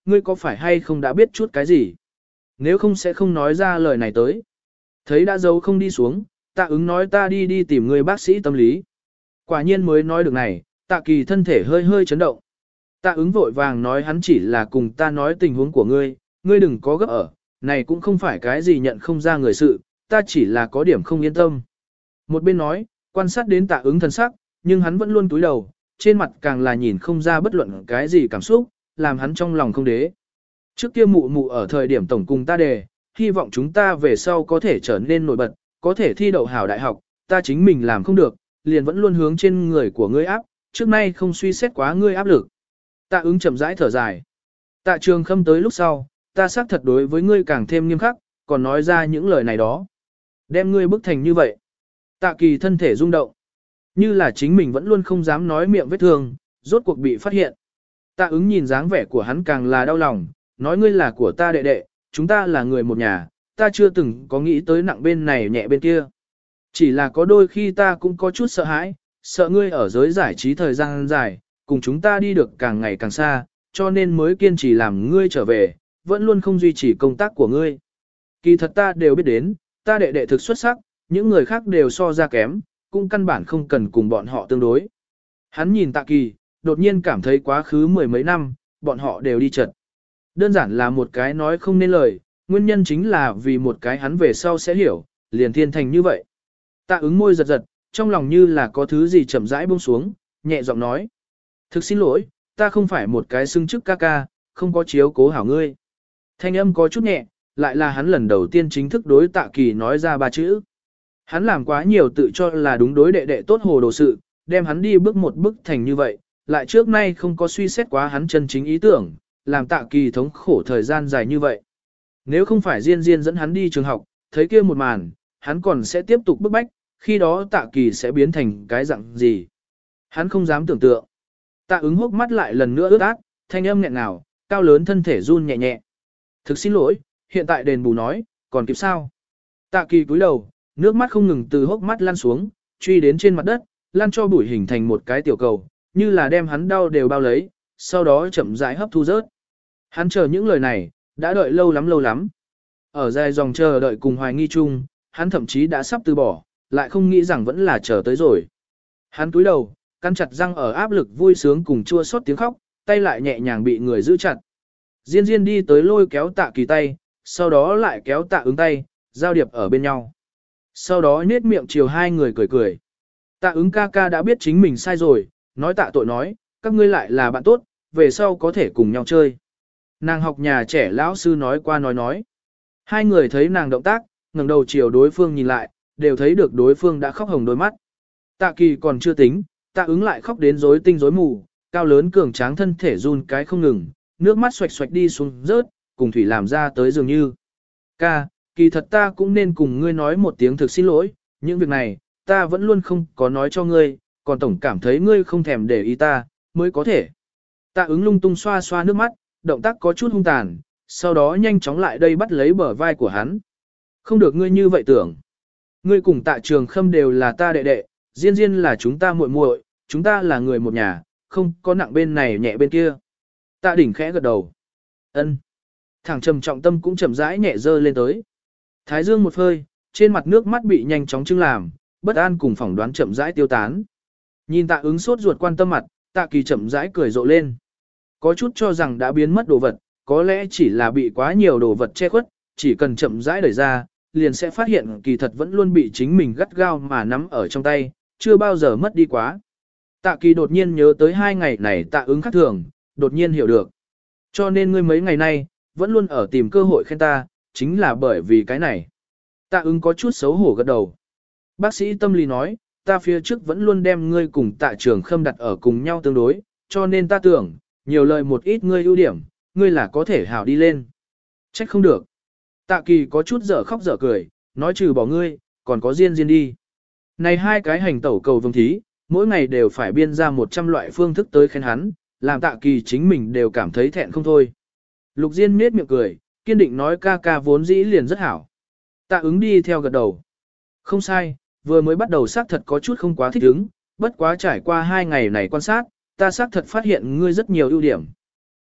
ngươi có phải hay không đã biết chút cái gì? Nếu không sẽ không nói ra lời này tới. Thấy đã giấu không đi xuống, Tạ Ứng nói ta đi tìm người bác sĩ tâm lý. Quả nhiên mới nói được này, Tạ Kỳ thân thể hơi hơi chấn động. Tạ Ứng vội vàng nói hắn chỉ là cùng ta nói tình huống của ngươi, ngươi đừng có gấp ở, này cũng không phải cái gì nhận không ra người sự, ta chỉ là có điểm không yên tâm. Một bên nói, quan sát đến Tạ Ứng thần sắc, nhưng hắn vẫn luôn cúi đầu, trên mặt càng là nhìn không ra bất luận cái gì cảm xúc, làm hắn trong lòng không đế. Trước kia mụ mụ ở thời điểm tổng cùng ta đề, hy vọng chúng ta về sau có thể trở nên nổi bật, có thể thi đậu hảo đại học, ta chính mình làm không được, liền vẫn luôn hướng trên người của ngươi áp, trước nay không suy xét quá ngươi áp lực. Tạ Ứng chậm rãi thở dài. Tạ Trường Khâm tới lúc sau, ta xác thật đối với ngươi càng thêm nghiêm khắc, còn nói ra những lời này đó. Đem ngươi bức thành như vậy. Tạ Kỳ thân thể rung động. Như là chính mình vẫn luôn không dám nói miệng vết thương, rốt cuộc bị phát hiện. Tạ Ứng nhìn dáng vẻ của hắn càng là đau lòng, nói ngươi là của ta đệ đệ, chúng ta là người một nhà, ta chưa từng có nghĩ tới nặng bên này nhẹ bên kia. Chỉ là có đôi khi ta cũng có chút sợ hãi, sợ ngươi ở giới giải trí thời gian dài, cùng chúng ta đi được càng ngày càng xa, cho nên mới kiên trì làm ngươi trở về, vẫn luôn không duy trì công tác của ngươi. Kỳ thật ta đều biết đến, ta đệ đệ thực xuất sắc, những người khác đều so ra kém, cũng căn bản không cần cùng bọn họ tương đối. Hắn nhìn Tạ Kỳ, đột nhiên cảm thấy quá khứ mười mấy năm, bọn họ đều đi chật. Đơn giản là một cái nói không nên lời, nguyên nhân chính là vì một cái hắn về sau sẽ hiểu, liền thiên thành như vậy. Tạ Ứng môi giật giật, trong lòng như là có thứ gì chậm rãi buông xuống, nhẹ giọng nói. Thực xin lỗi, ta không phải một cái xưng chức ca ca, không có chiếu cố hảo ngươi. Thanh âm có chút nhẹ, lại là hắn lần đầu tiên chính thức đối Tạ Kỳ nói ra ba chữ. Hắn làm quá nhiều tự cho là đúng đối đệ đệ tốt hồ đồ sự, đem hắn đi bước một bước thành như vậy, lại trước nay không có suy xét quá hắn chân chính ý tưởng, làm Tạ Kỳ thống khổ thời gian dài như vậy. Nếu không phải Diên Diên dẫn hắn đi trường học, thấy kia một màn, hắn còn sẽ tiếp tục bức bách, khi đó Tạ Kỳ sẽ biến thành cái dạng gì. Hắn không dám tưởng tượng. Tạ Ứng hốc mắt lại lần nữa ướt át, thanh âm nghẹn ngào, cao lớn thân thể run nhẹ nhẹ. Thực xin lỗi, hiện tại đền bù nói, còn kịp sao? Tạ Kỳ cúi đầu, nước mắt không ngừng từ hốc mắt lăn xuống, truy đến trên mặt đất, lăn cho bụi hình thành một cái tiểu cầu, như là đem hắn đau đều bao lấy, sau đó chậm rãi hấp thu rớt. Hắn chờ những lời này, đã đợi lâu lắm. Ở dài dòng chờ đợi cùng hoài nghi chung, hắn thậm chí đã sắp từ bỏ, lại không nghĩ rằng vẫn là chờ tới rồi. Hắn cúi đầu, cắn chặt răng ở áp lực vui sướng cùng chua xót tiếng khóc, tay lại nhẹ nhàng bị người giữ chặt. Diên Diên đi tới lôi kéo Tạ Kỳ tay, sau đó lại kéo Tạ Ứng tay, giao điệp ở bên nhau. Sau đó nết miệng chiều hai người cười cười. Tạ Ứng ca ca đã biết chính mình sai rồi, nói tạ tội nói, các ngươi lại là bạn tốt, về sau có thể cùng nhau chơi. Nàng học nhà trẻ lão sư nói qua nói. Hai người thấy nàng động tác, ngẩng đầu chiều đối phương nhìn lại, đều thấy được đối phương đã khóc hồng đôi mắt. Tạ Kỳ còn chưa tính, Tạ Ứng lại khóc đến rối tinh rối mù, cao lớn cường tráng thân thể run cái không ngừng, nước mắt xoạch xoạch đi xuống rớt, cùng thủy làm ra tới dường như. Ca, kỳ thật ta cũng nên cùng ngươi nói một tiếng thực xin lỗi, những việc này, ta vẫn luôn không có nói cho ngươi, còn tổng cảm thấy ngươi không thèm để ý ta, mới có thể. Tạ Ứng lung tung xoa xoa nước mắt, động tác có chút hung tàn, sau đó nhanh chóng lại đây bắt lấy bờ vai của hắn. Không được ngươi như vậy tưởng. Ngươi cùng Tạ Trường Khâm đều là ta đệ đệ, Diên Diên là chúng ta muội muội, chúng ta là người một nhà, không có nặng bên này nhẹ bên kia. Tạ Đỉnh khẽ gật đầu. Ân. Thẳng trầm trọng tâm cũng chậm rãi nhẹ dơ lên tới. Thái dương một phơi, trên mặt nước mắt bị nhanh chóng trưng làm, bất an cùng phỏng đoán chậm rãi tiêu tán. Nhìn Tạ Ứng sốt ruột quan tâm mặt, Tạ Kỳ chậm rãi cười rộ lên. Có chút cho rằng đã biến mất đồ vật, có lẽ chỉ là bị quá nhiều đồ vật che khuất, chỉ cần chậm rãi đẩy ra, liền sẽ phát hiện kỳ thật vẫn luôn bị chính mình gắt gao mà nắm ở trong tay, chưa bao giờ mất đi quá. Tạ Kỳ đột nhiên nhớ tới 2 ngày này Tạ Ứng khác thường, đột nhiên hiểu được. Cho nên ngươi mấy ngày nay, vẫn luôn ở tìm cơ hội khen ta, chính là bởi vì cái này. Tạ Ứng có chút xấu hổ gật đầu. Bác sĩ tâm lý nói, ta phía trước vẫn luôn đem ngươi cùng Tạ Trường Khâm đặt ở cùng nhau tương đối, cho nên ta tưởng, nhiều lời một ít ngươi ưu điểm, ngươi là có thể hảo đi lên. Trách không được. Tạ Kỳ có chút dở khóc dở cười, nói trừ bỏ ngươi, còn có Diên Diên đi. Này hai cái hành tẩu cầu vồng thí, mỗi ngày đều phải biên ra 100 loại phương thức tới khen hắn, làm Tạ Kỳ chính mình đều cảm thấy thẹn không thôi. Lục Diên nết miệng cười, kiên định nói ca ca vốn dĩ liền rất hảo. Tạ Ứng đi theo gật đầu. Không sai, vừa mới bắt đầu xác thật có chút không quá thích ứng, bất quá trải qua 2 ngày này quan sát, ta xác thật phát hiện ngươi rất nhiều ưu điểm.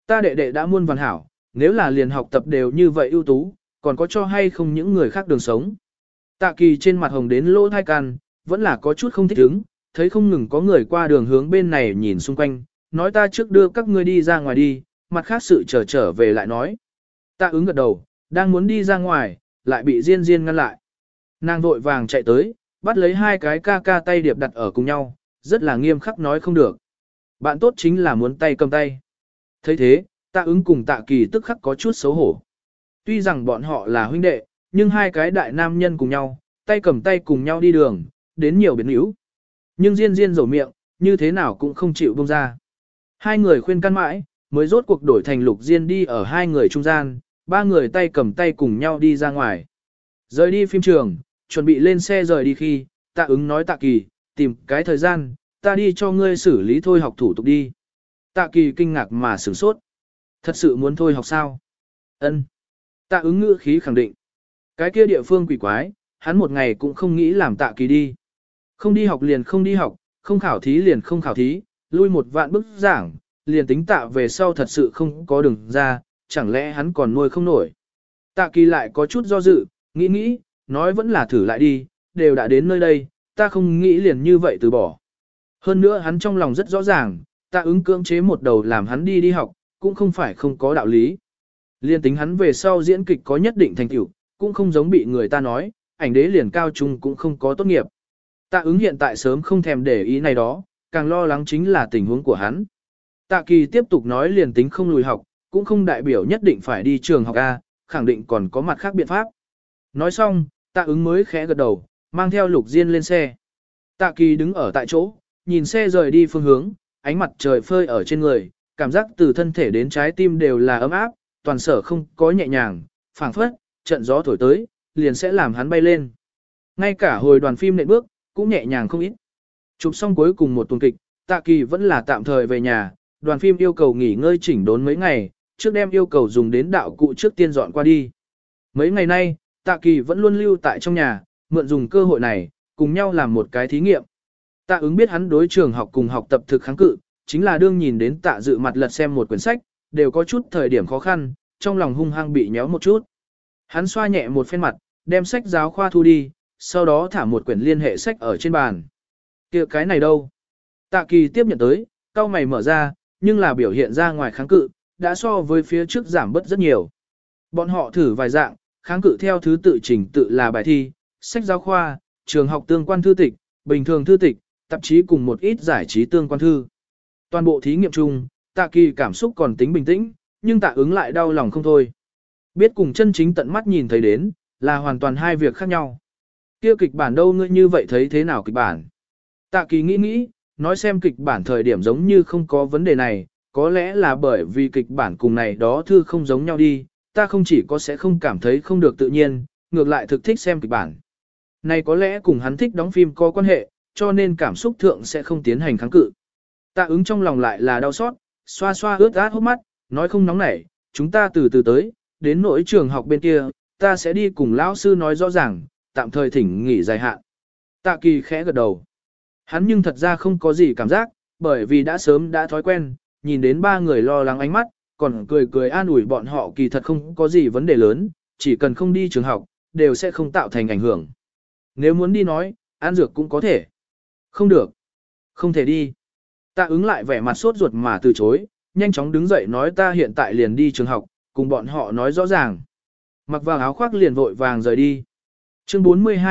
Ta đệ đệ đã muôn vàn hảo, nếu là liền học tập đều như vậy ưu tú, còn có cho hay không những người khác đường sống. Tạ Kỳ trên mặt hồng đến lỗ thai can, vẫn là có chút không thích ứng, thấy không ngừng có người qua đường hướng bên này nhìn xung quanh, nói ta trước đưa các ngươi đi ra ngoài đi, mặt khác sự trở về lại nói. Tạ ứng gật đầu, đang muốn đi ra ngoài, lại bị Diên Diên ngăn lại. Nàng vội vàng chạy tới, bắt lấy hai cái ca ca tay điệp đặt ở cùng nhau, rất là nghiêm khắc nói không được. Bạn tốt chính là muốn tay cầm tay. thấy thế, Tạ ứng cùng Tạ Kỳ tức khắc có chút xấu hổ. Tuy rằng bọn họ là huynh đệ, nhưng hai cái đại nam nhân cùng nhau, tay cầm tay cùng nhau đi đường, đến nhiều biến yếu. Nhưng Diên Diên rầu miệng, như thế nào cũng không chịu buông ra. Hai người khuyên can mãi, mới rốt cuộc đổi thành Lục Diên đi ở hai người trung gian, ba người tay cầm tay cùng nhau đi ra ngoài. Rời đi phim trường, chuẩn bị lên xe rời đi khi, Tạ ứng nói Tạ Kỳ, tìm cái thời gian, ta đi cho ngươi xử lý thôi học thủ tục đi. Tạ Kỳ kinh ngạc mà sửng sốt. Thật sự muốn thôi học sao? Ân. Tạ ứng ngữ khí khẳng định. Cái kia địa phương quỷ quái, hắn một ngày cũng không nghĩ làm Tạ Kỳ đi. Không đi học liền không đi học, không khảo thí liền không khảo thí, lui một vạn bức giảng, liền tính Tạ về sau thật sự không có đường ra, chẳng lẽ hắn còn nuôi không nổi. Tạ Kỳ lại có chút do dự, nghĩ, nói vẫn là thử lại đi, đều đã đến nơi đây, ta không nghĩ liền như vậy từ bỏ. Hơn nữa hắn trong lòng rất rõ ràng, Tạ ứng cưỡng chế một đầu làm hắn đi học, cũng không phải không có đạo lý. Liên tính hắn về sau diễn kịch có nhất định thành tựu, cũng không giống bị người ta nói, ảnh đế liền cao trung cũng không có tốt nghiệp. Tạ ứng hiện tại sớm không thèm để ý này đó, càng lo lắng chính là tình huống của hắn. Tạ Kỳ tiếp tục nói liền tính không lùi học, cũng không đại biểu nhất định phải đi trường học A, khẳng định còn có mặt khác biện pháp. Nói xong, Tạ ứng mới khẽ gật đầu, mang theo Lục Diên lên xe. Tạ Kỳ đứng ở tại chỗ, nhìn xe rời đi phương hướng, ánh mặt trời phơi ở trên người, cảm giác từ thân thể đến trái tim đều là ấm áp, toàn sở không có nhẹ nhàng, phảng phất, trận gió thổi tới, liền sẽ làm hắn bay lên. Ngay cả hồi đoàn phim nện bước, cũng nhẹ nhàng không ít. Chụp xong cuối cùng một tuần kịch, Tạ Kỳ vẫn là tạm thời về nhà, đoàn phim yêu cầu nghỉ ngơi chỉnh đốn mấy ngày, trước đem yêu cầu dùng đến đạo cụ trước tiên dọn qua đi. Mấy ngày nay, Tạ Kỳ vẫn luôn lưu tại trong nhà, mượn dùng cơ hội này, cùng nhau làm một cái thí nghiệm. Tạ ứng biết hắn đối trường học cùng học tập thực kháng cự, chính là đương nhìn đến Tạ dự mặt lật xem một quyển sách, đều có chút thời điểm khó khăn, trong lòng hung hăng bị nhéo một chút. Hắn xoa nhẹ một phen mặt, đem sách giáo khoa thu đi, sau đó thả một quyển liên hệ sách ở trên bàn. Kia cái này đâu? Tạ Kỳ tiếp nhận tới, cau mày mở ra, nhưng là biểu hiện ra ngoài kháng cự, đã so với phía trước giảm bớt rất nhiều. Bọn họ thử vài dạng, kháng cự theo thứ tự trình tự là bài thi, sách giáo khoa, trường học tương quan thư tịch, bình thường thư tịch, tạp chí cùng một ít giải trí tương quan thư. Toàn bộ thí nghiệm chung, Tạ Kỳ cảm xúc còn tính bình tĩnh, nhưng Tạ ứng lại đau lòng không thôi. Biết cùng chân chính tận mắt nhìn thấy đến, là hoàn toàn hai việc khác nhau. Kia kịch bản đâu ngươi như vậy thấy thế nào kịch bản? Tạ Kỳ nghĩ, nói xem kịch bản thời điểm giống như không có vấn đề này, có lẽ là bởi vì kịch bản cùng này đó thư không giống nhau đi, ta không chỉ có sẽ không cảm thấy không được tự nhiên, ngược lại thực thích xem kịch bản. Này có lẽ cùng hắn thích đóng phim có quan hệ, cho nên cảm xúc thượng sẽ không tiến hành kháng cự. Tạ ứng trong lòng lại là đau xót, xoa xoa ướt át hốc mắt, nói không nóng nảy, chúng ta từ từ tới, đến nỗi trường học bên kia, ta sẽ đi cùng lão sư nói rõ ràng, tạm thời thỉnh nghỉ dài hạn. Tạ Kỳ khẽ gật đầu. Hắn nhưng thật ra không có gì cảm giác, bởi vì đã sớm đã thói quen, nhìn đến ba người lo lắng ánh mắt, còn cười an ủi bọn họ kỳ thật không có gì vấn đề lớn, chỉ cần không đi trường học, đều sẽ không tạo thành ảnh hưởng. Nếu muốn đi nói, ăn dược cũng có thể. Không được. Không thể đi. Tạ ứng lại vẻ mặt sốt ruột mà từ chối, nhanh chóng đứng dậy nói ta hiện tại liền đi trường học, cùng bọn họ nói rõ ràng. Mặc vào áo khoác liền vội vàng rời đi. Chương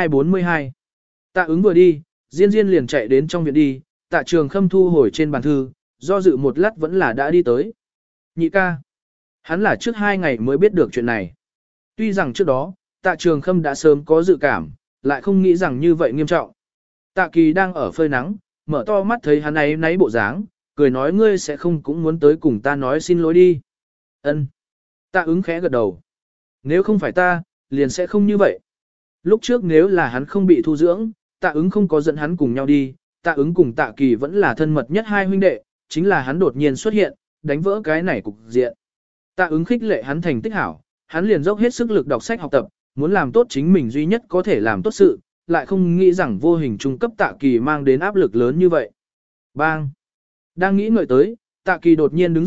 42. Tạ ứng vừa đi, Diên Diên liền chạy đến trong viện đi, Tạ Trường Khâm thu hồi trên bàn thư, do dự một lát vẫn là đã đi tới. Nhị ca. Hắn là trước 2 ngày mới biết được chuyện này. Tuy rằng trước đó, Tạ Trường Khâm đã sớm có dự cảm, lại không nghĩ rằng như vậy nghiêm trọng. Tạ Kỳ đang ở phơi nắng, mở to mắt thấy hắn ấy nấy bộ dáng, cười nói ngươi sẽ không cũng muốn tới cùng ta nói xin lỗi đi. Ân. Tạ ứng khẽ gật đầu. Nếu không phải ta, liền sẽ không như vậy. Lúc trước nếu là hắn không bị thu dưỡng, Tạ ứng không có dẫn hắn cùng nhau đi, Tạ ứng cùng Tạ Kỳ vẫn là thân mật nhất hai huynh đệ, chính là hắn đột nhiên xuất hiện, đánh vỡ cái này cục diện. Tạ ứng khích lệ hắn thành tích hảo, hắn liền dốc hết sức lực đọc sách học tập, muốn làm tốt chính mình duy nhất có thể làm tốt sự, lại không nghĩ rằng vô hình trung cấp Tạ Kỳ mang đến áp lực lớn như vậy. Bang! Đang nghĩ ngợi tới, Tạ Kỳ đột nhiên đứng dậy,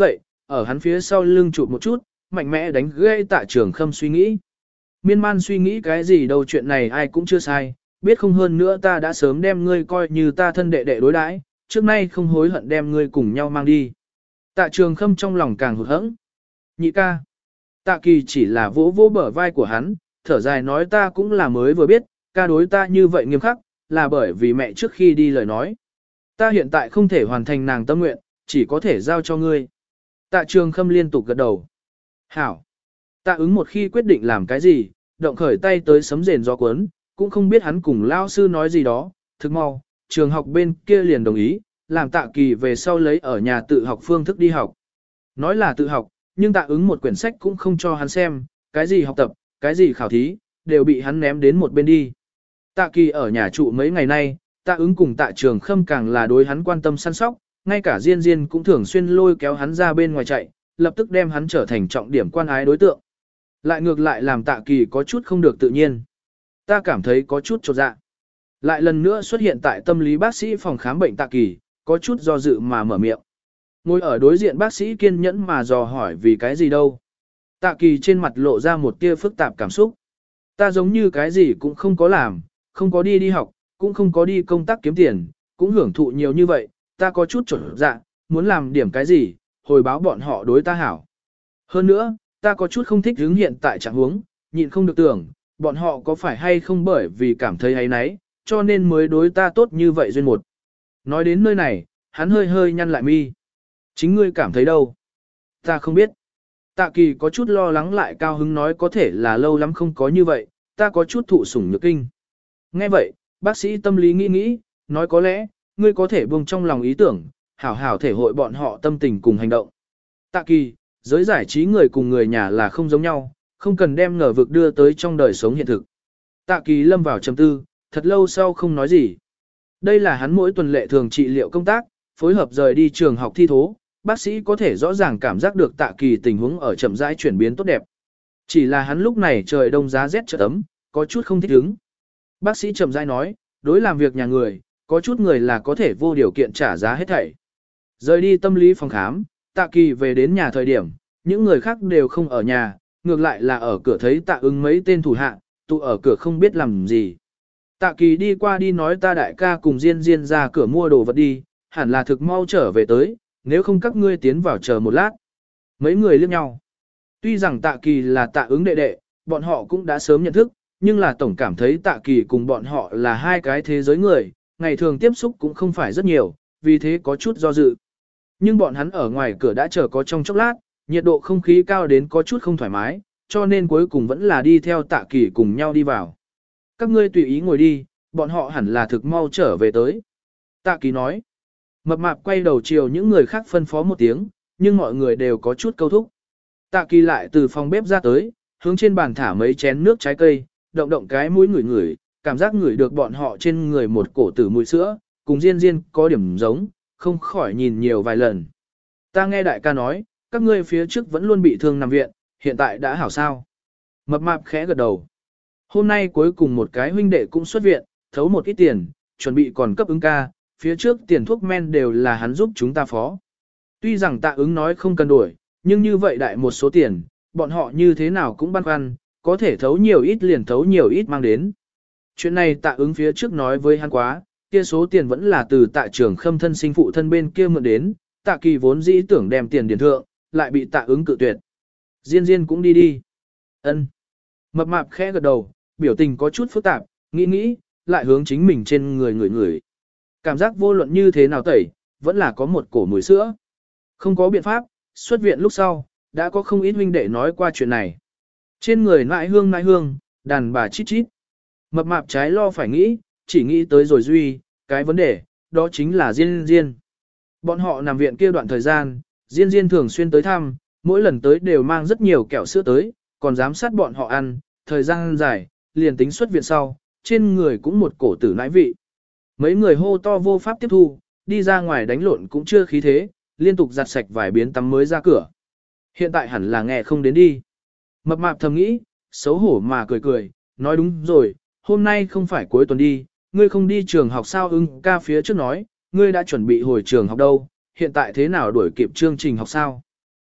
ở hắn phía sau lưng chụp một chút, mạnh mẽ đánh gãy Tạ Trường Khâm suy nghĩ. Miên man suy nghĩ cái gì đâu, chuyện này ai cũng chưa sai, biết không, hơn nữa ta đã sớm đem ngươi coi như ta thân đệ đệ đối đãi, trước nay không hối hận đem ngươi cùng nhau mang đi. Tạ Trường Khâm trong lòng càng hụt hẫng. Nhị ca. Tạ Kỳ chỉ là vỗ vỗ bờ vai của hắn, thở dài nói ta cũng là mới vừa biết, ca đối ta như vậy nghiêm khắc, là bởi vì mẹ trước khi đi lời nói. Ta hiện tại không thể hoàn thành nàng tâm nguyện, chỉ có thể giao cho ngươi. Tạ Trường Khâm liên tục gật đầu. Hảo. Tạ ứng một khi quyết định làm cái gì, động khởi tay tới sấm rền gió cuốn, cũng không biết hắn cùng lao sư nói gì đó, thực mau, trường học bên kia liền đồng ý, làm Tạ Kỳ về sau lấy ở nhà tự học phương thức đi học. Nói là tự học, nhưng Tạ ứng một quyển sách cũng không cho hắn xem, cái gì học tập, cái gì khảo thí, đều bị hắn ném đến một bên đi. Tạ Kỳ ở nhà trụ mấy ngày nay, Tạ ứng cùng Tạ Trường Khâm càng là đối hắn quan tâm săn sóc, ngay cả Diên Diên cũng thường xuyên lôi kéo hắn ra bên ngoài chạy, lập tức đem hắn trở thành trọng điểm quan ái đối tượng. Lại ngược lại làm Tạ Kỳ có chút không được tự nhiên. Ta cảm thấy có chút chột dạ. Lại lần nữa xuất hiện tại tâm lý bác sĩ phòng khám bệnh Tạ Kỳ, có chút do dự mà mở miệng. Ngồi ở đối diện bác sĩ kiên nhẫn mà dò hỏi vì cái gì đâu. Tạ Kỳ trên mặt lộ ra một tia phức tạp cảm xúc. Ta giống như cái gì cũng không có làm, không có đi học, cũng không có đi công tác kiếm tiền, cũng hưởng thụ nhiều như vậy, ta có chút chột dạ, muốn làm điểm cái gì, hồi báo bọn họ đối ta hảo. Hơn nữa, ta có chút không thích hướng hiện tại trạng huống, nhịn không được tưởng, bọn họ có phải hay không bởi vì cảm thấy ấy nấy, cho nên mới đối ta tốt như vậy duyên một. Nói đến nơi này, hắn hơi hơi nhăn lại mi. Chính ngươi cảm thấy đâu? Ta không biết. Tạ Kỳ có chút lo lắng lại cao hứng nói có thể là lâu lắm không có như vậy, ta có chút thụ sủng nhược kinh. Nghe vậy, bác sĩ tâm lý nghĩ nghĩ, nói có lẽ, ngươi có thể buông trong lòng ý tưởng, hảo hảo thể hội bọn họ tâm tình cùng hành động. Tạ Kỳ, giới giải trí người cùng người nhà là không giống nhau, không cần đem ngờ vực đưa tới trong đời sống hiện thực. Tạ Kỳ lâm vào trầm tư, thật lâu sau không nói gì. Đây là hắn mỗi tuần lệ thường trị liệu công tác, phối hợp rời đi trường học thi thố, bác sĩ có thể rõ ràng cảm giác được Tạ Kỳ tình huống ở chậm rãi chuyển biến tốt đẹp. Chỉ là hắn lúc này trời đông giá rét chợt ấm, có chút không thích ứng. Bác sĩ chậm rãi nói, đối làm việc nhà người, có chút người là có thể vô điều kiện trả giá hết thảy. Rời đi tâm lý phòng khám, Tạ Kỳ về đến nhà thời điểm, những người khác đều không ở nhà, ngược lại là ở cửa thấy Tạ ứng mấy tên thủ hạ, tụ ở cửa không biết làm gì. Tạ Kỳ đi qua đi nói ta đại ca cùng Diên Diên ra cửa mua đồ vật đi, hẳn là thực mau trở về tới, nếu không các ngươi tiến vào chờ một lát. Mấy người liếc nhau. Tuy rằng Tạ Kỳ là Tạ ứng đệ đệ, bọn họ cũng đã sớm nhận thức, nhưng là tổng cảm thấy Tạ Kỳ cùng bọn họ là hai cái thế giới người, ngày thường tiếp xúc cũng không phải rất nhiều, vì thế có chút do dự. Nhưng bọn hắn ở ngoài cửa đã chờ có trong chốc lát, nhiệt độ không khí cao đến có chút không thoải mái, cho nên cuối cùng vẫn là đi theo Tạ Kỳ cùng nhau đi vào. Các ngươi tùy ý ngồi đi, bọn họ hẳn là thực mau trở về tới. Tạ Kỳ nói. Mập mạp quay đầu chiều những người khác phân phó một tiếng, nhưng mọi người đều có chút câu thúc. Tạ Kỳ lại từ phòng bếp ra tới, hướng trên bàn thả mấy chén nước trái cây, động động cái mũi ngửi ngửi, cảm giác ngửi được bọn họ trên người một cổ tử mùi sữa, cùng Diên Diên có điểm giống, không khỏi nhìn nhiều vài lần. Ta nghe đại ca nói, các ngươi phía trước vẫn luôn bị thương nằm viện, hiện tại đã hảo sao. Mập mạp khẽ gật đầu. Hôm nay cuối cùng một cái huynh đệ cũng xuất viện, thấu một ít tiền, chuẩn bị còn cấp ứng ca, phía trước tiền thuốc men đều là hắn giúp chúng ta phó. Tuy rằng Tạ ứng nói không cần đổi, nhưng như vậy đại một số tiền, bọn họ như thế nào cũng băn khoăn, có thể thấu nhiều ít liền thấu nhiều ít mang đến. Chuyện này Tạ ứng phía trước nói với hắn quá, kia số tiền vẫn là từ Tạ Trường Khâm thân sinh phụ thân bên kia mượn đến, Tạ Kỳ vốn dĩ tưởng đem tiền điền thượng, lại bị Tạ ứng cự tuyệt. Diên Diên cũng đi đi. Ân. Mập mạp khẽ gật đầu, biểu tình có chút phức tạp, nghĩ nghĩ, lại hướng chính mình trên người người. Cảm giác vô luận như thế nào tẩy, vẫn là có một cổ mùi sữa. Không có biện pháp, xuất viện lúc sau, đã có không ít huynh đệ nói qua chuyện này. Trên người nãi hương, đàn bà chít chít. Mập mạp trái lo phải nghĩ, chỉ nghĩ tới rồi duy, cái vấn đề, đó chính là Diên Diên. Bọn họ nằm viện kia đoạn thời gian, Diên Diên thường xuyên tới thăm, mỗi lần tới đều mang rất nhiều kẹo sữa tới, còn giám sát bọn họ ăn, thời gian dài, liền tính xuất viện sau, trên người cũng một cổ tử nãi vị. Mấy người hô to vô pháp tiếp thu, đi ra ngoài đánh lộn cũng chưa khí thế, liên tục giặt sạch vài biến tắm mới ra cửa. Hiện tại hẳn là nghe không đến đi. Mập mạp thầm nghĩ, xấu hổ mà cười, nói đúng rồi, hôm nay không phải cuối tuần đi, ngươi không đi trường học sao ưng ca phía trước nói, ngươi đã chuẩn bị hồi trường học đâu, hiện tại thế nào đuổi kịp chương trình học sao.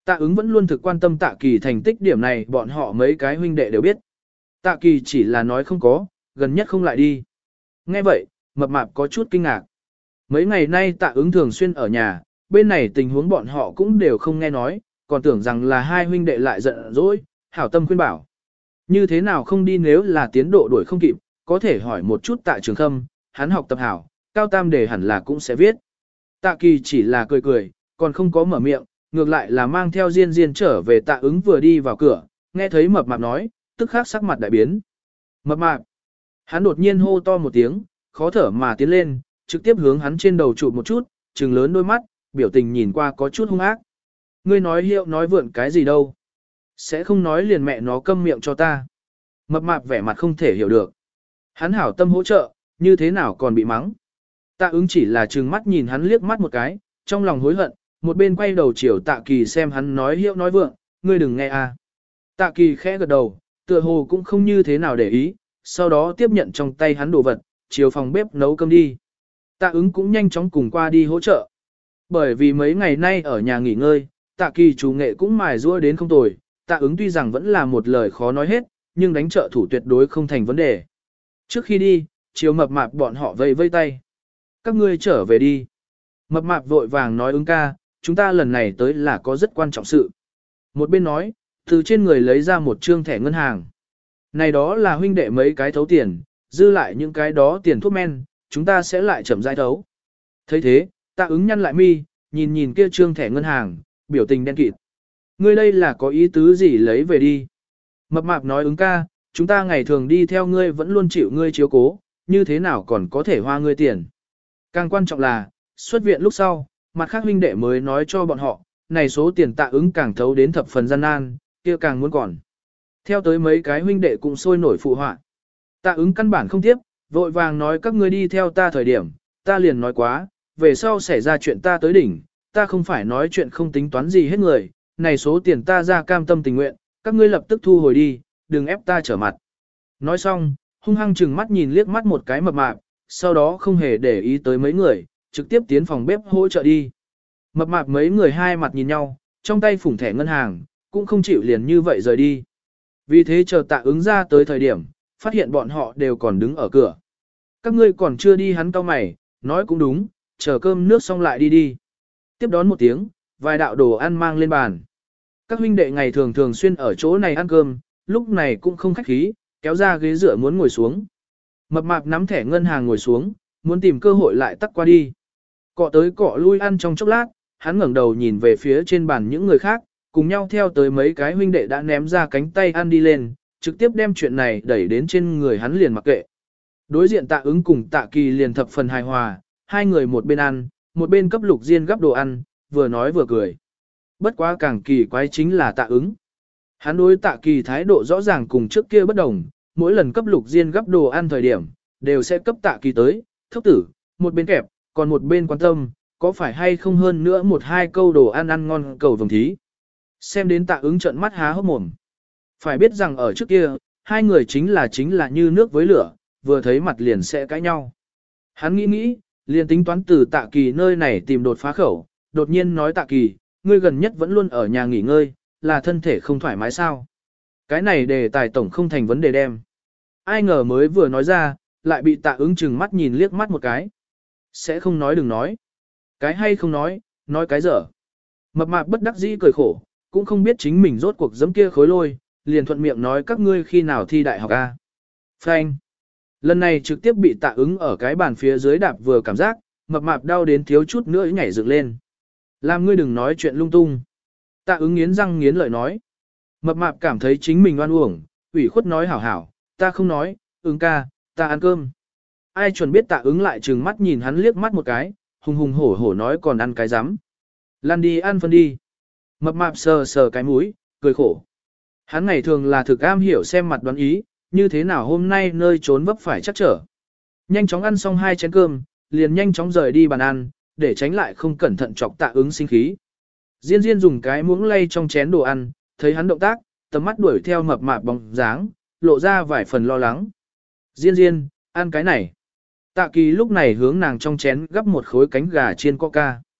Tạ ứng vẫn luôn thực quan tâm Tạ Kỳ thành tích, điểm này bọn họ mấy cái huynh đệ đều biết. Tạ Kỳ chỉ là nói không có, gần nhất không lại đi. Nghe vậy, mập mạp có chút kinh ngạc. Mấy ngày nay Tạ ứng thường xuyên ở nhà, bên này tình huống bọn họ cũng đều không nghe nói, còn tưởng rằng là hai huynh đệ lại giận dỗi, hảo tâm khuyên bảo. Như thế nào không đi, nếu là tiến độ đuổi không kịp, có thể hỏi một chút Tạ Trường Khâm, hắn học tập hảo, cao tam đề hẳn là cũng sẽ viết. Tạ Kỳ chỉ là cười cười, còn không có mở miệng, ngược lại là mang theo Diên Diên trở về. Tạ ứng vừa đi vào cửa, nghe thấy mập mạp nói, tức khắc sắc mặt đại biến. Mập mạp, hắn đột nhiên hô to một tiếng, khó thở mà tiến lên, trực tiếp hướng hắn trên đầu chụp một chút, trừng lớn đôi mắt, biểu tình nhìn qua có chút hung ác. Ngươi nói hiệu nói vượn cái gì đâu? Sẽ không nói liền mẹ nó câm miệng cho ta. Mập mạp vẻ mặt không thể hiểu được. Hắn hảo tâm hỗ trợ, như thế nào còn bị mắng? Tạ ứng chỉ là trừng mắt nhìn hắn liếc mắt một cái, trong lòng hối hận, một bên quay đầu chiều Tạ Kỳ xem hắn nói hiệu nói vượng, ngươi đừng nghe à. Tạ Kỳ khẽ gật đầu, tựa hồ cũng không như thế nào để ý, sau đó tiếp nhận trong tay hắn đồ vật, chiều phòng bếp nấu cơm đi. Tạ ứng cũng nhanh chóng cùng qua đi hỗ trợ. Bởi vì mấy ngày nay ở nhà nghỉ ngơi, Tạ Kỳ chủ nghệ cũng mài giũa đến không tồi, Tạ ứng tuy rằng vẫn là một lời khó nói hết, nhưng đánh trợ thủ tuyệt đối không thành vấn đề. Trước khi đi, chiều mập mạp bọn họ vây vây tay. Các ngươi trở về đi. Mập mạp vội vàng nói ứng ca, chúng ta lần này tới là có rất quan trọng sự. Một bên nói, từ trên người lấy ra một trương thẻ ngân hàng. Này đó là huynh đệ mấy cái thấu tiền, dư lại những cái đó tiền thuốc men, chúng ta sẽ lại chậm rãi thấu. Thấy thế, Tạ ứng nhăn lại mi, nhìn nhìn kia trương thẻ ngân hàng, biểu tình đen kịt. Ngươi đây là có ý tứ gì lấy về đi. Mập mạp nói ứng ca, chúng ta ngày thường đi theo ngươi vẫn luôn chịu ngươi chiếu cố, như thế nào còn có thể hoa ngươi tiền. Càng quan trọng là, xuất viện lúc sau, mặt khác huynh đệ mới nói cho bọn họ, này số tiền Tạ ứng càng thấu đến thập phần gian nan, kia càng muốn còn. Theo tới mấy cái huynh đệ cũng sôi nổi phụ họa. Tạ ứng căn bản không tiếp, vội vàng nói các ngươi đi theo ta thời điểm, ta liền nói quá, về sau xảy ra chuyện ta tới đỉnh, ta không phải nói chuyện không tính toán gì hết người, này số tiền ta ra cam tâm tình nguyện, các ngươi lập tức thu hồi đi, đừng ép ta trở mặt. Nói xong, hung hăng chừng mắt nhìn liếc mắt một cái mập mạp, sau đó không hề để ý tới mấy người, trực tiếp tiến phòng bếp hỗ trợ đi. Mập mạp mấy người hai mặt nhìn nhau, trong tay phủng thẻ ngân hàng, cũng không chịu liền như vậy rời đi. Vì thế chờ Tạ ứng ra tới thời điểm, phát hiện bọn họ đều còn đứng ở cửa. Các ngươi còn chưa đi, hắn cau mày, nói cũng đúng, chờ cơm nước xong lại đi đi. Tiếp đón một tiếng, vài đạo đồ ăn mang lên bàn. Các huynh đệ ngày thường thường xuyên ở chỗ này ăn cơm, lúc này cũng không khách khí, kéo ra ghế dựa muốn ngồi xuống. Mập mạp nắm thẻ ngân hàng ngồi xuống, muốn tìm cơ hội lại tắc qua đi. Cọ tới cọ lui ăn trong chốc lát, hắn ngẩng đầu nhìn về phía trên bàn những người khác, cùng nhau theo tới mấy cái huynh đệ đã ném ra cánh tay ăn đi lên, trực tiếp đem chuyện này đẩy đến trên người hắn liền mặc kệ. Đối diện Tạ ứng cùng Tạ Kỳ liền thập phần hài hòa, hai người một bên ăn, một bên cấp Lục Diên gắp đồ ăn, vừa nói vừa cười. Bất quá càng kỳ quái chính là Tạ ứng. Hắn đối Tạ Kỳ thái độ rõ ràng cùng trước kia bất đồng, mỗi lần cấp Lục Diên gắp đồ ăn thời điểm, đều sẽ cấp Tạ Kỳ tới, thốc tử, một bên kẹp, còn một bên quan tâm, có phải hay không hơn nữa một hai câu đồ ăn ăn ngon cầu vồng thí. Xem đến Tạ ứng trợn mắt há hốc mồm. Phải biết rằng ở trước kia, hai người chính là như nước với lửa, vừa thấy mặt liền sẽ cãi nhau. Hắn nghĩ, liền tính toán từ Tạ Kỳ nơi này tìm đột phá khẩu, đột nhiên nói Tạ Kỳ, ngươi gần nhất vẫn luôn ở nhà nghỉ ngơi, là thân thể không thoải mái sao. Cái này đề tài tổng không thành vấn đề đem. Ai ngờ mới vừa nói ra, lại bị Tạ ứng chừng mắt nhìn liếc mắt một cái. Sẽ không nói đừng nói. Cái hay không nói cái dở. Mập mạp bất đắc dĩ cười khổ, cũng không biết chính mình rốt cuộc giẫm kia khối lôi, liền thuận miệng nói các ngươi khi nào thi đại học a. Phanh. Lần này trực tiếp bị Tạ ứng ở cái bàn phía dưới đạp vừa cảm giác, mập mạp đau đến thiếu chút nữa nhảy dựng lên. Làm ngươi đừng nói chuyện lung tung. Tạ ứng nghiến răng nghiến lợi nói. Mập mạp cảm thấy chính mình oan uổng, ủy khuất nói hảo hảo, ta không nói, ứng ca, ta ăn cơm. Ai chuẩn biết Tạ ứng lại trừng mắt nhìn hắn liếc mắt một cái, hùng hùng hổ hổ nói còn ăn cái rắm. Lan đi ăn phân đi. Mập mạp sờ sờ cái mũi, cười khổ. Hắn ngày thường là thực am hiểu xem mặt đoán ý, như thế nào hôm nay nơi trốn vấp phải chắc trở. Nhanh chóng ăn xong 2 chén cơm, liền nhanh chóng rời đi bàn ăn, để tránh lại không cẩn thận chọc Tạ ứng sinh khí. Diên Diên dùng cái muỗng lay trong chén đồ ăn, thấy hắn động tác, tầm mắt đuổi theo mập mạp bóng dáng, lộ ra vài phần lo lắng. Diên Diên, ăn cái này. Tạ Kỳ lúc này hướng nàng trong chén gắp một khối cánh gà chiên coca.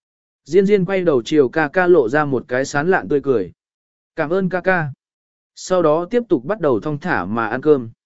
Diên Diên quay đầu chiều ca ca lộ ra một cái sán lạn tươi cười. Cảm ơn ca ca. Sau đó tiếp tục bắt đầu thong thả mà ăn cơm.